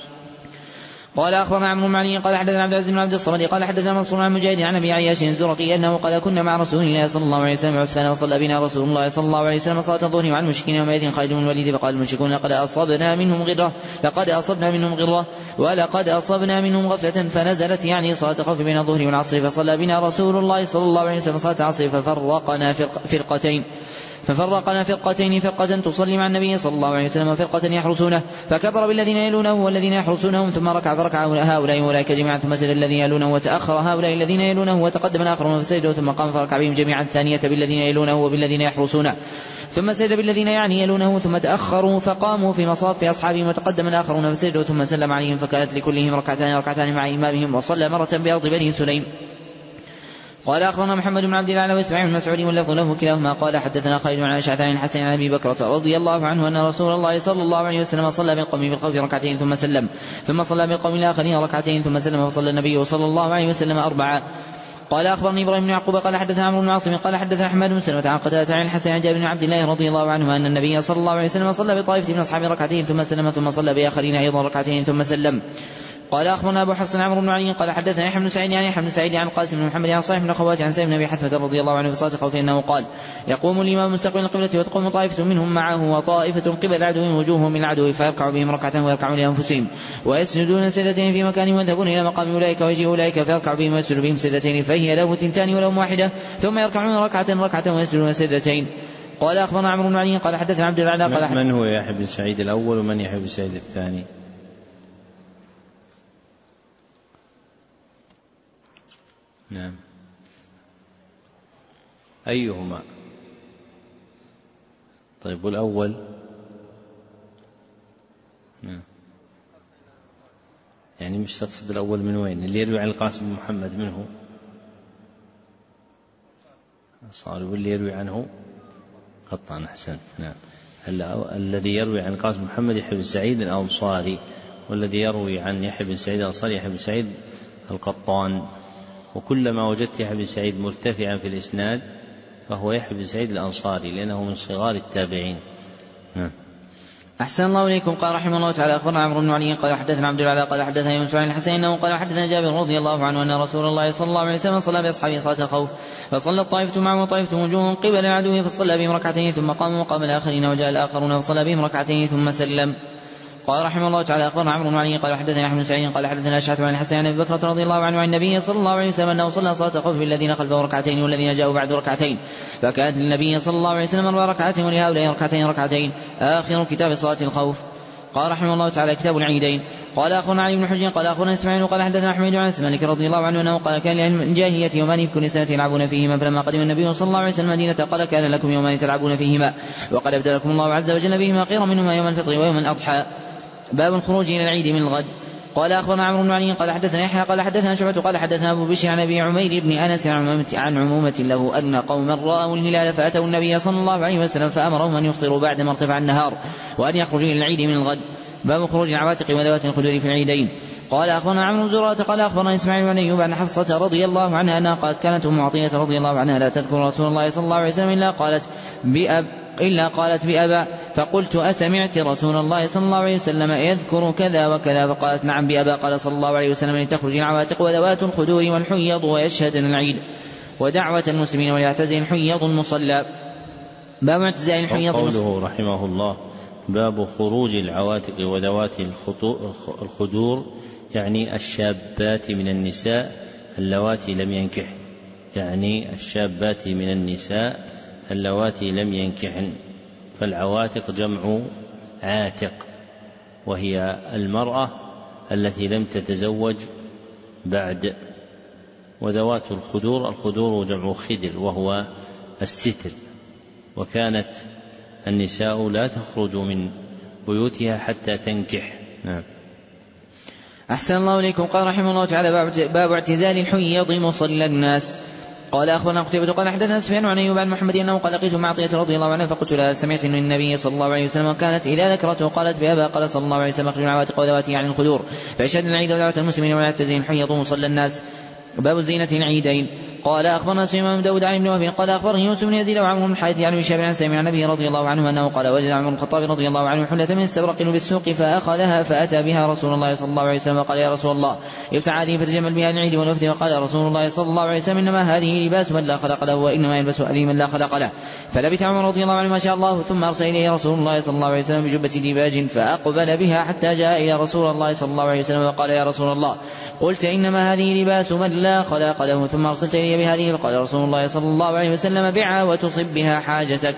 قال أخبرنا عمرو بن علي قال حدثنا عبد العزيز بن عبد الصمد قال حدثنا منصور عن مجاهد عن أبي عياش الزرقي أنه قال كنا مع رسول الله صلى الله عليه وسلم عسفان وصلى بنا رسول الله صلى الله عليه وسلم صلاة الظهر وعن المشركين يومئذ خالد بن الوليد فقال المشركون لقد أصبنا منهم غرة لقد أصبنا منهم غرة ولقد أصبنا منهم غفلة فنزلت يعني صلاة خوف بين الظهر والعصر فصلى بنا رسول الله صلى الله عليه وسلم صلاة العصر ففرقنا فرقتين ففرقنا فرقتين فرقة تصلي مع النبي صلى الله عليه وسلم وفرقة يحرسونه فكبر بالذين يلونه والذين يحرسونهم ثم ركع فركع هؤلاء أولئك جميعا ثم سجد الذين يلونه وتأخر هؤلاء الذين يلونه وتقدم الآخرون فسجدوا ثم قام فركع بهم جميعا الثانية بالذين يلونه وبالذين يحرسونه ثم سجد بالذين يعني يلونه ثم تأخروا فقاموا في مصاف أصحابهم وتقدم الآخرون فسجدوا ثم سلم عليهم فكانت لكلهم ركعتان ركعتان مع إمامهم وصلى مرة بأرض بني سليم. قال أخبرنا محمد بن عبد الله وإسماعيل بن مسعود واللفظ له كلاهما قال حدثنا خالد عن أشعث عن الحسن عن أبي بكرة رضي الله عنه أن رسول الله صلى الله عليه وسلم صلى بالقوم في الخوف ركعتين ثم سلم ثم صلى بالقوم الآخرين ركعتين ثم سلم فصلى النبي صلى الله عليه وسلم أربعة. قال أخبرني إبراهيم بن يعقوب قال حدثنا عمرو بن عاصم قال حدثنا أحمد بن سلمة عن قتادة عن الحسن عن جابر بن عبد الله رضي الله عنه أن النبي صلى الله عليه وسلم صلى بطائفة من أصحابه ركعتين ثم سلم ثم صلى بآخرين أيضا ركعتين ثم سلم. قال أخبرنا أبو حفص عمرو بن علي قال حدثنا يحيى بن سعيد عن يحيى بن سعيد عن قاسم بن محمد عن صالح بن خوات عن سالم بن أبي حثمة رضي الله عنه في صلاة الخوف أنه قال يقوم الإمام مستقبل القبلة وتقوم طائفة منهم معه وطائفة قبل العدو وجوههم من العدو فيركع بهم ركعة ويركعون لأنفسهم ويسجدون سجدتين في مكان ويذهبون إلى مقام أولئك ويجيء أولئك فيركع بهم ويسجد بهم سجدتين فهي له ثنتان ولهم واحدة ثم يركعون ركعة ركعة ويسجدون سجدتين. قال أخبرنا عمرو بن علي قال حدثنا عبد الأعلى قال من هو يحيى بن سعيد الأول ومن يحيى بن سعيد الثاني؟ نعم أيهما؟ طيب والأول؟ نعم يعني مش تقصد الأول من وين؟ اللي يروي عن القاسم بن محمد منه صار واللي يروي عنه قطان أحسنت. نعم الذي يروي عن القاسم بن محمد يحيى بن سعيد الأنصاري والذي يروي عن يحيى بن سعيد الأنصاري يحيى بن سعيد القطان. وكلما وجدت يحيى بن سعيد مرتفعا في الإسناد فهو يحيى بن سعيد الأنصاري لأنه من صغار التابعين. نعم. أحسن الله إليكم. قال رحمه الله تعالى أخبرنا عمرو بن علي قال حدثنا عبد العلاء قال حدثنا يونس عن الحسين أنه قال حدثنا جابر رضي الله عنه أن رسول الله صلى الله عليه وسلم صلى بأصحابه صلاة الخوف فصلى الطائفة معه وطائفة وجوههم قبل العدو فصلى بهم ركعتين ثم قام وقام الآخرين وجاء الآخرون فصلى بهم ركعتين ثم سلم. قال رحمه الله تعالى أخبرنا عمرو بن علي قال حدثنا يحيى بن سعيد قال حدثنا أشعث عن الحسن عن أبي بكرة رضي الله عنه عن النبي صلى الله عليه وسلم أنه صلى صلاة الخوف بالذين خلفه ركعتين والذين جاءوا بعد ركعتين فكانت للنبي صلى الله عليه وسلم أربع ركعات ولهؤلاء ركعتين ركعتين آخر كتاب صلاة الخوف. قال رحمه الله تعالى كتاب العيدين. قال أخبرنا علي بن حجر قال أخبرنا إسماعيل قال حدثنا أحمد عن مالك رضي الله عنه أنه قال كان لأهل الجاهلية يومان في كل سنة يلعبون فيهما فلما قدم النبي صلى الله عليه وسلم المدينة قال كان لكم يومان تلعبون فيهما وقد أبدلكم الله عز وجل بهما خيرا منهما يوم الفطر ويوم الأضحى. باب الخروج إلى العيد من الغد. قال أخبرنا عمرو بن علي قال حدثنا يحيى قال حدثنا شعبة قال حدثنا أبو بشر عن أبي عمير بن أنس عن عمومة له أن قوما رأوا الهلال فأتوا النبي صلى الله عليه وسلم فأمرهم أن يفطروا بعدما ارتفع النهار وأن يخرجوا إلى العيد من الغد. باب خروج العواتق وذوات الخدور في العيدين. قال أخبرنا عمرو بن زرارة قال أخبرنا إسماعيل بن أيوب عن حفصة رضي الله عنها أنها قالت كانت أم عطية رضي الله عنها لا تذكر رسول الله صلى الله عليه وسلم إلا قالت بأب إلا قالت بأبا، فقلت أسمعت رسول الله صلى الله عليه وسلم يذكر كذا وكذا؟ فقالت نعم بأبا. قال صلى الله عليه وسلم لتخرج العواتق وذوات الخدور والحيض ويشهدن العيد ودعوة المسلمين وليعتزل الحيض المصلى. باب اعتزال الحيض. قوله رحمه الله باب خروج العواتق وذوات الخدور يعني الشابات من النساء اللواتي لم ينكح، يعني الشابات من النساء اللواتي لم ينكحن. فالعواتق جمع عاتق وهي المرأة التي لم تتزوج بعد. وذوات الخدور الخدور جمع خدر وهو الستر. وكانت النساء لا تخرج من بيوتها حتى تنكح. نعم. أحسن الله إليكم. قال رحمه الله تعالى باب اعتزال الحيض مصلى الناس. قال أخبرنا قتيبة قال حدثنا سفيان عن أيوب عن محمد أنه قال لقيت مع عطية رضي الله عنها فقلت لها سمعت من النبي صلى الله عليه وسلم وكانت إذا ذكرته قالت بأبا. قال صلى الله عليه وسلم اخرجوا العواتق وذواتي عن الخدور فيشهدن العيد ودعوة المسلمين ولا يعتزل الحيض مصلى الناس. باب الزينة العيدين. قال أخبرنا سليمان بن داود عن ابن وهب قال أخبرني يوسف بن يزيد وعمرو بن الحارث عن هشام عن سامع عن أبيه رضي الله عنه أنه قال وجد عمر بن الخطاب رضي الله عنه حلة من استبرق بالسوق فأخذها فأتى بها رسول الله صلى الله عليه وسلم وقال يا رسول الله ابتع هذه فتجمل بها العيد والوفد. وقال رسول الله صلى الله عليه وسلم إنما هذه لباس من لا خلق له وإنما يلبس هذه من لا خلق له. فلبث عمر رضي الله عنه ما شاء الله ثم أرسل إليه رسول الله صلى الله عليه وسلم بجبة ديباج فأقبل بها حتى جاء إلى رسول الله صلى الله عليه وسلم وقال يا رسول الله قلت إنما هذه لباس من لا خلق له ثم أرسلت إلي بهذه. فقال رسول الله صلى الله عليه وسلم بها وتصب بها حاجتك.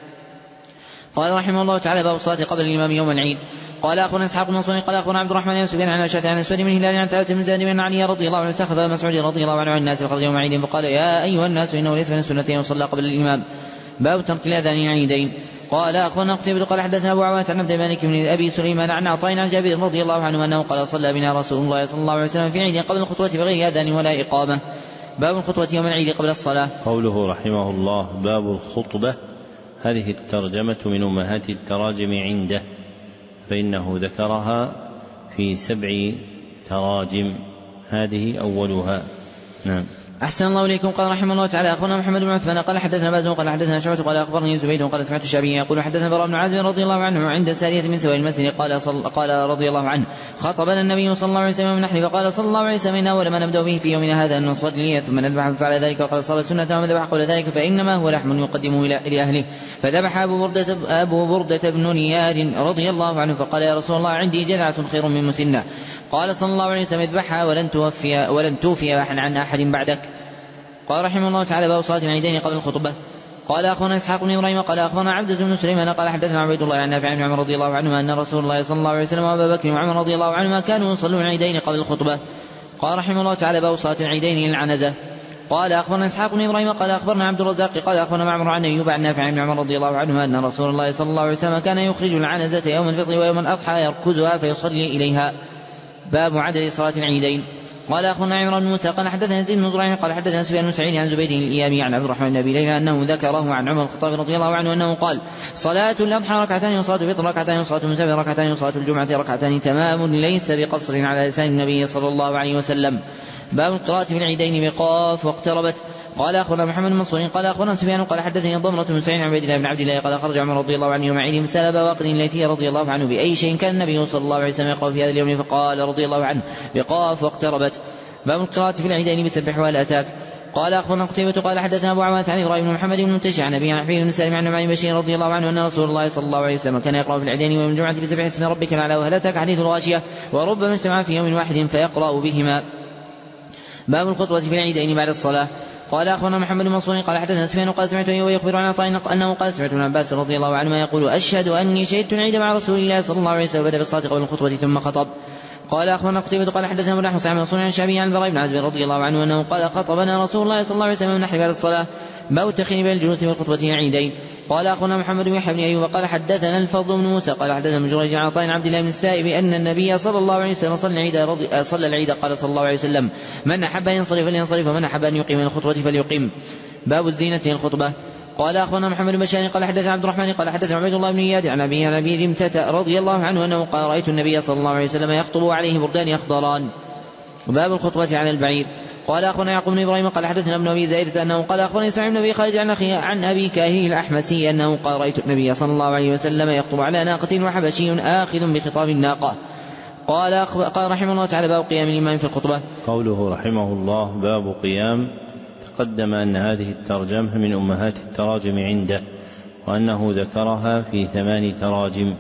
قال رحمه الله تعالى باب الصلاة قبل الإمام يوم العيد. قال أخونا إسحاق بن منصور قال أخونا عبد الرحمن بن سفيان عن أشعث عن أسود من هلال عن ثابت بن زيد بن علي رضي الله عنه استخف مسعود رضي الله عنه عن الناس فخرج يوم عيد فقال يا أيها الناس إنه ليس من السنتين وصلى قبل الإمام. باب ترك الأذان العيدين. قال أخونا قتيبة قال حدثنا أبو عوانة عن عبد الملك بن أبي سليمان عن عطاء عن جابر رضي الله عنه أنه قال صلى بنا رسول الله صلى الله عليه وسلم في عيد قبل الخطوة بغير أذان ولا إقامة. باب الخطوة يوم العيد قبل الصلاة. قوله رحمه الله باب الخطبة هذه الترجمة من أمهات التراجم عنده فإنه ذكرها في سبع تراجم هذه أولها. نعم. أحسن الله إليكم. قال رحمه الله تعالى أخبرنا محمد بن عثمان قال حدثنا باز قال حدثنا شعبة قال أخبرني زبيد قال سمعت الشعبي يقول حدثنا براء بن عازب رضي الله عنه عند سارية من سواء المسجد قال صل... قال رضي الله عنه خطبنا النبي صلى الله عليه وسلم من نحن فقال صلى الله عليه وسلم إن أول ما نبدأ به في يومنا هذا أن نصلي ثم نذبح فعل ذلك وقال صلى السنة ومن ذبح قبل ذلك فإنما هو لحم يقدمه إلى أهله. فذبح أبو بردة أبو بردة بن نيار رضي الله عنه فقال يا رسول الله عندي جذعة خير من مسنة. قال صلى الله عليه وسلم اذبحها ولن توفي ولن توفي عن أحد بعدك. قال رحمه الله تعالى باب صلاة العيدين قبل الخطبة. قال أخونا إسحاق بن إبراهيم قال أخبرنا عبدة بن سليمان قال حدثنا عبيد الله عن نافع بن عمر رضي الله عنهما أن رسول الله صلى الله عليه وسلم وأبا بكر وعمر رضي الله عنهما كانوا يصلون العيدين قبل الخطبة. قال رحمه الله تعالى باب صلاة العيدين للعنزة. قال أخبرنا إسحاق بن إبراهيم قال أخبرنا عبد الرزاق قال أخبرنا معمر عن أيوب عن نافع بن عمر رضي الله عنهما أن رسول الله صلى الله عليه وسلم كان يخرج العنزة يوم الفطر ويوم الأضحى يركزها فيصلي إليها. باب عدد صلاة العيدين. قال أخونا عمران بن موسى قال حدثنا يزيد بن زريع قال حدثنا سفيان بن سعيد عن زبيد الإيامي عن عبد الرحمن بن أبي ليلى أنه ذكره عن عمر الخطاب رضي الله عنه أنه قال صلاة الأضحى ركعتان وصلاة الفطر ركعتان وصلاة المسافر ركعتان وصلاة الجمعة ركعتان تمام ليس بقصر على لسان النبي صلى الله عليه وسلم. باب القراءة في العيدين بقاف واقتربت. قال أخونا محمد بن منصور قال أخونا سفيان قال حدثني ضمرة بن سعيد عن عبيد الله بن عبد الله قال خرج عمر رضي الله عنه يوم عيد فسأل أبا بكر الليثي رضي الله عنه بأي شيء كان النبي صلى الله عليه وسلم يقرأ في هذا اليوم فقال رضي الله عنه بقاف واقتربت. باب القراءة في العيدين بسبح وهل أتاك. قال أخبرنا قتيبة قال حدثنا أبو عوانة عن إبراهيم بن محمد بن منتشع عن أبي عن حبيب بن سالم عن نعمان بن بشير رضي الله عنه أن رسول الله صلى الله عليه وسلم كان يقرأ في العيدين ويوم الجمعة بسبح اسم ربك الأعلى وهل أتاك حديث الغاشية وربما اجتمع في يوم واحد فيقرأ بهما. باب الخطوة في العيدين بعد الصلاة. قال أخبرنا محمد بن منصور قال حدثنا سفيان قال سمعت أيوب يخبر عن عطاء أنه قال سمعت ابن عباس رضي الله عنهما يقول أشهد أني شهدت العيد مع رسول الله صلى الله عليه وسلم بدأ بالصلاة قبل الخطوة ثم خطب. قال أخبرنا قتيبة قال حدثنا ابن حسين عن منصور عن الشعبي عن البراء بن عازب رضي الله عنه أنه قال خطبنا رسول الله صلى الله عليه وسلم نحن بعد الصلاة باب التخيير بين الجلوس في الخطبة العيدين. قال أخبرنا محمد بن يحيى بن أيوب قال حدثنا الفضل بن موسى قال حدثنا ابن جريج عن عطاء عبد الله بن السائب أن النبي صلى الله عليه وسلم صلى العيد رضي صلى العيد قال صلى الله عليه وسلم من أحب أن ينصرف فلينصرف ومن أحب أن يقيم الخطبة فليقيم. باب الزينة الخطبة. قال أخبرنا محمد بن بشار قال حدثنا عبد الرحمن قال حدثنا عبيد الله بن إياد عن أبيه عن أبي رمثة رضي الله عنه أنه قال رأيت النبي صلى الله عليه وسلم يخطب عليه بردان يخضران. باب الخطبة على البعير. قال أخبرنا يعقوب بن إبراهيم قال حدثنا ابن أبي زائدة أنه قال أخبرني سعيد بن أبي خالد عن أخي عن أبي كاهيل الأحمسي أنه قال رأيت النبي صلى الله عليه وسلم يخطب على ناقة وحبشي آخذ بخطاب الناقة. قال قال رحمه الله تعالى باب قيام الإمام في الخطبة. قوله رحمه الله باب قيام، تقدم أن هذه الترجمة من أمهات التراجم عنده وأنه ذكرها في ثمان تراجم.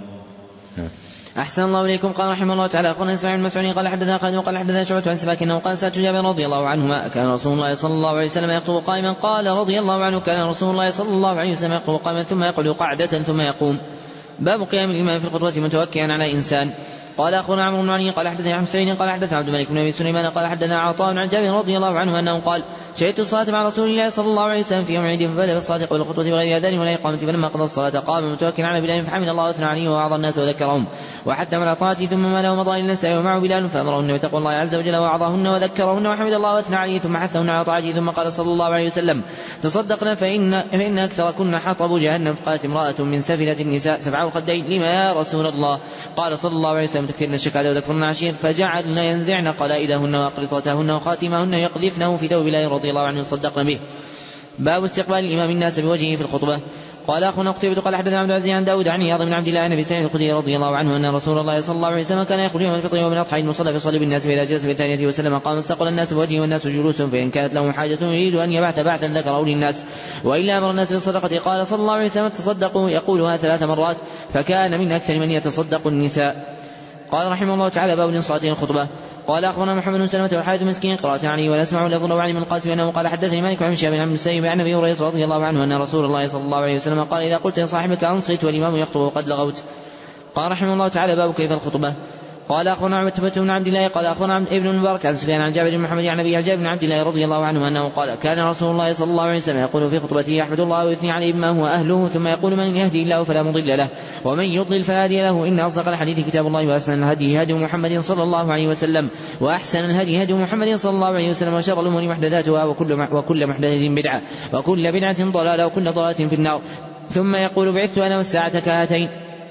أحسن الله إليكم. قال رحمه الله تعالى أخبرنا إسماعيل بن مسعود قال حدثنا خالد قال حدثنا شعبة عن سماك أنه قال سألت جابر رضي الله عنهما كان رسول الله صلى الله عليه وسلم يخطب قائما قال رضي الله عنه كان رسول الله صلى الله عليه وسلم يخطب قائما ثم يقعد قعدة ثم يقوم. باب قيام الإمام في الخطبة متوكئا على إنسان. قال أخونا عمرو بن علي قال حدثنا عن سعيد قال حدثنا عبد الملك بن أبي سليمان قال حدثنا عطاء عن جابر رضي الله عنه أنه قال شهدت الصلاة مع رسول الله صلى الله عليه وسلم في يوم عيد فبدأ بالصلاة قبل الخطبة بغير أذان ولا إقامة فلما قضى الصلاة قام متوكلا على بلال فحمد الله واثنى عليه ووعظ الناس وذكرهم وحثهم على طاعته ثم مال ومضى إلى النساء ومعه بلال فأمرهن بتقوى الله عز وجل ووعظهن وذكرهن وحمد الله واثنى عليه ثم حثهن على طاعته ثم قال صلى الله عليه وسلم تصدقنا فإن, فإن أكثر كنا حطب جهنم. فقالت امرأة من سفلة النساء سبع الخدين لما يا رسول الله؟ قال صلى الله عليه وسلم تكثرن الشكاة وذكرن عشير فجعلن ينزعن قلائدهن وأقرطتهن وخاتمهن يقذفنه في ثوب بلال رضي الله عنه يصدقن به. باب استقبال الإمام الناس بوجهه في الخطبة. قال أخونا قتيبة قال حدثنا عبد العزيز عن داود عن عياض بن عبد الله عن أبي سعيد الخدري رضي الله عنه أن رسول الله صلى الله عليه وسلم كان يخرج يوم الفطر ومن الأضحى المصلى فيصلي بالناس فإذا جلس في الثانية وسلم قام استقبل الناس بوجهه والناس جلوس فإن كانت لهم حاجة يريد أن يبعث بعثا ذكره للناس وإلا أمر الناس بالصدقة. قال صلى الله عليه وسلم تصدقوا يقولها ثلاث مرات فكان من أكثر من يتصدق النساء. قال رحمه الله تعالى باب انصات الخطبة. قال أخبرنا محمد بن سلمة وحارث مسكين قراءة عليه ولا أسمع لفظ وعلي من القاسم أنه قال حدثني مالك عن شهاب عن المسيب عن أبي هريرة رضي الله عنه أن رسول الله صلى الله عليه وسلم قال إذا قلت لصاحبك أنصت والإمام يخطب وقد لغوت. قال رحمه الله تعالى باب كيف الخطبة. قال أخبرنا عتبة بن عبد الله قال أخبرنا ابن المبارك عن سفيان عن جابر بن محمد عن أبي جابر بن عبد الله رضي الله عنه أنه قال كان رسول الله صلى الله عليه وسلم يقول في خطبته يحمد الله ويثني عليه بما هو أهله ثم يقول من يهدي الله فلا مضل له ومن يضلل فلا هادي له إن أصدق الحديث كتاب الله وأحسن الهدي هدي محمد صلى الله عليه وسلم وأحسن الهدي هدي محمد صلى الله عليه وسلم وشر الأمور محدثاتها وكل وكل محدثة بدعة وكل بدعة ضلالة وكل ضلالة في النار. ثم يقول بعثت أنا والساعة كهاتين.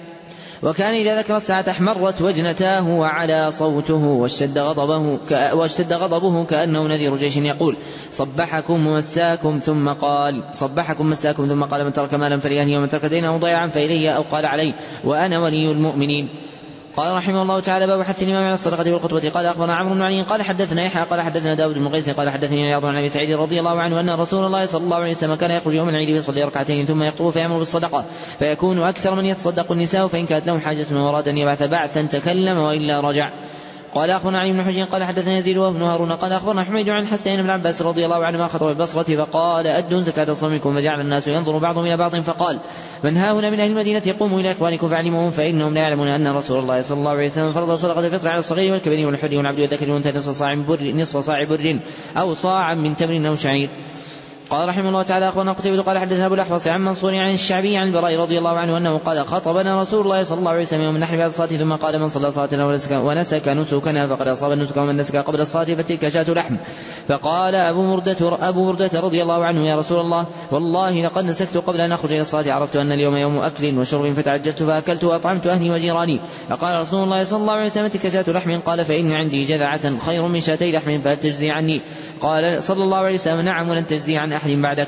وكان إذا ذكر الساعة احمرت وجنتاه وعلى صوته واشتد غضبه, واشتد غضبه كأنه نذير جيش يقول صبحكم ومساكم ثم قال صبحكم مساكم ثم قال من ترك مالا فليهني ومن ترك دينا ضيعا فإلي أو قال علي وأنا ولي المؤمنين. قال رحمه الله تعالى باب حث الإمام على الصدقة والخطبة. قال أخبرنا عمرو بن علي قال حدثنا يحيى قال حدثنا داود بن قيس قال حدثني عياض عن أبي سعيد رضي الله عنه أن رسول الله صلى الله عليه وسلم كان يخرج يوم العيد فيصلي ركعتين ثم يخطب فيأمر بالصدقة فيكون أكثر من يتصدق النساء فإن كانت لهم حاجة وأراد أن يبعث بعثا تكلم وإلا رجع. قال أخبرنا علي بن حجين قال حدثنا يزيد وابن هارون قال أخبرنا حميد عن حسين بن عباس رضي الله عنهما خطب البصرة فقال أدوا زكاة صومكم فجعل الناس ينظر بعضهم إلى بعض فقال من ها هنا من أهل المدينة قوموا إلى إخوانكم فاعلموهم فإنهم لا يعلمون أن رسول الله صلى الله عليه وسلم فرض صدقة الفطر على الصغير والكبير والحر والعبد والذكر والأنثى نصف صاع بر نصف صاع بر أو صاعا من تمر أو شعير. قال رحمه الله تعالى أخبرنا قتيبة قال حدثنا أبو الأحوص عن منصور عن الشعبي عن البراء رضي الله عنه أنه قال خطبنا رسول الله صلى الله عليه وسلم يوم النحر بعد الصلاة ثم قال من صلى صلاتنا ونسك نسكنا فقد أصاب النسك ومن نسك قبل الصلاة فتلك شاة لحم. فقال أبو مردة أبو مردة رضي الله عنه يا رسول الله والله لقد نسكت قبل أن أخرج إلى الصلاة عرفت أن اليوم يوم أكل وشرب فتعجلت فأكلت وأطعمت أهلي وجيراني. فقال رسول الله صلى الله عليه وسلم تلك شاة لحم. قال فإن عندي جذعة خير من شاتي لحم فهل تجزي عني؟ قال صلى الله عليه وسلم نعم ولن تجزي عن أحد بعدك.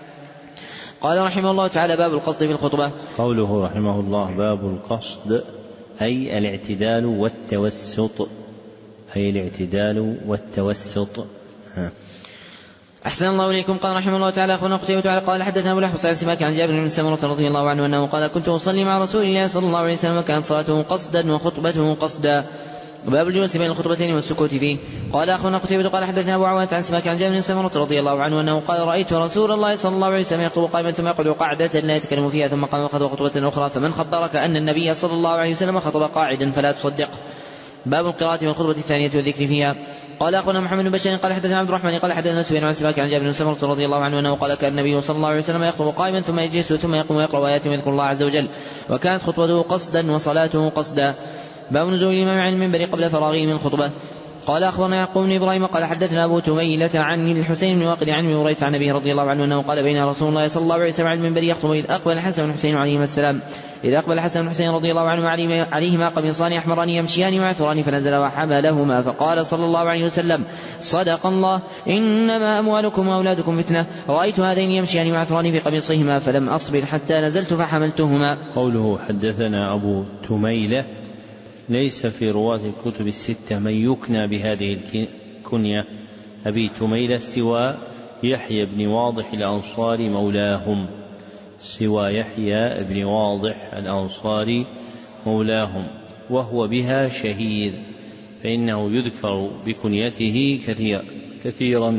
قال رحمه الله تعالى باب القصد في الخطبة. قوله رحمه الله باب القصد أي الاعتدال والتوسط أي الاعتدال والتوسط. ها. أحسن الله إليكم. قال رحمه الله تعالى أخبرنا قتيبة قال حدثنا أبو الأحوص عن سماك عن جابر بن سمرة رضي الله عنه أنه قال كنت أصلي مع رسول الله صلى الله عليه وسلم وكانت صلاته قصدا وخطبته قصدا. باب الجلوس بين الخطبتين والسكوت فيه. قال أخبرنا قتيبة قال حدثنا أبو عوانة عن سماك عن جابر بن سمرة رضي الله عنه أنه قال رأيت رسول الله صلى الله عليه وسلم يخطب قائما ثم يقعد قعدة لا يتكلم فيها ثم قام وخطب خطبة أخرى فمن خبرك أن النبي صلى الله عليه وسلم خطب قاعدا فلا تصدقه. باب القراءة في الخطبة الثانية والذكر فيها. قال أخونا محمد بن بشار قال حدثنا عبد الرحمن قال حدثنا سفيان عن سماك عن جابر بن سمرة رضي الله عنه أنه قال كان النبي صلى الله عليه وسلم يخطب قائما ثم يجلس ثم يقوم ويقرأ آيات ويذكر الله عز وجل، وكانت خطبته قصدا وصلاته قصدا. باب نزول الإمام عن المنبر قبل فراغه من الخطبة. قال أخبرنا يعقوب بن إبراهيم قال حدثنا أبو تميلة عن الحسين بن واقد عن ابي هريرة عن أبيه رضي الله عنه أنه قال بين رسول الله صلى الله عليه وسلم على المنبر يخطب إذ أقبل الحسن والحسين عليهما السلام إذ أقبل الحسن والحسين رضي الله عنهما عليهما قميصان أحمران يمشيان معثران فنزل وحملهما فقال صلى الله عليه وسلم صدق الله إنما أموالكم وأولادكم فتنة، رأيت هذين يمشيان معثران في قميصهما فلم أصبر حتى نزلت فحملتهما. قوله حدثنا أبو تميلة ليس في رواة الكتب الستة من يكنى بهذه الكنية أبي تميلة سوى يحيى بن واضح الأنصاري مولاهم سوى يحيى بن واضح الأنصاري مولاهم وهو بها شهير، فإنه يذكر بكنيته كثير كثيرا.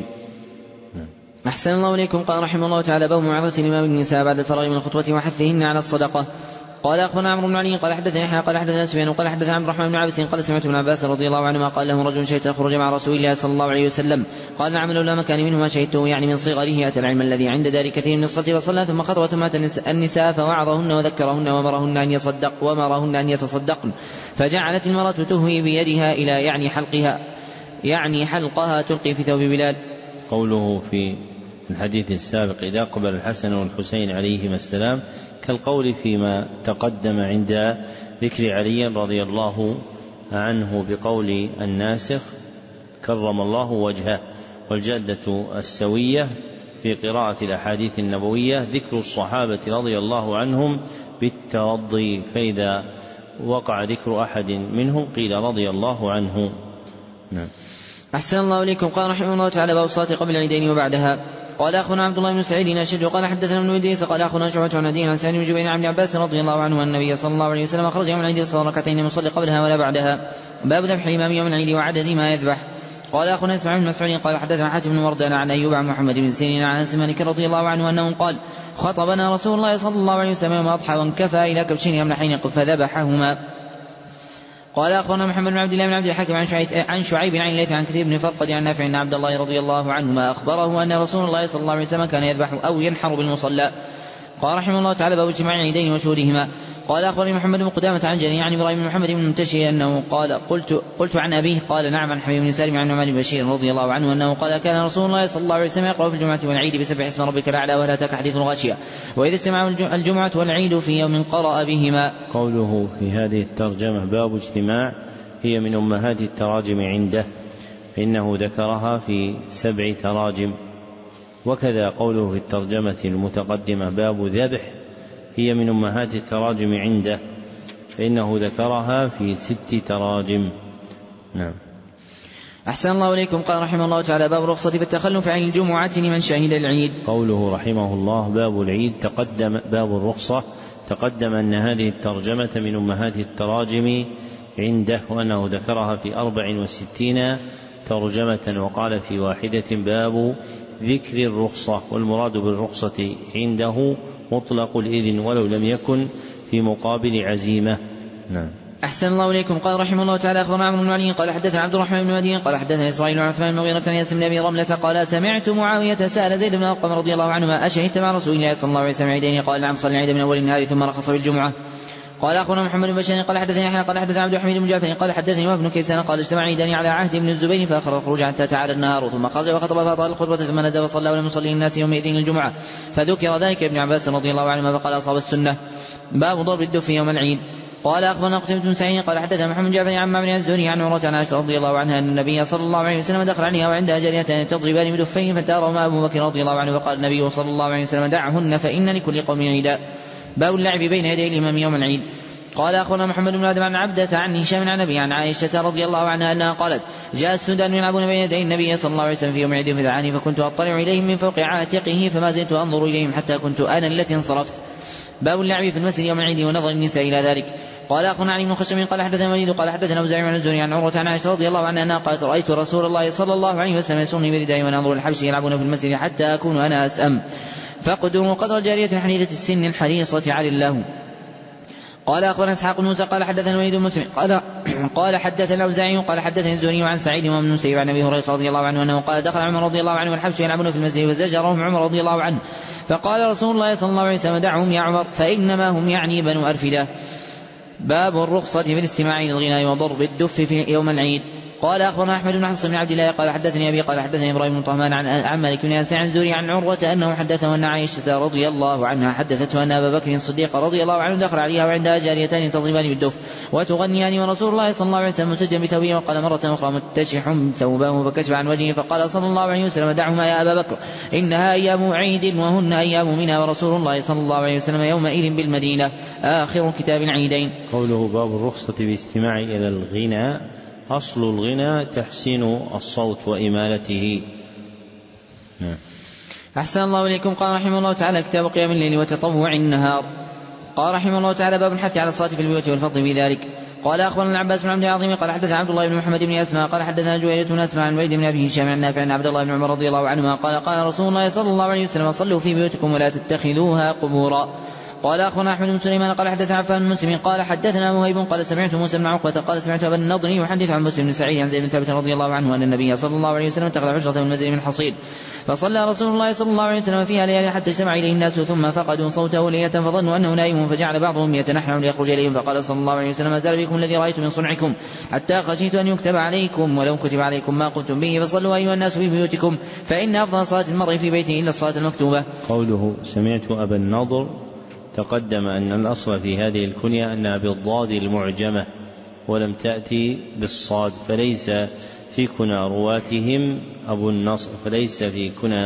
أحسن الله إليكم. قال رحمه الله تعالى باب موعظة الإمام النساء بعد الفراغ من الخطبة وحثهن على الصدقة. قال أخبرنا عمرو بن علي قال حدثنا يحيى قال حدثنا سفيان قال حدثنا عبد الرحمن بن عبس قال سمعت ابن عباس رضي الله عنهما قال له رجل شهدت أخرج مع رسول الله صلى الله عليه وسلم قال نعم لولا مكان منه ما شهدته، يعني من صغره أتى العلم الذي عند دار كثير من الصلاة وصلى ثم خطب ثم أتى النساء فوعظهن وذكرهن ومرهن أن يصدق ومرهن أن يتصدقن، فجعلت المرأة تهوي بيدها إلى يعني حلقها يعني حلقها تلقي في ثوب بلال. قوله في الحديث السابق إذا أقبل الحسن والحسين عليهما السلام كالقول فيما تقدم عند ذكر علي رضي الله عنه بقول الناسخ كرم الله وجهه، والجادة السوية في قراءة الأحاديث النبوية ذكر الصحابة رضي الله عنهم بالترضي، فإذا وقع ذكر أحد منهم قيل رضي الله عنه. نعم. أحسن الله إليكم. قال رحمه الله تعالى باب الصلاة قبل العيدين وبعدها. قال أخونا عبد الله بن سعيد الأشج قال حدثنا ابن إدريس قال أخونا شعبة عن أبيه عن سعيد بن جبير عن ابن عباس رضي الله عنه أن النبي صلى الله عليه وسلم أخرج يوم العيد صلى ركعتين لم يصلي قبلها ولا بعدها. باب ذبح الإمام يوم العيد وعدد ما يذبح. قال أخونا اسماعيل بن مسعود قال حدثنا حاتم بن وردان عن أيوب عن محمد بن سيرين عن أنس مالك رضي الله عنه أنه قال خطبنا رسول الله صلى الله عليه وسلم يوم أضحى وانكفى إلى كبشين يملحين فذبحهما. قال أخونا محمد بن عبد الله بن عبد الحكم عن شعيب عن شعيب عن الليث عن كثير بن فرقد عن نافع عن عبد الله رضي الله عنهما أخبره أن رسول الله صلى الله عليه وسلم كان يذبح أو ينحر بالمصلى. قال رحمه الله تعالى باب اجتماع العيدين وشهودهما. قال أخبرني محمد بن قدامة عن جرير عن إبراهيم بن محمد بن المنتشي أنه قال قلت قلت عن أبيه قال نعم عن حبيب بن سالم عن نعمان بن بشير رضي الله عنه أنه قال كان رسول الله صلى الله عليه وسلم يقرأ في الجمعة والعيد بسبح اسم ربك الأعلى وهل أتاك حديث الغاشية، وإذا استمعوا الجمعة والعيد في يوم قرأ بهما. قوله في هذه الترجمة باب اجتماع هي من أمهات التراجم عنده، فإنه ذكرها في سبع تراجم، وكذا قوله في الترجمة المتقدمة باب ذبح هي من أمهات التراجم عنده، فإنه ذكرها في ست تراجم. نعم. أحسن الله إليكم. قال رحمه الله تعالى باب رخصة في التخلف عن الجمعة لمن شهد العيد. قوله رحمه الله باب العيد تقدم باب الرخصة تقدم أن هذه الترجمة من أمهات التراجم عنده، وأنه ذكرها في أربع وستين ترجمة، وقال في واحدة باب ذكر الرخصة، والمراد بالرخصة عنده مطلق الإذن ولو لم يكن في مقابل عزيمة. نعم. أحسن الله إليكم. قال رحمه الله تعالى أخبرنا عمرو بن علي قال حدثنا عبد الرحمن بن مدين قال حدثنا إسرائيل بن عثمان بن مغيرة عن ياسر بن أبي رملة قال سمعت معاوية سأل زيد بن أرقم رضي الله عنهما أشهدت مع رسول الله صلى الله عليه وسلم عيدين؟ قال نعم صلى العيد من أول النهار ثم رخص بالجمعة. قال أخونا محمد بن بشار قال حدثني يحيى قال حدثنا عبد الحميد بن جعفر قال حدثني وابن كيسان قال اجتمع عيدان على عهد ابن الزبير فأخر الخروج حتى تعالى النهار ثم خرج وخطب فأطال الخطبة ثم نزل وصلى ولم يصلي الناس يومئذ الجمعة، فذكر ذلك ابن عباس رضي الله عنهما فقال أصاب السنة. باب ضرب الدف يوم العيد. قال أخبرنا قتيبة بن سعيد قال حدثنا محمد بن جعفر عن معمر عن الزهري عن عروة عن عائشة رضي الله عنها أن النبي صلى الله عليه وسلم دخل عليها وعندها جاريتان تضربان بدفين فتارهما أبو بكر رضي الله عنه فقال النبي صلى الله عليه وسلم دعهن فإن لكل قوم عيدا. باب اللعب بين يدي الإمام يوم العيد. قال أخونا محمد بن آدم عن عبدة عن هشام عن أبي عن عائشة رضي الله عنها أنها قالت جاء السودان يلعبون بين يدي النبي صلى الله عليه وسلم في يوم عيد فدعاني فكنت أطلع إليهم من فوق عاتقه فما زلت أنظر إليهم حتى كنت أنا التي انصرفت. باب اللعب في المسجد يوم العيد ونظر النساء إلى ذلك. قال أخونا علي بن خشم قال حدثنا وليد قال حدثنا أبو زعيم عن الزهري عن عروة عن عائشة رضي الله عنها أنها قالت رأيت رسول الله صلى الله عليه وسلم يسرني بردائي وننظر الحبش يلعبون في المسجد حتى أكون أنا أسأم فقدروا قدر الجارية الحديثة السن الحريصة على الله. قال أخبرنا إسحاق بن موسى قال حدثنا الوليد بن مسلم قال قال حدثنا الأوزاعي قال حدثني الزهري عن سعيد وابن المسيب عن أبي هريرة رضي الله عنه أنه قال دخل عمر رضي الله عنه والحبش يلعبون في المسجد وزجرهم عمر رضي الله عنه فقال رسول الله صلى الله عليه وسلم دعهم يا عمر فإنما هم يعني بنو أرفدة. باب الرخصة في الاستماع للغناء وضرب الدف في يوم العيد. قال أخبرنا أحمد بن حفص بن عبد الله قال حدثني أبي قال حدثني إبراهيم بن طهمان عن عن مالك بن ياسر عن زوري عن عروة أنه حدثه أن عائشة رضي الله عنها حدثته أن أبا بكر الصديق رضي الله عنه دخل عليها وعندها جاريتان تضربان بالدف وتغنيان ورسول الله صلى الله عليه وسلم مسجا بثوبه وقال مرة أخرى متشح ثوبه فكشف عن وجهه فقال صلى الله عليه وسلم دعهما يا أبا بكر إنها أيام عيد وهن أيام منى ورسول الله صلى الله عليه وسلم يومئذ بالمدينة. آخر كتاب العيدين. قوله باب الرخصة بالاستماع إلى الغناء. أصل الغنى تحسين الصوت وإمالته. نعم. أحسن الله إليكم. قال رحمه الله تعالى كتاب قيام الليل وتطوع النهار. قال رحمه الله تعالى باب الحث على الصلاة في البيوت والفضل في ذلك. قال أخبرنا العباس بن عبد العظيم قال حدثنا عبد الله بن محمد بن أسماء قال حدثنا جويرية بن أسماء عن الوليد بن أبي هشام عن نافع عن عبد الله بن عمر رضي الله عنهما قال قال رسول الله صلى الله عليه وسلم صلوا في بيوتكم ولا تتخذوها قبورا. قال أخبرنا أحمد بن سليمان قال حدثنا عفان بن مسلم قال حدثنا مهيب قال سمعت موسى بن عقبة قال سمعت أبا النضر يحدث عن مسلم بن سعيد عن زيد بن ثابت رضي الله عنه أن النبي صلى الله عليه وسلم اتخذ حجرة من المنزل من حصير فصلى رسول الله صلى الله عليه وسلم فيها ليالي حتى اجتمع إليه الناس ثم فقدوا صوته ليلة فظنوا أنه نائم فجعل بعضهم يتنحنح ليخرج إليهم فقال صلى الله عليه وسلم ما زال بكم الذي رأيت من صنعكم حتى خشيت أن يكتب عليكم ولو كتب عليكم ما قلتم به فصلوا أيها الناس في بيوتكم فإن أفضل صلاة المرء في بيته إلا الصلاة المكتوبة. قوله سمعت أبا النضر تقدم أن الأصل في هذه الكنية أنها بالضاد المعجمة ولم تأتي بالصاد فليس في كنى رواتهم أبو النصر فليس في كنى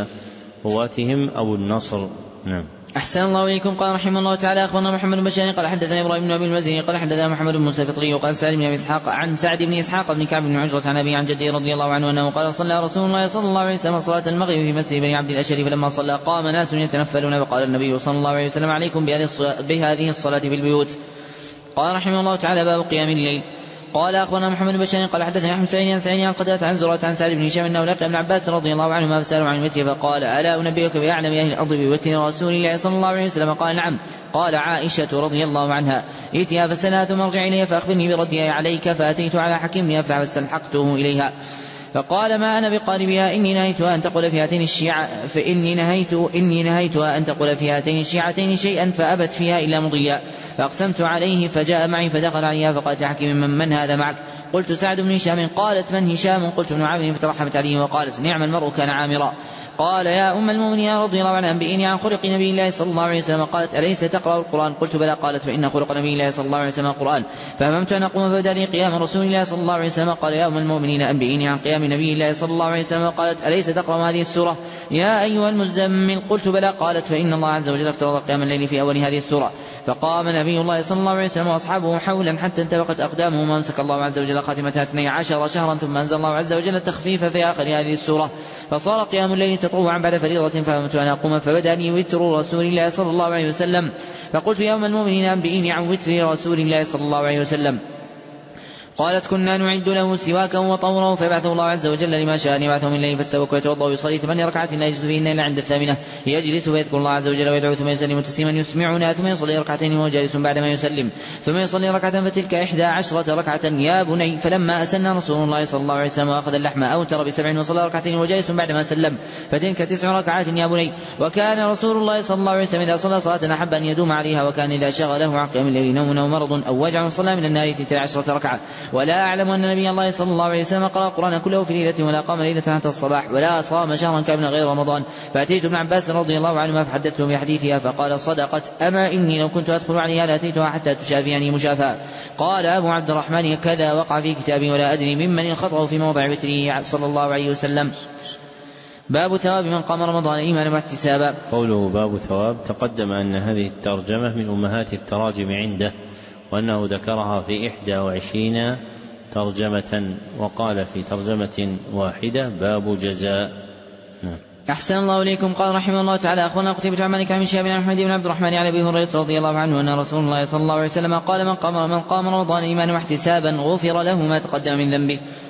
رواتهم أبو النصر. نعم. أحسن الله إليكم. قال رحمه الله تعالى أخبرنا محمد بن بشار قال حدثنا إبراهيم بن أبي المزني قال حدثنا محمد بن موسى الفطري وقال سعد بن أبي إسحاق عن سعد بن إسحاق بن كعب بن عجرة عن أبي عن جده رضي الله عنه أنه قال صلى رسول الله صلى الله عليه وسلم صلاة المغرب في مسجد بني عبد الأشهر فلما صلى قام ناس يتنفلون فقال النبي صلى الله عليه وسلم عليكم بهذه الصلاة في البيوت. قال رحمه الله تعالى باب قيام الليل. قال أخبرنا محمد بن بشار قال حدثنا أحمد سعيد عن سعيد عن قتادة عن زرعة عن سعد بن هشام أنه لقي ابن عباس رضي الله عنهما فسأله عن وتره فقال ألا أنبئك بأعلم أهل الأرض بوتر رسول الله صلى الله عليه وسلم قال نعم. قال عائشة رضي الله عنها ائتها فسألها ثم ارجع إليها فأخبرني بردها عليك فأتيت على حكيم يفعل فاستلحقته إليها فقال ما أنا بقاربها إني نهيتها أن تقول في هاتين الشيعة فإني نهيت إني نهيتها أن تقول في هاتين الشيعتين شيئا فأبت فيها إلا مضيا فأقسمت عليه فجاء معي فدخل عليها فقالت حكيم من, من هذا معك؟ قلت سعد بن هشام. قالت من هشام؟ قلت ابن عامر فترحمت عليه وقالت نعم المرء كان عامرا. قال يا أم المؤمنين رضي الله عنها أنبئيني عن خلق نبي الله صلى الله عليه وسلم. قالت أليس تقرأ القرآن؟ قلت بلى. قالت فإن خلق نبي الله صلى الله عليه وسلم القرآن فهممت أن أقوم فبدا لي قيام رسول الله صلى الله عليه وسلم. قال يا أم المؤمنين أنبئيني عن قيام نبي الله صلى الله عليه وسلم. قالت أليس تقرأ هذه السورة يا أيها المزمل؟ قلت بلى. قالت فإن الله عز وجل افترض قيام الليل في أول هذه السورة. فقام نبي الله صلى الله عليه وسلم وأصحابه حولا حتى انتبقت أقدامهم وأمسك الله عز وجل خاتمتها اثني عشر شهرا ثم أنزل الله عز وجل التخفيف في آخر هذه السورة فصار قيام الليل تطوعا بعد فريضة فهمت أن أقوم فبدا لي وتر رسول الله صلى الله عليه وسلم. فقلت يا أم المؤمنين أنبئيني عن وتر رسول الله صلى الله عليه وسلم. قالت كنا نعد له سواكا وطورا فيبعثه الله عز وجل لما شاء أن يبعثه من الليل فاستوك ويتوضأ ويصلي ثمان ركعات لا يجلس فيهن إلا عند الثامنة يجلس فيذكر الله عز وجل ويدعو ثم يسلم تسليما يسمعنا ثم يصلي ركعتين وهو جالس بعدما يسلم ثم يصلي ركعة فتلك إحدى عشرة ركعة يا بني. فلما أسن رسول الله صلى الله عليه وسلم وأخذ اللحم أوتر بسبع وصلى ركعتين وهو جالس بعدما سلم فتلك تسع ركعات يا بني. وكان رسول الله صلى الله عليه وسلم إذا صلى صلاة أحب أن يدوم عليها وكان إذا شغله عن قيام الليل نوم أو مرض أو وجع صلى من النار اثنتي عشرة ركعة. ولا أعلم أن نبي الله صلى الله عليه وسلم قرأ القرآن كله في ليلة ولا قام ليلة حتى الصباح ولا صام شهرا كامل غير رمضان. فأتيت ابن عباس رضي الله عنهما فحدثته بحديثها فقال صدقت أما إني لو كنت أدخل عليها لأتيتها حتى تشافيني مشافاة. قال أبو عبد الرحمن كذا وقع في كتابي ولا أدري ممن الخطأ في موضع وتره صلى الله عليه وسلم. باب ثواب من قام رمضان إيمانا واحتسابا. قوله باب ثواب تقدم أن هذه الترجمة من أمهات التراجم عنده وأنه ذكرها في إحدى وعشرين ترجمة وقال في ترجمة واحدة باب جزاء. نعم. أحسن الله إليكم. قال رحمه الله تعالى أخبرنا قتيبة عن مالك عن شهاب بن محمد بن عبد الرحمن عن أبي هريرة رضي الله عنه أن رسول الله صلى الله عليه وسلم قال من قام من قام رمضان إيمانا واحتسابا غفر له ما تقدم من ذنبه.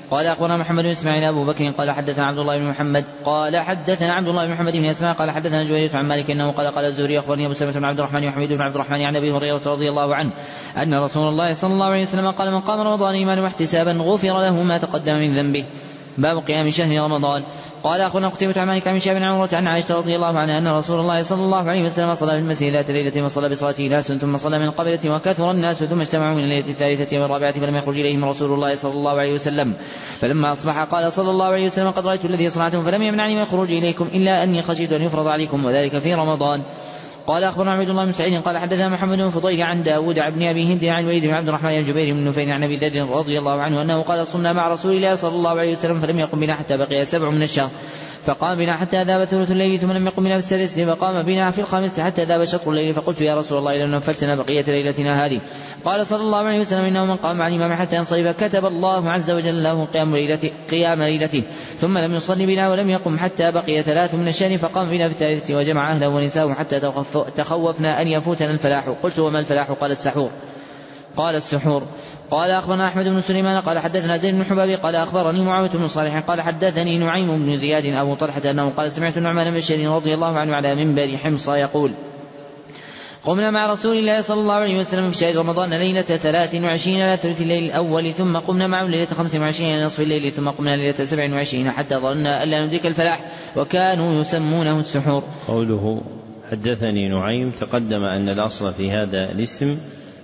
قال أخبرنا محمد بن إسماعيل أبو بكر قال حدثنا عبد الله بن محمد قال حدثنا عبد الله بن محمد بن أسماء قال حدثنا جويرية عن مالك أنه قال قال الزهري أخبرني أبو سلمة بن عبد الرحمن وحميد بن عبد الرحمن عن أبي هريرة رضي الله عنه أن رسول الله صلى الله عليه وسلم قال من قام رمضان إيمانا واحتسابا غفر له ما تقدم من ذنبه. باب قيام شهر رمضان. قال أخبرنا قتيبة عن مالك عن شهاب بن عمرة عن عائشة رضي الله عنها أن رسول الله صلى الله عليه وسلم صلى في المسجد ذات ليلة وصلى بصلاته ناس ثم صلى من قبلة وكثر الناس ثم اجتمعوا من الليلة الثالثة والرابعة فلم يخرج إليهم رسول الله صلى الله عليه وسلم فلما أصبح قال صلى الله عليه وسلم قد رأيت الذي صنعتم فلم يمنعني من الخروج إليكم إلا أني خشيت أن يفرض عليكم وذلك في رمضان. قال أخبرنا عبد الله بن سعيد قال حدثنا محمد بن فضيل عن داود بن أبي هند عن الوليد بن عبد الرحمن الجبير بن نفيل عن أبي ذر رضي الله عنه أنه قال صمنا مع رسول الله صلى الله عليه وسلم فلم يقم بنا حتى بقي سبع من الشهر فقام بنا حتى ذاب ثلث الليل ثم لم يقم بنا في السادسة فقام بنا في الخامسة حتى ذاب شطر الليل فقلت يا رسول الله لو نفلتنا بقية ليلتنا هذه قال صلى الله عليه وسلم إنه من قام مع الإمام حتى ينصرف كتب الله عز وجل له قيام ليلته, قيام ليلته ثم لم يصلي بنا ولم يقم حتى بقي ثلاث من الشهر فقام بنا في الثالثة وجمع أهله ونساءه حتى تخوفنا أن يفوتنا الفلاح. قلت وما الفلاح؟ قال السحور قال السحور. قال أخبرنا أحمد بن سليمان قال حدثنا زيد بن حباب قال أخبرني معاوية بن صالح قال حدثني نعيم بن زياد أبو طلحة أنه قال سمعت النعمان بن بشير رضي الله عنه على منبر حمص يقول قمنا مع رسول الله صلى الله عليه وسلم في شهر رمضان ليلة ثلاث وعشرين إلى ثلث الليل الأول ثم قمنا معه ليلة خمس وعشرين إلى نصف الليل ثم قمنا ليلة سبع وعشرين حتى ظننا ألا ندرك الفلاح وكانوا يسمونه السحور. قوله حدثني نعيم تقدم أن الأصل في هذا الاسم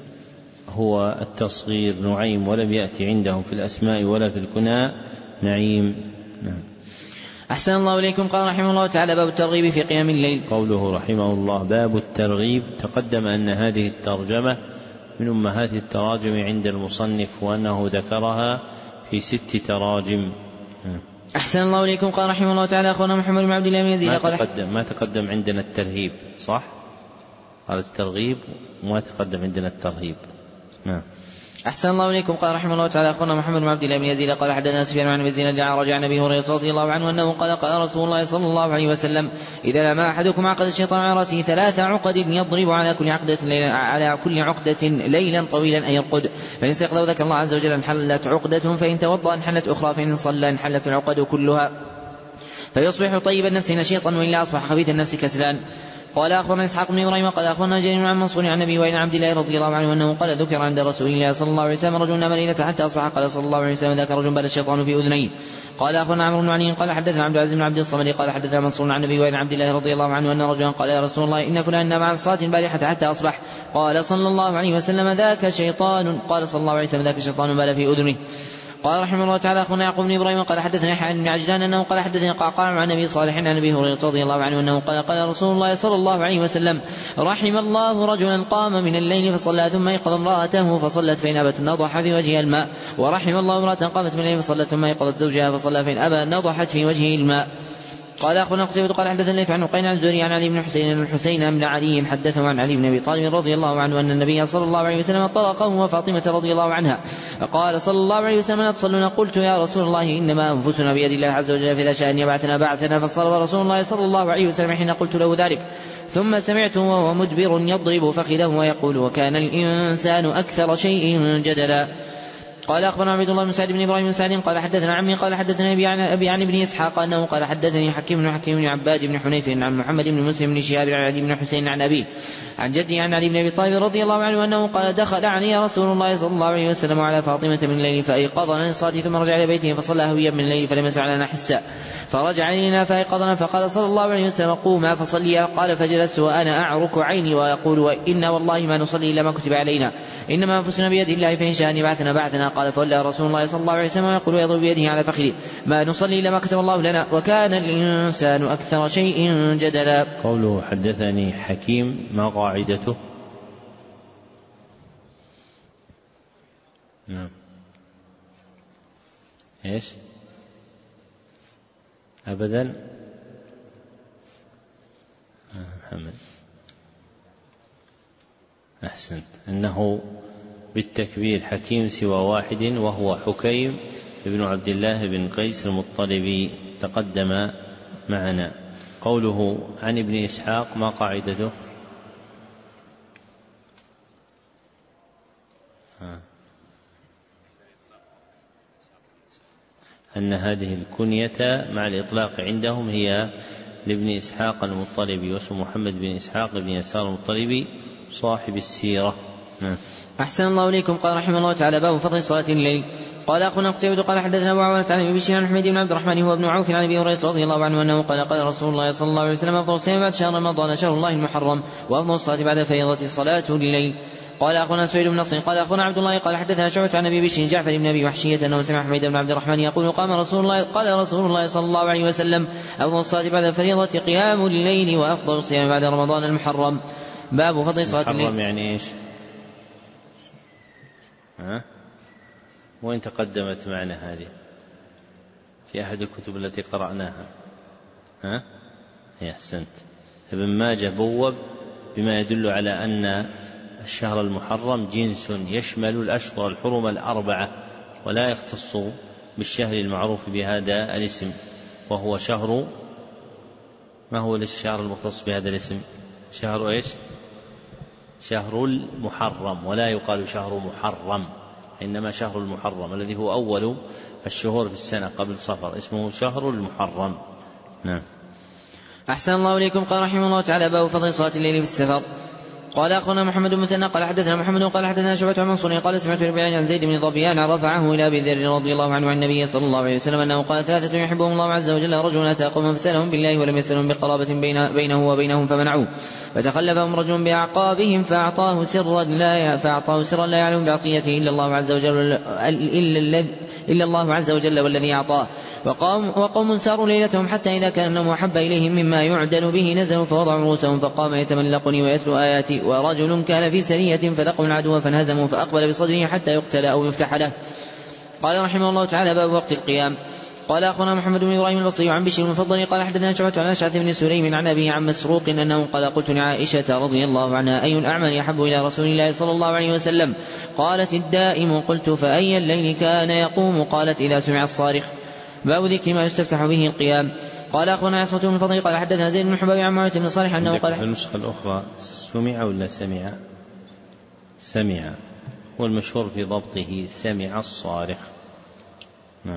هو التصغير نعيم ولم يأتي عندهم في الأسماء ولا في الكنى نعيم. نعم. أحسن الله إليكم. قال رحمه الله تعالى باب الترغيب في قيام الليل. قوله رحمه الله باب الترغيب تقدم أن هذه الترجمة من أمهات التراجم عند المصنف وأنه ذكرها في ست تراجم. أحسن الله إليكم. قال رحمه الله تعالى أخونا محمد بن عبد الله بن يزيد ما قال تقدم ما تقدم عندنا الترهيب صح؟ قال الترغيب وما تقدم عندنا الترهيب. نعم. أحسن الله إليكم. قال رحمه الله تعالى أخبرنا محمد بن عبد الله بن يزيد قال حدثنا سفيان عن زيد رجع عن أبي هريرة رضي الله عنه أنه قال قال رسول الله صلى الله عليه وسلم إذا لما أحدكم عقد الشيطان على رأسه ثلاث عقد يضرب على كل عقدة ليلا على كل عقدة ليلا طويلا أن يرقد فإن استيقظ ذكر الله عز وجل انحلت عقدة فإن توضأ انحلت أخرى فإن صلى انحلت العقد كلها فيصبح طيب النفس نشيطا وإلا أصبح خبيث النفس كسلان. قال أخبرنا إسحاق بن إبراهيم قال أخبرنا جرير عن منصور عن النبي وعن عبد الله رضي الله عنه أنه قال ذكر عند رسول الله صلى الله عليه وسلم رجل نام ليلة حتى أصبح قال صلى الله عليه وسلم ذاك رجل بال الشيطان في أذنيه. قال أخبرنا عمرو بن علي قال حدثنا عبد العزيز بن عبد الصمد قال حدثنا منصور عن النبي وعن عبد الله رضي الله عنه أن رجلا قال يا رسول الله إن فلان نام عن صلاة البارحة حتى أصبح قال صلى الله عليه وسلم ذاك شيطان قال صلى الله عليه وسلم ذاك شيطان بال في أذنه. قال رحمه الله تعالى أخونا يعقوب بن إبراهيم قال حدثنا يحيى بن عجلان أنه قال حدثني قعقاع عن أبي صالح عن أبي هريرة رضي الله عنه أنه قال قال رسول الله صلى الله عليه وسلم رحم الله رجلا قام من الليل فصلى ثم أيقظ امرأته فصلت فإن أبت نضح في وجهها الماء ورحم الله امرأة قامت من الليل فصلت ثم أيقظت زوجها فصلى فإن أبى نضحت في وجهه الماء. قال أخونا قتيبة قال حدثنا ليث عن عقيل عن الزهري عن علي بن حسين الحسين بن علي حدثه عن علي بن أبي طالب رضي الله عنه أن النبي صلى الله عليه وسلم طلقه وفاطمة رضي الله عنها فقال صلى الله عليه وسلم لا تصلون. قلت يا رسول الله إنما أنفسنا بيد الله عز وجل فإذا شاء أن يبعثنا بعثنا فصلى رسول الله صلى الله عليه وسلم حين قلت له ذلك ثم سمعته وهو مدبر يضرب فخذه ويقول وكان الإنسان أكثر شيء جدلا. قال أخبرنا عبد الله بن سعد بن إبراهيم بن سعد قال حدثنا عمي قال حدثنا أبي عن أبي عن ابن إسحاق أنه قال حدثني حكيم بن حكيم بن عباد بن حنيف عن محمد بن مسلم بن شهاب عن علي بن حسين عن أبيه عن جدي عن علي بن أبي طالب رضي الله عنه أنه قال دخل علي رسول الله صلى الله عليه وسلم على فاطمة من الليل فأيقظنا للصلاة ثم رجع إلى بيته فصلى هويا من الليل فلم يسمع لنا حسا فرجع إلينا فأيقظنا فقال صلى الله عليه وسلم قوما فصليا. قال فجلست وأنا أعرك عيني ويقول وإنا والله ما نصلي إلا ما كتب علينا إنما أنفسنا بيد الله فإن شاء أن يبعثنا بعثنا. قال فولى رسول الله صلى الله عليه وسلم ويقول ويضرب بيده على فخذه ما نصلي إلا ما كتب الله لنا وكان الإنسان أكثر شيء جدلا. قوله حدثني حكيم ما قاعدته؟ نعم إيش أبدا محمد أحسنت إنه بالتكبير حكيم سوى واحد وهو حكيم ابن عبد الله بن قيس المطلبي تقدم معنا. قوله عن ابن إسحاق ما قاعدته؟ أن هذه الكنية مع الإطلاق عندهم هي لابن إسحاق المطلبي، واسم محمد بن إسحاق بن يسار المطلبي صاحب السيرة. نعم. أحسن الله إليكم. قال رحمه الله تعالى: باب فضل صلاة الليل. قال أخونا قتيبة قال حدثنا أبو عوانة عن أبي بشير عن حميد بن عبد الرحمن هو ابن عوف عن أبي هريرة رضي الله عنه أنه قال: قال رسول الله صلى الله عليه وسلم: أفضل الصيام بعد شهر رمضان شهر الله المحرم، وأفضل الصلاة بعد الفريضة صلاة الليل. قال أخونا سويد بن نصر قال أخونا عبد الله قال حدثنا شعبة عن أبي بشير جعفر بن أبي وحشية أنه سمع حميد بن عبد الرحمن يقول: قام رسول الله قال رسول الله صلى الله عليه وسلم: أفضل الصلاة بعد الفريضة قيام الليل، وأفضل الصيام بعد رمضان المحرم. باب فضل صلاة الليل. المحرم يعني إيش؟ ها؟ وين تقدمت معنا هذه في أحد الكتب التي قرأناها؟ ها؟ هي أحسنت. ابن ماجه بوب بما يدل على أن الشهر المحرم جنس يشمل الأشهر الحرم الأربعة، ولا يختص بالشهر المعروف بهذا الاسم، وهو شهر، ما هو الشهر المختص بهذا الاسم؟ شهر إيش؟ شهر المحرم، ولا يقال شهر محرم، إنما شهر المحرم الذي هو أول الشهور في السنة قبل صفر اسمه شهر المحرم. نعم. أحسن الله إليكم. قال رحمه الله تعالى: باب فضل صلاة الليل في السفر. قال أخونا محمد بن مثنى قال حدثنا محمد قال حدثنا شعبة عن منصور قال سمعت ربيعا عن زيد بن ظبيان رفعه إلى أبي ذر رضي الله عنه عن النبي صلى الله عليه وسلم أنه قال: ثلاثة يحبهم الله عز وجل: رجل أتى قوما فسألهم بالله ولم يسألهم بقرابة بين بينه وبينهم فمنعوه، فتخلفهم رجل بأعقابهم فأعطاه سرا لا فأعطاه سرا لا يعلم بعطيته إلا الله عز وجل إلا, إلا الله عز وجل والذي أعطاه. وقوم, وقوم ساروا ليلتهم حتى إذا كان النوم أحب إليهم مما يعدل به نزلوا فوضعوا رؤوسهم فقام يتملقني ويتلو آياتي. ورجل كان في سرية فلقوا العدو فانهزموا فأقبل بصدره حتى يقتل أو يفتح له. قال رحمه الله تعالى: باب وقت القيام. قال أخونا محمد بن إبراهيم البصري عن بشير بن المفضل قال حدثنا شعبة عن أشعث بن سليم عن أبيه عن مسروق أنه قال: قلت لعائشة رضي الله عنها: أي الأعمال أحب إلى رسول الله صلى الله عليه وسلم؟ قالت: الدائم. قلت: فأي الليل كان يقوم؟ قالت: إذا سمع الصارخ. باب ذكر ما يستفتح به القيام. قال أخونا عصمة بن الفضل قال حدثنا زيد بن حباب عن معاوية بن صالح أنه قال: في النسخة الأخرى سمع ولا سمع؟ سمع، والمشهور في ضبطه سمع الصارخ. نعم.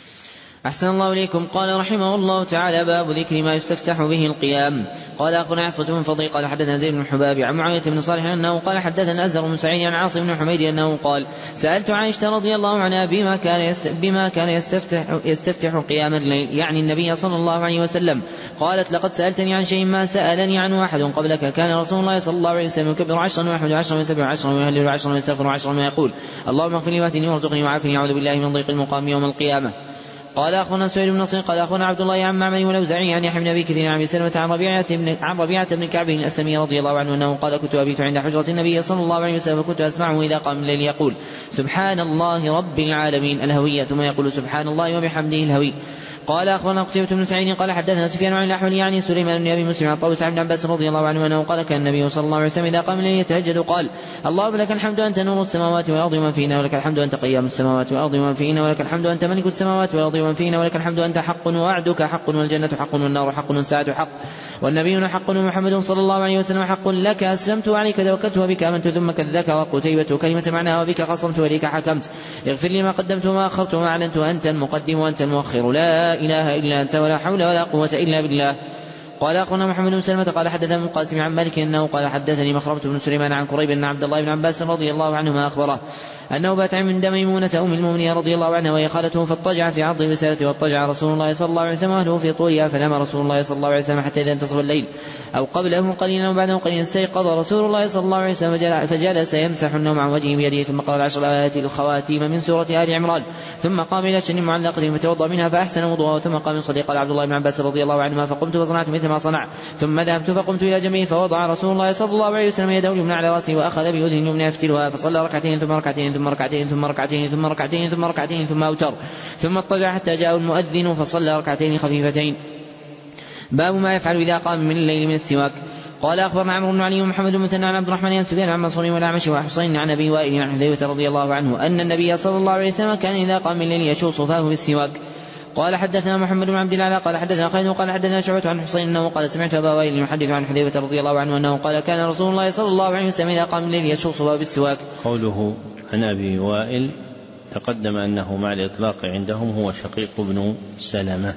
أحسن الله إليكم. قال رحمه الله تعالى: باب ذكر ما يستفتح به القيام. قال أخونا عصمة بن الفضل قال حدثنا زيد بن حباب عن معاوية بن صالح أنه قال حدثنا أزهر بن سعيد عن عاصم بن حميد أنه قال: سألت عائشة رضي الله عنها بما كان بما كان يستفتح يستفتح قيام الليل، يعني النبي صلى الله عليه وسلم. قالت: لقد سألتني عن شيء ما سألني عنه أحد قبلك. كان رسول الله صلى الله عليه وسلم يكبر عشرا ويحمد عشرا ويسبح عشرا ويهلل عشرا ويستغفر عشرا ويقول: اللهم اغفر لي واهدني وارزقني وعافني أعوذ بالله من ضيق المقام يوم القيامة. قال أخونا سويد بن نصر قال أخونا عبد الله عن معمر والأوزاعي عن يحيى بن أبي كثير عن أبي سلمة عن ربيعة بن عن ربيعة بن كعب الأسلمي رضي الله عنه أنه قال: كنت أبيت عند حجرة النبي صلى الله عليه وسلم فكنت أسمعه إذا قام الليل يقول: سبحان الله رب العالمين الهوية، ثم يقول: سبحان الله وبحمده الهوي. قال أخونا قتيبة بن سعيد قال حدثنا سفيان عن الأحول يعني سليمان بن أبي مسلم عن طاووس بن عباس رضي الله عنه أنه قال: كان النبي صلى الله عليه وسلم إذا قام الليل يتهجد قال: اللهم لك الحمد أنت نور السماوات والأرض ومن فيهن، ولك الحمد أنت قيام السماوات والأرض ومن فيهن، ولك الحمد أنت ملك السماوات والأرض ومن فيهن، ولك الحمد أنت حق ووعدك حق والجنة حق والنار حق والساعة حق والنبيون حق ومحمد صلى الله عليه وسلم حق، لك أسلمت وعليك توكلت وبك آمنت. ثم كذكر قتيبة كلمة معناها: وبك خصمت وإليك حكمت، اغفر لي ما قدمت وما أخرت وما أعلنت، وأنت المقدم وأنت المؤخر، لا إله إلا أنت ولا حول ولا قوة إلا بالله. قال أخونا محمد بن سلمة قال حدثنا من قاسم عن مالك أنه قال: حدثني مخرمة بن سليمان عن كريب أن عبد الله بن عباس رضي الله عنهما أخبره أنه بات من ميمونة أم المؤمنين رضي الله عنها وهي خالته، فاضطجع في عرض بسالته، واضطجع رسول الله صلى الله عليه وسلم أهله في طولها، فنام رسول الله صلى الله عليه وسلم حتى إذا انتصف الليل أو قبله قليلا وبعده قليلا استيقظ رسول الله صلى الله عليه وسلم فجلس يمسح النوم عن وجهه بيده، ثم قرأ العشر آيات الخواتيم من سورة آل عمران، ثم قام إلى شن معلقة فتوضأ منها فأحسن وضوءه، ثم قام يصلي. قال عبد الله بن عباس رضي الله عنهما: فقمت فصنعت مثل ما صنع، ثم ذهبت فقمت إلى جنبه فوضع رسول الله صلى الله عليه وسلم يده اليمنى على رأسه وأخذ بيده اليمنى يفتلها، فصلى ركعتين ثم ركعتين ثم ركعتين ثم ركعتين ثم ركعتين ثم ركعتين ثم أوتر، ثم اضطجع حتى جاء المؤذن فصلى ركعتين خفيفتين. باب ما يفعل إذا قام من الليل من السواك. قال أخبرنا عمرو بن علي ومحمد بن مثنى عن عبد الرحمن بن سفيان عن منصور والأعمش وحسين عن أبي وائل عن حذيفة رضي الله عنه أن النبي صلى الله عليه وسلم كان إذا قام من الليل يشوص فاه بالسواك. قال حدثنا محمد بن عبد الله قال حدثنا خالد قال حدثنا شعبة عن حسين أنه قال: سمعت أبا وائل يحدث عن حذيفة رضي الله عنه أنه قال: كان رسول الله صلى الله عليه وسلم إذا قام من الليل يشوص فاه بالسواك. قوله عن أبي وائل تقدم أنه مع الإطلاق عندهم هو شقيق بن سلمة.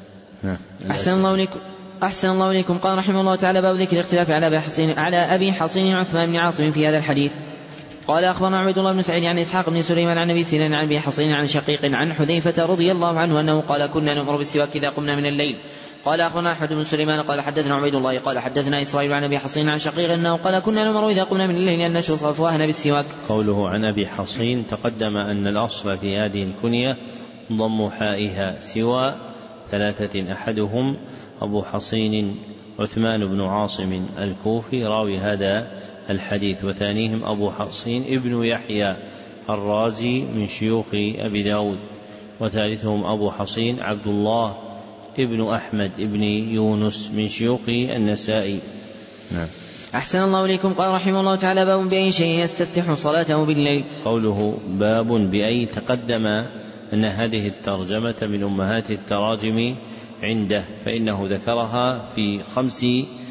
أحسن الله إليكم أحسن الله إليكم قال رحمه الله تعالى: باب ذكر الاختلاف على أبي حصين على أبي حصين عثمان بن عاصم في هذا الحديث. قال أخبرنا عبد الله بن سعيد عن إسحاق بن سليمان عن أبي سنان عن أبي حصين عن شقيق عن حذيفة رضي الله عنه أنه قال: كنا نؤمر بالسواك إذا قمنا من الليل. قال أخبرنا أحمد بن سليمان قال حدثنا عبيد الله قال حدثنا إسرائيل عن أبي حصين عن شقيق أنه قال: كنا نؤمر إذا قمنا من الليل أن نشرب أفواهنا بالسواك. قوله عن أبي حصين تقدم أن الأصل في هذه الكنية ضم حائها سوى ثلاثة، أحدهم أبو حصين عثمان بن عاصم الكوفي راوي هذا الحديث، وثانيهم أبو حصين ابن يحيى الرازي من شيوخ أبي داود، وثالثهم أبو حصين عبد الله ابن أحمد ابن يونس من شيوخ النسائي. نعم. أحسن الله إليكم قال رحمه الله تعالى: باب بأي شيء يستفتح صلاته بالليل. قوله باب بأي تقدم أن هذه الترجمة من أمهات التراجم عنده، فإنه ذكرها في خمس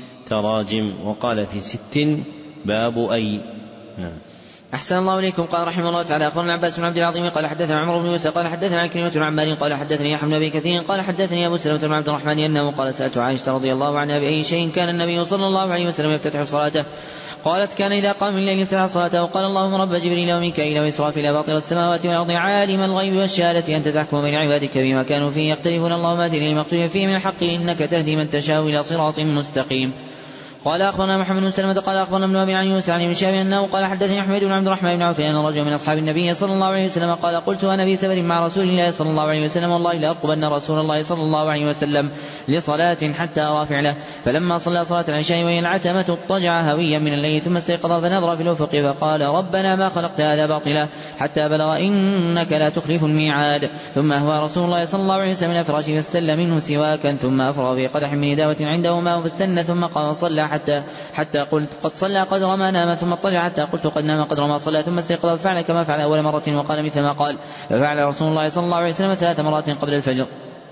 تراجم وقال في ست باب أي. نعم. أحسن الله إليكم قال رحمه الله تعالى: أخبرنا عباس بن عبد العظيم قال حدثنا عمر بن يوسف قال حدثنا كلمة بن عمار قال حدثني يحيى بن أبي كثير قال حدثني أبو سلمة بن عبد الرحمن أنه قال: سألت عائشة رضي الله عنها بأي شيء كان النبي صلى الله عليه وسلم يفتتح صلاته؟ قالت: كان إذا قام من الليل افتتح صلاته وقال: اللهم رب جبريل وميكائيل وإسرافيل باطل السماوات والأرض عالم الغيب والشهادة أنت تحكم بين عبادك بما كانوا فيه يختلفون اللهم اهدني لما اختلف فيه من الحق إنك تهدي من تشاء إلى صراط مستقيم. قال أخبرنا محمد بن سلمة قال أخبرنا ابن أبي عن يونس عن ابن شهاب أنه قال حدثني أحمد بن عبد الرحمن بن عوف أن رجلا من أصحاب النبي صلى الله عليه وسلم قال: قلت أنا في سفر مع رسول الله صلى الله عليه وسلم والله لأرقبن رسول الله صلى الله عليه وسلم لصلاة حتى أرى فعله، فلما صلى صلاة العشاء وهي العتمة اضطجع هويا من الليل ثم استيقظ فنظر في الأفق فقال: ربنا ما خلقت هذا باطلا حتى بلغ إنك لا تخلف الميعاد، ثم أهوى رسول الله صلى الله عليه وسلم إلى فراشه فاستل منه سواكا ثم أفرغ في قدح من نداوة عنده ماء فاستنى ثم قام وصلى حتى حتى قلت قد صلى قدر ما نام ثم اضطجع حتى قلت قد نام قدر ما صلى ثم استيقظ ففعل كما فعل أول مرة وقال مثل ما قال، ففعل رسول الله صلى الله عليه وسلم ثلاث مرات قبل الفجر.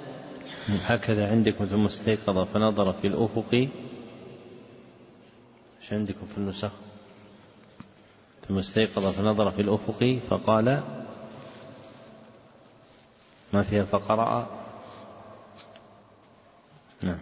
هكذا عندكم ثم استيقظ فنظر في الأفق، ايش عندكم في النسخ؟ ثم استيقظ فنظر في الأفق فقال ما فيها فقرأ. نعم.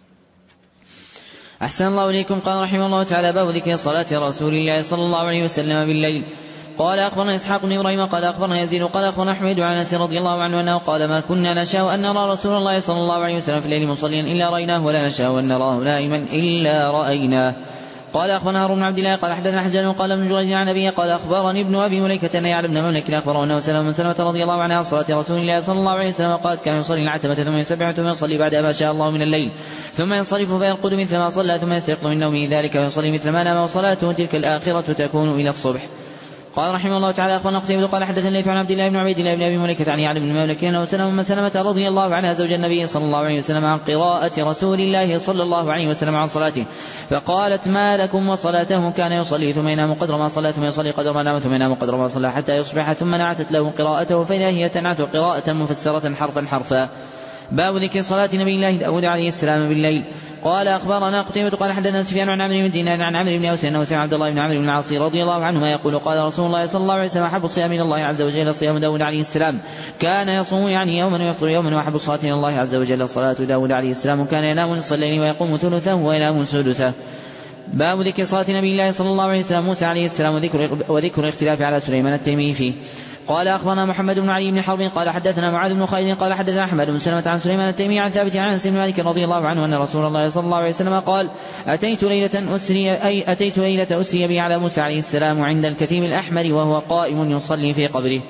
أحسن الله إليكم قال رحمه الله تعالى: باب ذكر صلاة رسول الله صلى الله عليه وسلم بالليل. قال أخبرنا إسحاق بن إبراهيم قال أخبرنا يزيد قال أخبرنا أحمد عن أنس رضي الله عنه أنه قال: ما كنا نشاء أن نرى رسول الله صلى الله عليه وسلم في الليل مصليا إلا رأيناه ولا نشاء أن نراه نائما إلا رأيناه. قال أخبرنا هارون بن عبد الله قال حدثنا حجاج قال ابن جريج عن أبيه قال أخبرني ابن أبي مليكة أن يعلى بن مملك أخبره أنه سلم من سلمة رضي الله عنها عن صلاة رسول الله صلى الله عليه وسلم قالت: كان يصلي العتمة ثم يسبح ثم يصلي بعد ما شاء الله من الليل ثم ينصرف فيرقد مثل ما صلى ثم يستيقظ من نومه ذلك ويصلي مثل ما نام وصلاته تلك الآخرة تكون إلى الصبح. قال رحمه الله تعالى: أخبرنا قتيبة قال حدثنا الليث عن عبد الله بن عبيد الله بن أبي مليكة عن يعلى بن مملك أنه سلم من سلمة رضي الله عنها زوج النبي صلى الله عليه وسلم عن قراءة رسول الله صلى الله عليه وسلم عن صلاته، فقالت: ما لكم وصلاته كان يصلي ثم ينام قدر ما صلى ثم يصلي قدر ما نام ثم ينام قدر ما صلى حتى يصبح ثم نعتت له قراءته فإذا هي تنعت قراءة مفسرة حرفا حرفا. باب ذكر صلاة نبي الله داود عليه السلام بالليل. قال أخبرنا قتيبة قال حدثنا سفيان عن عمرو بن دينار عن عمرو بن أوس أنه سمع عبد الله بن عمرو بن العاص رضي الله عنهما يقول: قال رسول الله صلى الله عليه وسلم: أحب الصيام إلى الله عز وجل صيام داود عليه السلام، كان يصوم يعني يوما ويفطر يوما، وأحب الصلاة إلى الله عز وجل صلاة داود عليه السلام، كان ينام نصف الليل ويقوم ثلثه وينام سدسه. باب ذكر صلاة نبي الله صلى الله عليه وسلم موسى عليه السلام وذكر, وذكر الاختلاف على سليمان التيمي فيه. قال أخبرنا محمد بن علي بن حرب قال حدثنا معاذ بن خالد قال حدثنا أحمد بن سلمة عن سليمان التيمي عن ثابت عن أنس بن مالك رضي الله عنه أن رسول الله صلى الله عليه وسلم قال: أتيت ليلة أسري أي أتيت ليلة أسري بي على موسى عليه السلام عند الكتيم الأحمر وهو قائم يصلي في قبره.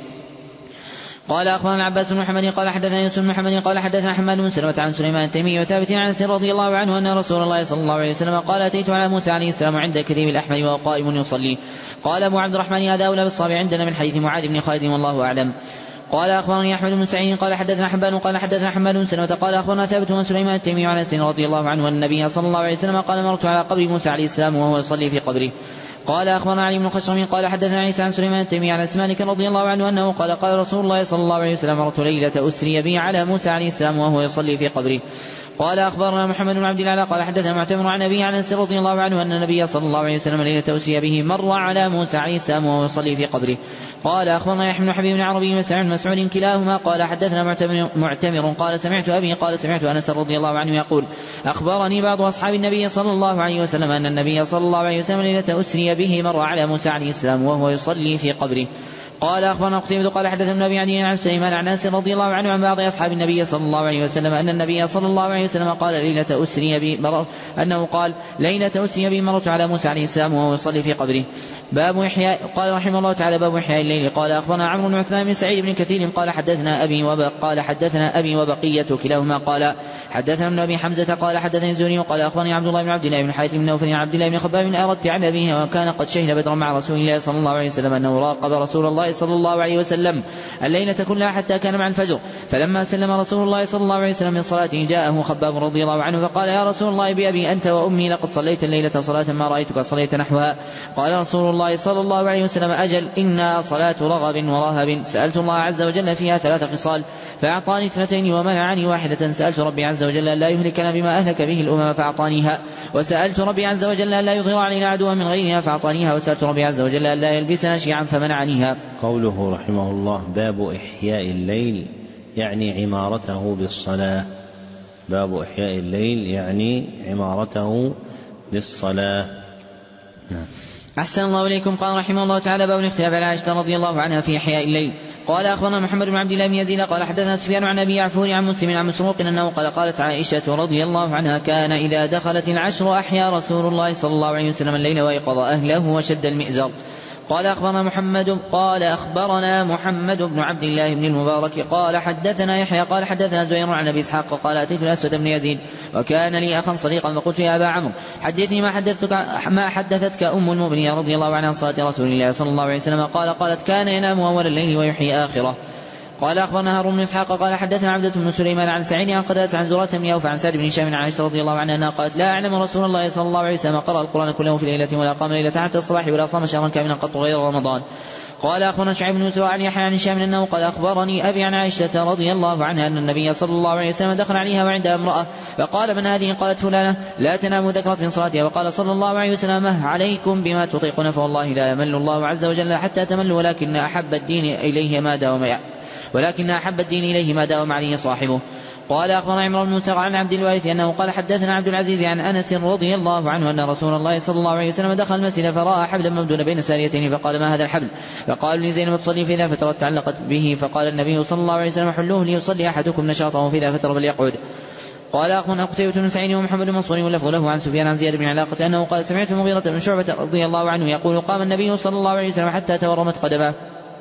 قال أخبرنا العباس بن محمد قال حدثنا يوسف بن محمد قال حدثنا حماد بن سلمة عن سليمان التيمي وثابت عن أنس رضي الله عنه أن رسول الله صلى الله عليه وسلم قال: أتيت على موسى عليه السلام عند الكتيم الأحمر وهو قائم يصلي. قال أبو عبد الرحمن: هذا أولى بالصواب عندنا من حديث معاذ بن خالد والله أعلم. قال أخبرني أحمد بن سعيد قال حدثنا حبان قال حدثنا حماد بن سلمة قال أخبرنا ثابت بن سليمان التيمي عن أنس رضي الله عنه أن النبي صلى الله عليه وسلم قال: مررت على قبر موسى عليه السلام وهو يصلي في قبره. قال أخبرنا علي بن خشرم قال حدثنا عيسى عن سليمان التيمي عن أنس مالك رضي الله عنه أنه قال: قال رسول الله صلى الله عليه وسلم: مررت ليلة أسري بي على موسى عليه السلام وهو يصلي في قبره. قال أخبرنا محمد بن عبد الله قال حدثنا معتمر عن أبي عن أنس رضي الله عنه أن النبي صلى الله عليه وسلم ليلة أسري به مر على موسى عليه السلام وهو يصلي في قبره. قال أخبرنا يحيى بن حبيب بن عربي وسعيد بن مسعود كلاهما قال حدثنا معتمر قال سمعت أبي قال سمعت أنس رضي الله عنه يقول أخبرني بعض أصحاب النبي صلى الله عليه وسلم أن النبي صلى الله عليه وسلم ليلة أسري به مر على موسى عليه السلام وهو يصلي في قبره. قال أخبرنا قتيبة قال حدثنا ابن أبي عدي عن سليمان عن أنس رضي الله عنه عن بعض أصحاب النبي صلى الله عليه وسلم أن النبي صلى الله عليه وسلم قال ليلة أسري بي مرر أنه قال ليلة أسري بي مررت على موسى عليه السلام وهو يصلي في قبره. باب إحياء قال رحمه الله تعالى باب إحياء الليل. قال أخبرنا عمرو بن عثمان بن سعيد بن كثير قال حدثنا أبي وبق قال حدثنا أبي وبقية كلاهما قال حدثنا ابن أبي حمزة قال حدثني الزهري قال أخبرني عبد الله بن عبد الله بن حارث بن نوفل عن عبد الله بن خباب أردت عن أبيه وكان قد شهد بدرا مع رسول الله صلى الله عليه وسلم أنه راقب رسول الله صلى الله عليه وسلم الليلة كلها حتى كان مع الفجر. فلما سلم رسول الله صلى الله عليه وسلم من صلاته جاءه خباب رضي الله عنه فقال يا رسول الله بأبي أنت وأمي لقد صليت الليلة صلاة ما رأيتك صليت نحوها. قال رسول الله صلى الله عليه وسلم أجل إنها صلاة رغب ورهب سألت الله عز وجل فيها ثلاث خصال فأعطاني اثنتين ومنعني واحدة. سألت ربي عز وجل لا يهلكنا بما أهلك به الأمم فأعطانيها وسألت ربي عز وجل لا يظهر علينا عدوا من غيرها فأعطانيها وسألت ربي عز وجل لا يلبسنا شيعا فمنعنيها. قوله رحمه الله باب إحياء الليل يعني عمارته بالصلاة. باب إحياء الليل يعني عمارته بالصلاة. نعم. أحسن الله إليكم. قال رحمه الله تعالى باب الاختلاف على عائشة رضي الله عنها في إحياء الليل. قال أخبرنا محمد بن عبد الله بن يزيد قال حدثنا سفيان عن أبي يعفور عن مسلم عن مسروق أنه قال قالت عائشة رضي الله عنها كان إذا دخلت العشر أحيا رسول الله صلى الله عليه وسلم الليل ويقظ أهله وشد المئزر. قال أخبرنا محمد قال أخبرنا محمد بن عبد الله بن المبارك قال حدثنا يحيى قال حدثنا زهير عن أبي إسحاق قال أتيت الأسود بن يزيد وكان لي أخا صديقا فقلت يا أبا عمرو حدثني ما حدثتك ما حدثتك أم المؤمنين رضي الله عنها عن صلاة رسول الله صلى الله عليه وسلم. قال قالت كان ينام أول الليل ويحيي آخره. قال أخبرنا هارون بن إسحاق قال حدثنا عبدة بن سليمان عن سعيد عن قتادة عن زرارة بن أوف عن سعد بن هشام عن عائشة رضي الله عنها قالت لا أعلم رسول الله صلى الله عليه وسلم قرأ القرآن كله في ليلة ولا قام ليلة حتى الصباح ولا صام شهرا كاملا قط غير رمضان. قال أخبرنا شعيب بن يوسف عن يحيى عن هشام أنه قال أخبرني أبي عن عائشة رضي الله عنها أن النبي صلى الله عليه وسلم دخل عليها وعندها امرأة فقال من هذه؟ قالت فلانة لا تنام ذكرت من صلاتها. وقال صلى الله عليه وسلم عليكم بما تطيقون فوالله لا يمل الله عز وجل حتى تملوا ولكن أحب الدين إليه ما داوم ولكن أحب الدين إليه ما داوم عليه صاحبه. قال أخبرنا عمرو بن مسعود عن عبد الوارث أنه قال حدثنا عبد العزيز عن أنس رضي الله عنه أن رسول الله صلى الله عليه وسلم دخل المسجد فرأى حبلا ممدودا بين ساريتين فقال ما هذا الحبل؟ فقالوا لزينب تصلي فإذا فترت تعلقت به فقال النبي صلى الله عليه وسلم حلوه ليصلي أحدكم نشاطه فإذا فتر فليقعد. قال أخبرنا قتيبة بن سعيد ومحمد بن منصور واللفظ له عن سفيان عن زياد بن علاقة أنه قال سمعت المغيرة بن شعبة رضي الله عنه يقول قام النبي صلى الله عليه وسلم حتى تورمت قدماه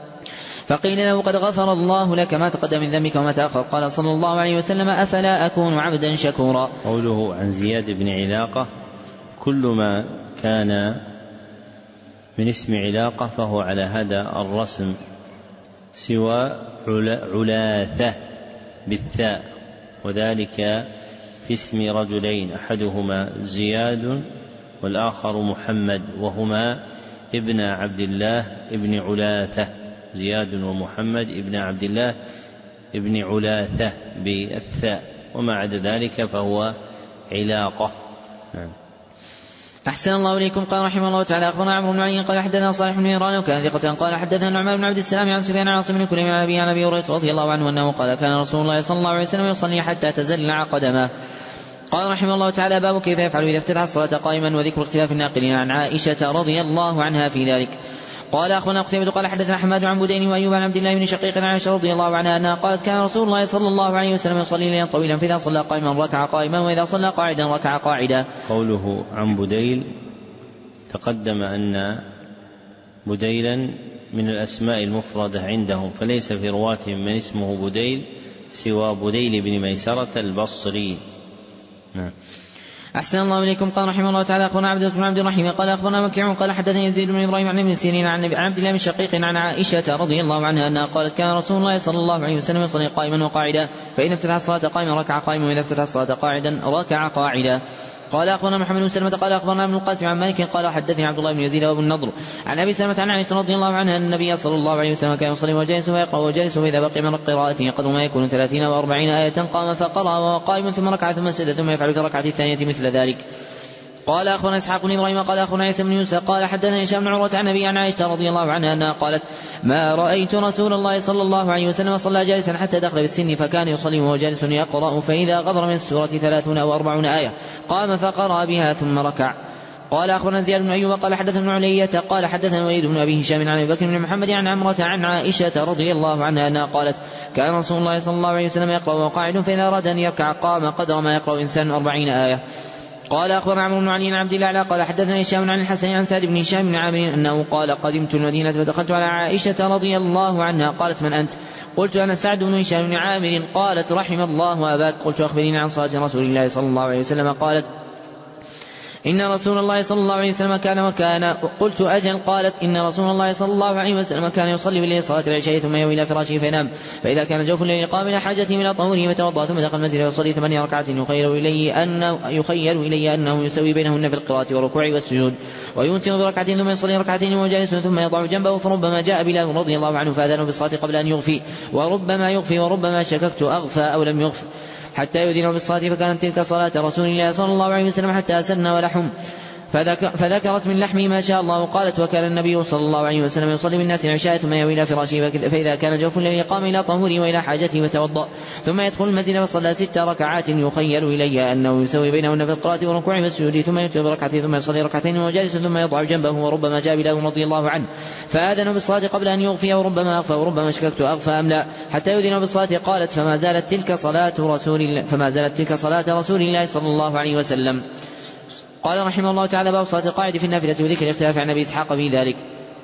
فقيل له قد غفر الله لك ما تقدم من ذنبك وما تأخر. قال صلى الله عليه وسلم أفلا أكون عبدا شكورا. قوله عن زياد بن علاقة كل ما كان من اسم علاقة فهو على هذا الرسم سوى علاثة بالثاء وذلك في اسم رجلين أحدهما زياد والآخر محمد وهما ابن عبد الله ابن علاثة زياد ومحمد ابن عبد الله ابن علاثة بالثاء وما عدا ذلك فهو علاقة. نعم. أحسن الله إليكم. قال رحمه الله تعالى أخبرنا عمرو بن علي قال حدثنا صالح بن مهران وكان ثقة قال حدثنا نعمان بن عبد السلام عن سفيان عن عاصم بن كليم عن أبي عن أبي هريرة رضي الله عنه أنه قال كان رسول الله صلى الله عليه وسلم يصلي حتى تزلع قدماه. قال رحمه الله تعالى باب كيف يفعل إذا افتتح الصلاة قائما وذكر اختلاف الناقلين عن عائشة رضي الله عنها في ذلك. قال أخبرنا قتيبة قال حدثنا حماد عن بدين وأيوب عن عبد الله بن شقيق عن عائشة رضي الله عنها أنها قالت كان رسول الله صلى الله عليه وسلم يصلي ليلا طويلا فإذا صلى قائما ركع قائما وإذا صلى قاعدا ركع قاعدا. قوله عن بديل تقدم أن بديلا من الأسماء المفردة عندهم فليس في رواتهم من اسمه بديل سوى بديل بن ميسرة البصري. نعم. أحسن الله إليكم. قال رحمه الله تعالى أخبرنا عبد بن عبد الرحيم قال أخبرنا مكيع قال حدثني يزيد بن إبراهيم عن ابن سيرين عن عبد الله بن شقيق عن عائشة رضي الله عنها أنها قالت كان رسول الله صلى الله عليه وسلم يصلي قائما وقاعدا فإن افتتح الصلاة قائما ركع قائما وإذا افتتح الصلاة قاعدا ركع قاعدا. قال أخبرنا محمد بن سلمة قال أخبرنا ابن القاسم عن مالك قال حدثني عبد الله بن يزيد وابن النضر عن أبي سلمة عن عائشة رضي الله عنها أن النبي صلى الله عليه وسلم كان يصلي وجالس ويقرأ وجالس فإذا بقي من قراءته قدر ما يكون ثلاثين وأربعين آية قام فقرأ وهو قائم ثم ركع ثم سجد ثم يفعل في الركعة الثانية مثل ذلك. قال أخبرنا إسحاق بن إبراهيم قال أخبرنا عيسى بن يوسف قال حدثنا هشام بن عروة عن النبي عن عائشة رضي الله عنها أنها قالت ما رأيت رسول الله صلى الله عليه وسلم صلى جالسا حتى دخل بالسن فكان يصلي وهو جالس يقرأ فإذا غبر من السورة ثلاثون أو أربعون آية قام فقرأ بها ثم ركع. قال أخبرنا زياد بن أيوب قال حدثنا ابن علية قال حدثنا وليد بن أبي هشام عن أبي بكر بن محمد عن عمرة عن عائشة رضي الله عنها أنها قالت كان رسول الله صلى الله عليه وسلم يقرأ وهو قاعد فإذا أراد أن يركع قام قدر ما يقرأ إنسان أربعين آية. قال أخبرنا عمرو بن علي عن عبد الله قال حدثنا هشام عن الحسن عن سعد بن هشام بن عامر أنه قال قدمت المدينة فدخلت على عائشة رضي الله عنها قالت من أنت؟ قلت أنا سعد بن هشام بن عامر. قالت رحم الله أباك. قلت أخبريني عن صلاة رسول الله صلى الله عليه وسلم. قالت إن رسول الله صلى الله عليه وسلم كان وكان. قلت أجل. قالت إن رسول الله صلى الله عليه وسلم كان يصلي بالليل صلاة العشاء ثم يوم إلى فراشه فينام فإذا كان جوف الليل قام إلى حاجته من طهوره فتوضأ ثم دخل المسجد ويصلي ثماني ركعات يخيل إلي أنه يخيل إلي أنه يسوي بينهن في القراءة والركوع والسجود ويوتر بركعتين ثم يصلي ركعتين وهو جالس ثم يضع جنبه فربما جاء بلال رضي الله عنه فأذنه بالصلاة قبل أن يغفي وربما يغفي وربما شككت أغفى أو لم يغفي حتى يؤذن بالصلاة فكانت تلك صلاة رسول الله صلى الله عليه وسلم حتى أسن ولحم فذكرت من لحمه ما شاء الله. قالت وكان النبي صلى الله عليه وسلم يصلي بالناس العشاء ثم يوي إلى فراشه فإذا كان جوف الليل قام إلى طهوره وإلى حاجته وتوضأ ثم يدخل المسجد فصلى ست ركعات يخيل إلي أنه يسوي بينهن في القراءة والركوع والسجود ثم يتوب بركعتين ثم يصلي ركعتين وجالس ثم يضع جنبه وربما جاء بلال رضي الله عنه فآذن بالصلاة قبل أن يغفي وربما أغفى وربما شككت أغفى أم لا حتى يؤذن بالصلاة. قالت فما زالت تلك صلاة رسول الله فما زالت تلك صلاة رسول الله صلى الله عليه وسلم. قال رحمه الله تعالى باب صلاة القاعد في النافلة وذكر الاختلاف عن أبي إسحاق في ذلك.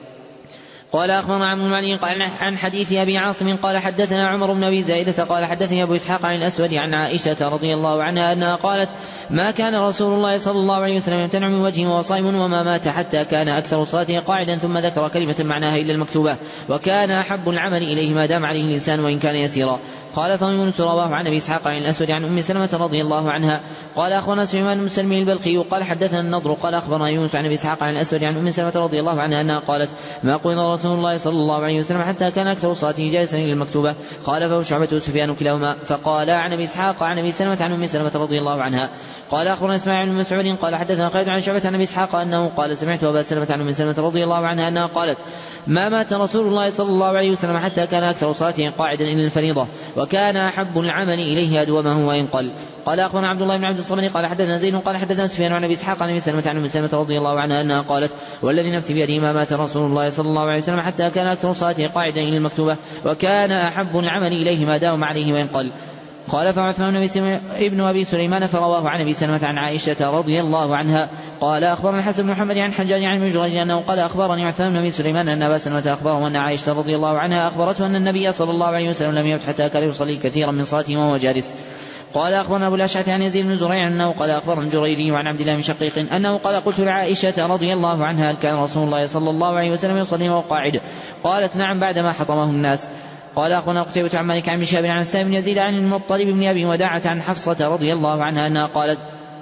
قال أخبرنا عمرو بن علي قال عن حديث أبي عاصم قال حدثنا عمر بن أبي زائدة قال حدثني أبو إسحاق عن الأسود عن عائشة رضي الله عنها أنها قالت ما كان رسول الله صلى الله عليه وسلم يمتنع من وجهه وهو صائم وما مات حتى كان أكثر صلاته قاعدا ثم ذكر كلمة معناها إلا المكتوبة وكان أحب العمل إليه ما دام عليه الإنسان وإن كان يسيرا. قال فهم يونس رواه عن أبي إسحاق عن الأسود عن أم سلمة رضي الله عنها. قال أخبرنا سليمان بن سلمي البلخي قال حدثنا النضر قال أخبرنا يونس عن أبي إسحاق عن الأسود عن أم سلمة رضي الله عنها أنها قالت ما قيض رسول الله صلى الله عليه وسلم حتى كان أكثر صلاته جالسا إلى المكتوبة. قال فهو شعبة وسفيان كلاهما فقال عن أبي إسحاق عن أبي سلمة عن أم سلمة رضي الله عنها. قال أخبرنا إسماعيل بن مسعود قال حدثنا خالد عن شعبة عن أبي إسحاق أنه قال سمعت أبا سلمة عن أم سلمة رضي الله عنها أنها قالت ما مات رسول الله صلى الله عليه وسلم حتى كان أكثر صلاته قاعدا إلى الفريضة وكان أحب العمل إليه أدومه وإن قل. قال أخبرنا عبد الله بن عبد الصمد قال حدثنا زيد قال حدثنا سفيان عن أبي إسحاق عن أبي سلمة عن أم سلمة رضي الله عنها أنها قالت والذي نفسي بيده ما مات رسول الله صلى الله عليه وسلم حتى كان أكثر صلاته قاعدا إلى المكتوبة وكان أحب العمل إليه ما داوم عليه وإن قل. قال فعثمان ابن أبي سليمان فرواه عن أبي سلمة عن عائشة رضي الله عنها. قال أخبرنا الحسن بن محمد عن حجاج عن مجرد أنه قال أخبرني عثمان بن أبي سليمان أن أبا سلمة أخبره أن عائشة رضي الله عنها أخبرته أن النبي صلى الله عليه وسلم لم يمت حتى كان يصلي كثيرا من صلاته وهو جالس. قال أخبرنا أبو الأشعث عن يزيد بن زريع أنه قال أخبرنا الجريري عن عبد الله بن شقيق أنه قال قلت لعائشة رضي الله عنها هل كان رسول الله صلى الله عليه وسلم يصلي وهو قاعد؟ قالت نعم بعدما حطمه الناس. قال أخبرنا قتيبة عن مالك عن شهاب عن سالم بن يزيد عن المطلب بن أبي وداعة عن حفصة رضي الله عنها أنها قالت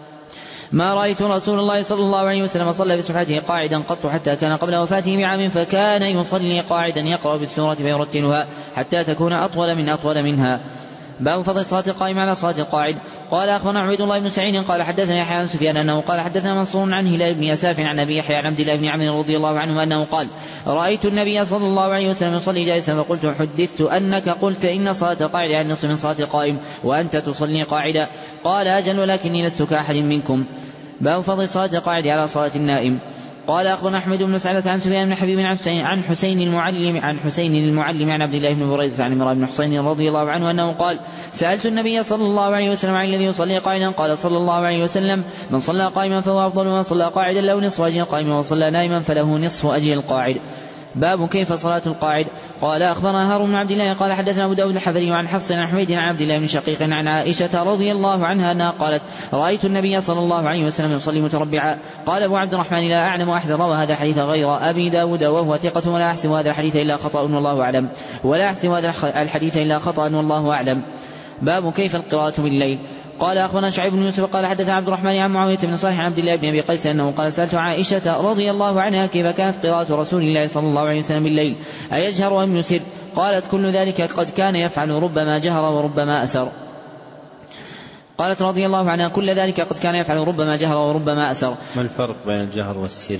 ما رأيت رسول الله صلى الله عليه وسلم صلى بسرعته قاعدا قط حتى كان قبل وفاته بعام فكان يصلي قاعدا يقرأ بالسورة فيرتلها حتى تكون أطول من أطول منها. باب فضل صلاة القائم على صلاة القاعد. قال أخبرنا عبيد الله بن سعيد قال حدثنا يحيى عن سفيان أنه قال حدثنا منصور عن هلال بن يساف عن أبي يحيى عن عبد الله بن عمرو رضي الله عنه أنه قال رأيت النبي صلى الله عليه وسلم يصلي جالسا فقلت حدثت أنك قلت إن صلاة القاعد عن نصف من صلاة القائم وأنت تصلي قاعدا. قال أجل ولكني لست كأحد منكم. باب فضل صلاة القاعد على صلاة النائم. قال أخبرنا أحمد بن سعدة عن سفيان بن حبيب عن حسين عن حسين المعلم عن حسين المعلم عن عبد الله بن بريدة عن عمران بن حسين رضي الله عنه أنه قال سألت النبي صلى الله عليه وسلم عن الذي يصلي قاعدا قال صلى الله عليه وسلم من صلى قائما فهو أفضل ومن صلى قاعدا له نصف أجر القائم ومن صلى نائما فله نصف أجر القاعد. باب كيف صلاة القاعد. قال أخبرنا هارون بن عبد الله قال حدثنا أبو داود الحفري عن حفص عن حميد عن عبد الله بن شقيق عن عائشة رضي الله عنها أنها قالت رأيت النبي صلى الله عليه وسلم يصلي متربعا. قال أبو عبد الرحمن لا أعلم أحد روى هذا الحديث غير أبي داود وهو ثقة ولا أحسب هذا الحديث إلا خطأ والله أعلم ولا أحسب هذا الحديث إلا خطأ والله أعلم. باب كيف القراءة بالليل. قال أخبرنا شعيب بن يوسف قال حدث عبد الرحمن عن معاوية بن صالح عن عبد الله بن أبي قيس أنه قال سألت عائشة رضي الله عنها كيف كانت قراءة رسول الله صلى الله عليه وسلم بالليل أيجهر أم يسر؟ قالت كل ذلك قد كان يفعل ربما جهر وربما أسر. قالت رضي الله عنها كل ذلك قد كان يفعل ربما جهر وربما أسر. ما الفرق بين الجهر والسر؟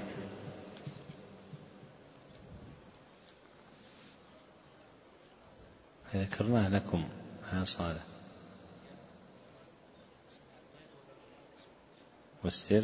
ذكرناه لكم يا صالح. والسر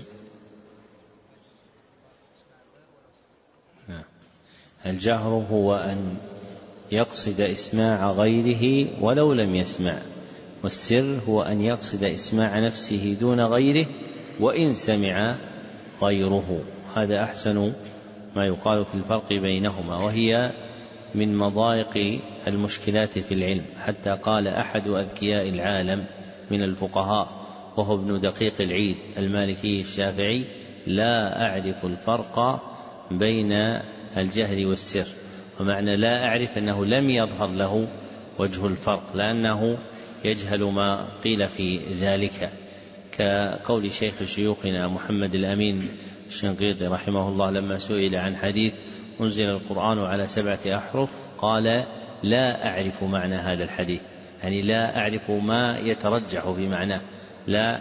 الجهر هو أن يقصد إسماع غيره ولو لم يسمع، والسر هو أن يقصد إسماع نفسه دون غيره وإن سمع غيره. هذا أحسن ما يقال في الفرق بينهما، وهي من مضايق المشكلات في العلم، حتى قال أحد أذكياء العالم من الفقهاء وهو ابن دقيق العيد المالكي الشافعي: لا أعرف الفرق بين الجهر والسر. ومعنى لا أعرف أنه لم يظهر له وجه الفرق، لأنه يجهل ما قيل في ذلك، كقول شيخ شيوخنا محمد الأمين الشنقيطي رحمه الله لما سئل عن حديث أنزل القرآن على سبعة أحرف قال: لا أعرف معنى هذا الحديث، يعني لا أعرف ما يترجح في معناه، لا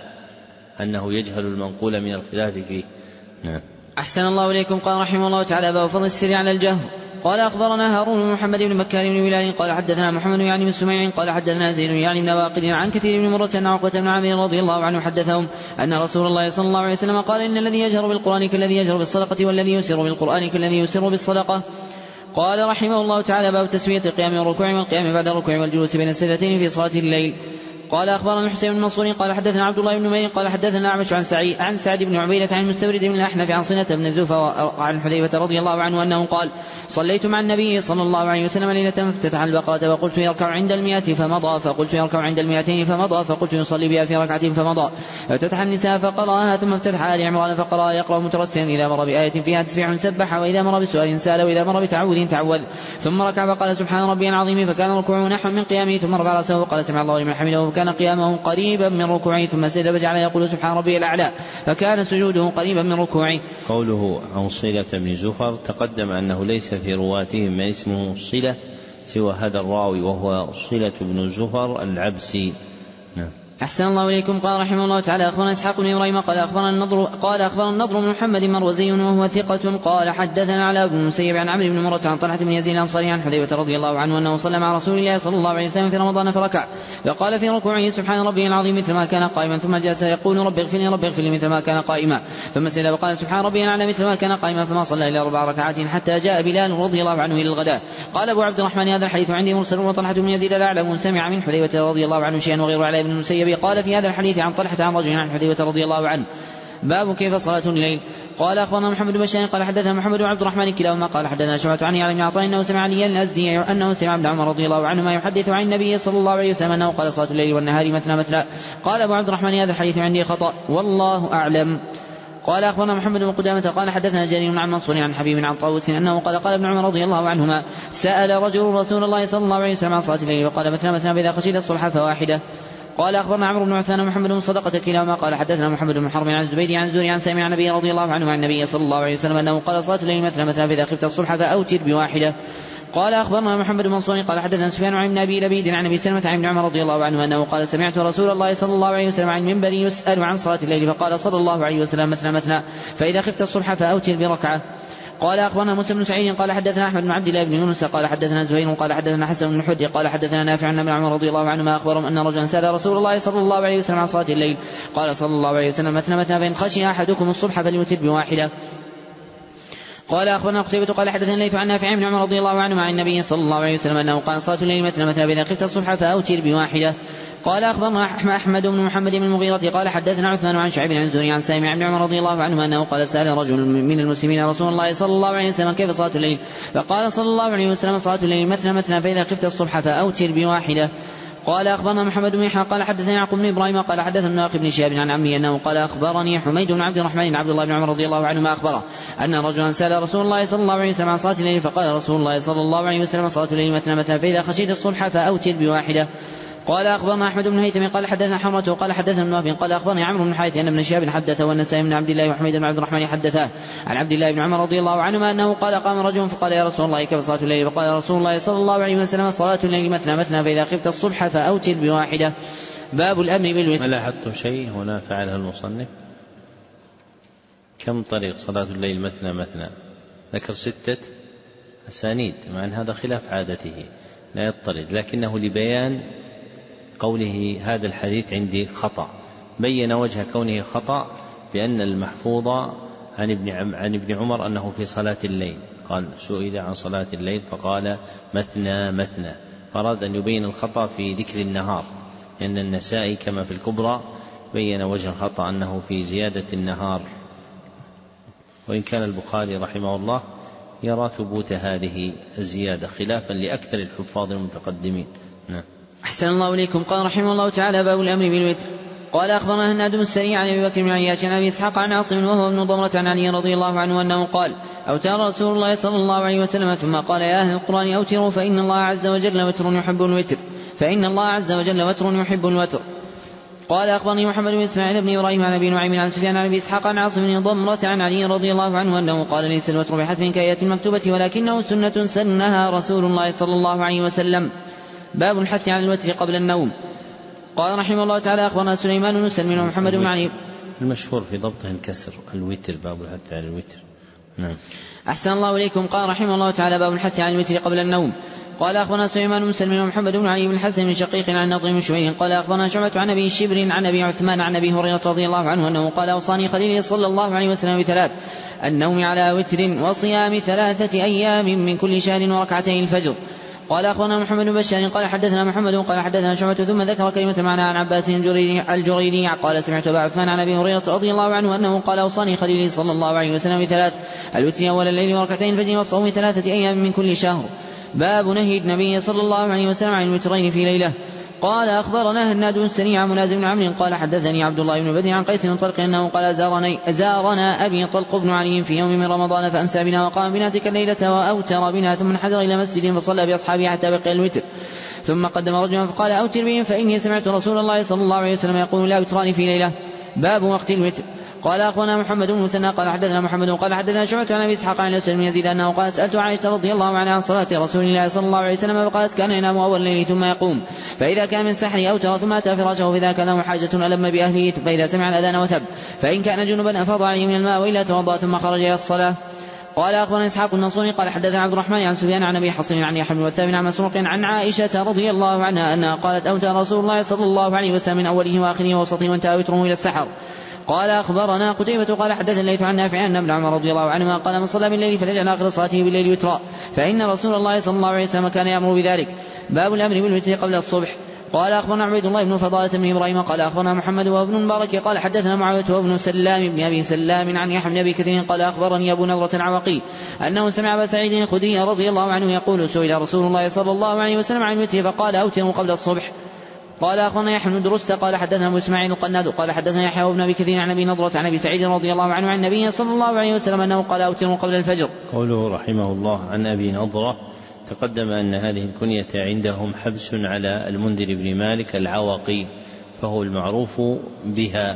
أنه يجهل المنقول من الخلاف فيه. نعم. أحسن الله إليكم. قال رحمه الله تعالى: باب فضل السر على الجهر. قال أخبرنا هارون بن محمد بن بكار بن بلال قال حدثنا محمد يعني بن سميع قال حدثنا زيد يعني بن واقد عن كثير بن مرة أن عقبة بن عامر رضي الله عنه حدثهم أن رسول الله صلى الله عليه وسلم قال: إن الذي يجهر بالقرآن كالذي يجهر بالصدقة، والذي يسر بالقرآن كالذي يسر بالصدقة. قال رحمه الله تعالى: باب تسوية القيام والركوع والقيام بعد الركوع والجلوس بين السجدتين في صلاة الليل. قال أخبرنا الحسين بن منصور قال حدثنا عبد الله بن نمير قال حدثنا أعمش عن سعيد عن سعد بن عبيدة عن مستورد بن الأحنف عن صنة بن زفر عن حذيفة رضي الله عنه أنه قال: صليت مع النبي صلى الله عليه وسلم ليلة فافتتح البقرة وقلت يركع عند المئة فمضى، فقلت يركع عند المئتين فمضى، فقلت يصلي بها في ركعة فمضى، فافتتح النساء فقرأها، ثم افتتح آل عمران فقرأ يقرأ مترسلا إذا مر بآية فيها تسبيح سبح، وإذا مر بسؤال سأل، وإذا مر بتعوذ تعوذ، ثم ركع فقال: سبحان ربي العظيم، فكان ركوعه نحو من قيامه، ثم رفع رأسه وقال: سمع الله لمن حمده، فكان قيامه قريبا من ركوعه، ثم سجد فجعل يقول: سبحان ربي الأعلى، فكان سجوده قريبا من ركوعه. قوله عن صلة بن زفر تقدم أنه ليس في رواتهم ما اسمه صلة سوى هذا الراوي وهو صلة بن زفر العبسي. نعم. أحسن الله إليكم. قال رحمه الله تعالى: أخبرنا إسحاق بن إبراهيم قال أخبرنا النضر قال أخبرنا النضر بن محمد مروزي وهو ثقة قال حدثنا على بن المسيب عن عمرو بن مرة عن طلحة بن يزيد الأنصاري عن حذيفة رضي الله عنه أنه صلى مع رسول الله صلى الله عليه وسلم في رمضان فركع، فقال في ركوعه: سبحان ربي العظيم، مثل ما كان قائما، ثم جلس يقول: رب اغفر لي رب اغفر لي، مثل ما كان قائما، ثم سجد وقال: سبحان ربي الأعلى، مثل ما كان قائما، فما صلى إلا أربع ركعات حتى جاء بلال رضي الله عنه إلى الغداء. قال أبو عبد الرحمن: هذا الحديث عندي مرسل، وطلحة بن يزيد لا أعلم سمع من حذيفة رضي الله عنه شيئا وغير علي بن المسيب قال في هذا الحديث عن طلحة عن رجل عن حذيفة رضي الله عنه. باب كيف صلاة الليل. قال أخبرنا محمد بن بشار قال حدثنا محمد بن عبد الرحمن كلاهما قال حدثنا شعبة عن علي بن عطاء أنه سمع علي الأزدي أنه سمع ابن عمر رضي الله عنهما يحدث عن النبي صلى الله عليه وسلم أنه قال: صلاة الليل والنهار مثنى مثنى. قال أبو عبد الرحمن: هذا الحديث عندي خطأ والله أعلم. قال أخبرنا محمد بن قدامة قال حدثنا جرير عن منصور عن حبيب عن طاووس أنه قال: قال ابن عمر رضي الله عنهما: سأل رجل رسول الله صلى الله عليه وسلم عن صلاة الليل وقال: مثنى مثنى، فإذا خشيت الصبح فواحدة. قال أخبرنا عمرو بن عثمان ومحمد بن صدقة كلاهما قال حدثنا محمد بن حرب عن الزبيدي عن زوري عن سامع عن النبي رضي الله عنه عن النبي صلى الله عليه وسلم أنه قال: صلاة الليل مثنى مثنى، فإذا خفت الصبح فأوتر بواحدة. قال أخبرنا محمد بن منصور قال حدثنا سفيان عن ابن أبي لبيد عن أبي سلمة عن ابن عمر رضي الله عنه أنه قال: سمعت رسول الله صلى الله عليه وسلم عن المنبر يسأل عن صلاة الليل فقال صلى الله عليه وسلم: مثنى مثنى، فإذا خفت الصبح فأوتر بركعة. قال أخبرنا موسى بن سعيد قال حدثنا أحمد بن عبد الله بن يونس قال حدثنا زهير قال حدثنا حسن بن حدي قال حدثنا نافع عن ابن عمر رضي الله عنهما أخبرهم أن رجلا سأل رسول الله صلى الله عليه وسلم عن صلاة الليل قال صلى الله عليه وسلم: مثنى مثنى، فإن خشي أحدكم الصبح فليوتر بواحدة. قال أخبرنا قتيبة قال حدثنا الليث عن نافع عن عمر رضي الله عنه عن النبي صلى الله عليه وسلم أنه قال: صلاة الليل مثنى مثنى، فإذا خفت الصبح فأوتر بواحدة. قال أخبرنا أحمد بن محمد بن المغيرة قال حدثنا عثمان عن شعيب عن زهري عن سامع بن عمر رضي الله عنه أنه قال: سأل رجل من المسلمين رسول الله صلى الله عليه وسلم: كيف صلاة الليل؟ فقال صلى الله عليه وسلم: صلاة الليل مثنى مثنى، فإذا خفت الصبح فأوتر بواحدة. قال أخبرنا محمد بن يحيى قال حدثنا يعقوب بن إبراهيم قال حدثنا ناقب بن شهاب عن عمي أنه قال: أخبرني حميد بن عبد الرحمن بن عبد الله بن عمر رضي الله عنهما أخبره أن رجلا سأل رسول الله صلى الله عليه وسلم عن صلاة الليل فقال رسول الله صلى الله عليه وسلم: صلاة الليل مثنى مثنى، فإذا خشيت الصبح فأوتر بواحدة. قال أخبرنا أحمد بن هيثم قال حدثنا حمرة قال حدثنا ابن وهب قال أخبرني عمرو بن الحارث أن ابن شهاب حدثه والنسائي بن عبد الله وحميد بن عبد الرحمن حدثاه عن عبد الله بن عمر رضي الله عنهما أنه قال قام رجل فقال يا رسول الله كيف صلاة الليل؟ فقال رسول الله صلى الله عليه وسلم صلاة الليل مثنى مثنى فإذا خفت الصبح فأوتر بواحدة. باب الأمر بالوتر. ما لاحظت شيء هنا فعله المصنف؟ كم طريق صلاة الليل مثنى مثنى؟ ذكر ستة أسانيد، مع أن هذا خلاف عادته لا يضطرد، لكنه لبيان قوله هذا الحديث عندي خطأ، بين وجه كونه خطأ بأن المحفوظ عن ابن عن ابن عمر أنه في صلاة الليل قال سئل عن صلاة الليل فقال مثنى مثنى، فأراد أن يبين الخطأ في ذكر النهار، لأن النسائي كما في الكبرى بين وجه الخطأ أنه في زيادة النهار، وإن كان البخاري رحمه الله يرى ثبوت هذه الزيادة خلافا لأكثر الحفاظ المتقدمين. نعم. أحسن الله إليكم. قال رحمه الله تعالى باب الأمر بالوتر. قال أخبرنا هناد بن السري عن أبي بكر بن عياش عن أبي إسحاق عن عاصم وهو ابن ضمرة عن علي رضي الله عنه أنه قال أوتر رسول الله صلى الله عليه وسلم ثم قال يا أهل القرآن أوتروا فإن الله عز وجل وتر يحب الوتر فإن الله عز وجل وتر يحب الوتر. قال أخبرني محمد بن إسماعيل بن إبراهيم عن أبي نعيم عن سفيان عن أبي إسحاق عن عاصم بن ضمرة عن علي رضي الله عنه أنه قال ليس الوتر بحتم كآية المكتوبة ولكنه سنة سنها رسول الله صلى الله عليه وسلم. باب الحث عن الوتر قبل النوم. قال رحمه الله تعالى أخبرنا سليمان بن سلم ومحمد بن علي. المشهور في ضبطه الكسر الوتر، باب الحث عن الوتر. نعم. أحسن الله إليكم. قال رحمه الله تعالى باب الحث عن الوتر قبل النوم. قال أخبرنا سليمان بن سلم ومحمد بن علي بن الحسن بن شقيق عن نضر بن شويه قال أخبرنا شعبة عن أبي شبر عن أبي عثمان عن أبي هريرة رضي الله عنه أنه قال أوصاني خليلي صلى الله عليه وسلم بثلاث: النوم على وتر وصيام ثلاثة أيام من كل شهر وركعتي الفجر. قال أخبرنا محمد بن بشار قال حدثنا محمد قال حدثنا شعبة ثم ذكر كلمة معنى عن عباس الجريري قال سمعت أبا عثمان عن أبي هريرة رضي الله عنه أنه قال أوصاني خليلي صلى الله عليه وسلم بثلاث: الوتر أول الليل وركعتين الفجر وصوم ثلاثة أيام من كل شهر. باب نهي النبي صلى الله عليه وسلم عن الوترين في ليلة. قال أخبرنا هناد بن السري عن منازل بن عمرو قال حدثني عبد الله بن بدر عن قيس بن طلق أنه قال زارنا أبي طلق بن علي في يوم من رمضان فأمسى بنا وقام بنا تلك الليلة وأوتر بنا ثم انحدر إلى مسجد فصلى بأصحابه حتى بقي الوتر ثم قدم رجلا فقال أوتر بهم فإني سمعت رسول الله صلى الله عليه وسلم يقول لا وتران في ليلة. باب وقت الوتر. قال أخبرنا محمد بن مثنى قال حدثنا محمد قال حدثنا شعبة عن أبي إسحاق عن الأسود بن يزيد أنه قال سألت عائشة رضي الله عنها عن صلاة رسول الله صلى الله عليه وسلم فقالت كان ينام أول الليل ثم يقوم فإذا كان من سحر أوتر ثم أتى فراشه فإذا كان له حاجة ألم بأهله فإذا سمع الأذان وثب فإن كان جنبا أفاض عليه من الماء وإلا توضأ ثم خرج إلى الصلاة. قال أخبرنا إسحاق النصري قال حدثنا عبد الرحمن عن سفيان عن أبي حصين عن يحيى بن وثاب عن مسروق عن عائشة رضي الله عنها أنها قالت أوتر رسول الله صلى الله عليه وسلم من أوله وآخره ووسطه وانتهى وتره إلى السحر. قال أخبرنا قتيبة قال حدثنا الليث عن نافع أن ابن عمر رضي الله عنهما قال من صلى بالليل فليجعل آخر صلاته بالليل وترا فإن رسول الله صلى الله عليه وسلم كان يأمر بذلك. باب الأمر بالوتر قبل الصبح. قال أخبرنا عبيد الله بن فضالة بن إبراهيم قال أخبرنا محمد وابن المبارك قال حدثنا معاوية وابن سلام بن أبي سلام عن يحيى بن أبي كثير قال أخبرني أبو نضرة العوقي أنه سمع أبا سعيد الخدري رضي الله عنه يقول سئل رسول الله صلى الله عليه وسلم عن الوتر فقال أوتروا قبل الصبح. قال أخبرنا يحيى بن درست قال حدثنا أبو إسماعيل القناد قال حدثنا يحيى وابن أبي كثير عن أبي نضرة عن أبي سعيد رضي الله عنه عن النبي صلى الله عليه وسلم أنه قال أوتروا قبل الفجر. قوله رحمه الله عن أبي نضرة تقدم أن هذه الكنية عندهم حبس على المنذر بن مالك العوقي فهو المعروف بها.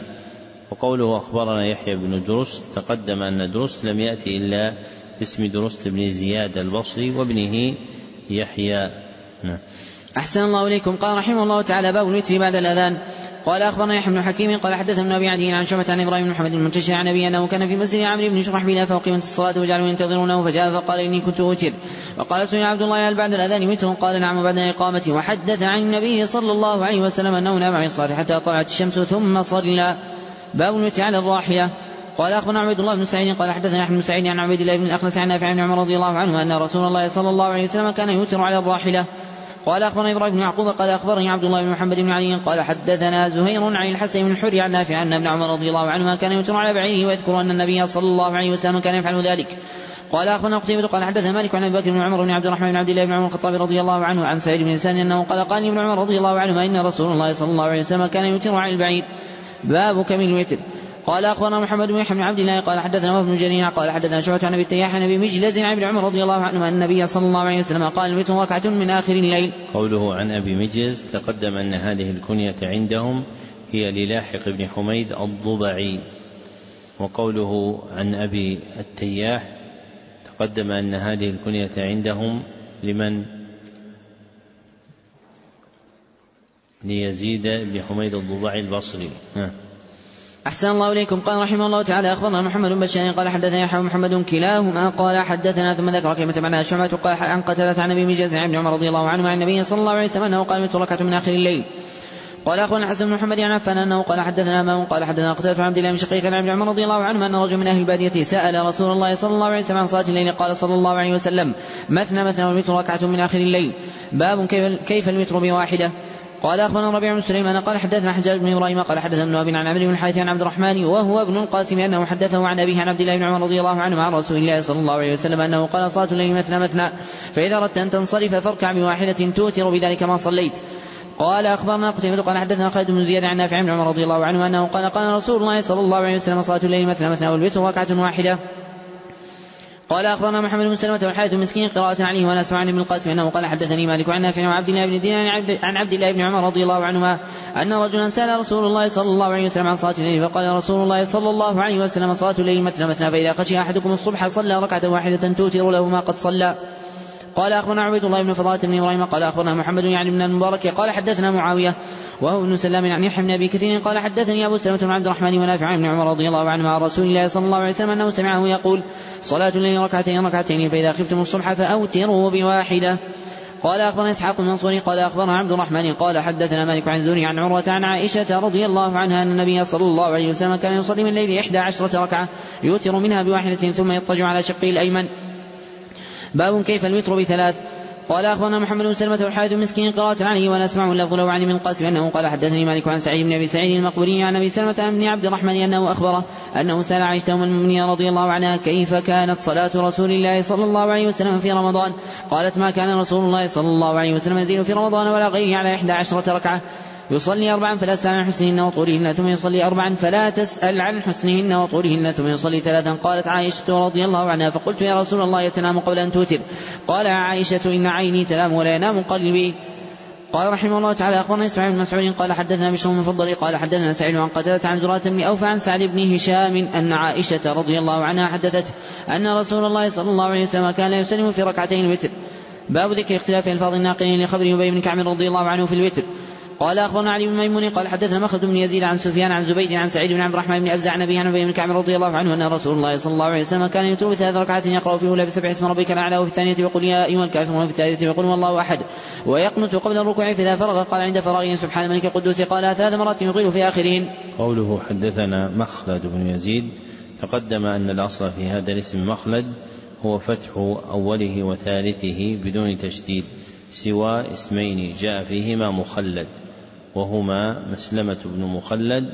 وقوله أخبرنا يحيى بن درست تقدم أن درست لم يأتي إلا باسم درست بن زياد البصري وابنه يحيى. نعم. أحسن الله إليكم. قال رحمه الله تعالى باب الوتر بعد الأذان. قال أخبرنا يحيى بن حكيم قال حدثنا أبي عدي عن شعبة عن إبراهيم بن محمد المنتشر عن أبي أنه كان في مسجد عمرو بن شرحبيل فأقيمت الصلاة وجعلوا ينتظرونه فجاء فقال إني كنت أوتر. وقال سئل عبد الله هل بعد الأذان وتر؟ قال نعم بعد إقامته. وحدث عن النبي صلى الله عليه وسلم أنه نام عن الصلاة حتى طلعت الشمس ثم صلى. باب الوتر على الراحلة. قال أخبرنا عبد الله بن سعيد قال حدثنا أحمد بن سعيد عن عبيد الله بن الأخنس عن نافع عن عمر رضي الله عنه أن رسول الله صلى الله عليه وسلم كان يوتر على الراحلة. قال أخبرنا إبراهيم بن يعقوب قال أخبرني عبد الله بن محمد بن علي قال حدثنا زهير عن الحسن بن الحري عن نافع أن ابن عمر رضي الله عنهما كان يوتر على بعيره ويذكر أن النبي صلى الله عليه وسلم كان يفعل ذلك. قال أخبرنا قتيبة قال حدثنا مالك عن أبي بكر بن عمر بن عبد الرحمن بن عبد الله بن عمر الخطاب رضي الله عنه عن سعيد بن إنسان أنه قال قال ابن عمر رضي الله عنهما إن رسول الله صلى الله عليه وسلم كان يوتر على البعير. باب كم الوتر. قال أخبرنا محمد بن يحيى بن عبد الله قال حدثنا ابن جرير قال حدثنا شعبة عن أبي التياح عن أبي مجلز عن ابن عمر رضي الله عنهما أن النبي صلى الله عليه وسلم قال الوتر ركعة من آخر الليل. قوله عن أبي مجلز تقدم أن هذه الكنية عندهم هي للاحق بن حميد الضبعي، وقوله عن أبي التياح تقدم أن هذه الكنية عندهم لمن؟ ليزيد بن حميد الضبعي البصري. ها. أحسن الله إليكم. قال رحمه الله تعالى أخبرنا محمد بن بشار قال حدثنا يحيى محمد كلاهما قال حدثنا ثم ذكر كلمة معناها شعبة قال عن قتادة عن أبي مجلس عن ابن عمر رضي الله عنه عن النبي صلى الله عليه وسلم أنه قال الوتر ركعة من آخر الليل. قال أخبرنا حسن بن محمد عن عفان أنه قال حدثنا ماء قال حدثنا قتادة عن عبد الله بن شقيق عن ابن عمر رضي الله عنه أن رجل من أهل البادية سأل رسول الله صلى الله عليه وسلم عن صلاة الليل قال صلى الله عليه وسلم مثنى مثنى والوتر ركعة من آخر الليل. باب كيف الوتر بواحدة. قال أخبرنا ربيع بن سليمان قال حدثنا حجاج بن إبراهيم قال حدثنا ابن أبي عن عمرو بن الحارث عن عبد الرحمن وهو ابن القاسم أنه حدثه عن أبيه عن عبد الله بن عمر رضي الله عنه عن رسول الله صلى الله عليه وسلم أنه قال صلاة الليل مثنى مثنى فإذا أردت أن تنصرف فاركع بواحدة توتر بذلك ما صليت. قال أخبرنا قتيبة قال حدثنا خالد بن زياد عن نافع بن عمر رضي الله عنه أنه قال قال رسول الله صلى الله عليه وسلم صلاة الليل مثنى مثنى والوتر ركعة واحدة. قال أخبرنا محمد بن سلمة والحارث المسكين قراءة عليه وأنا أسمع عن ابن القاسم أنه قال حدثني مالك عن نافع وعبد الله بن دينار عن عبد الله بن عمر رضي الله عنهما أن رجلا سأل رسول الله صلى الله عليه وسلم عن صلاة الليل فقال رسول الله صلى الله عليه وسلم صلاة الليل مثنى مثنى فإذا خشي أحدكم الصبح صلى ركعة واحدة توتر له ما قد صلى. قال أخبرنا عبيد الله بن فضالة بن إبراهيم قال أخبرنا محمد يعني بن المبارك قال حدثنا معاوية وهو ابن سلام عن يحيى بن أبي كثير قال حدثني أبو سلمة بن عبد الرحمن ونافع عن ابن عمر رضي الله عنه عن رسول الله صلى الله عليه وسلم أنه سمعه يقول صلاة الليل ركعتين ركعتين فإذا خفتم الصبح فأوتروا بواحدة. قال أخبرنا إسحاق بن منصور قال أخبرنا عبد الرحمن قال حدثنا مالك عن زهري عن عروة عن عائشة رضي الله عنها أن النبي صلى الله عليه وسلم كان يصلي من الليل إحدى عشرة ركعة يوتر منها بواحدة ثم يضطجع على شقه الأيمن. باب كيف الوتر بثلاث. قال أخبرنا محمد بن سلمة والحارث المسكين قراءة عليه وأنا أسمع اللفظ له عن ابن القاسم أنه قال حدثني مالك عن سعيد بن أبي سعيد المقبوري عن أبي سلمة بن عبد الرحمن أنه أخبره أنه سأل عائشة أم المؤمنين رضي الله عنها كيف كانت صلاة رسول الله صلى الله عليه وسلم في رمضان. قالت ما كان رسول الله صلى الله عليه وسلم يزيد في رمضان ولا غيره على إحدى عشرة ركعة يصلي أربعا فلا تسأل عن حسنهن وطولهن ثم يصلي أربعا فلا تسأل عن حسنهن وطولهن ثم يصلي ثلاثا. قالت عائشة رضي الله عنها فقلت يا رسول الله يتنام قبل أن توتر. قال عائشة إن عيني تنام ولا ينام قلبي. قال رحمه الله تعالى أخبرنا إسماعيل بن مسعود قال حدثنا بشر بن المفضل قال حدثنا سعيد عن قتادة عن زرارة بن أوفى عن سعد بن هشام أن عائشة رضي الله عنها حدثت أن رسول الله صلى الله عليه وسلم كان يسلم في ركعتين الوتر. باب ذكر اختلاف ألفاظ الناقلين لخبر أبي بن كعب رضي الله عنه في الوتر. قال أخبرنا علي بن ميمون قال حدثنا مخلد بن يزيد عن سفيان عن زبيد عن سعيد بن عبد الرحمن بن أبزع عن أبيه عن أبي بن كعب رضي الله عنه أن رسول الله صلى الله عليه وسلم كان يتوب ثلاث ركعات يقرأ في الأولى بسبح اسم ربك الأعلى وفي الثانية يقول يا أيها الكافرون وفي الثالثة يقول والله أحد ويقنت قبل الركوع فإذا فرغ قال عند فراغه سبحان الملك القدوس قال ثلاث مرات يطيل في آخرين. قوله حدثنا مخلد بن يزيد تقدم أن الأصل في هذا الاسم مخلد هو فتح أوله وثالثه بدون تشديد سوى اسمين جاء فيهما مخلد وهما مسلمة بن مخلد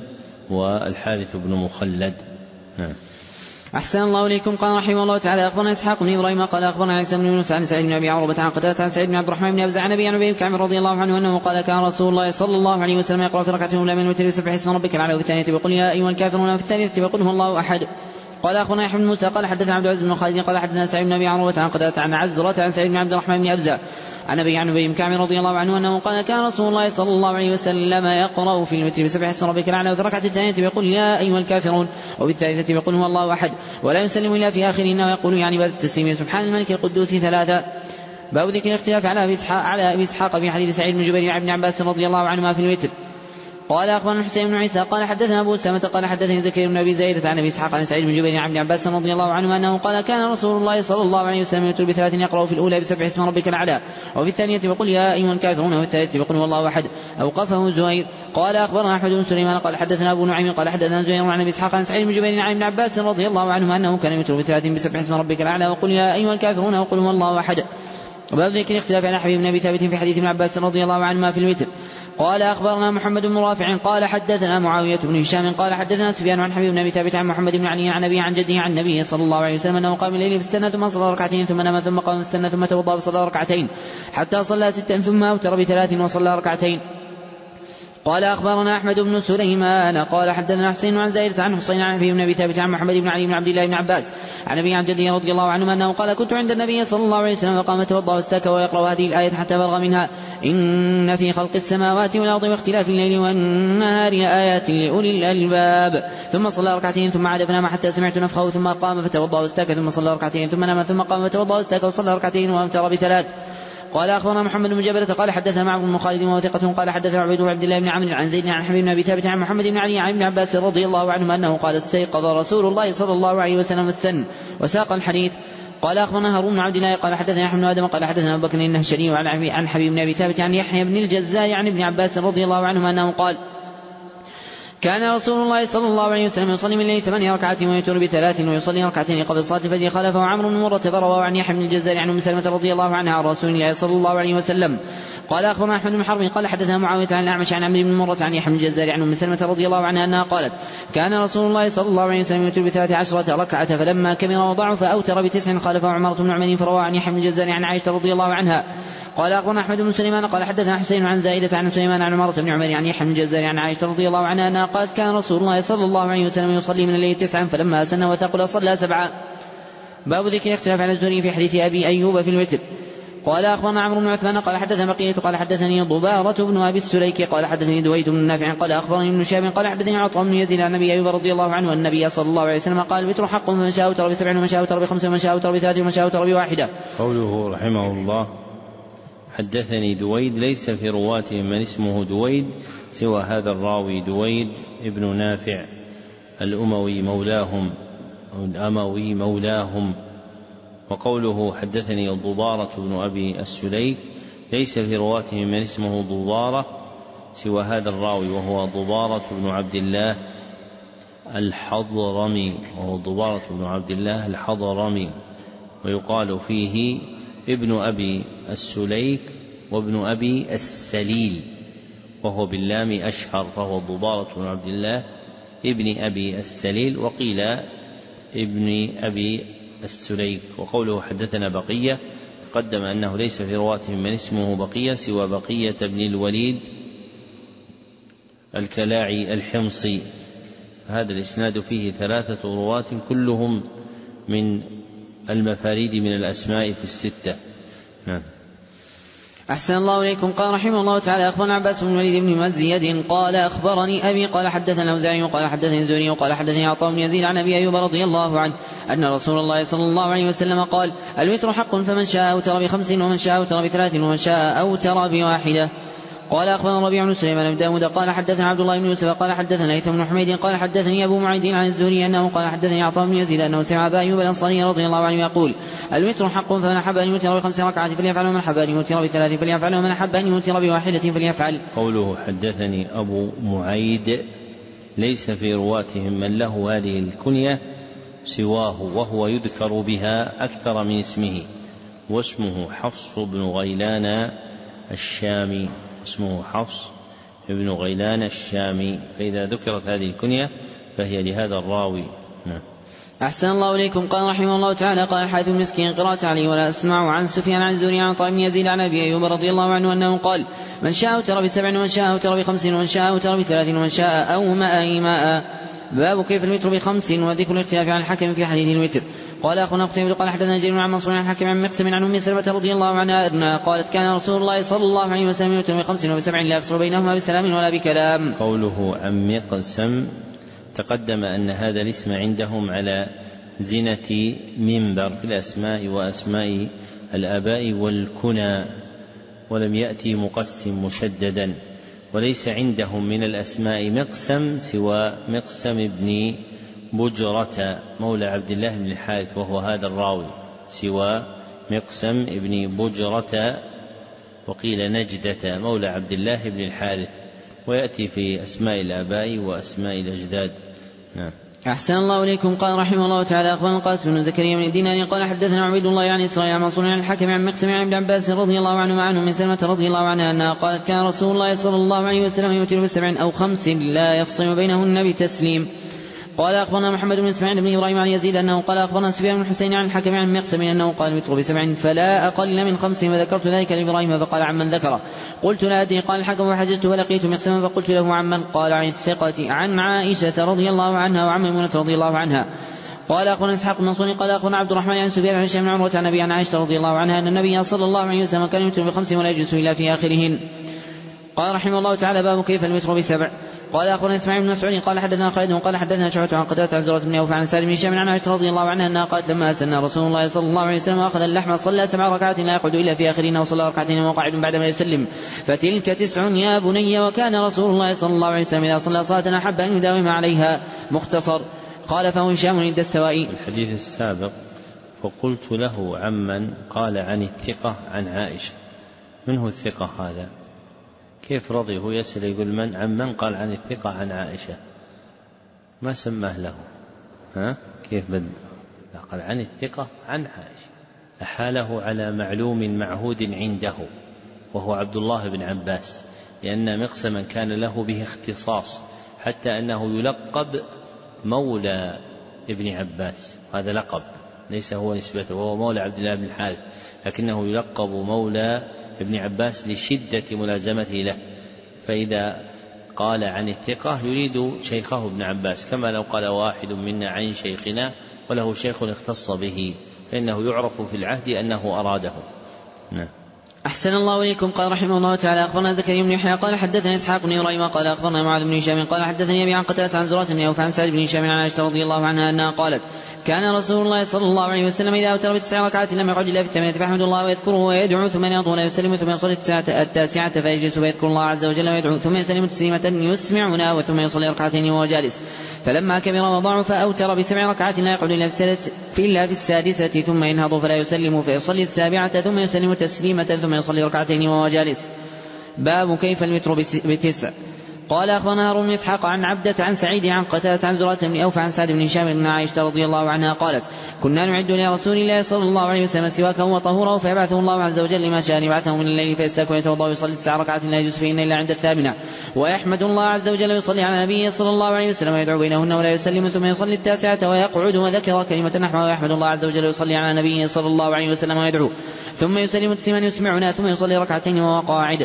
والحارث بن مخلد. نعم. أحسن الله إليكم. قال رحمه الله تعالى أخبرنا إسحاق بن إبراهيم قال أخبرنا عيسى بن يونس عن سعيد بن أبي عروبة عن قتادة عن سعيد بن عبد الرحمن بن أبزع عن أبي عن أبي كعب رضي الله عنه أنه قال كان رسول الله صلى الله عليه وسلم يقرأ في ركعة الأولى من الوتر بسبح اسم ربك الأعلى وفي الثانية يقول يا أيها الكافرون وفي الثالثة يقول هو الله أحد. قال أخبرنا يحيى بن موسى قال حدثنا عبد العزيز بن خالد قال حدثنا سعيد بن أبي عروبة عن قتادة عن عزرة عن سعيد بن عبد الرحمن بن أبزع عن أبي عن أبي كعب رضي الله عنه أنه قال كان رسول الله صلى الله عليه وسلم يقرأ في الوتر بسبح اسم ربك الأعلى وفي الركعة الثانية يقول يا أيها الكافرون وفي الثالثة يقول هو الله أحد ولا يسلم إلا في آخرهن ويقول يعني بعد التسليم سبحان الملك القدوس ثلاثة. باب ذكر الاختلاف على أبي إسحاق على أبي إسحاق في حديث سعيد بن جبير عن ابن عباس رضي الله عنهما في الوتر. قال أخبرنا الحسين بن عيسى قال حدثنا أبو أسامة قال حدثني زكريا بن أبي زايدة عن أبي إسحاق عن سعيد بن جبير عن ابن عباس رضي الله عنهما أنه قال كان رسول الله صلى الله عليه وسلم يتلو بثلاث يقرأ في الأولى بسبح اسم ربك الأعلى وفي الثانية يقول يا أيها الكافرون وفي الثالثة يقول والله أحد. أوقفه زهير. قال أخبرنا أحمد بن سليمان قال حدثنا أبو نعيم قال حدثنا زهير عن أبي إسحاق عن سعيد بن جبير عن ابن عباس رضي الله عنهما أنه كان يتلو بثلاث بسبح اسم ربك الأعلى وقل يا أيها الكافرون وقل هو الله أحد. وباب ذكر الاختلاف عن حبيب بن أبي ثابت في حديث ابن عباس رضي الله عنهما في الوتر. قال أخبرنا محمد بن رافع قال حدثنا معاوية بن هشام قال حدثنا سفيان عن حبيب بن أبي ثابت عن محمد بن علي عن أبي عن جده عن النبي صلى الله عليه وسلم أنه قام الليل في السنة ثم صلى ركعتين ثم نام ثم قام في السنة ثم توضأ وصلى ركعتين حتى صلى ستا ثم أوتر بثلاث وصلى ركعتين. قال أخبرنا أحمد بن سليمان قال حدثنا حسين عن زائدة عن حسين عن أبي بن أبي ثابت عن محمد بن علي بن عبد الله بن عباس عن أبي عن جده رضي الله عنه أنه قال كنت عند النبي صلى الله عليه وسلم فقام توضأ واستاك ويقرأ هذه الآية حتى بلغ منها إن في خلق السماوات والأرض واختلاف الليل والنهار آيات لأولي الألباب ثم صلى ركعتين ثم عاد فنام حتى سمعت نفخه ثم قام فتوضأ واستاك ثم صلى ركعتين ثم نام ثم قام فتوضأ واستاك وصلى ركعتين وأمتر بثلاث. قال أخبرنا محمد بن جبلة قال حدثنا معه بن خالد وثقة قال حدثنا عبيد بن عبد الله بن عمرو عن زيد عن حبيب بن أبي ثابت عن محمد بن علي عن ابن عباس رضي الله عنهما أنه قال استيقظ رسول الله صلى الله عليه وسلم السن وساق الحديث. قال أخبرنا هارون بن عبد الله قال حدثنا يحيى بن آدم قال حدثنا أبو بكر النهشلي عن حبيب بن أبي ثابت عن يحيى بن الجزاء عن ابن عباس رضي الله عنهما أنه قال كان رسول الله صلى الله عليه وسلم يصلي من الليل ثمانية ركعات ويتر بثلاث ويصلي ركعتين قبل صلاة الفجر خلفه عمرو بن مرة فروى عن يحيى بن الجزار عن أم سلمة رضي الله عنها عن رسول الله صلى الله عليه وسلم. قال أخبرنا أحمد بن حرب قال حدثنا معاوية عن الأعمش عن عمرو بن مرة عن يحيى بن الجزار عن أم سلمة رضي الله عنها أنها قالت كان رسول الله صلى الله عليه وسلم يتر بثلاث عشرة ركعة فلما كبر وضعف أوتر بتسع خلفه عمرة بن عمر فروى عن يحيى بن الجزار عن عائشة رضي الله عنها. قال أخبرنا أحمد بن سليمان قال حدثنا حسين عن زائدة عن سليمان عن عمرة بن عمر عن يحيى بن الجزار عن عائشة رضي الله عنها أنها قالت كان رسول الله صلى الله عليه وسلم يصلي من الليل تسعا فلما سن وثقل صلى سبعا. باب ذكر اختلاف على الزهري في حديث أبي أيوب في الوتر. قال أخبرنا عمرو بن عثمان قال حدثنا بقية قال حدثني ضبارة بن أبي السليك قال حدثني دويد بن نافع قال أخبرني ابن شهاب قال حدثني عطاء بن يزيد عن أبي أيوب رضي الله عنه النبي صلى الله عليه وسلم قال الوتر حق فمن شاء أوتر بسبع ومن شاء أوتر بخمس ومن شاء أوتر بثلاث ومن شاء أوتر بواحدة. قوله رحمه الله حدثني دويد ليس في رواتهم من اسمه دويد سوى هذا الراوي دويد ابن نافع الأموي مولاهم الأموي مولاهم. وقوله حدثني ضبارة بن أبي السليك ليس في رواتهم من اسمه ضبارة سوى هذا الراوي وهو ضبارة بن عبد الله الحضرمي وهو ضبارة بن عبد الله الحضرمي ويقال فيه ابن أبي السليك وابن أبي السليل وهو باللام أشهر فهو ضبارة بن عبد الله ابن أبي السليل وقيل ابن أبي السليك. وقوله حدثنا بقية تقدم أنه ليس في رواتهم من اسمه بقية سوى بقية بن الوليد الكلاعي الحمصي. هذا الإسناد فيه ثلاثة رواة كلهم من المفاريد من الأسماء في الستة. نعم. أحسن الله إليكم. قال رحمه الله تعالى أخبرنا عباس بن الوليد بن مزيد قال أخبرني أبي قال حدثنا الأوزاعي قال حدثني الزهري قال حدثني عطاء بن يزيد عن أبي أيوب رضي الله عنه أن رسول الله صلى الله عليه وسلم قال الوتر حق فمن شاء أوتر بخمس ومن شاء أوتر بثلاث ومن شاء أوتر بواحدة. قال أخبرنا ربيع بن سليمان بن داود قال حدثنا عبد الله بن يوسف قال حدثنا ليث بن حميد قال حدثني أبو معيد عن الزهري أنه قال حدثني عطاء بن يزيد أنه سمع أبا أيوب الأنصاري رضي الله عنه يقول الوتر حق فمن أحب أن يوتر بخمس ركعات فليفعل ومن أحب أن يوتر بثلاث فليفعل ومن أحب أن يوتر بواحدة فليفعل. قوله حدثني أبو معيد ليس في رواتهم من له هذه الكنية سواه وهو يذكر بها أكثر من اسمه واسمه حفص بن غيلان الشامي اسمه حفص بن غيلان الشامي فإذا ذكرت هذه الكنية فهي لهذا الراوي. نعم. أحسن الله إليكم. قال رحمه الله تعالى قال الحارث بن مسكين قراءة عليه ولا أسمع عن سفيان عن الزهري عن طارق بن يزيد عن أبي أيوب رضي الله عنه أنه قال من شاء أوتر بسبع ومن شاء أوتر بخمس ومن شاء أوتر بثلاث ومن شاء أومأ إيماء. باب كيف الوتر بخمس وذكر الاختلاف عن الحكم في حديث الوتر. قال أخونا قتيبة قال حدثنا جرير عن منصور عن الحكم عن مقسم عن أم سلمة رضي الله عنها أنها قالت كان رسول الله صلى الله عليه وسلم يوتر بخمس وبسبع لا يفصل بينهما بسلام ولا بكلام. قوله عن مقسم تقدم أن هذا الاسم عندهم على زنة منبر في الأسماء وأسماء الآباء والكنى ولم يأتي مقسم مشددا وليس عندهم من الأسماء مقسم سوى مقسم بن بجرة مولى عبد الله بن الحارث وهو هذا الراوي سوى مقسم بن بجرة وقيل نجدة مولى عبد الله بن الحارث ويأتي في أسماء الآباء وأسماء الأجداد. نعم. أحسن الله إليكم. قال رحمه الله تعالى أخبرنا القاسم بن زكريا من الدينار قال حدثنا عبيد الله عن إسرائيل عن منصور عن الحكم عن مقسم عن ابن عباس رضي الله عنه عنه من سلمة رضي الله عنها أنها قالت كان رسول الله صلى الله عليه وسلم يوتر بسبع أو خمس لا يفصل بينهن بتسليم. قال أخبرنا محمد بن إسماعيل بن إبراهيم عن يزيد أنه قال أخبرنا سفيان بن الحسين عن الحكم عن مقسم أنه قال الوتر بسبع فلا أقل من خمس، وذكرت ذلك لإبراهيم فقال عمن ذكره. قلت لا أدري. قال الحكم وحججت ولقيت مقسما فقلت له عمن؟ قال عن الثقة عن عائشة رضي الله عنها وعن ميمونة رضي الله عنها. قال أخبرنا إسحاق بن منصور قال أخبرنا عبد الرحمن عن سفيان عن هشام بن عروة عن أبي عن عائشة رضي الله عنها أن النبي صلى الله عليه وسلم كان يوتر بخمس ولا يجلس إلا في آخرهن. قال رحمه الله تعالى باب كيف الوتر بسبع. قال أخبرنا إسماعيل بن مسعود قال حدثنا خالد قال حدثنا شعبة عن قتادة عن زرة بن أوف عن سالم بن هشام عن عائشة رضي الله عنها أنها قالت لما أسن رسول الله صلى الله عليه وسلم أخذ اللحم صلى سبع ركعات لا يقعد إلا في آخرين، وصلى ركعتين وقاعد بعدما يسلم، فتلك تسع يا بني. وكان رسول الله صلى الله عليه وسلم إذا صلى صلاة أحب أن يداوم عليها. مختصر. قال فهو هشام عند السوائي. الحديث السابق فقلت له عمن؟ قال عن الثقة عن عائشة. من هو الثقة هذا؟ كيف رضي هو يسأل يقول من؟ عمن؟ قال عن الثقة عن عائشة، ما سماه له. ها كيف بدل؟ قال عن الثقة عن عائشة، أحاله على معلوم معهود عنده وهو عبد الله بن عباس، لأن مقسما كان له به اختصاص حتى أنه يلقب مولى ابن عباس، هذا لقب ليس هو نسبته، وهو مولى عبد الله بن الحارث، لكنه يلقب مولى ابن عباس لشدة ملازمته له. فإذا قال عن الثقة يريد شيخه ابن عباس، كما لو قال واحد منا عن شيخنا وله شيخ اختص به، فإنه يعرف في العهد أنه أراده. نعم. أحسن الله إليكم. قال رحمه الله تعالى أخبرنا زكريا بن يحيى قال حدثنا إسحاق بن إبراهيم قال أخبرنا معاذ بن هشام قال حدثني أبي عن قتادة عن زرة بن أوف عن سعد بن هشام عن عائشة رضي الله عنها أنها قالت كان رسول الله صلى الله عليه وسلم إذا أوتر بتسع ركعات لم يقعد إلا في الثامنة فيحمد الله ويذكره ويدعو ثم ينهض ويسلم ثم يصلي التاسعة فيجلس ويذكر الله عز وجل ويدعو ثم يسلم تسليمة يسمعنا وثم يصلي ركعتين وهو جالس. فلما كبر وضعف أوتر بسبع ركعات لا يقعد إلا في السادسة ثم ينهض فلا يسلم فيصلي السابعة ثم يسلم تسليمة ثم يصلي ركعتين وهو جالس. باب كيف الوتر بتسع. قال أخبرنا هارون بن إسحاق عن عبدة عن سعيد عن قتادة عن زرة بن أوف عن سعد بن هشام بن عائشة رضي الله عنها قالت كنا نعد لرسول الله صلى الله عليه وسلم سواكا وطهورا فيبعثه الله عز وجل لما شاء يبعثه من الليل فيستاك ويتوضا ويصلي تسع ركعات لا يجوز فيهن إلا عند الثامنة ويحمد الله عز وجل ويصلي على نبيه صلى الله عليه وسلم ويدعو بينهن ولا يسلم ثم يصلي التاسعة ويقعد وذكر كلمة نحوها ويحمد الله عز وجل ويصلي على نبيه صلى الله عليه وسلم ويدعو ثم يسلم تسليما يسمعنا ثم يصلي ركعتين وهو قاعد.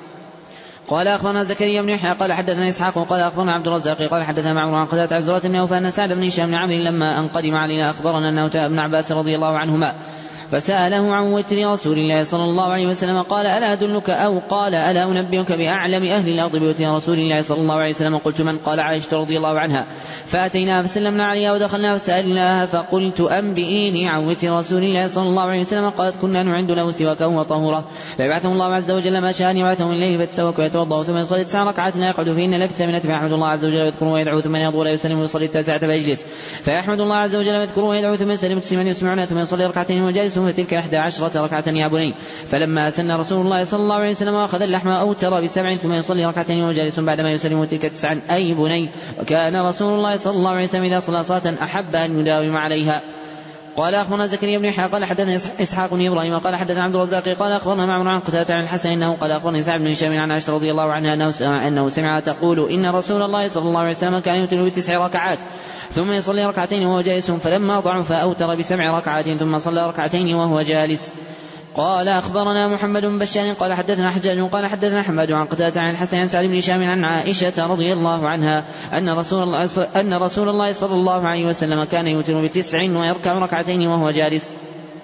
قال أخبرنا زكريا بن يحيى قال حدثنا إسحاق وقال أخبرنا عبد الرزاق قال حدثنا معمر عن قتادة عن زرة بن أوف أن سعد بن هشام بن عمرو لما أن قدم علينا أخبرنا أنه أتى ابن عباس رضي الله عنهما فسأله عن وتر رسول الله صلى الله عليه وسلم قال ألا أدلك أو قال ألا أنبئك بأعلم أهل الأرض بوتر رسول الله صلى الله عليه وسلم قلت من؟ قال عائشة رضي الله عنها. فأتيناها فسلمنا عليها ودخلنا فسألناها فقلت أنبئيني عن وتر رسول الله صلى الله عليه وسلم قالت كنا نعد له سواكا وطهورا فيبعثه الله عز وجل ما شاء يبعثه من الليل فيتسوك ويتوضأ ثم يصلي تسع ركعات لا يقعد فيهن إلا في الثامنة فيحمد الله عز وجل ويذكره ويدعو ثم ينهض ولا يسلم ويصلي التاسعة فيجلس فيحمد الله عز وجل ويذكره ويدعو ثم يسلم تسليما يسمعنا ثم يصلي ركعتين وجالس فتلك إحدى عشرة ركعة يا بني. فلما سن رسول الله صلى الله عليه وسلم وأخذ اللحم أوتر بسبع ثم يصلي ركعتين وجالس بعدما يسلم تلك تسعا أي بني. وكان رسول الله صلى الله عليه وسلم إذا صلى صلاة أحب أن يداوم عليها. قال أخبرنا زكريا بن يحيى قال حدثنا إسحاق بن إبراهيم قال حدثنا عبد الرزاق قال أخبرنا معمر عن قتادة عن الحسن إنه قال أخبرني سعد بن هشام عن عائشة رضي الله عنها أنه سمع تقول إن رسول الله صلى الله عليه وسلم كان يوتر بتسع ركعات ثم يصلي ركعتين وهو جالس فلما ضعف أوتر بسبع ركعات ثم صلى ركعتين وهو جالس. قال أخبرنا محمد بن بشار قال حدثنا حجاج قال حدثنا حماد عن قتادة عن الحسن عن سعد بن هشام عن عائشة رضي الله عنها أن رسول الله أن رسول الله صلى الله عليه وسلم كان يوتر بتسع ويركع ركعتين وهو جالس.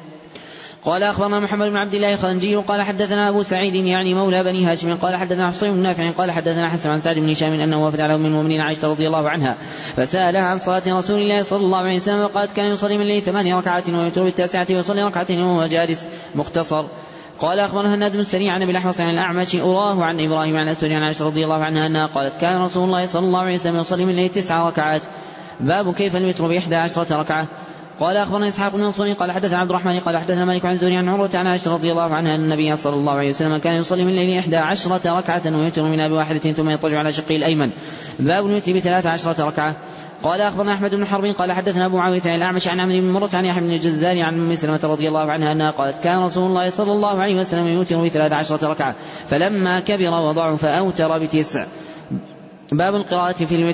قال أخبرنا محمد بن عبد الله الخلنجي قال حدثنا أبو سعيد يعني مولى بني هاشم قال حدثنا حصين بن نافع قال حدثنا حسن عن سعد بن هشام أنه وفد على أم المؤمنين عائشة رضي الله عنها فسألها عن صلاة رسول الله صلى الله عليه وسلم وقالت كان يصلي من الليل ثمان ركعات ويوتر بالتاسعة ويصلي ركعتين وهو جالس. مختصر. قال أخبرنا هناد بن سريع عن أبي الأحوص عن الأعمش أراه عن إبراهيم عن أسود عن عائشة رضي الله عنها أنها قالت كان رسول الله صلى الله عليه وسلم يصلي من الليل تسع ركعات. باب كيف الوتر بإحدى عشرة ركعة. قال أخبرنا إسحاق بن منصور قال حدثنا عبد الرحمن قال حدثنا مالك عن زهري عن عروة عن عائشة رضي الله عنها أن النبي صلى الله عليه وسلم كان يصلي من الليل إحدى عشرة ركعة ويوتر من أبي واحدة ثم يضطجع على شقه الأيمن. باب الوتر بثلاث عشرة ركعة. قال أخبرنا أحمد بن حرب قال حدثنا أبو معاوية عن الأعمش عن عمرو بن مرة عن يحيى بن الجزار عن أم سلمة رضي الله عنها أنها قالت كان رسول الله صلى الله عليه وسلم يوتر بثلاث عشرة ركعة فلما كبر وضعف فأوتر بتسع. باب القراءة في الوتر.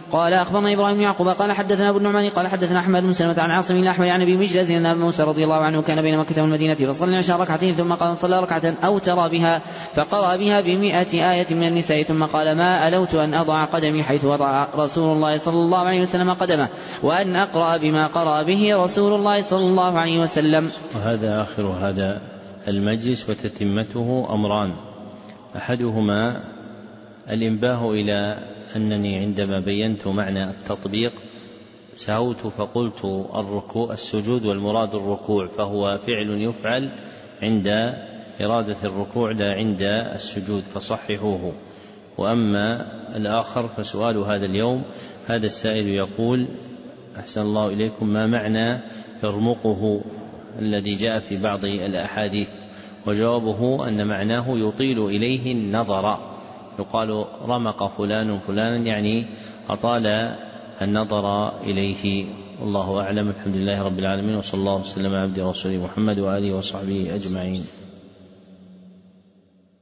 قال أخبرنا إبراهيم بن يعقوب قال حدثنا أبو النعمان قال حدثنا أحمد بن سلمة عن عاصم الأحمر عن أبي مجلس أن أبا موسى رضي الله عنه كان بين مكة والمدينة فصلى العشاء ركعتين ثم قال صلى ركعة أوتر بها فقرأ بها بمئة آية من النساء ثم قال ما ألوت أن أضع قدمي حيث وضع رسول الله صلى الله عليه وسلم قدمه وأن أقرأ بما قرأ به رسول الله صلى الله عليه وسلم. وهذا آخر هذا المجلس وتتمته أمران، أحدهما الإنباه إلى أنني عندما بينت معنى التطبيق سهوت فقلت الركوع السجود والمراد الركوع، فهو فعل يفعل عند إرادة الركوع لا عند السجود فصححوه. وأما الآخر فسؤال هذا اليوم، هذا السائل يقول أحسن الله إليكم ما معنى يرمقه الذي جاء في بعض الأحاديث؟ وجوابه أن معناه يطيل إليه النظر، يقال رمق فلان فلانا يعني أطال النظر إليه. الله أعلم. الحمد لله رب العالمين، وصلى الله وسلم على عبده ورسوله محمد وآله وصحبه أجمعين.